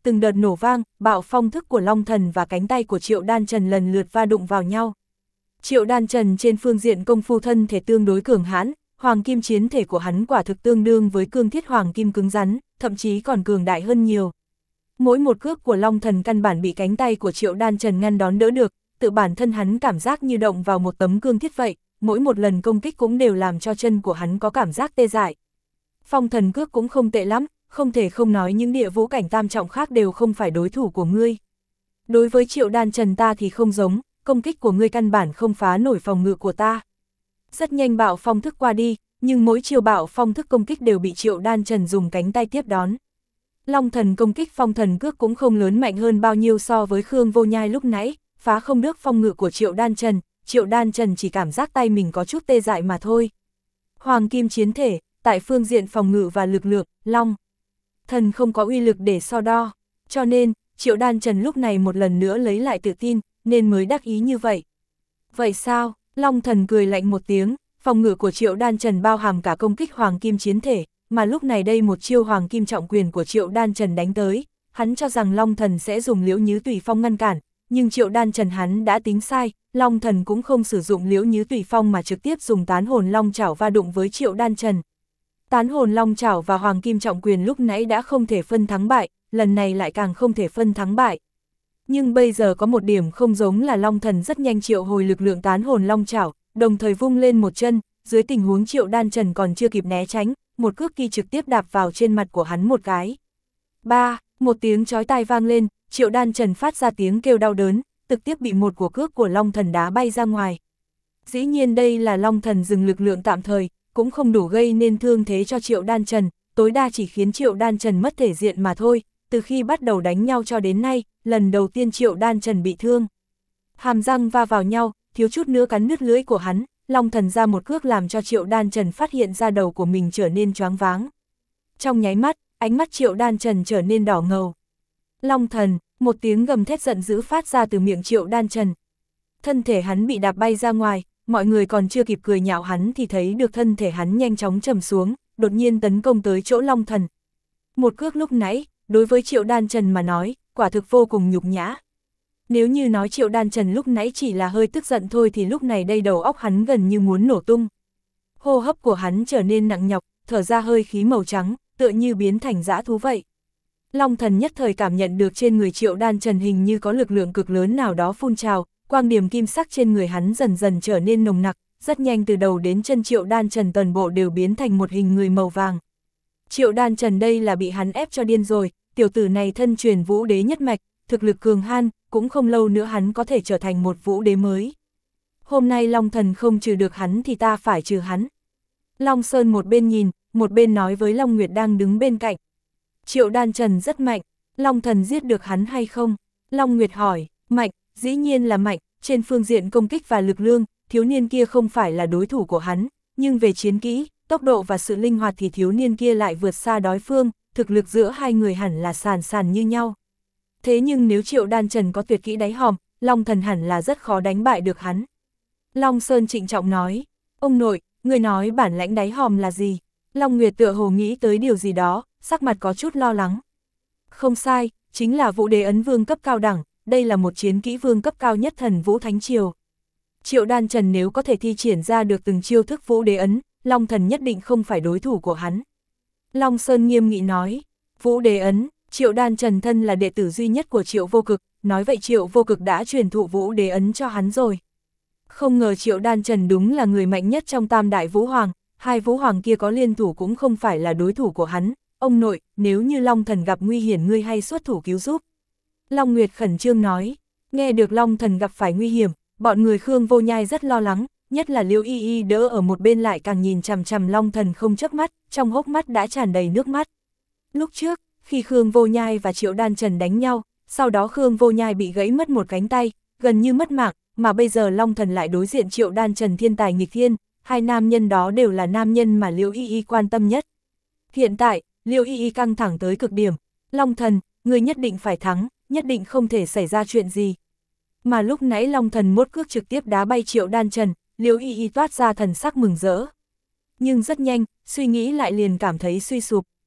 từng đợt nổ vang, bạo phong thức của Long Thần và cánh tay của Triệu Đan Trần lần lượt va đụng vào nhau. Triệu Đan Trần trên phương diện công phu thân thể tương đối cường hãn, hoàng kim chiến thể của hắn quả thực tương đương với cương thiết hoàng kim cứng rắn, thậm chí còn cường đại hơn nhiều. Mỗi một cước của Long Thần căn bản bị cánh tay của Triệu Đan Trần ngăn đón đỡ được, tự bản thân hắn cảm giác như động vào một tấm cương thiết vậy, mỗi một lần công kích cũng đều làm cho chân của hắn có cảm giác tê dại. Phong thần cước cũng không tệ lắm, không thể không nói những địa vũ cảnh tam trọng khác đều không phải đối thủ của ngươi. Đối với Triệu Đan Trần ta thì không giống, công kích của ngươi căn bản không phá nổi phòng ngự của ta. Rất nhanh bạo phong thức qua đi, nhưng mỗi chiều bạo phong thức công kích đều bị Triệu Đan Trần dùng cánh tay tiếp đón. Long Thần công kích phong thần cước cũng không lớn mạnh hơn bao nhiêu so với Khương Vô Nhai lúc nãy, phá không được phong ngự của Triệu Đan Trần, Triệu Đan Trần chỉ cảm giác tay mình có chút tê dại mà thôi. Hoàng kim chiến thể, tại phương diện phòng ngự và lực lượng, Long Thần không có uy lực để so đo, cho nên, Triệu Đan Trần lúc này một lần nữa lấy lại tự tin, nên mới đắc ý như vậy. Vậy sao? Long Thần cười lạnh một tiếng, phòng ngự của Triệu Đan Trần bao hàm cả công kích hoàng kim chiến thể, mà lúc này đây một chiêu hoàng kim trọng quyền của Triệu Đan Trần đánh tới, hắn cho rằng Long Thần sẽ dùng Liễu Nhứ Tùy Phong ngăn cản, nhưng Triệu Đan Trần hắn đã tính sai, Long Thần cũng không sử dụng Liễu Nhứ Tùy Phong mà trực tiếp dùng tán hồn long chảo va đụng với Triệu Đan Trần. Tán hồn long chảo và hoàng kim trọng quyền lúc nãy đã không thể phân thắng bại, lần này lại càng không thể phân thắng bại. Nhưng bây giờ có một điểm không giống là Long Thần rất nhanh triệu hồi lực lượng tán hồn long chảo, đồng thời vung lên một chân, dưới tình huống Triệu Đan Trần còn chưa kịp né tránh, một cước kia trực tiếp đạp vào trên mặt của hắn một cái. Ba, một tiếng chói tai vang lên, Triệu Đan Trần phát ra tiếng kêu đau đớn, trực tiếp bị một của cước của Long Thần đá bay ra ngoài. Dĩ nhiên đây là Long Thần dừng lực lượng tạm thời, cũng không đủ gây nên thương thế cho Triệu Đan Trần, tối đa chỉ khiến Triệu Đan Trần mất thể diện mà thôi, từ khi bắt đầu đánh nhau cho đến nay, lần đầu tiên Triệu Đan Trần bị thương. Hàm răng va vào nhau, thiếu chút nữa cắn nứt lưỡi của hắn, Long Thần ra một cước làm cho Triệu Đan Trần phát hiện ra đầu của mình trở nên choáng váng. Trong nháy mắt, ánh mắt Triệu Đan Trần trở nên đỏ ngầu. Long Thần, một tiếng gầm thét giận dữ phát ra từ miệng Triệu Đan Trần. Thân thể hắn bị đạp bay ra ngoài, mọi người còn chưa kịp cười nhạo hắn thì thấy được thân thể hắn nhanh chóng trầm xuống, đột nhiên tấn công tới chỗ Long Thần. Một cước lúc nãy, đối với Triệu Đan Trần mà nói, quả thực vô cùng nhục nhã. Nếu như nói Triệu Đan Trần lúc nãy chỉ là hơi tức giận thôi thì lúc này đây đầu óc hắn gần như muốn nổ tung. Hô hấp của hắn trở nên nặng nhọc, thở ra hơi khí màu trắng, tựa như biến thành dã thú vậy. Long Thần nhất thời cảm nhận được trên người Triệu Đan Trần hình như có lực lượng cực lớn nào đó phun trào, quang điểm kim sắc trên người hắn dần dần trở nên nồng nặc, rất nhanh từ đầu đến chân Triệu Đan Trần toàn bộ đều biến thành một hình người màu vàng. Triệu Đan Trần đây là bị hắn ép cho điên rồi, tiểu tử này thân truyền vũ đế nhất mạch, thực lực cường han, cũng không lâu nữa hắn có thể trở thành một vũ đế mới. Hôm nay Long Thần không trừ được hắn thì ta phải trừ hắn. Long Sơn một bên nhìn, một bên nói với Long Nguyệt đang đứng bên cạnh. Triệu Đan Trần rất mạnh, Long Thần giết được hắn hay không? Long Nguyệt hỏi, mạnh, dĩ nhiên là mạnh, trên phương diện công kích và lực lượng, thiếu niên kia không phải là đối thủ của hắn, nhưng về chiến kỹ, tốc độ và sự linh hoạt thì thiếu niên kia lại vượt xa đối phương, thực lực giữa hai người hẳn là sàn sàn như nhau. Thế nhưng nếu Triệu Đan Trần có tuyệt kỹ đáy hòm, Long Thần hẳn là rất khó đánh bại được hắn. Long Sơn trịnh trọng nói, ông nội, người nói bản lãnh đáy hòm là gì? Long Nguyệt tựa hồ nghĩ tới điều gì đó, sắc mặt có chút lo lắng. Không sai, chính là vũ đế ấn vương cấp cao đẳng, đây là một chiến kỹ vương cấp cao nhất thần vũ thánh triều. Triệu Đan Trần nếu có thể thi triển ra được từng chiêu thức vũ đế ấn, Long Thần nhất định không phải đối thủ của hắn. Long Sơn nghiêm nghị nói, vũ đế ấn, Triệu Đan Trần thân là đệ tử duy nhất của Triệu Vô Cực, nói vậy Triệu Vô Cực đã truyền thụ vũ đế ấn cho hắn rồi. Không ngờ Triệu Đan Trần đúng là người mạnh nhất trong tam đại vũ hoàng, hai vũ hoàng kia có liên thủ cũng không phải là đối thủ của hắn. Ông nội, nếu như Long Thần gặp nguy hiểm ngươi hay xuất thủ cứu giúp. Long Nguyệt khẩn trương nói, nghe được Long Thần gặp phải nguy hiểm, bọn người Khương Vô Nhai rất lo lắng, nhất là Liễu Y Y đỡ ở một bên lại càng nhìn chằm chằm Long Thần không chớp mắt, trong hốc mắt đã tràn đầy nước mắt. Lúc trước, khi Khương Vô Nhai và Triệu Đan Trần đánh nhau, sau đó Khương Vô Nhai bị gãy mất một cánh tay, gần như mất mạng, mà bây giờ Long Thần lại đối diện Triệu Đan Trần thiên tài nghịch thiên, hai nam nhân đó đều là nam nhân mà Liễu Y Y quan tâm nhất. Hiện tại, Liễu Y Y căng thẳng tới cực điểm, Long Thần, người nhất định phải thắng, nhất định không thể xảy ra chuyện gì. Mà lúc nãy Long Thần một cước trực tiếp đá bay Triệu Đan Trần, Liễu Y Y toát ra thần sắc mừng rỡ. Nhưng rất nhanh, suy nghĩ lại liền cảm thấy suy sụp.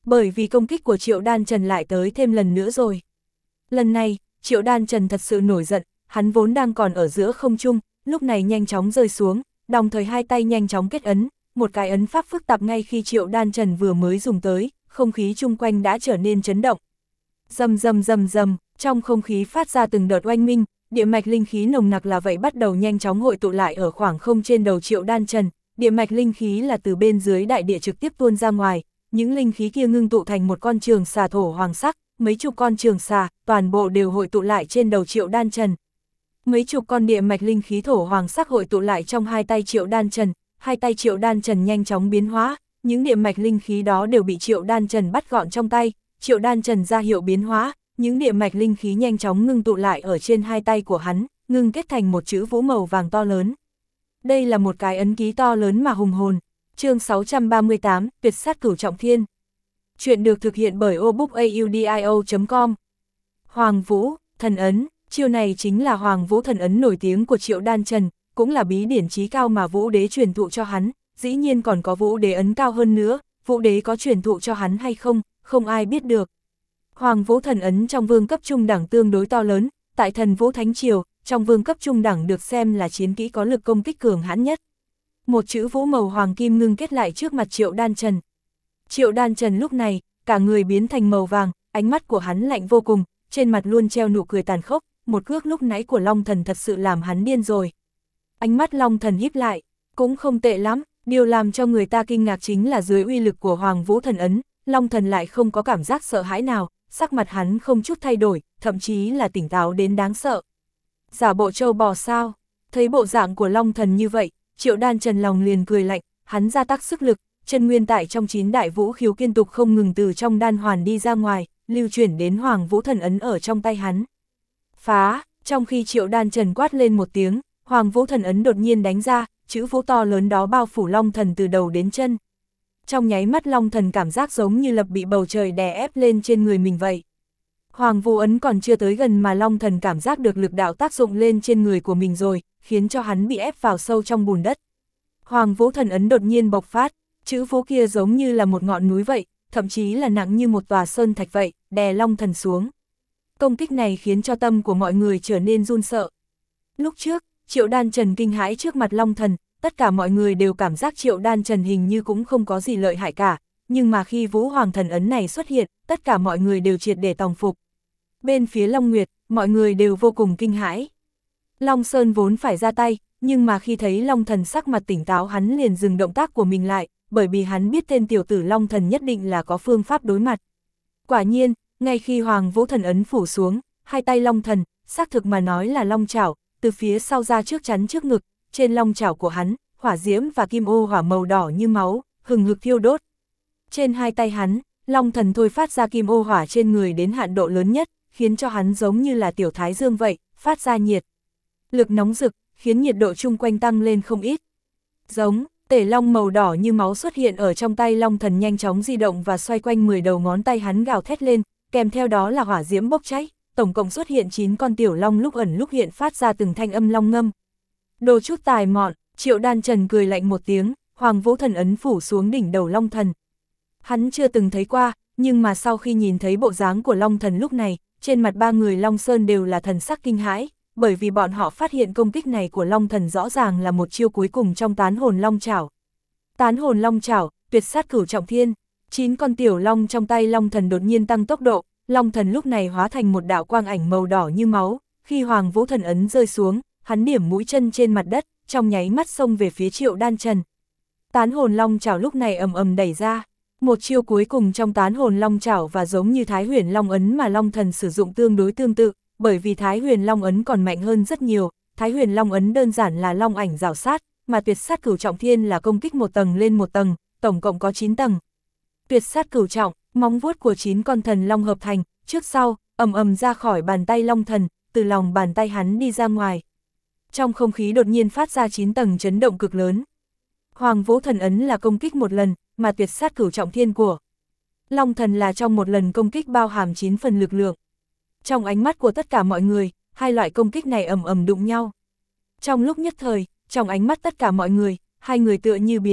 bởi vì công kích của Triệu Đan Trần lại tới thêm lần nữa rồi. Lần này, Triệu Đan Trần thật sự nổi giận, hắn vốn đang còn ở giữa không trung, lúc này nhanh chóng rơi xuống, đồng thời hai tay nhanh chóng kết ấn, một cái ấn pháp phức tạp ngay khi Triệu Đan Trần vừa mới dùng tới, không khí chung quanh đã trở nên chấn động. Rầm rầm rầm rầm, trong không khí phát ra từng đợt oanh minh, địa mạch linh khí nồng nặc là vậy bắt đầu nhanh chóng hội tụ lại ở khoảng không trên đầu Triệu Đan Trần, địa mạch linh khí là từ bên dưới đại địa trực tiếp tuôn ra ngoài, những linh khí kia ngưng tụ thành một con trường xà thổ hoàng sắc, mấy chục con trường xà, toàn bộ đều hội tụ lại trên đầu Triệu Đan Trần. Mấy chục con địa mạch linh khí thổ hoàng sắc hội tụ lại trong hai tay Triệu Đan Trần, hai tay Triệu Đan Trần nhanh chóng biến hóa, những địa mạch linh khí đó đều bị Triệu Đan Trần bắt gọn trong tay, Triệu Đan Trần ra hiệu biến hóa, những địa mạch linh khí nhanh chóng ngưng tụ lại ở trên hai tay của hắn, ngưng kết thành một chữ vũ màu vàng to lớn. Đây là một cái ấn ký to lớn mà hùng hồn. Chương sáu trăm ba mươi tám, Tuyệt sát cửu trọng thiên. Chuyện được thực hiện bởi obookaudio chấm com. Hoàng Vũ, thần ấn, chiêu này chính là Hoàng Vũ thần ấn nổi tiếng của Triệu Đan Trần, cũng là bí điển chí cao mà Vũ Đế truyền thụ cho hắn, dĩ nhiên còn có Vũ Đế ấn cao hơn nữa, Vũ Đế có truyền thụ cho hắn hay không, không ai biết được. Hoàng Vũ thần ấn trong vương cấp trung đẳng tương đối to lớn, tại Thần Vũ Thánh Triều, trong vương cấp trung đẳng được xem là chiến kỹ có lực công kích cường hãn nhất. Một chữ vũ màu hoàng kim ngưng kết lại trước mặt Triệu Đan Trần. Triệu Đan Trần lúc này, cả người biến thành màu vàng, ánh mắt của hắn lạnh vô cùng, trên mặt luôn treo nụ cười tàn khốc, một cước lúc nãy của Long Thần thật sự làm hắn điên rồi. Ánh mắt Long Thần híp lại, cũng không tệ lắm, điều làm cho người ta kinh ngạc chính là dưới uy lực của Hoàng Vũ thần ấn, Long Thần lại không có cảm giác sợ hãi nào, sắc mặt hắn không chút thay đổi, thậm chí là tỉnh táo đến đáng sợ. Giả bộ trâu bò sao? Thấy bộ dạng của Long Thần như vậy, Triệu Đan Trần lòng liền cười lạnh, hắn gia tăng sức lực, chân nguyên tại trong chín đại vũ khiếu kiên tục không ngừng từ trong đan hoàn đi ra ngoài, lưu chuyển đến Hoàng Vũ thần ấn ở trong tay hắn. Phá, trong khi Triệu Đan Trần quát lên một tiếng, Hoàng Vũ thần ấn đột nhiên đánh ra, chữ vũ to lớn đó bao phủ Long Thần từ đầu đến chân. Trong nháy mắt Long Thần cảm giác giống như lập bị bầu trời đè ép lên trên người mình vậy. Hoàng Vũ ấn còn chưa tới gần mà Long Thần cảm giác được lực đạo tác dụng lên trên người của mình rồi, khiến cho hắn bị ép vào sâu trong bùn đất. Hoàng Vũ thần ấn đột nhiên bộc phát, chữ vũ kia giống như là một ngọn núi vậy, thậm chí là nặng như một tòa sơn thạch vậy, đè Long Thần xuống. Công kích này khiến cho tâm của mọi người trở nên run sợ. Lúc trước, Triệu Đan Trần kinh hãi trước mặt Long Thần, tất cả mọi người đều cảm giác Triệu Đan Trần hình như cũng không có gì lợi hại cả, nhưng mà khi Vũ Hoàng thần ấn này xuất hiện, tất cả mọi người đều triệt để tòng phục. Bên phía Long Nguyệt, mọi người đều vô cùng kinh hãi. Long Sơn vốn phải ra tay, nhưng mà khi thấy Long Thần sắc mặt tỉnh táo hắn liền dừng động tác của mình lại, bởi vì hắn biết tên tiểu tử Long Thần nhất định là có phương pháp đối mặt. Quả nhiên, ngay khi Hoàng Vũ thần ấn phủ xuống, hai tay Long Thần, xác thực mà nói là long chảo, từ phía sau ra trước chắn trước ngực, trên long chảo của hắn, hỏa diễm và kim ô hỏa màu đỏ như máu, hừng hực thiêu đốt. Trên hai tay hắn, Long Thần thôi phát ra kim ô hỏa trên người đến hạn độ lớn nhất, khiến cho hắn giống như là tiểu thái dương vậy, phát ra nhiệt. Lực nóng rực, khiến nhiệt độ chung quanh tăng lên không ít. Giống, tể long màu đỏ như máu xuất hiện ở trong tay Long Thần nhanh chóng di động và xoay quanh mười đầu ngón tay hắn gào thét lên, kèm theo đó là hỏa diễm bốc cháy, tổng cộng xuất hiện chín con tiểu long lúc ẩn lúc hiện phát ra từng thanh âm long ngâm. Đồ chút tài mọn, Triệu Đan Trần cười lạnh một tiếng, Hoàng Vũ thần ấn phủ xuống đỉnh đầu Long Thần. Hắn chưa từng thấy qua, nhưng mà sau khi nhìn thấy bộ dáng của Long Thần lúc này, trên mặt ba người Long Sơn đều là thần sắc kinh hãi, bởi vì bọn họ phát hiện công kích này của Long Thần rõ ràng là một chiêu cuối cùng trong tán hồn long chảo. Tán hồn long chảo, tuyệt sát cửu trọng thiên, chín con tiểu long trong tay Long Thần đột nhiên tăng tốc độ, Long Thần lúc này hóa thành một đạo quang ảnh màu đỏ như máu, khi Hoàng Vũ thần ấn rơi xuống, hắn điểm mũi chân trên mặt đất, trong nháy mắt xông về phía Triệu Đan Trần. Tán hồn long chảo lúc này ầm ầm đẩy ra, một chiêu cuối cùng trong tán hồn long chảo và giống như Thái Huyền Long ấn mà Long Thần sử dụng tương đối tương tự, bởi vì Thái Huyền Long ấn còn mạnh hơn rất nhiều, Thái Huyền Long ấn đơn giản là long ảnh rào sát, mà tuyệt sát cửu trọng thiên là công kích một tầng lên một tầng, tổng cộng có chín tầng. Tuyệt sát cửu trọng, móng vuốt của chín con thần long hợp thành, trước sau, ầm ầm ra khỏi bàn tay Long Thần, từ lòng bàn tay hắn đi ra ngoài. Trong không khí đột nhiên phát ra chín tầng chấn động cực lớn. Hoàng Vũ thần ấn là công kích một lần, mà tuyệt sát cửu trọng thiên của Long Thần là trong một lần công kích bao hàm chín phần lực lượng. Trong ánh mắt của tất cả mọi người, hai loại công kích này ầm ầm đụng nhau. Trong lúc nhất thời, trong ánh mắt tất cả mọi người, hai người tựa như biến mất,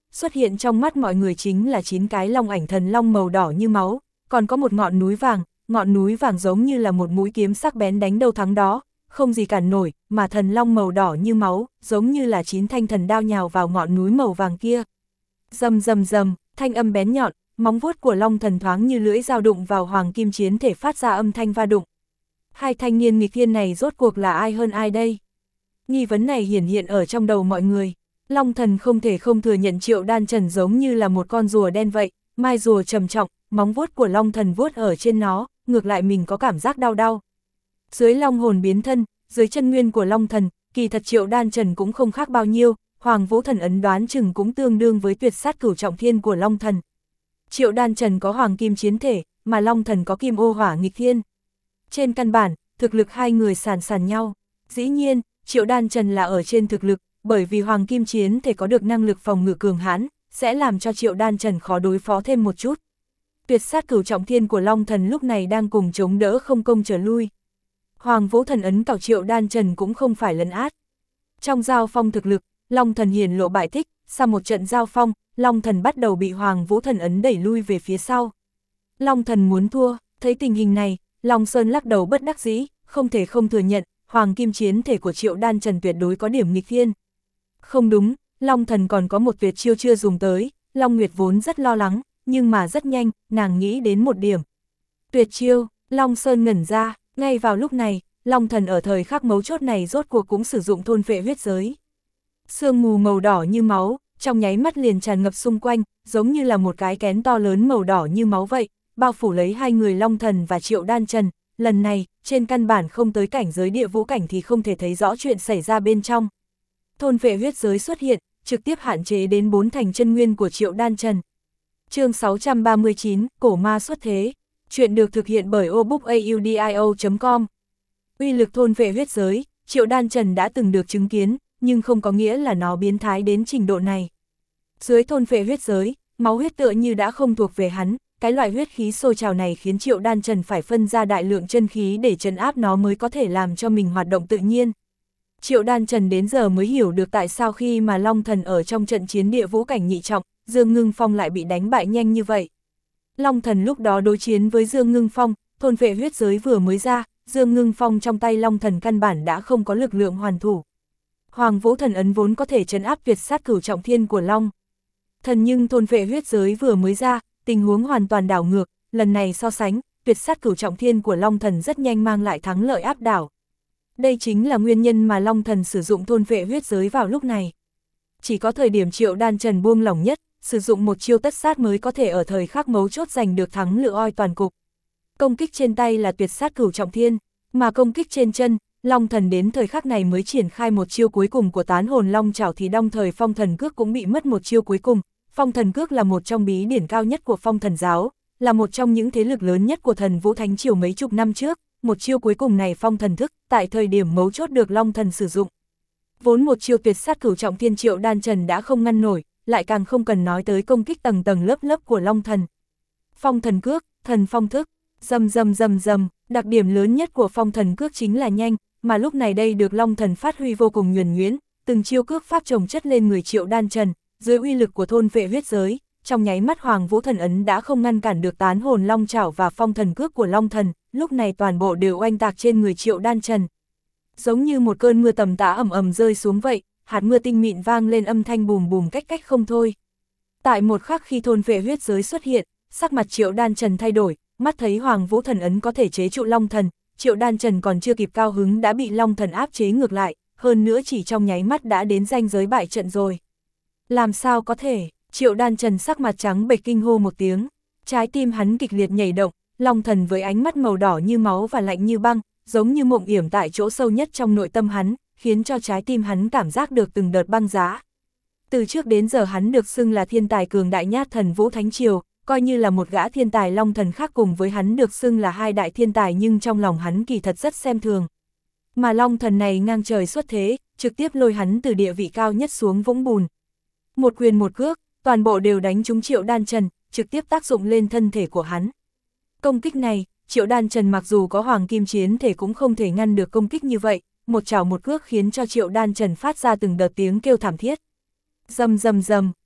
xuất hiện trong mắt mọi người chính là chín cái long ảnh thần long màu đỏ như máu, còn có một ngọn núi vàng, ngọn núi vàng giống như là một mũi kiếm sắc bén đánh đâu thắng đó, không gì cản nổi, mà thần long màu đỏ như máu, giống như là chín thanh thần đao nhào vào ngọn núi màu vàng kia. Rầm rầm rầm, thanh âm bén nhọn, móng vuốt của long thần thoáng như lưỡi dao đụng vào hoàng kim chiến thể phát ra âm thanh va đụng. Hai thanh niên nghịch thiên này rốt cuộc là ai hơn ai đây? Nghi vấn này hiển hiện ở trong đầu mọi người. Long thần không thể không thừa nhận Triệu Đan Trần giống như là một con rùa đen vậy, mai rùa trầm trọng, móng vuốt của long thần vuốt ở trên nó, ngược lại mình có cảm giác đau đau. Dưới long hồn biến thân, dưới chân nguyên của long thần, kỳ thật Triệu Đan Trần cũng không khác bao nhiêu, Hoàng Vũ Thần ấn đoán chừng cũng tương đương với tuyệt sát cửu trọng thiên của long thần. Triệu Đan Trần có hoàng kim chiến thể, mà long thần có kim ô hỏa nghịch thiên. Trên căn bản, thực lực hai người sàn sàn nhau. Dĩ nhiên, Triệu Đan Trần là ở trên thực lực, bởi vì hoàng kim chiến thể có được năng lực phòng ngự cường hãn, sẽ làm cho Triệu Đan Trần khó đối phó thêm một chút. Tuyệt sát cửu trọng thiên của long thần lúc này đang cùng chống đỡ không công trở lui. Hoàng Vũ Thần ấn cảo Triệu Đan Trần cũng không phải lấn át. Trong giao phong thực lực, long thần hiển lộ bại tích, sau một trận giao phong, long thần bắt đầu bị Hoàng Vũ Thần ấn đẩy lui về phía sau. Long thần muốn thua, thấy tình hình này, Long Sơn lắc đầu bất đắc dĩ, không thể không thừa nhận, hoàng kim chiến thể của Triệu Đan Trần tuyệt đối có điểm nghịch thiên. Không đúng, long thần còn có một tuyệt chiêu chưa dùng tới, Long Nguyệt vốn rất lo lắng, nhưng mà rất nhanh, nàng nghĩ đến một điểm. Tuyệt chiêu, Long Sơn ngẩn ra, ngay vào lúc này, long thần ở thời khắc mấu chốt này rốt cuộc cũng sử dụng thôn phệ huyết giới. Sương mù màu đỏ như máu, trong nháy mắt liền tràn ngập xung quanh, giống như là một cái kén to lớn màu đỏ như máu vậy, bao phủ lấy hai người long thần và Triệu Đan Trần. Lần này, trên căn bản không tới cảnh giới địa vũ cảnh thì không thể thấy rõ chuyện xảy ra bên trong. Thôn phệ huyết giới xuất hiện, trực tiếp hạn chế đến bốn thành chân nguyên của Triệu Đan Trần. Chương sáu trăm ba mươi chín, Cổ Ma xuất thế. Chuyện được thực hiện bởi obookaudio chấm com. Uy lực thôn phệ huyết giới, Triệu Đan Trần đã từng được chứng kiến, nhưng không có nghĩa là nó biến thái đến trình độ này. Dưới thôn phệ huyết giới, máu huyết tựa như đã không thuộc về hắn, cái loại huyết khí sôi trào này khiến Triệu Đan Trần phải phân ra đại lượng chân khí để trấn áp nó mới có thể làm cho mình hoạt động tự nhiên. Triệu Đan Trần đến giờ mới hiểu được tại sao khi mà Long Thần ở trong trận chiến địa vũ cảnh nhị trọng, Dương Ngưng Phong lại bị đánh bại nhanh như vậy. Long Thần lúc đó đối chiến với Dương Ngưng Phong, thôn phệ huyết giới vừa mới ra, Dương Ngưng Phong trong tay Long Thần căn bản đã không có lực lượng hoàn thủ. Hoàng Vũ Thần ấn vốn có thể trấn áp tuyệt sát cửu trọng thiên của Long Thần, nhưng thôn phệ huyết giới vừa mới ra, tình huống hoàn toàn đảo ngược, lần này so sánh, tuyệt sát cửu trọng thiên của Long Thần rất nhanh mang lại thắng lợi áp đảo. Đây chính là nguyên nhân mà Long Thần sử dụng thôn phệ huyết giới vào lúc này. Chỉ có thời điểm Triệu Đan Trần buông lỏng nhất, sử dụng một chiêu tất sát mới có thể ở thời khắc mấu chốt giành được thắng lựa oi toàn cục. Công kích trên tay là tuyệt sát cửu trọng thiên, mà công kích trên chân, Long Thần đến thời khắc này mới triển khai một chiêu cuối cùng của tán hồn long chảo, thì đồng thời phong thần cước cũng bị mất một chiêu cuối cùng. Phong thần cước là một trong bí điển cao nhất của phong thần giáo, là một trong những thế lực lớn nhất của thần Vũ Thánh Triều mấy chục năm trước. Một chiêu cuối cùng này phong thần thức, tại thời điểm mấu chốt được Long Thần sử dụng. Vốn một chiêu tuyệt sát cửu trọng thiên Triệu Đan Trần đã không ngăn nổi, lại càng không cần nói tới công kích tầng tầng lớp lớp của Long Thần. Phong thần cước, thần phong thức, rầm rầm rầm rầm, đặc điểm lớn nhất của phong thần cước chính là nhanh, mà lúc này đây được Long Thần phát huy vô cùng nhuần nhuyễn, từng chiêu cước pháp chồng chất lên người Triệu Đan Trần, dưới uy lực của thôn phệ huyết giới, trong nháy mắt Hoàng Vũ Thần ấn đã không ngăn cản được tán hồn long chảo và phong thần cước của Long Thần, lúc này toàn bộ đều oanh tạc trên người Triệu Đan Trần. Giống như một cơn mưa tầm tã ầm ầm rơi xuống vậy, hạt mưa tinh mịn vang lên âm thanh bùm bùm cách cách không thôi. Tại một khắc khi thôn phệ huyết giới xuất hiện, sắc mặt Triệu Đan Trần thay đổi, mắt thấy Hoàng Vũ Thần ấn có thể chế trụ Long Thần, Triệu Đan Trần còn chưa kịp cao hứng đã bị Long Thần áp chế ngược lại, hơn nữa chỉ trong nháy mắt đã đến ranh giới bại trận rồi. Làm sao có thể? Triệu Đan Trần sắc mặt trắng bệch kinh hô một tiếng, trái tim hắn kịch liệt nhảy động, Long Thần với ánh mắt màu đỏ như máu và lạnh như băng, giống như mộng yểm tại chỗ sâu nhất trong nội tâm hắn, khiến cho trái tim hắn cảm giác được từng đợt băng giá. Từ trước đến giờ hắn được xưng là thiên tài cường đại nhát thần Vũ Thánh Triều, coi như là một gã thiên tài Long Thần khác cùng với hắn được xưng là hai đại thiên tài, nhưng trong lòng hắn kỳ thật rất xem thường. Mà Long Thần này ngang trời xuất thế, trực tiếp lôi hắn từ địa vị cao nhất xuống vũng bùn. Một quyền một cước, toàn bộ đều đánh trúng Triệu Đan Trần, trực tiếp tác dụng lên thân thể của hắn. Công kích này, Triệu Đan Trần mặc dù có hoàng kim chiến thể cũng không thể ngăn được công kích như vậy, một chảo một cước khiến cho Triệu Đan Trần phát ra từng đợt tiếng kêu thảm thiết. Rầm rầm rầm,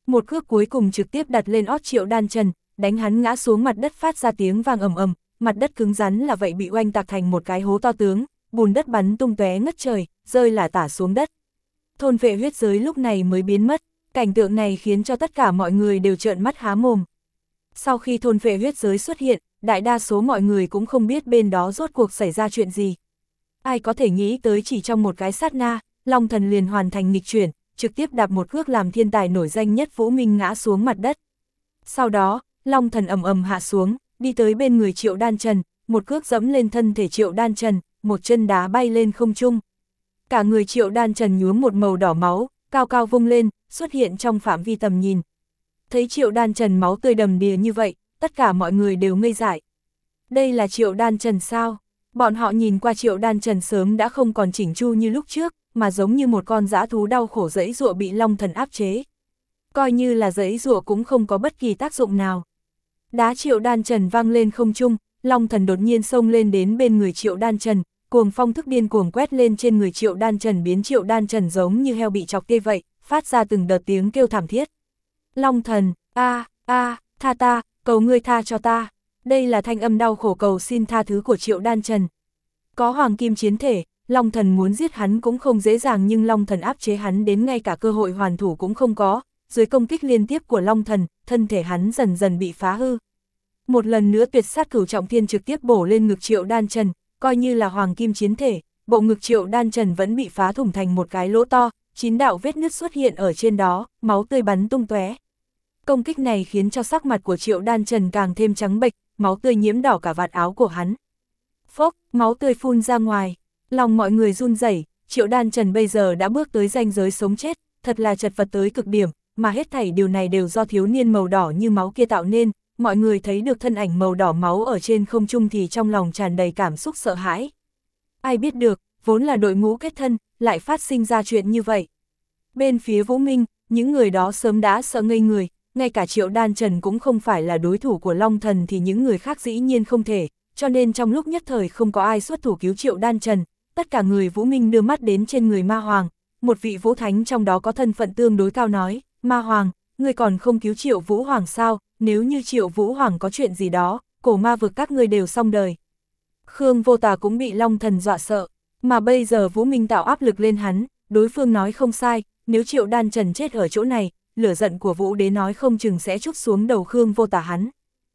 Một cước cuối cùng trực tiếp đặt lên ót Triệu Đan Trần, đánh hắn ngã xuống mặt đất phát ra tiếng vang ầm ầm, mặt đất cứng rắn là vậy bị oanh tạc thành một cái hố to tướng, bùn đất bắn tung tóe ngất trời, rơi là tả xuống đất. Thôn vệ huyết giới lúc này mới biến mất, cảnh tượng này khiến cho tất cả mọi người đều trợn mắt há mồm. Sau khi thôn vệ huyết giới xuất hiện, đại đa số mọi người cũng không biết bên đó rốt cuộc xảy ra chuyện gì. Ai có thể nghĩ tới chỉ trong một cái sát na, Long Thần liền hoàn thành nghịch chuyển, trực tiếp đạp một cước làm thiên tài nổi danh nhất Vũ Minh ngã xuống mặt đất. Sau đó, Long Thần ầm ầm hạ xuống, đi tới bên người Triệu Đan Trần, một cước dẫm lên thân thể Triệu Đan Trần, một chân đá bay lên không trung. Cả người Triệu Đan Trần nhuốm một màu đỏ máu, cao cao vung lên, xuất hiện trong phạm vi tầm nhìn. Thấy Triệu Đan Trần máu tươi đầm đìa như vậy, tất cả mọi người đều ngây dại. Đây là Triệu Đan Trần sao? Bọn họ nhìn qua Triệu Đan Trần sớm đã không còn chỉnh chu như lúc trước, mà giống như một con dã thú đau khổ giãy giụa bị Long Thần áp chế. Coi như là giãy giụa cũng không có bất kỳ tác dụng nào. Đá Triệu Đan Trần vang lên không trung, Long Thần đột nhiên xông lên đến bên người Triệu Đan Trần, cuồng phong thức điên cuồng quét lên trên người Triệu Đan Trần biến Triệu Đan Trần giống như heo bị chọc tê vậy, phát ra từng đợt tiếng kêu thảm thiết. Long Thần, a a, tha ta, cầu ngươi tha cho ta. Đây là thanh âm đau khổ cầu xin tha thứ của Triệu Đan Trần. Có hoàng kim chiến thể, Long Thần muốn giết hắn cũng không dễ dàng nhưng Long Thần áp chế hắn đến ngay cả cơ hội hoàn thủ cũng không có. Dưới công kích liên tiếp của Long Thần, thân thể hắn dần dần bị phá hư. Một lần nữa tuyệt sát cửu trọng thiên trực tiếp bổ lên ngực Triệu Đan Trần, coi như là hoàng kim chiến thể, bộ ngực Triệu Đan Trần vẫn bị phá thủng thành một cái lỗ to, chín đạo vết nứt xuất hiện ở trên đó, máu tươi bắn tung tóe. Công kích này khiến cho sắc mặt của Triệu Đan Trần càng thêm trắng bệch, máu tươi nhiễm đỏ cả vạt áo của hắn. Phốc, máu tươi phun ra ngoài, lòng mọi người run rẩy. Triệu Đan Trần bây giờ đã bước tới ranh giới sống chết, thật là chật vật tới cực điểm, mà hết thảy điều này đều do thiếu niên màu đỏ như máu kia tạo nên. Mọi người thấy được thân ảnh màu đỏ máu ở trên không trung thì trong lòng tràn đầy cảm xúc sợ hãi. Ai biết được, vốn là đội ngũ kết thân, lại phát sinh ra chuyện như vậy. Bên phía Vũ Minh, những người đó sớm đã sợ ngây người, ngay cả Triệu Đan Trần cũng không phải là đối thủ của Long Thần thì những người khác dĩ nhiên không thể, cho nên trong lúc nhất thời không có ai xuất thủ cứu Triệu Đan Trần, tất cả người Vũ Minh đưa mắt đến trên người Ma Hoàng, một vị Vũ Thánh trong đó có thân phận tương đối cao nói, Ma Hoàng, ngươi còn không cứu Triệu Vũ Hoàng sao, nếu như Triệu Vũ Hoàng có chuyện gì đó, cổ ma vực các ngươi đều xong đời. Khương Vô Tà cũng bị Long Thần dọa sợ, mà bây giờ Vũ Minh tạo áp lực lên hắn, đối phương nói không sai, nếu Triệu Đan Trần chết ở chỗ này, lửa giận của Vũ Đế nói không chừng sẽ trút xuống đầu Khương Vô Tà hắn.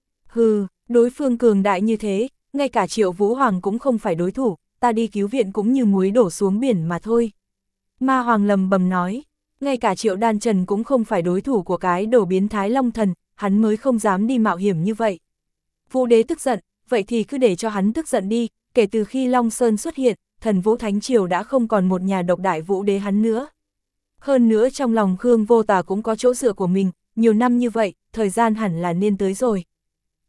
Hừ, đối phương cường đại như thế, ngay cả Triệu Vũ Hoàng cũng không phải đối thủ, ta đi cứu viện cũng như muối đổ xuống biển mà thôi. Ma Hoàng lầm bầm nói, ngay cả Triệu Đan Trần cũng không phải đối thủ của cái đồ biến thái Long Thần, hắn mới không dám đi mạo hiểm như vậy. Vũ Đế tức giận, vậy thì cứ để cho hắn tức giận đi, kể từ khi Long Sơn xuất hiện, thần Vũ Thánh Triều đã không còn một nhà độc đại Vũ Đế hắn nữa. Hơn nữa trong lòng Khương Vô Tà cũng có chỗ dựa của mình, nhiều năm như vậy, thời gian hẳn là nên tới rồi.